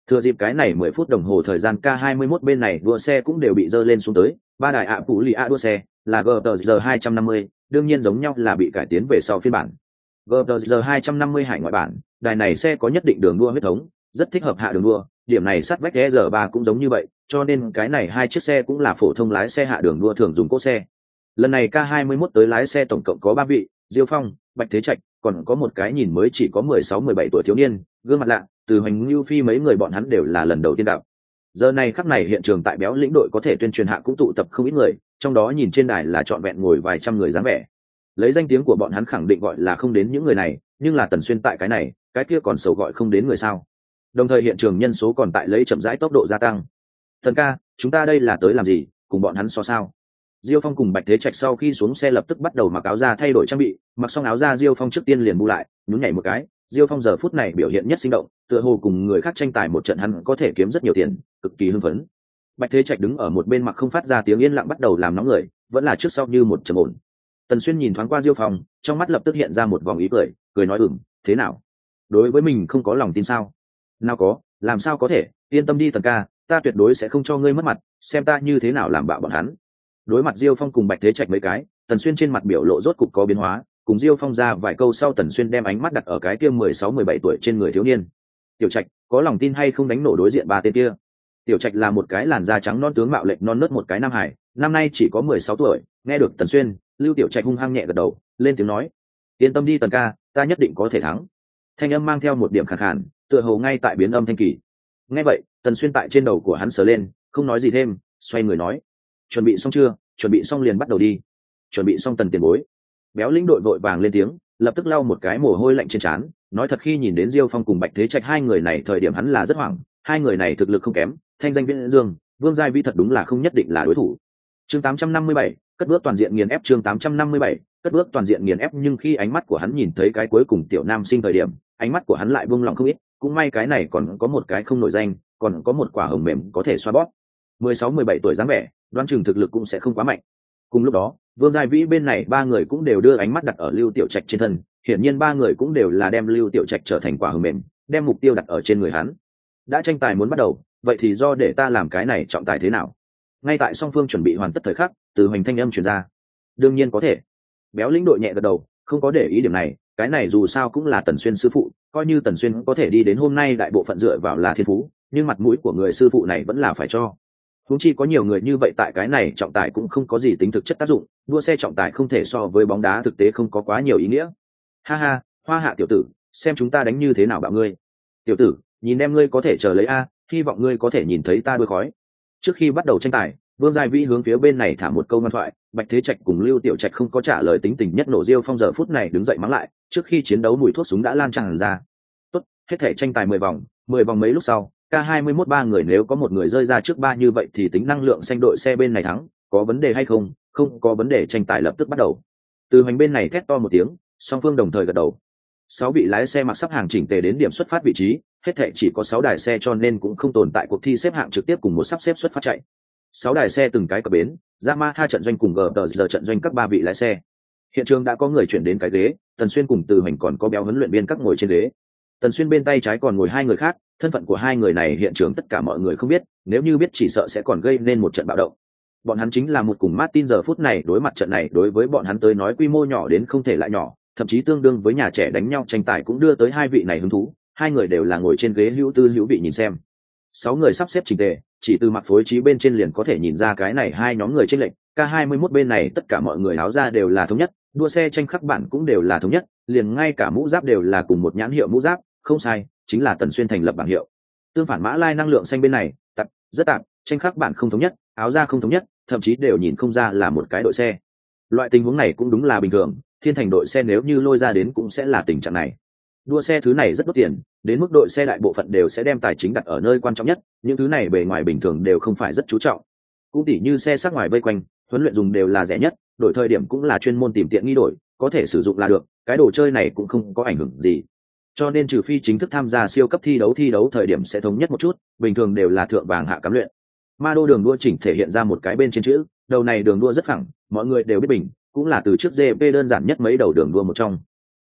Thừa dịp cái này mười phút đồng hồ thời gian K hai mươi mốt bên này đua xe cũng đều bị dơ lên xuống tới, ba đài ạ phụ lì ạ đua xe là G T R hai trăm năm mươi, đương nhiên giống nhau là bị cải tiến về sau phiên bản. G T R hai trăm năm mươi hải ngoại bản, đài này xe có nhất định đường đua huyết thống, rất thích hợp hạ đường đua, điểm này sát vách R ba cũng giống như vậy, cho nên cái này hai chiếc xe cũng là phổ thông lái xe hạ đường đua thường dùng cỗ xe. Lần này K hai mươi mốt tới lái xe tổng cộng có ba vị, Diêu Phong, Bạch Thế Trạch, còn có một cái nhìn mới chỉ có mười sáu mười bảy tuổi thiếu niên, gương mặt lạ, từ Hoành Lưu Phi mấy người bọn hắn đều là lần đầu tiên đạp. Giờ này khắc này hiện trường tại béo lĩnh đội có thể tuyên truyền hạ cũng tụ tập không ít người, trong đó nhìn trên đài là trọn vẹn ngồi vài trăm người dáng vẻ. Lấy danh tiếng của bọn hắn khẳng định gọi là không đến những người này, nhưng là Tần Xuyên tại cái này, cái kia còn sầu gọi không đến người sao? Đồng thời hiện trường nhân số còn tại lấy chậm rãi tốc độ gia tăng. Thần ca, chúng ta đây là tới làm gì, cùng bọn hắn so sao? Diêu Phong cùng Bạch Thế Trạch sau khi xuống xe lập tức bắt đầu mặc áo ra thay đổi trang bị, mặc xong áo ra Diêu Phong trước tiên liền bu lại, nhún nhảy một cái. Diêu Phong giờ phút này biểu hiện nhất sinh động, tựa hồ cùng người khác tranh tài một trận hắn có thể kiếm rất nhiều tiền, cực kỳ hưng phấn. Bạch Thế Trạch đứng ở một bên mặc không phát ra tiếng yên lặng bắt đầu làm nóng người, vẫn là trước sau như một trầm ổn. Tần Xuyên nhìn thoáng qua Diêu Phong, trong mắt lập tức hiện ra một vòng ý cười, cười nói ừm, thế nào? Đối với mình không có lòng tin sao? Nào có, làm sao có thể, yên tâm đi Tần ca, ta tuyệt đối sẽ không cho ngươi mất mặt, xem ta như thế nào làm bạo bọn hắn. Đối mặt Diêu Phong cùng Bạch Thế Trạch mấy cái, Tần Xuyên trên mặt biểu lộ rốt cục có biến hóa, cùng Diêu Phong ra vài câu sau Tần Xuyên đem ánh mắt đặt ở cái kia mười sáu mười bảy tuổi trên người thiếu niên. Tiểu Trạch, có lòng tin hay không đánh nổ đối diện ba tên kia? Tiểu Trạch là một cái làn da trắng non tướng mạo lệnh non nớt một cái nam hải, năm nay chỉ có mười sáu tuổi, nghe được Tần Xuyên, Lưu Tiểu Trạch hung hăng nhẹ gật đầu, lên tiếng nói: "Yên tâm đi Tần ca, ta nhất định có thể thắng." Thanh âm mang theo một điểm khàn khàn, tựa hồ ngay tại biến âm thanh kỳ. Nghe vậy, Tần Xuyên tại trên đầu của hắn sờ lên, không nói gì thêm, xoay người nói: "Chuẩn bị xong chưa? Chuẩn bị xong liền bắt đầu đi." "Chuẩn bị xong Tần tiền bối." Béo lĩnh đội vội vàng lên tiếng, lập tức lau một cái mồ hôi lạnh trên trán, nói thật khi nhìn đến Diêu Phong cùng Bạch Thế Trạch hai người này thời điểm hắn là rất hoảng, hai người này thực lực không kém, thanh danh viễn dương, Vương Giai Vi thật đúng là không nhất định là đối thủ. Chương tám trăm năm mươi bảy, cất bước toàn diện nghiền ép chương tám trăm năm mươi bảy, cất bước toàn diện nghiền ép nhưng khi ánh mắt của hắn nhìn thấy cái cuối cùng tiểu nam sinh thời điểm, ánh mắt của hắn lại buông lỏng không ít, cũng may cái này còn có một cái không nổi danh, còn có một quả hồng mềm có thể xoa bóp. mười sáu mười bảy tuổi dáng vẻ, đoán chừng thực lực cũng sẽ không quá mạnh. Cùng lúc đó, Vương Giai Vĩ bên này ba người cũng đều đưa ánh mắt đặt ở Lưu Tiểu Trạch trên thân, hiển nhiên ba người cũng đều là đem Lưu Tiểu Trạch trở thành quả hờ mềm, đem mục tiêu đặt ở trên người hắn. Đã tranh tài muốn bắt đầu, vậy thì do để ta làm cái này trọng tài thế nào? Ngay tại song phương chuẩn bị hoàn tất thời khắc, từ Hoành thanh âm truyền ra. Đương nhiên có thể. Béo lĩnh đội nhẹ gật đầu, không có để ý điểm này, cái này dù sao cũng là Tần Xuyên sư phụ, coi như Tần Xuyên có thể đi đến hôm nay đại bộ phận dựa vào là thiên phú, nhưng mặt mũi của người sư phụ này vẫn là phải cho. Huống chi có nhiều người như vậy tại cái này trọng tài cũng không có gì tính thực chất tác dụng, đua xe trọng tài không thể so với bóng đá thực tế không có quá nhiều ý nghĩa. Ha ha, Hoa Hạ tiểu tử, xem chúng ta đánh như thế nào bạo ngươi. Tiểu tử, nhìn em ngươi có thể chờ lấy a, hy vọng ngươi có thể nhìn thấy ta đuôi khói. Trước khi bắt đầu tranh tài, Vương Giai Vĩ hướng phía bên này thả một câu ngoan thoại, Bạch Thế Trạch cùng Lưu Tiểu Trạch không có trả lời tính tình nhất nổ Diêu Phong giờ phút này đứng dậy mắng lại, trước khi chiến đấu mùi thuốc súng đã lan tràn ra. Tốt, hết thể tranh tài mười vòng, mười vòng mấy lúc sau, K hai mươi mốt ba người nếu có một người rơi ra trước ba như vậy thì tính năng lượng xanh đội xe bên này thắng, có vấn đề hay không? Không có vấn đề, tranh tài lập tức bắt đầu. Từ Hoành bên này thét to một tiếng, song phương đồng thời gật đầu. Sáu vị lái xe mặc sắp hàng chỉnh tề đến điểm xuất phát vị trí, hết thảy chỉ có sáu đài xe cho nên cũng không tồn tại cuộc thi xếp hạng trực tiếp cùng một sắp xếp xuất phát chạy. Sáu đài xe từng cái cập bến, Yamaha trận doanh cùng giê tê rờ trận doanh các ba vị lái xe. Hiện trường đã có người chuyển đến cái ghế, Tần Xuyên cùng Từ Hoành còn có Béo huấn luyện viên các ngồi trên ghế. Tần Xuyên bên tay trái còn ngồi hai người khác, thân phận của hai người này hiện trường tất cả mọi người không biết, nếu như biết chỉ sợ sẽ còn gây nên một trận bạo động. Bọn hắn chính là một cùng Martin giờ phút này đối mặt trận này đối với bọn hắn tới nói quy mô nhỏ đến không thể lại nhỏ, thậm chí tương đương với nhà trẻ đánh nhau tranh tài cũng đưa tới hai vị này hứng thú, hai người đều là ngồi trên ghế hữu tư hữu vị nhìn xem. Sáu người sắp xếp chỉnh tề, chỉ từ mặc phối trí bên trên liền có thể nhìn ra cái này hai nhóm người trên lệnh, K hai mươi mốt bên này tất cả mọi người áo ra đều là thống nhất, đua xe tranh khắc bản cũng đều là thống nhất, liền ngay cả mũ giáp đều là cùng một nhãn hiệu mũ giáp, không sai, chính là Tần Xuyên thành lập bảng hiệu. Tương phản Mã Lai năng lượng xanh bên này, tạp, rất tạp, tranh khắc bản không thống nhất, áo da không thống nhất, thậm chí đều nhìn không ra là một cái đội xe. Loại tình huống này cũng đúng là bình thường, Thiên Thành đội xe nếu như lôi ra đến cũng sẽ là tình trạng này. Đua xe thứ này rất đốt tiền, đến mức đội xe đại bộ phận đều sẽ đem tài chính đặt ở nơi quan trọng nhất, những thứ này bề ngoài bình thường đều không phải rất chú trọng. Cũng tỉ như xe sắc ngoài vây quanh, huấn luyện dùng đều là rẻ nhất, đổi thời điểm cũng là chuyên môn tìm tiện nghi đổi, có thể sử dụng là được, cái đồ chơi này cũng không có ảnh hưởng gì. Cho nên trừ phi chính thức tham gia siêu cấp thi đấu thi đấu thời điểm sẽ thống nhất một chút, bình thường đều là thượng vàng hạ cám luyện. Ma đô đường đua chỉnh thể hiện ra một cái bên trên chữ, đầu này đường đua rất phẳng, mọi người đều biết bình, cũng là từ trước giê pê đơn giản nhất mấy đầu đường đua một trong.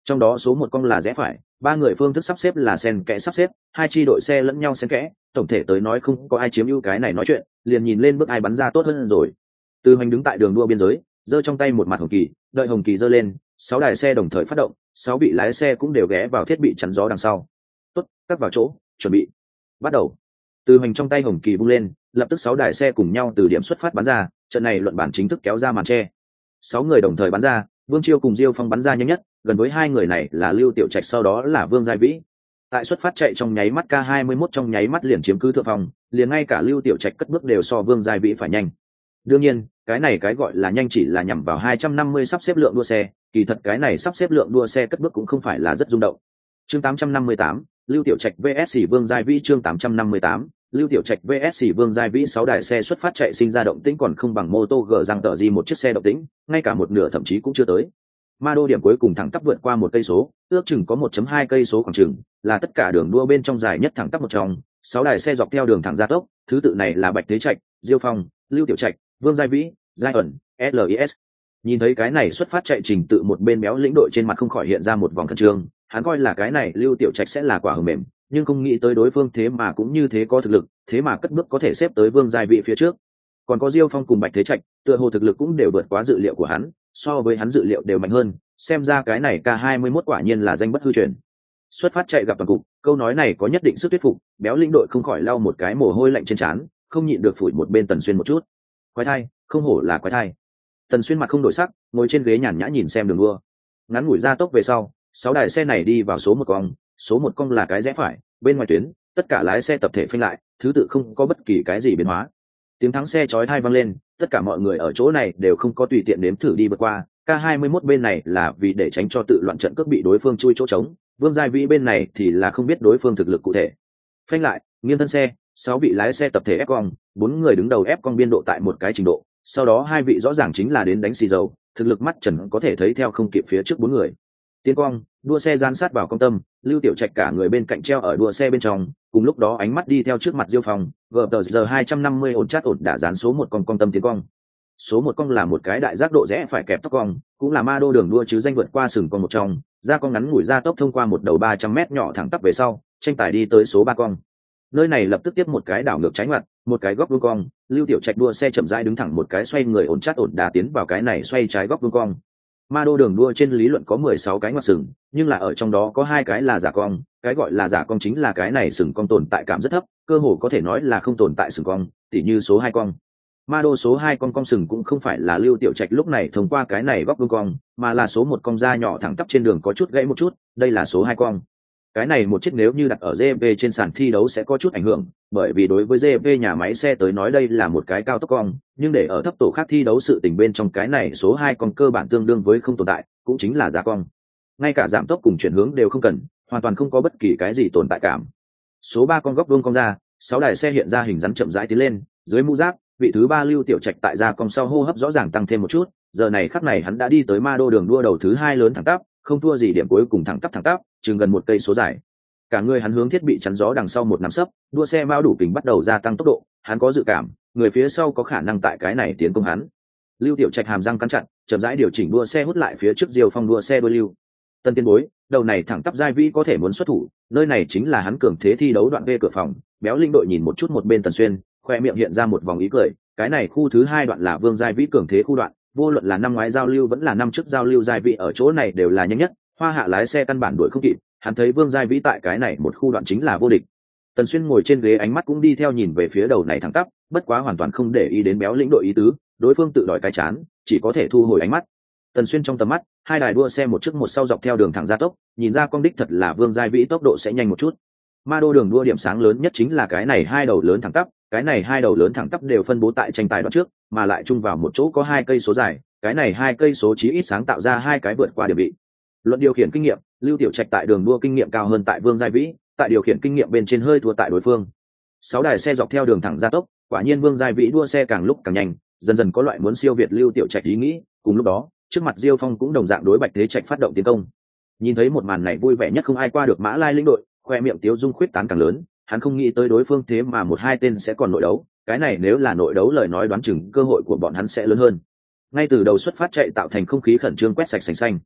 trong đó số một con là rẽ phải, ba người phương thức sắp xếp là xen kẽ sắp xếp, hai chi đội xe lẫn nhau xen kẽ, tổng thể tới nói không có ai chiếm ưu cái này nói chuyện, liền nhìn lên bước ai bắn ra tốt hơn rồi. Từ Hoành đứng tại đường đua biên giới, giơ trong tay một mặt hồng kỳ, đợi hồng kỳ giơ lên, sáu đài xe đồng thời phát động, sáu vị lái xe cũng đều ghé vào thiết bị chắn gió đằng sau. Tốt, các vào chỗ, chuẩn bị, bắt đầu. Từ Hoành trong tay hồng kỳ vung lên, lập tức sáu đài xe cùng nhau từ điểm xuất phát bắn ra, trận này luận bản chính thức kéo ra màn che. Sáu người đồng thời bắn ra, Vương Chiêu cùng Diêu Phong bắn ra nhanh nhất, gần với hai người này là Lưu Tiểu Trạch, sau đó là Vương Giai Vĩ. Tại xuất phát chạy trong nháy mắt K hai mươi mốt trong nháy mắt liền chiếm cứ thượng phong, liền ngay cả Lưu Tiểu Trạch cất bước đều so Vương Giai Vĩ phải nhanh. Đương nhiên, cái này cái gọi là nhanh chỉ là nhằm vào hai trăm năm mươi sắp xếp lượng đua xe, kỳ thật cái này sắp xếp lượng đua xe cất bước cũng không phải là rất rung động. Chương tám trăm năm mươi tám, Lưu Tiểu Trạch vs Vương Giai Vĩ. Chương tám trăm năm mươi tám, Lưu Tiểu Trạch vs Vương Giai Vĩ. Sáu đài xe xuất phát chạy sinh ra động tĩnh còn không bằng mô tô gờ răng tờ gì một chiếc xe động tĩnh, ngay cả một nửa thậm chí cũng chưa tới. Ma đô điểm cuối cùng thẳng tắp vượt qua một cây số, ước chừng có một phẩy hai cây số khoảng chừng, là tất cả đường đua bên trong dài nhất thẳng tắp một trong. Sáu đài xe dọc theo đường thẳng gia tốc, thứ tự này là Bạch Thế Trạch, Diêu Phong, Lưu Tiểu Trạch, Vương Giai Vĩ, Giai ẩn, lờ i ét. Nhìn thấy cái này xuất phát chạy trình tự, một bên béo lĩnh đội trên mặt không khỏi hiện ra một vòng khẩn trương, hắn coi là cái này Lưu Tiểu Trạch sẽ là quả hờ mềm, nhưng không nghĩ tới đối phương thế mà cũng như thế có thực lực, thế mà cất bước có thể xếp tới Vương Giai Vĩ phía trước. Còn có Diêu Phong cùng Bạch Thế Trạch, tựa hồ thực lực cũng đều vượt quá dự liệu của hắn, so với hắn dự liệu đều mạnh hơn, xem ra cái này K hai mươi mốt quả nhiên là danh bất hư truyền. Xuất phát chạy gặp toàn cục, câu nói này có nhất định sức thuyết phục, béo lĩnh đội không khỏi lau một cái mồ hôi lạnh trên trán, không nhịn được phủi một bên Tần Xuyên một chút. Quái thai, không hổ là quái thai. Tần Xuyên mặt không đổi sắc, ngồi trên ghế nhàn nhã nhìn xem đường đua. Ngắn ngủi ra tốc về sau, sáu đài xe này đi vào số một cong, số một cong là cái rẽ phải, bên ngoài tuyến, tất cả lái xe tập thể phanh lại, thứ tự không có bất kỳ cái gì biến hóa. Tiếng thắng xe chói tai vang lên, tất cả mọi người ở chỗ này đều không có tùy tiện nếm thử đi vượt qua. K hai mươi mốt bên này là vì để tránh cho tự loạn trận cước bị đối phương chui chỗ trống, Vương Giai Vĩ bên này thì là không biết đối phương thực lực cụ thể. Phanh lại, nghiêng thân xe, sáu vị lái xe tập thể ép cong, bốn người đứng đầu ép cong biên độ tại một cái trình độ, sau đó hai vị rõ ràng chính là đến đánh xì dầu, thực lực mắt trần có thể thấy theo không kịp phía trước bốn người. Tiến cong, đua xe gian sát vào cong tâm, Lưu Tiểu Trạch cả người bên cạnh treo ở đua xe bên trong, cùng lúc đó ánh mắt đi theo trước mặt Diêu Phong, gờ tờ giờ hai trăm năm mươi ổn chát ổn đã dán số một con cong tâm tiến cong. Số một cong là một cái đại giác độ rẽ phải kẹp tốc cong, cũng là ma đô đường đua chứ danh vượt qua sừng cong một trong, ra cong ngắn ngủi ra tốc thông qua một đầu ba trăm mét nhỏ thẳng tắp về sau, tranh tài đi tới số ba cong. Nơi này lập tức tiếp một cái đảo ngược trái ngoặt, một cái góc vuông cong, Lưu Tiểu Trạch đua xe chậm rãi đứng thẳng một cái xoay người ổn chát ổn đá tiến vào cái này xoay trái góc vuông cong. Ma đô đường đua trên lý luận có mười sáu cái ngoặt sừng, nhưng là ở trong đó có hai cái là giả cong, cái gọi là giả cong chính là cái này sừng cong tồn tại cảm rất thấp, cơ hồ có thể nói là không tồn tại sừng cong, tỉ như số hai cong. Ma đô số hai con cong sừng cũng không phải là Lưu Tiểu Trạch lúc này thông qua cái này góc vuông cong, mà là số một cong da nhỏ thẳng tắp trên đường có chút gãy một chút, đây là số hai cong. Cái này một chiếc nếu như đặt ở giê em vê trên sàn thi đấu sẽ có chút ảnh hưởng, bởi vì đối với giê em vê nhà máy xe tới nói đây là một cái cao tốc cong, nhưng để ở thấp tổ khác thi đấu sự tình bên trong cái này số hai con cơ bản tương đương với không tồn tại, cũng chính là giả cong. Ngay cả giảm tốc cùng chuyển hướng đều không cần, hoàn toàn không có bất kỳ cái gì tồn tại cảm. Số ba con góc vuông cong ra, sáu đài xe hiện ra hình rắn chậm rãi tiến lên, dưới mũ giáp, vị thứ ba Lưu Tiểu Trạch tại ra cong sau hô hấp rõ ràng tăng thêm một chút, giờ này khắc này hắn đã đi tới ma đô đường đua đầu thứ hai lớn thẳng tắp, không thua gì điểm cuối cùng thẳng tắp thẳng tắp, chừng gần một cây số dài. Cả người hắn hướng thiết bị chắn gió đằng sau một nắm sấp, đua xe mao đủ kính bắt đầu gia tăng tốc độ, hắn có dự cảm, người phía sau có khả năng tại cái này tiến công hắn. Lưu Tiểu Trạch hàm răng cắn chặt, chậm rãi điều chỉnh đua xe hút lại phía trước Diêu Phong đua xe đuôi lưu. Tân Tiên Bối, đầu này thẳng tắp Giai Vĩ có thể muốn xuất thủ, nơi này chính là hắn cường thế thi đấu đoạn về cửa phòng. Béo linh đội nhìn một chút một bên Tần Xuyên, khoe miệng hiện ra một vòng ý cười, cái này khu thứ hai đoạn là Vương Giai Vĩ cường thế khu đoạn, vô luận là năm ngoái giao lưu vẫn là năm trước giao lưu Giai Vĩ ở chỗ này đều là nhanh nhất, Hoa Hạ lái xe căn bản đuổi không kịp, hắn thấy Vương Giai Vĩ tại cái này một khu đoạn chính là vô địch. Tần Xuyên ngồi trên ghế ánh mắt cũng đi theo nhìn về phía đầu này thẳng tắp, bất quá hoàn toàn không để ý đến béo lĩnh đội ý tứ, đối phương tự đòi cái chán, chỉ có thể thu hồi ánh mắt. Tần Xuyên trong tầm mắt, hai đài đua xe một trước một sau dọc theo đường thẳng gia tốc, nhìn ra con đích thật là Vương Giai Vĩ tốc độ sẽ nhanh một chút. Ma đô đường đua điểm sáng lớn nhất chính là cái này hai đầu lớn thẳng tắp, cái này hai đầu lớn thẳng tắp đều phân bố tại tranh tài đoạn trước, mà lại chung vào một chỗ có hai cây số dài, cái này hai cây số chí ít sáng tạo ra hai cái vượt qua điểm vị. Luận điều khiển kinh nghiệm, Lưu Tiểu Trạch tại đường đua kinh nghiệm cao hơn tại Vương Giai Vĩ, tại điều khiển kinh nghiệm bên trên hơi thua tại đối phương. Sáu đài xe dọc theo đường thẳng gia tốc, quả nhiên Vương Giai Vĩ đua xe càng lúc càng nhanh, dần dần có loại muốn siêu việt Lưu Tiểu Trạch ý nghĩ. Cùng lúc đó, trước mặt Diêu Phong cũng đồng dạng đối Bạch Thế Trạch phát động tiến công. Nhìn thấy một màn này vui vẻ nhất không ai qua được Mã Lai lĩnh đội, khoe miệng tiếu dung khuyết tán càng lớn, hắn không nghĩ tới đối phương thế mà một hai tên sẽ còn nội đấu, cái này nếu là nội đấu lời nói đoán chừng cơ hội của bọn hắn sẽ lớn hơn. Ngay từ đầu xuất phát chạy tạo thành không khí khẩn trương quét sạch sành xanh.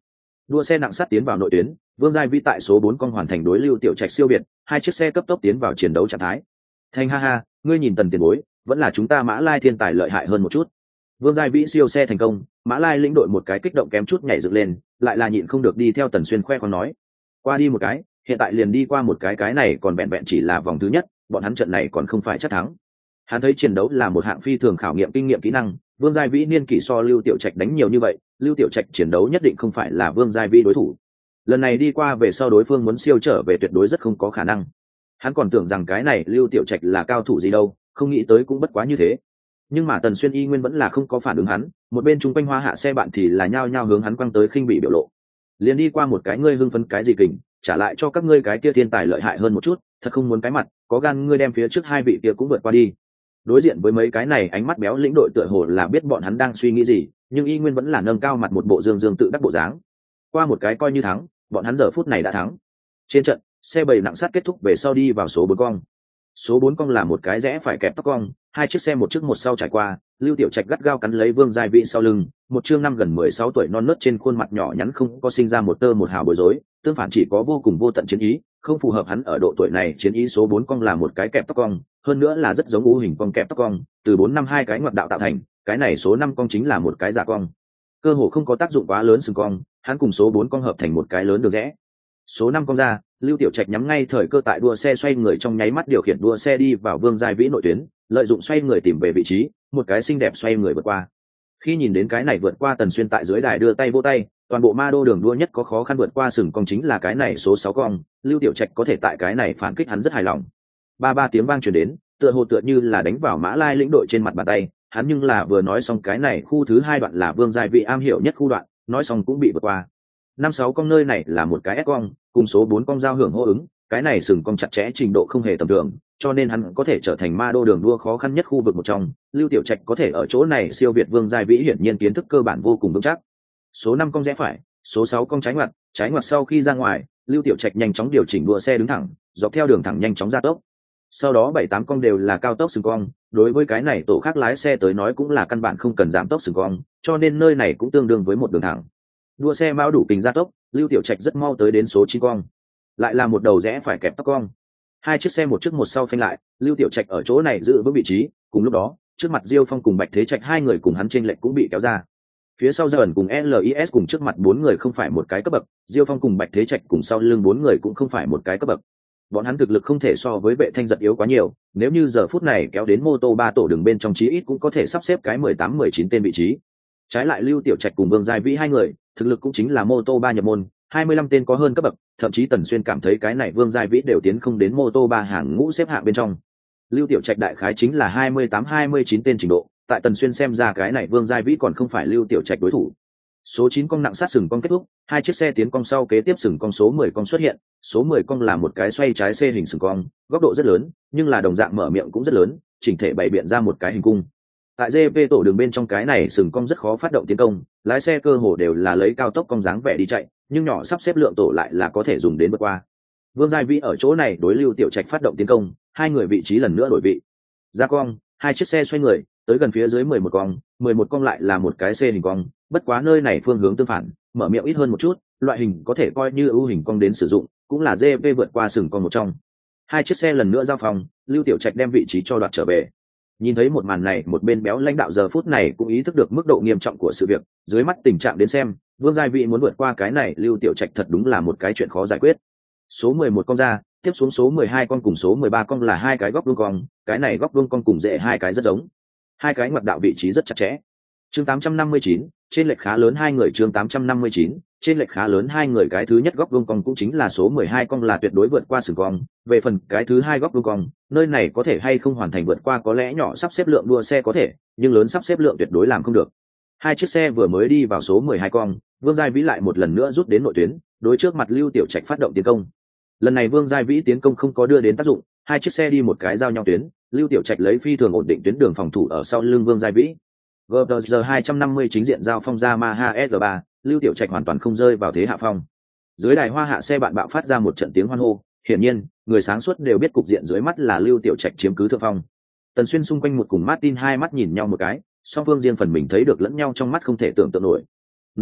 Đua xe nặng sắt tiến vào nội tuyến, Vương Giai Vĩ tại số bốn con hoàn thành đối Lưu Tiểu Trạch siêu việt, hai chiếc xe cấp tốc tiến vào chiến đấu trạng thái. Thanh ha ha, ngươi nhìn Tần tiền bối, vẫn là chúng ta Mã Lai thiên tài lợi hại hơn một chút. Vương Giai Vĩ siêu xe thành công, Mã Lai lĩnh đội một cái kích động kém chút nhảy dựng lên, lại là nhịn không được đi theo Tần Xuyên khoe khoang nói: "Qua đi một cái, hiện tại liền đi qua một cái cái này còn vẹn vẹn chỉ là vòng thứ nhất, bọn hắn trận này còn không phải chắc thắng." Hắn thấy chiến đấu là một hạng phi thường khảo nghiệm kinh nghiệm kỹ năng, Vương Giai Vĩ niên kỷ so Lưu Tiểu Trạch đánh nhiều như vậy, Lưu Tiểu Trạch chiến đấu nhất định không phải là Vương Giai Vĩ đối thủ. Lần này đi qua về sau đối phương muốn siêu trở về tuyệt đối rất không có khả năng. Hắn còn tưởng rằng cái này Lưu Tiểu Trạch là cao thủ gì đâu, không nghĩ tới cũng bất quá như thế. Nhưng mà Tần Xuyên y nguyên vẫn là không có phản ứng hắn, một bên chung quanh hoa hạ xe bạn thì là nhao nhao hướng hắn quăng tới khinh bị biểu lộ. Liền đi qua một cái ngươi hưng phấn cái gì kình, trả lại cho các ngươi cái kia thiên tài lợi hại hơn một chút, thật không muốn cái mặt, có gan ngươi đem phía trước hai vị kia cũng vượt qua đi. Đối diện với mấy cái này ánh mắt béo lĩnh đội tựa hồ là biết bọn hắn đang suy nghĩ gì, nhưng y nguyên vẫn là nâng cao mặt một bộ dương dương tự đắc bộ dáng. Qua một cái coi như thắng, bọn hắn giờ phút này đã thắng. Trên trận, xe bầy nặng sắt kết thúc về sau đi vào số bốn cong. Số bốn cong là một cái rẽ phải kẹp tóc cong, hai chiếc xe một trước một sau trải qua, Lưu Tiểu Trạch gắt gao cắn lấy Vương Giai Vĩ sau lưng, một chương năm gần mười sáu tuổi non nớt trên khuôn mặt nhỏ nhắn không có sinh ra một tơ một hào bối rối, tương phản chỉ có vô cùng vô tận chiến ý, không phù hợp hắn ở độ tuổi này chiến ý số bốn cong là một cái kẹp tóc cong, hơn nữa là rất giống u hình cong kẹp tóc cong, từ bốn năm hai cái ngoặc đạo tạo thành, cái này số năm cong chính là một cái giả cong. Cơ hồ không có tác dụng quá lớn sừng cong, hắn cùng số bốn cong hợp thành một cái lớn được rẽ. Số năm cong ra, Lưu Tiểu Trạch nhắm ngay thời cơ tại đua xe xoay người trong nháy mắt điều khiển đua xe đi vào Vương Giai Vĩ nội tuyến, lợi dụng xoay người tìm về vị trí, một cái xinh đẹp xoay người vượt qua. Khi nhìn đến cái này vượt qua Tần Xuyên tại dưới đài đưa tay vỗ tay, toàn bộ ma đô đường đua nhất có khó khăn vượt qua sừng cong chính là cái này số sáu cong, Lưu Tiểu Trạch có thể tại cái này phản kích hắn rất hài lòng. Ba ba tiếng vang truyền đến, tựa hồ tựa như là đánh vào Mã Lai lĩnh đội trên mặt bàn tay, hắn nhưng là vừa nói xong cái này khu thứ hai đoạn là Vương Giai Vĩ am hiểu nhất khu đoạn, nói xong cũng bị vượt qua. Năm sáu cong nơi này là một cái S cong, cùng số bốn cong giao hưởng hô ứng, cái này sừng cong chặt chẽ trình độ không hề tầm thường, cho nên hắn có thể trở thành ma đô đường đua khó khăn nhất khu vực một trong. Lưu Tiểu Trạch có thể ở chỗ này siêu việt Vương Giai Vĩ hiển nhiên kiến thức cơ bản vô cùng vững chắc. Số năm cong rẽ phải, số sáu cong trái ngoặt, trái ngoặt sau khi ra ngoài, Lưu Tiểu Trạch nhanh chóng điều chỉnh đua xe đứng thẳng, dọc theo đường thẳng nhanh chóng ra tốc. Sau đó bảy tám cong đều là cao tốc sừng cong, đối với cái này tổ khác lái xe tới nói cũng là căn bản không cần giảm tốc sừng cong, cho nên nơi này cũng tương đương với một đường thẳng. Đua xe mão đủ kình gia tốc, Lưu Tiểu Trạch rất mau tới đến số chín cong. Lại là một đầu rẽ phải kẹp tóc cong. Hai chiếc xe một trước một sau phanh lại, Lưu Tiểu Trạch ở chỗ này giữ vững vị trí, cùng lúc đó, trước mặt Diêu Phong cùng Bạch Thế Trạch hai người cùng hắn chênh lệch cũng bị kéo ra. Phía sau Dần cùng lờ i ét cùng trước mặt bốn người không phải một cái cấp bậc, Diêu Phong cùng Bạch Thế Trạch cùng sau lưng bốn người cũng không phải một cái cấp bậc. Bọn hắn thực lực không thể so với Vệ Thanh Giật yếu quá nhiều, nếu như giờ phút này kéo đến mô tô ba tổ đường bên trong chí ít cũng có thể sắp xếp cái mười tám mười chín tên vị trí. Trái lại Lưu Tiểu Trạch cùng Vương Giai Vĩ hai người, thực lực cũng chính là mô tô ba nhập môn, hai mươi lăm tên có hơn cấp bậc, thậm chí Tần Xuyên cảm thấy cái này Vương Giai Vĩ đều tiến không đến mô tô ba hàng ngũ xếp hạng bên trong. Lưu Tiểu Trạch đại khái chính là hai mươi tám hai mươi chín tên trình độ, tại Tần Xuyên xem ra cái này Vương Giai Vĩ còn không phải Lưu Tiểu Trạch đối thủ. Số chín cong nặng sát sừng cong kết thúc, hai chiếc xe tiến cong sau kế tiếp sừng cong số mười cong xuất hiện, số mười cong là một cái xoay trái xe hình sừng cong, góc độ rất lớn, nhưng là đồng dạng mở miệng cũng rất lớn, chỉnh thể bày biện ra một cái hình cung. Tại giê pê tổ đường bên trong cái này sừng cong rất khó phát động tiến công, lái xe cơ hồ đều là lấy cao tốc cong dáng vẻ đi chạy, nhưng nhỏ sắp xếp lượng tổ lại là có thể dùng đến vượt qua. Vương Giai Vĩ ở chỗ này đối Lưu Tiểu Trạch phát động tiến công, hai người vị trí lần nữa đổi vị. Ra cong, hai chiếc xe xoay người, tới gần phía dưới mười một cong, mười một cong lại là một cái xe hình cong, bất quá nơi này phương hướng tương phản, mở miệng ít hơn một chút, loại hình có thể coi như ưu hình cong đến sử dụng, cũng là giê pê vượt qua sừng cong một trong. Hai chiếc xe lần nữa giao phòng, Lưu Tiểu Trạch đem vị trí cho đoạt trở về. Nhìn thấy một màn này, một bên béo lãnh đạo giờ phút này cũng ý thức được mức độ nghiêm trọng của sự việc, dưới mắt tình trạng đến xem, Vương Giai Vĩ muốn vượt qua cái này Lưu Tiểu Trạch thật đúng là một cái chuyện khó giải quyết. Số mười một cong ra, tiếp xuống số mười hai con cùng số mười ba con là hai cái góc vuông cong, cái này góc vuông cong cùng rễ hai cái rất giống. Hai cái ngoặc đạo vị trí rất chặt chẽ. Chương tám trăm năm mươi chín, trên lệch khá lớn hai người chương tám trăm năm mươi chín, trên lệch khá lớn hai người cái thứ nhất góc vuông cong cũng chính là số mười hai cong là tuyệt đối vượt qua sừng cong, về phần cái thứ hai góc vuông cong, nơi này có thể hay không hoàn thành vượt qua có lẽ nhỏ sắp xếp lượng đua xe có thể, nhưng lớn sắp xếp lượng tuyệt đối làm không được. Hai chiếc xe vừa mới đi vào số mười hai cong, Vương Giai Vĩ lại một lần nữa rút đến nội tuyến, đối trước mặt Lưu Tiểu Trạch phát động tiến công. Lần này Vương Giai Vĩ tiến công không có đưa đến tác dụng, hai chiếc xe đi một cái giao nhau tuyến, Lưu Tiểu Trạch lấy phi thường ổn định tuyến đường phòng thủ ở sau lưng Vương Giai Vĩ. giê pê giê hai trăm năm mươi chính diện giao phong Yamaha S ba, Lưu Tiểu Trạch hoàn toàn không rơi vào thế hạ phong. Dưới đài hoa hạ xe bạn bạo phát ra một trận tiếng hoan hô, hiển nhiên, người sáng suốt đều biết cục diện dưới mắt là Lưu Tiểu Trạch chiếm cứ thượng phong. Tần Xuyên xung quanh một cùng Martin hai mắt nhìn nhau một cái, song phương riêng phần mình thấy được lẫn nhau trong mắt không thể tưởng tượng nổi. Nói thật,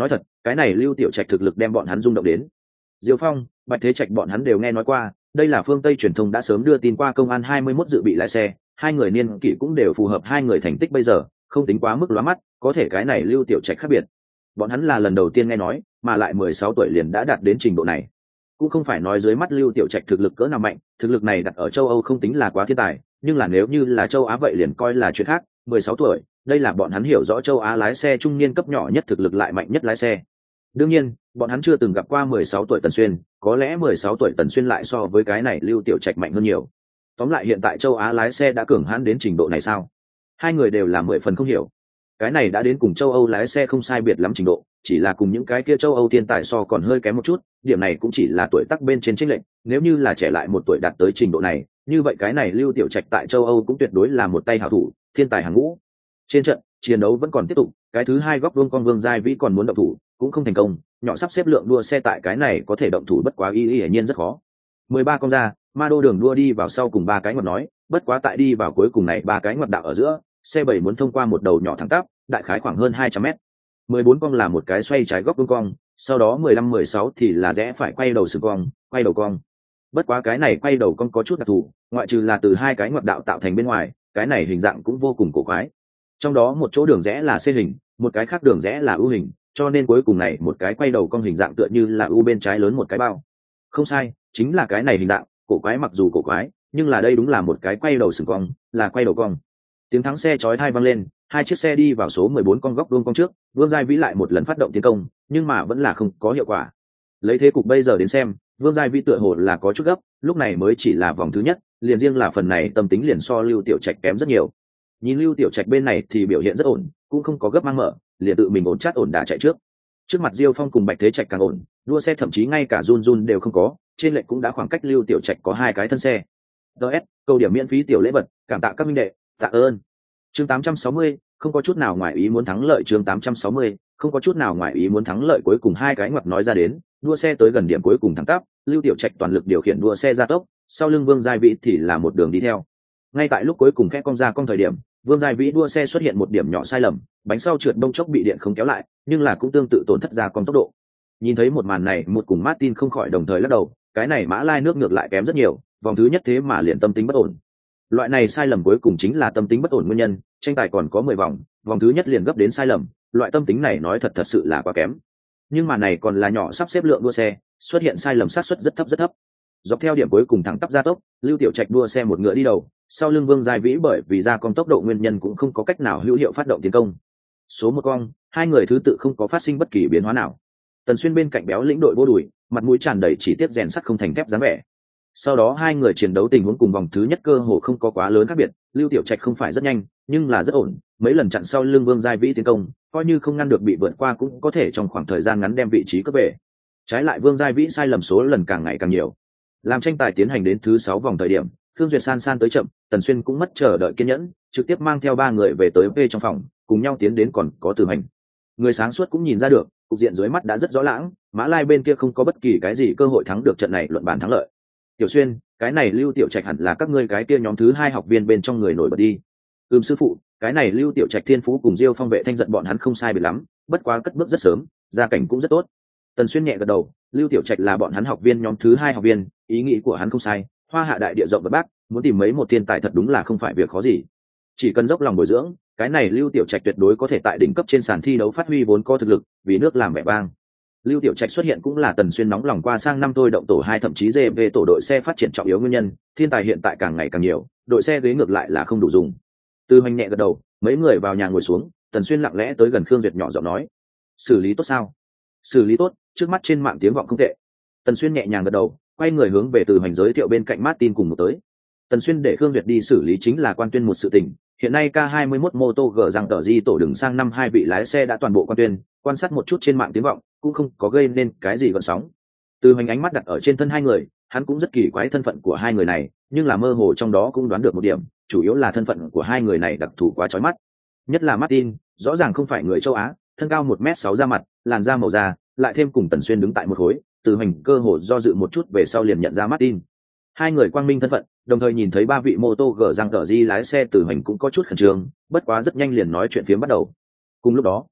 cái này Lưu Tiểu Trạch thực lực đem bọn hắn rung động đến. Diêu Phong, Bạch Thế Trạch bọn hắn đều nghe nói qua, đây là phương Tây truyền thông đã sớm đưa tin qua công an hai mươi mốt dự bị lái xe, hai người niên kỷ cũng đều phù hợp hai người thành tích bây giờ, không tính quá mức lóa mắt, có thể cái này Lưu Tiểu Trạch khác biệt. Bọn hắn là lần đầu tiên nghe nói, mà lại mười sáu tuổi liền đã đạt đến trình độ này. Cũng không phải nói dưới mắt Lưu Tiểu Trạch thực lực cỡ nào mạnh, thực lực này đặt ở châu Âu không tính là quá thiên tài, nhưng là nếu như là châu Á vậy liền coi là chuyện khác. Mười sáu tuổi, đây là bọn hắn hiểu rõ châu Á lái xe trung niên cấp nhỏ nhất thực lực lại mạnh nhất lái xe. Đương nhiên, bọn hắn chưa từng gặp qua mười sáu tuổi Tần Xuyên, có lẽ mười sáu tuổi Tần Xuyên lại so với cái này Lưu Tiểu Trạch mạnh hơn nhiều. Tóm lại hiện tại châu Á lái xe đã cường hãn đến trình độ này sao? Hai người đều là mười phần không hiểu. Cái này đã đến cùng châu Âu lái xe không sai biệt lắm trình độ, chỉ là cùng những cái kia châu Âu thiên tài so còn hơi kém một chút, điểm này cũng chỉ là tuổi tác bên trên chênh lệch, nếu như là trẻ lại một tuổi đạt tới trình độ này, như vậy cái này Lưu Tiểu Trạch tại châu Âu cũng tuyệt đối là một tay hảo thủ, thiên tài hàng ngũ. Trên trận, chiến đấu vẫn còn tiếp tục, cái thứ hai góc vuông con Vương Giai Vĩ còn muốn động thủ, cũng không thành công, nhỏ sắp xếp lượng đua xe tại cái này có thể động thủ bất quá y y hiển nhiên rất khó. mười ba con ra, ma đô đường đua đi vào sau cùng ba cái ngoặt nói, bất quá tại đi vào cuối cùng này ba cái ngoặt đạo ở giữa, xe bảy muốn thông qua một đầu nhỏ thẳng tắp, đại khái khoảng hơn hai trăm mét. mười bốn con là một cái xoay trái góc vuông cong, sau đó mười lăm mười sáu thì là rẽ phải quay đầu sừng cong, quay đầu cong. Bất quá cái này quay đầu cong có chút đặc thù, ngoại trừ là từ hai cái ngoặt đạo tạo thành bên ngoài, cái này hình dạng cũng vô cùng cổ quái. Trong đó một chỗ đường rẽ là C hình, một cái khác đường rẽ là U hình, cho nên cuối cùng này một cái quay đầu cong hình dạng tựa như là U bên trái lớn một cái bao. Không sai, chính là cái này hình dạng, cổ quái mặc dù cổ quái, nhưng là đây đúng là một cái quay đầu sừng cong, là quay đầu cong. Tiếng thắng xe chói tai vang lên, hai chiếc xe đi vào số mười bốn con góc vuông cong trước, Vương Giai Vĩ lại một lần phát động tiến công, nhưng mà vẫn là không có hiệu quả. Lấy thế cục bây giờ đến xem, Vương Giai Vĩ tựa hồ là có chút gấp, lúc này mới chỉ là vòng thứ nhất, liền riêng là phần này tâm tính liền so Lưu Tiểu Trạch kém rất nhiều. Nhìn Lưu Tiểu Trạch bên này thì biểu hiện rất ổn, cũng không có gấp mang mở, liền tự mình ổn chát ổn đà chạy trước. Trước mặt Diêu Phong cùng Bạch Thế Trạch càng ổn, đua xe thậm chí ngay cả run run đều không có, trên lệch cũng đã khoảng cách Lưu Tiểu Trạch có hai cái thân xe. đê ét, câu điểm miễn phí tiểu lễ vật, cảm tạ các minh đệ, tạ ơn. Chương tám trăm sáu mươi, không có chút nào ngoài ý muốn thắng lợi. Chương tám trăm sáu mươi, không có chút nào ngoài ý muốn thắng lợi. Cuối cùng hai cái ngoặt nói ra đến, đua xe tới gần điểm cuối cùng thẳng tắp, Lưu Tiểu Trạch toàn lực điều khiển đua xe ra tốc, sau lưng Vương Giai Vĩ thì là một đường đi theo. Ngay tại lúc cuối cùng khẽ cong ra cong thời điểm, Vương Giai Vĩ đua xe xuất hiện một điểm nhỏ sai lầm, bánh sau trượt bông chốc bị điện không kéo lại, nhưng là cũng tương tự tổn thất ra cong tốc độ. Nhìn thấy một màn này, một cùng Martin không khỏi đồng thời lắc đầu, cái này Mã Lai nước ngược lại kém rất nhiều, vòng thứ nhất thế mà liền tâm tính bất ổn. Loại này sai lầm cuối cùng chính là tâm tính bất ổn nguyên nhân, tranh tài còn có mười vòng, vòng thứ nhất liền gấp đến sai lầm, loại tâm tính này nói thật thật sự là quá kém. Nhưng mà này còn là nhỏ sắp xếp lượng đua xe, xuất hiện sai lầm xác suất rất thấp rất thấp. Dọc theo điểm cuối cùng thẳng tắp gia tốc, Lưu Tiểu Trạch đua xe một ngựa đi đầu, sau lưng Vương Giai Vĩ bởi vì ra cong tốc độ nguyên nhân cũng không có cách nào hữu hiệu phát động tiến công. Số một cong, hai người thứ tự không có phát sinh bất kỳ biến hóa nào. Tần Xuyên bên cạnh béo lĩnh đội vô đùi, mặt mũi tràn đầy chỉ tiếc rèn sắt không thành thép dáng vẻ. Sau đó hai người chiến đấu tình huống cùng vòng thứ nhất cơ hồ không có quá lớn khác biệt, Lưu Tiểu Trạch không phải rất nhanh, nhưng là rất ổn, mấy lần chặn sau lưng Vương Giai Vĩ tiến công, coi như không ngăn được bị vượt qua cũng có thể trong khoảng thời gian ngắn đem vị trí cướp về. Trái lại Vương Giai Vĩ sai lầm số lần càng ngày càng nhiều. Làm tranh tài tiến hành đến thứ sáu vòng thời điểm, Khương Duyệt san san tới chậm, Tần Xuyên cũng mất chờ đợi kiên nhẫn, trực tiếp mang theo ba người về tới về trong phòng, cùng nhau tiến đến còn có Từ Hành. Người sáng suốt cũng nhìn ra được, cục diện dưới mắt đã rất rõ lãng, Mã Lai bên kia không có bất kỳ cái gì cơ hội thắng được trận này luận bàn thắng lợi. Tiểu Xuyên, cái này Lưu Tiểu Trạch hẳn là các ngươi cái kia nhóm thứ hai học viên bên trong người nổi bật đi. Ừm sư phụ, cái này Lưu Tiểu Trạch thiên phú cùng Diêu Phong vệ thanh giận bọn hắn không sai biệt lắm, bất quá cất bước rất sớm, gia cảnh cũng rất tốt. Tần Xuyên nhẹ gật đầu, Lưu Tiểu Trạch là bọn hắn học viên nhóm thứ hai học viên, ý nghĩ của hắn không sai, Hoa Hạ đại địa rộng và bác, muốn tìm mấy một thiên tài thật đúng là không phải việc khó gì. Chỉ cần dốc lòng bồi dưỡng, cái này Lưu Tiểu Trạch tuyệt đối có thể tại đỉnh cấp trên sàn thi đấu phát huy vốn có thực lực, vì nước làm vẻ vang. Lưu Tiểu Trạch xuất hiện cũng là Tần Xuyên nóng lòng qua sang năm tôi động tổ hai thậm chí dê về tổ đội xe phát triển trọng yếu nguyên nhân, thiên tài hiện tại càng ngày càng nhiều, đội xe ghế ngược lại là không đủ dùng. Từ Hoành nhẹ gật đầu, mấy người vào nhà ngồi xuống, Tần Xuyên lặng lẽ tới gần Khương Duyệt nhỏ giọng nói: "Xử lý tốt sao?" "Xử lý tốt, trước mắt trên mạng tiếng vọng không tệ." Tần Xuyên nhẹ nhàng gật đầu, quay người hướng về Từ Hoành giới thiệu bên cạnh Martin cùng một tới. Tần Xuyên để Khương Duyệt đi xử lý chính là quan tuyên một sự tình, hiện nay K hai mươi mốt mô tô gờ rằng tờ di tổ đường sang năm hai vị lái xe đã toàn bộ quan tuyên, quan sát một chút trên mạng tiếng vọng, cũng không có gây nên cái gì gợn sóng. Từ Hoành ánh mắt đặt ở trên thân hai người, hắn cũng rất kỳ quái thân phận của hai người này, nhưng là mơ hồ trong đó cũng đoán được một điểm, chủ yếu là thân phận của hai người này đặc thù quá chói mắt. Nhất là Martin, rõ ràng không phải người châu Á, thân cao một mét sáu da mặt, làn da màu da, lại thêm cùng Tần Xuyên đứng tại một khối, Từ Hoành cơ hồ do dự một chút về sau liền nhận ra Martin. Hai người quang minh thân phận, đồng thời nhìn thấy ba vị mô tô gờ răng tờ di lái xe, Từ Hoành cũng có chút khẩn trương, bất quá rất nhanh liền nói chuyện phiếm bắt đầu. Cùng lúc đó,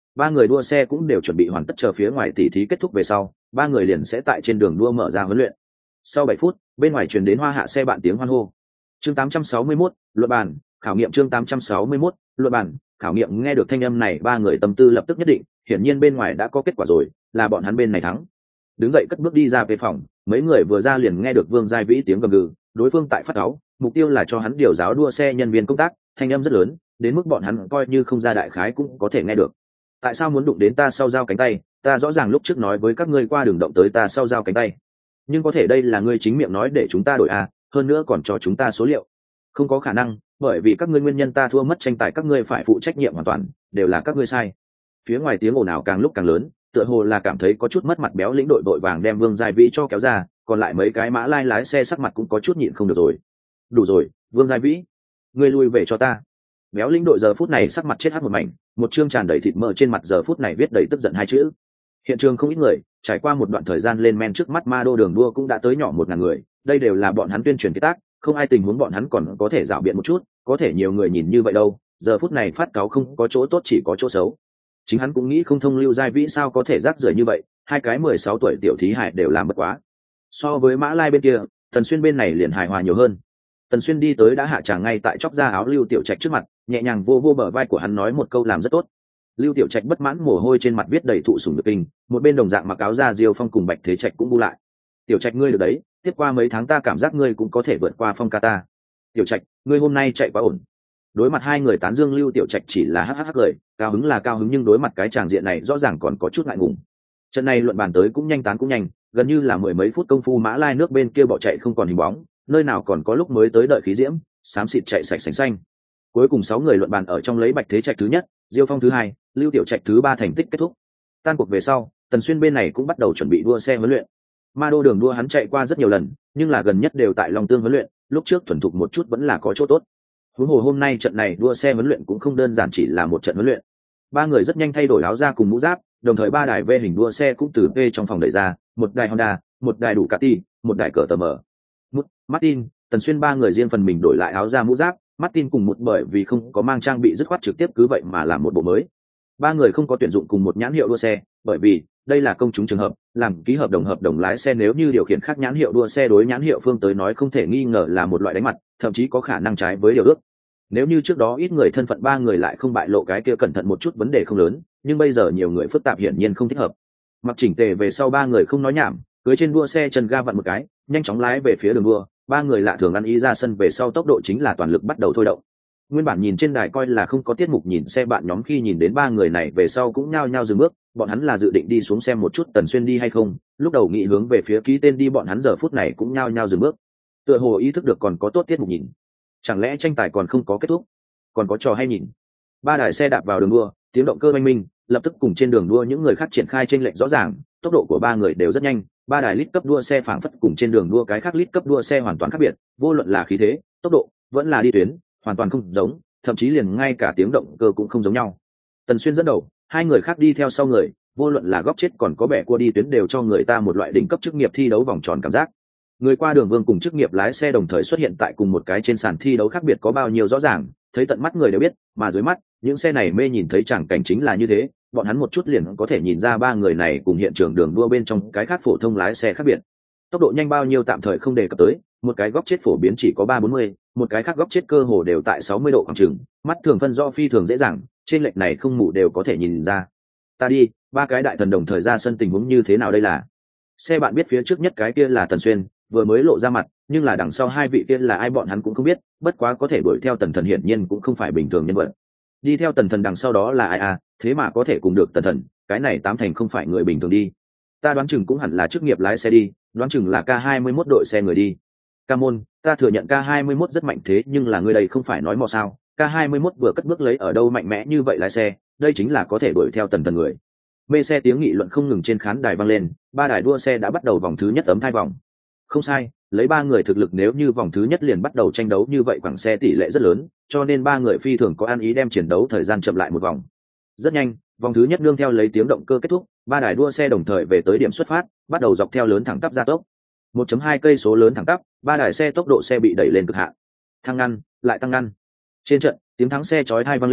ba người đua xe cũng đều chuẩn bị hoàn tất, chờ phía ngoài tỉ thí kết thúc về sau, ba người liền sẽ tại trên đường đua mở ra huấn luyện. Sau bảy phút, bên ngoài truyền đến hoa hạ xe bạn tiếng hoan hô. Chương tám trăm sáu mươi mốt, luận bàn, khảo nghiệm chương tám trăm sáu mươi mốt, luận bàn, khảo nghiệm. Nghe được thanh âm này, ba người tâm tư lập tức nhất định, hiển nhiên bên ngoài đã có kết quả rồi, là bọn hắn bên này thắng. Đứng dậy cất bước đi ra về phòng, mấy người vừa ra liền nghe được Vương Giai Vĩ tiếng gầm gừ, đối phương tại phát cáu, mục tiêu là cho hắn điều giáo đua xe nhân viên công tác, thanh âm rất lớn, đến mức bọn hắn coi như không ra đại khái cũng có thể nghe được. Tại sao muốn đụng đến ta sau giao cánh tay? Ta rõ ràng lúc trước nói với các ngươi qua đường động tới ta sau giao cánh tay, nhưng có thể đây là ngươi chính miệng nói để chúng ta đổi à, hơn nữa còn cho chúng ta số liệu. Không có khả năng, bởi vì các ngươi nguyên nhân ta thua mất tranh tài, các ngươi phải phụ trách nhiệm hoàn toàn, đều là các ngươi sai. Phía ngoài tiếng ồn ào càng lúc càng lớn, tựa hồ là cảm thấy có chút mất mặt, béo lĩnh đội vội vàng đem Vương Giai Vĩ cho kéo ra, còn lại mấy cái mã lai lái xe sắc mặt cũng có chút nhịn không được rồi. Đủ rồi, Vương Giai Vĩ, ngươi lui về cho ta. Béo lĩnh đội giờ phút này sắc mặt chết hắt một mảnh, một chương tràn đầy thịt mỡ trên mặt giờ phút này viết đầy tức giận hai chữ. Hiện trường không ít người, trải qua một đoạn thời gian lên men, trước mắt ma đô đường đua cũng đã tới nhỏ một ngàn người, đây đều là bọn hắn tuyên truyền kế tác, không ai tình huống bọn hắn còn có thể rảo biện một chút, có thể nhiều người nhìn như vậy đâu, giờ phút này phát cáo không có chỗ tốt chỉ có chỗ xấu. Chính hắn cũng nghĩ không thông Lưu Giai Vĩ sao có thể rác rưởi như vậy, hai cái mười sáu tuổi tiểu thí hài đều làm bất quá. So với Mã Lai bên kia, Tần Xuyên bên này liền hài hòa nhiều hơn. Tần Xuyên đi tới đã hạ tràng ngay tại chóc ra áo Lưu Tiểu Trạch trước mặt, nhẹ nhàng vô vô bờ vai của hắn nói một câu làm rất tốt. Lưu Tiểu Trạch bất mãn, mồ hôi trên mặt viết đầy thụ sủng nhược kinh, một bên đồng dạng mặc áo da Diêu Phong cùng Bạch Thế Trạch cũng bu lại. Tiểu Trạch ngươi được đấy, tiếp qua mấy tháng ta cảm giác ngươi cũng có thể vượt qua Phong ca ta. Tiểu Trạch, ngươi hôm nay chạy quá ổn. Đối mặt hai người tán dương, Lưu Tiểu Trạch chỉ là hắc hắc cười, cao hứng là cao hứng nhưng đối mặt cái tràng diện này rõ ràng còn có chút ngại ngùng. Trận này luận bàn tới cũng nhanh, tán cũng nhanh, gần như là mười mấy phút công phu Mã Lai nước bên kia bỏ chạy không còn hình bóng, nơi nào còn có lúc mới tới đợi khí diễm, xám xịt chạy sạch sành xanh. Cuối cùng sáu người luận bàn ở trong lấy Bạch Thế Trạch thứ nhất, Diêu Phong thứ hai, Lưu Tiểu Trạch thứ ba thành tích kết thúc. Tan cuộc về sau, Tần Xuyên bên này cũng bắt đầu chuẩn bị đua xe huấn luyện. Ma đô đường đua hắn chạy qua rất nhiều lần, nhưng là gần nhất đều tại Long Tương huấn luyện, lúc trước thuần thục một chút vẫn là có chỗ tốt. Huống hồ hôm nay trận này đua xe huấn luyện cũng không đơn giản chỉ là một trận huấn luyện. Ba người rất nhanh thay đổi áo da cùng mũ giáp, đồng thời ba đài V hình đua xe cũng từ V trong phòng đẩy ra, một đài Honda, một đài Ducati, một đài cờ tờ mờ. Martin, Tần Xuyên ba người riêng phần mình đổi lại áo da mũ giáp, Martin cùng một bởi vì không có mang trang bị dứt khoát trực tiếp cứ vậy mà làm một bộ mới. Ba người không có tuyển dụng cùng một nhãn hiệu đua xe, bởi vì đây là công chúng trường hợp, làm ký hợp đồng hợp đồng lái xe nếu như điều khiển khác nhãn hiệu đua xe đối nhãn hiệu phương tới nói không thể nghi ngờ là một loại đánh mặt, thậm chí có khả năng trái với điều ước. Nếu như trước đó ít người thân phận ba người lại không bại lộ cái kia cẩn thận một chút vấn đề không lớn, nhưng bây giờ nhiều người phức tạp hiển nhiên không thích hợp. Mặc chỉnh tề về sau ba người không nói nhảm, cưới trên đua xe chân ga vặn một cái, nhanh chóng lái về phía đường đua. Ba người lạ thường ăn ý ra sân về sau tốc độ chính là toàn lực bắt đầu thôi động. Nguyên bản nhìn trên đài coi là không có tiết mục nhìn xe bạn nhóm khi nhìn đến ba người này về sau cũng nhao nhao dừng bước, bọn hắn là dự định đi xuống xem một chút Tần Xuyên đi hay không, lúc đầu nghĩ hướng về phía ký tên đi, bọn hắn giờ phút này cũng nhao nhao dừng bước. Tựa hồ ý thức được còn có tốt tiết mục nhìn. Chẳng lẽ tranh tài còn không có kết thúc, còn có trò hay nhìn. Ba đài xe đạp vào đường đua, tiếng động cơ oanh minh, lập tức cùng trên đường đua những người khác triển khai chênh lệch rõ ràng, tốc độ của ba người đều rất nhanh, ba đài lít cấp đua xe phảng phất cùng trên đường đua cái khác lít cấp đua xe hoàn toàn khác biệt, vô luận là khí thế, tốc độ, vẫn là đi tuyến, hoàn toàn không giống, thậm chí liền ngay cả tiếng động cơ cũng không giống nhau. Tần Xuyên dẫn đầu, hai người khác đi theo sau người, vô luận là góc chết còn có bẻ cua đi tuyến đều cho người ta một loại đỉnh cấp chức nghiệp thi đấu vòng tròn cảm giác. Người qua đường vương cùng chức nghiệp lái xe đồng thời xuất hiện tại cùng một cái trên sàn thi đấu, khác biệt có bao nhiêu rõ ràng, thấy tận mắt người đều biết, mà dưới mắt, những xe này mê nhìn thấy chẳng cảnh chính là như thế, bọn hắn một chút liền có thể nhìn ra ba người này cùng hiện trường đường đua bên trong cái khác phổ thông lái xe khác biệt. Tốc độ nhanh bao nhiêu tạm thời không đề cập tới, một cái góc chết phổ biến chỉ có ba bốn mươi, một cái khác góc chết cơ hồ đều tại sáu mươi độ khoảng chừng, mắt thường phân rõ phi thường dễ dàng, trên lệch này không mù đều có thể nhìn ra. Ta đi, ba cái đại thần đồng thời ra sân tình huống như thế nào đây là? Xe bạn biết phía trước nhất cái kia là Tần Xuyên, vừa mới lộ ra mặt, nhưng là đằng sau hai vị kia là ai bọn hắn cũng không biết, bất quá có thể đuổi theo Tần Thần hiển nhiên cũng không phải bình thường nhân vật. Đi theo Tần Thần đằng sau đó là ai à, thế mà có thể cùng được Tần Thần, cái này tám thành không phải người bình thường đi. Ta đoán chừng cũng hẳn là chức nghiệp lái xe đi, đoán chừng là K hai mươi mốt đội xe người đi. Ca môn, ta thừa nhận K hai mươi mốt rất mạnh thế nhưng là người đây không phải nói mò sao, K hai mươi mốt vừa cất bước lấy ở đâu mạnh mẽ như vậy lái xe, đây chính là có thể đuổi theo Tần Thần người. Mê xe tiếng nghị luận không ngừng trên khán đài vang lên, ba đài đua xe đã bắt đầu vòng thứ nhất ấm thai vòng. Không sai, lấy ba người thực lực nếu như vòng thứ nhất liền bắt đầu tranh đấu như vậy quảng xe tỷ lệ rất lớn, cho nên ba người phi thường có ăn ý đem chiến đấu thời gian chậm lại một vòng. Rất nhanh, vòng thứ nhất nương theo lấy tiếng động cơ kết thúc, ba đài đua xe đồng thời về tới điểm xuất phát, bắt đầu dọc theo lớn thẳng tắp gia tốc. một phẩy hai cây số lớn thẳng tắp, ba đài xe tốc độ xe bị đẩy lên cực hạn. Thăng ngăn, lại tăng ngăn. Trên trận, tiếng thắng xe chói tai vang lên,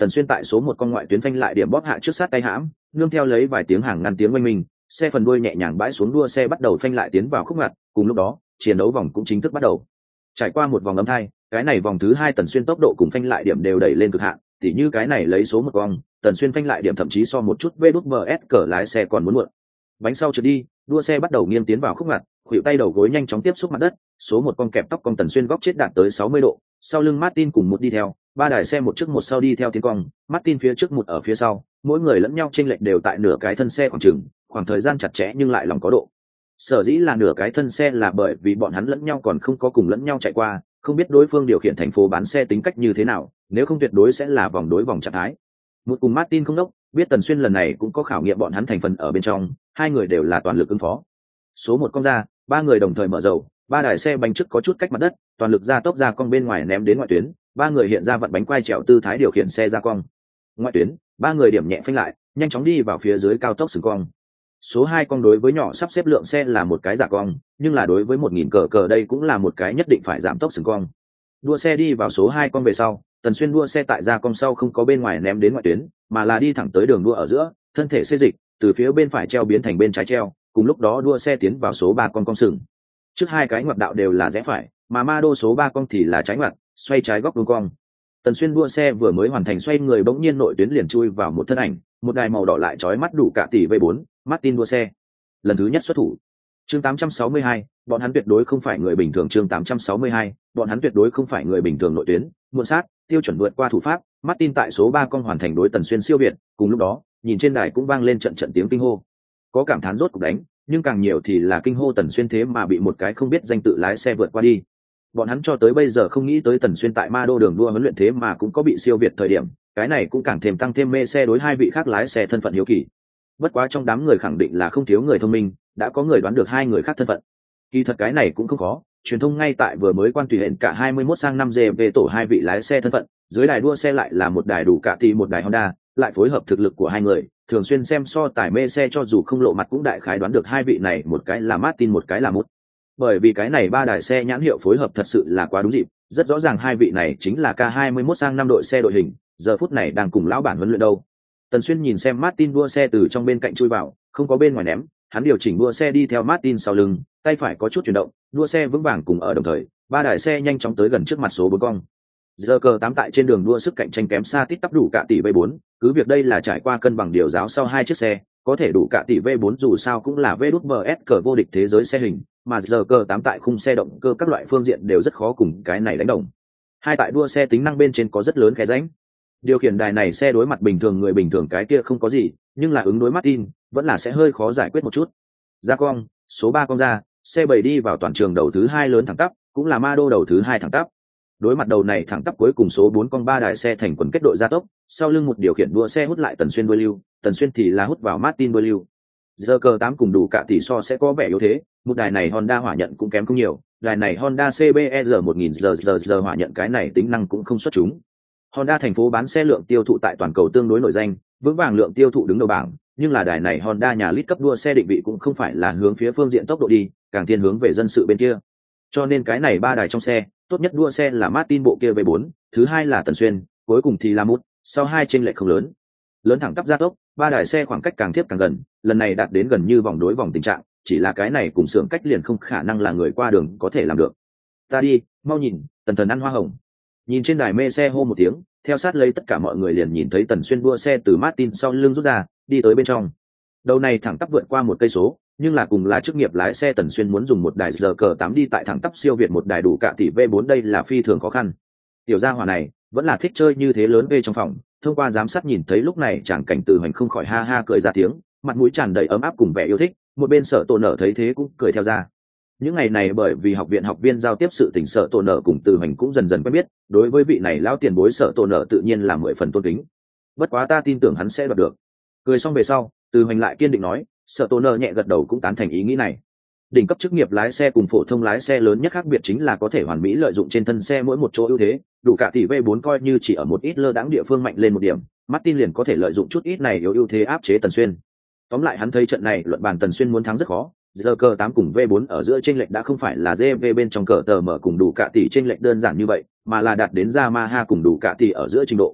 Tần Xuyên tại số một con ngoại tuyến phanh lại điểm bóp hạ trước sát tay hãm, nương theo lấy vài tiếng hàng ngăn tiếng oanh minh, xe phần đuôi nhẹ nhàng bãi xuống, đua xe bắt đầu phanh lại tiến vào khúc ngặt. Cùng lúc đó, chiến đấu vòng cũng chính thức bắt đầu. Trải qua một vòng âm thai, cái này vòng thứ hai Tần Xuyên tốc độ cùng phanh lại điểm đều đẩy lên cực hạn, tỉ như cái này lấy số một vòng, Tần Xuyên phanh lại điểm thậm chí so một chút vê đút bờ ét cờ lái xe còn muốn muộn. Bánh sau trượt đi, đua xe bắt đầu nghiêng tiến vào khúc ngặt, khuỷu tay đầu gối nhanh chóng tiếp xúc mặt đất, số một con kẹp tóc con Tần Xuyên góc chết đạt tới sáu mươi độ, sau lưng Martin cùng một đi theo, ba đài xe một trước một sau đi theo tiến cong, Martin phía trước một ở phía sau, mỗi người lẫn nhau chênh lệch đều tại nửa cái thân xe khoảng chừng, khoảng thời gian chặt chẽ nhưng lại lòng có độ. Sở dĩ là nửa cái thân xe là bởi vì bọn hắn lẫn nhau còn không có cùng lẫn nhau chạy qua, không biết đối phương điều khiển thành phố bán xe tính cách như thế nào, nếu không tuyệt đối sẽ là vòng đối vòng trạng thái. Một cùng Martin không đốc, biết Tần Xuyên lần này cũng có khảo nghiệm bọn hắn thành phần ở bên trong, hai người đều là toàn lực ứng phó. Số một con ra, ba người đồng thời mở dầu, ba đài xe bánh trước có chút cách mặt đất, toàn lực ra tốc ra cong bên ngoài ném đến ngoại tuyến, ba người hiện ra vặn bánh quay trèo tư thái điều khiển xe ra cong. Ngoại tuyến, ba người điểm nhẹ phanh lại, nhanh chóng đi vào phía dưới cao tốc sừng cong. Số hai con đối với nhỏ sắp xếp lượng xe là một cái giả cong, nhưng là đối với một nghìn cờ cờ đây cũng là một cái nhất định phải giảm tốc sừng cong. Đua xe đi vào số hai con về sau, Tần Xuyên đua xe tại ra cong sau không có bên ngoài ném đến ngoại tuyến, mà là đi thẳng tới đường đua ở giữa, thân thể xê dịch, từ phía bên phải treo biến thành bên trái treo, cùng lúc đó đua xe tiến vào số ba con cong sừng. Trước hai cái ngoặt đạo đều là rẽ phải, mà ma đô số ba con thì là trái ngoặt, xoay trái góc đuôi cong. Tần Xuyên đua xe vừa mới hoàn thành xoay người bỗng nhiên nội tuyến liền chui vào một thân ảnh, một đài màu đỏ lại chói mắt đủ cả tỷ vê bốn, Martin đua xe. Lần thứ nhất xuất thủ. Chương tám trăm sáu mươi hai, bọn hắn tuyệt đối không phải người bình thường. Chương tám trăm sáu mươi hai, bọn hắn tuyệt đối không phải người bình thường nội tuyến, muộn sát, tiêu chuẩn vượt qua thủ pháp, Martin tại số ba con hoàn thành đối Tần Xuyên siêu việt, cùng lúc đó, nhìn trên đài cũng vang lên trận trận tiếng kinh hô. Có cảm thán rốt cục đánh, nhưng càng nhiều thì là kinh hô Tần Xuyên thế mà bị một cái không biết danh tự lái xe vượt qua đi. Bọn hắn cho tới bây giờ không nghĩ tới Tần Xuyên tại ma đô đường đua huấn luyện thế mà cũng có bị siêu việt thời điểm, cái này cũng càng thêm tăng thêm mê xe đối hai vị khác lái xe thân phận hiếu kỳ. Bất quá trong đám người khẳng định là không thiếu người thông minh, đã có người đoán được hai người khác thân phận. Kỳ thật cái này cũng không khó, truyền thông ngay tại vừa mới quan tùy hẹn cả hai mươi mốt sang năm giê về tổ hai vị lái xe thân phận, dưới đài đua xe lại là một đài đủ cả tỷ một đài Honda, lại phối hợp thực lực của hai người, thường xuyên xem so tài mê xe cho dù không lộ mặt cũng đại khái đoán được hai vị này một cái là Martin một cái là Mút. Bởi vì cái này ba đài xe nhãn hiệu phối hợp thật sự là quá đúng dịp, rất rõ ràng hai vị này chính là K hai mươi mốt sang năm đội xe đội hình, giờ phút này đang cùng lão bản huấn luyện đâu. Tần Xuyên nhìn xem Martin đua xe từ trong bên cạnh chui vào, không có bên ngoài ném, hắn điều chỉnh đua xe đi theo Martin sau lưng, tay phải có chút chuyển động, đua xe vững vàng cùng ở đồng thời, ba đài xe nhanh chóng tới gần trước mặt số bốn cong. Giờ cờ tám tại trên đường đua sức cạnh tranh kém xa tít tắp đủ cả tỷ vê bốn, cứ việc đây là trải qua cân bằng điều giáo sau hai chiếc xe, có thể đủ cả tỷ vê bốn dù sao cũng là vê đút bờ ét cờ vô địch thế giới xe hình, mà giờ cờ tám tại khung xe động cơ các loại phương diện đều rất khó cùng cái này đánh đồng. Hai tại đua xe tính năng bên trên có rất lớn khe rãnh. Điều khiển đài này xe đối mặt bình thường người bình thường cái kia không có gì, nhưng là ứng đối Martin vẫn là sẽ hơi khó giải quyết một chút. Ra cong, số ba cong ra, xe bảy đi vào toàn trường đầu thứ hai lớn thẳng tắp, cũng là ma đô đầu thứ hai thẳng tắp. Đối mặt đầu này thẳng tắp cuối cùng số bốn con ba đài xe thành quần kết đội gia tốc, sau lưng một điều khiển đua xe hút lại Tần Xuyên đuôi lưu, Tần Xuyên thì là hút vào Martin đuôi lưu. Giờ cờ tám cùng đủ cả tỷ so sẽ có vẻ yếu thế, một đài này Honda hỏa nhận cũng kém không nhiều, đài này Honda xê bê e rờ một nghìn giờ giờ giờ hỏa nhận cái này tính năng cũng không xuất chúng. Honda thành phố bán xe lượng tiêu thụ tại toàn cầu tương đối nổi danh, vững vàng lượng tiêu thụ đứng đầu bảng, nhưng là đài này Honda nhà lít cấp đua xe định vị cũng không phải là hướng phía phương diện tốc độ đi, càng thiên hướng về dân sự bên kia. Cho nên cái này ba đài trong xe, tốt nhất đua xe là Martin bộ kia vê bốn, thứ hai là Tần Xuyên, cuối cùng thì là Mút, sau hai chênh lệch không lớn. Lớn thẳng tắp gia tốc, ba đài xe khoảng cách càng tiếp càng gần, lần này đạt đến gần như vòng đối vòng tình trạng, chỉ là cái này cùng xưởng cách liền không khả năng là người qua đường có thể làm được. Ta đi, mau nhìn, Tần Thần ăn hoa hồng. Nhìn trên đài mê xe hô một tiếng, theo sát lấy tất cả mọi người liền nhìn thấy Tần Xuyên đua xe từ Martin sau lưng rút ra, đi tới bên trong. Đầu này thẳng tắp vượt qua một cây số, nhưng là cùng là chức nghiệp lái xe Tần Xuyên muốn dùng một đài giờ cờ tám đi tại thẳng tắp siêu việt một đài đủ cả tỷ vê bốn đây là phi thường khó khăn. Tiểu gia hỏa này vẫn là thích chơi như thế lớn về trong phòng, thông qua giám sát nhìn thấy lúc này chẳng cảnh Từ Hoành không khỏi ha ha cười ra tiếng, mặt mũi tràn đầy ấm áp cùng vẻ yêu thích, một bên Sở Tổ Nở thấy thế cũng cười theo ra. Những ngày này bởi vì học viện học viên giao tiếp sự tình, Sở Tổ Nở cùng Từ Hoành cũng dần dần quen biết, đối với vị này lão tiền bối Sở Tổ Nở tự nhiên là mười phần tôn kính. Bất quá ta tin tưởng hắn sẽ đoạt được. Cười xong về sau, Từ Hoành lại kiên định nói, Sở Tổ Nở nhẹ gật đầu cũng tán thành ý nghĩ này. Đỉnh cấp chức nghiệp lái xe cùng phổ thông lái xe lớn nhất khác biệt chính là có thể hoàn mỹ lợi dụng trên thân xe mỗi một chỗ ưu thế, đủ cả tỷ vê bốn coi như chỉ ở một ít lơ đãng địa phương mạnh lên một điểm, Martin liền có thể lợi dụng chút ít này yếu ưu thế áp chế Tần Xuyên. Tóm lại hắn thấy trận này luận bàn Tần Xuyên muốn thắng rất khó, giờ cờ tám cùng vê bốn ở giữa chênh lệch đã không phải là giê vê bên trong cờ tờ mở cùng đủ cả tỷ chênh lệch đơn giản như vậy, mà là đạt đến Yamaha cùng đủ cả tỷ ở giữa trình độ.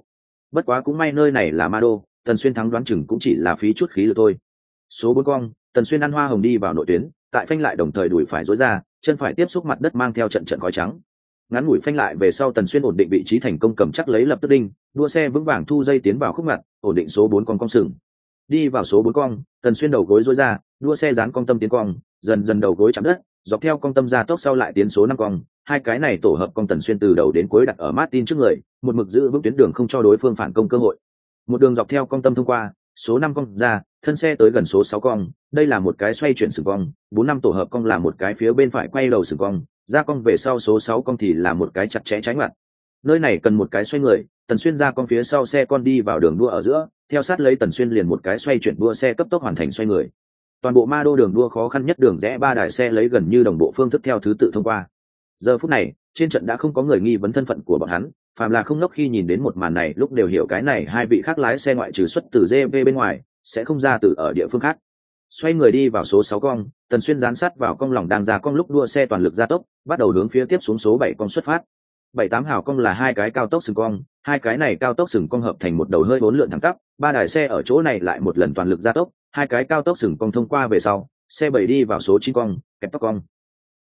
Bất quá cũng may nơi này là ma đô, Tần Xuyên thắng đoán chừng cũng chỉ là phí chút khí lực thôi. Số bốn cong, Tần Xuyên ăn hoa hồng đi vào nội tuyến, tại phanh lại đồng thời đuổi phải dối ra, chân phải tiếp xúc mặt đất mang theo trận trận khói trắng. Ngắn ngủi phanh lại về sau, Tần Xuyên ổn định vị trí thành công cầm chắc lấy lập tức đinh, đua xe vững vàng thu dây tiến vào khúc mặt, ổn định số bốn cong cong sừng. Đi vào số bốn cong, Tần Xuyên đầu gối dối ra, đua xe dán cong tâm tiến cong, dần dần đầu gối chạm đất, dọc theo cong tâm ra tốc sau lại tiến số năm cong, hai cái này tổ hợp cong Tần Xuyên từ đầu đến cuối đặt ở Martin trước người, một mực giữ vững tuyến đường không cho đối phương phản công cơ hội. Một đường dọc theo cong tâm thông qua, số năm cong ra, thân xe tới gần số sáu cong, đây là một cái xoay chuyển sừng cong, bốn năm tổ hợp cong là một cái phía bên phải quay đầu sừng cong, ra cong về sau số sáu cong thì là một cái chặt chẽ trái ngoặt. Nơi này cần một cái xoay người, Tần Xuyên ra cong phía sau xe con đi vào đường đua ở giữa, theo sát lấy Tần Xuyên liền một cái xoay chuyển đua xe cấp tốc hoàn thành xoay người. Toàn bộ ma đô đường đua khó khăn nhất đường rẽ ba đài xe lấy gần như đồng bộ phương thức theo thứ tự thông qua. Giờ phút này, trên trận đã không có người nghi vấn thân phận của bọn hắn, phàm là không ngốc khi nhìn đến một màn này lúc đều hiểu cái này hai vị khác lái xe ngoại trừ xuất từ giê vê bên ngoài, sẽ không ra từ ở địa phương khác. Xoay người đi vào số sáu cong, Tần Xuyên dán sát vào cong lòng đang ra cong lúc đua xe toàn lực gia tốc, bắt đầu hướng phía tiếp xuống số bảy cong xuất phát. Bảy tám hào cong là hai cái cao tốc sừng cong, hai cái này cao tốc sừng cong hợp thành một đầu hơi bốn lượn thẳng tắp, ba đài xe ở chỗ này lại một lần toàn lực gia tốc, hai cái cao tốc sừng cong thông qua về sau, xe bảy đi vào số chín cong, kẹp tóc cong.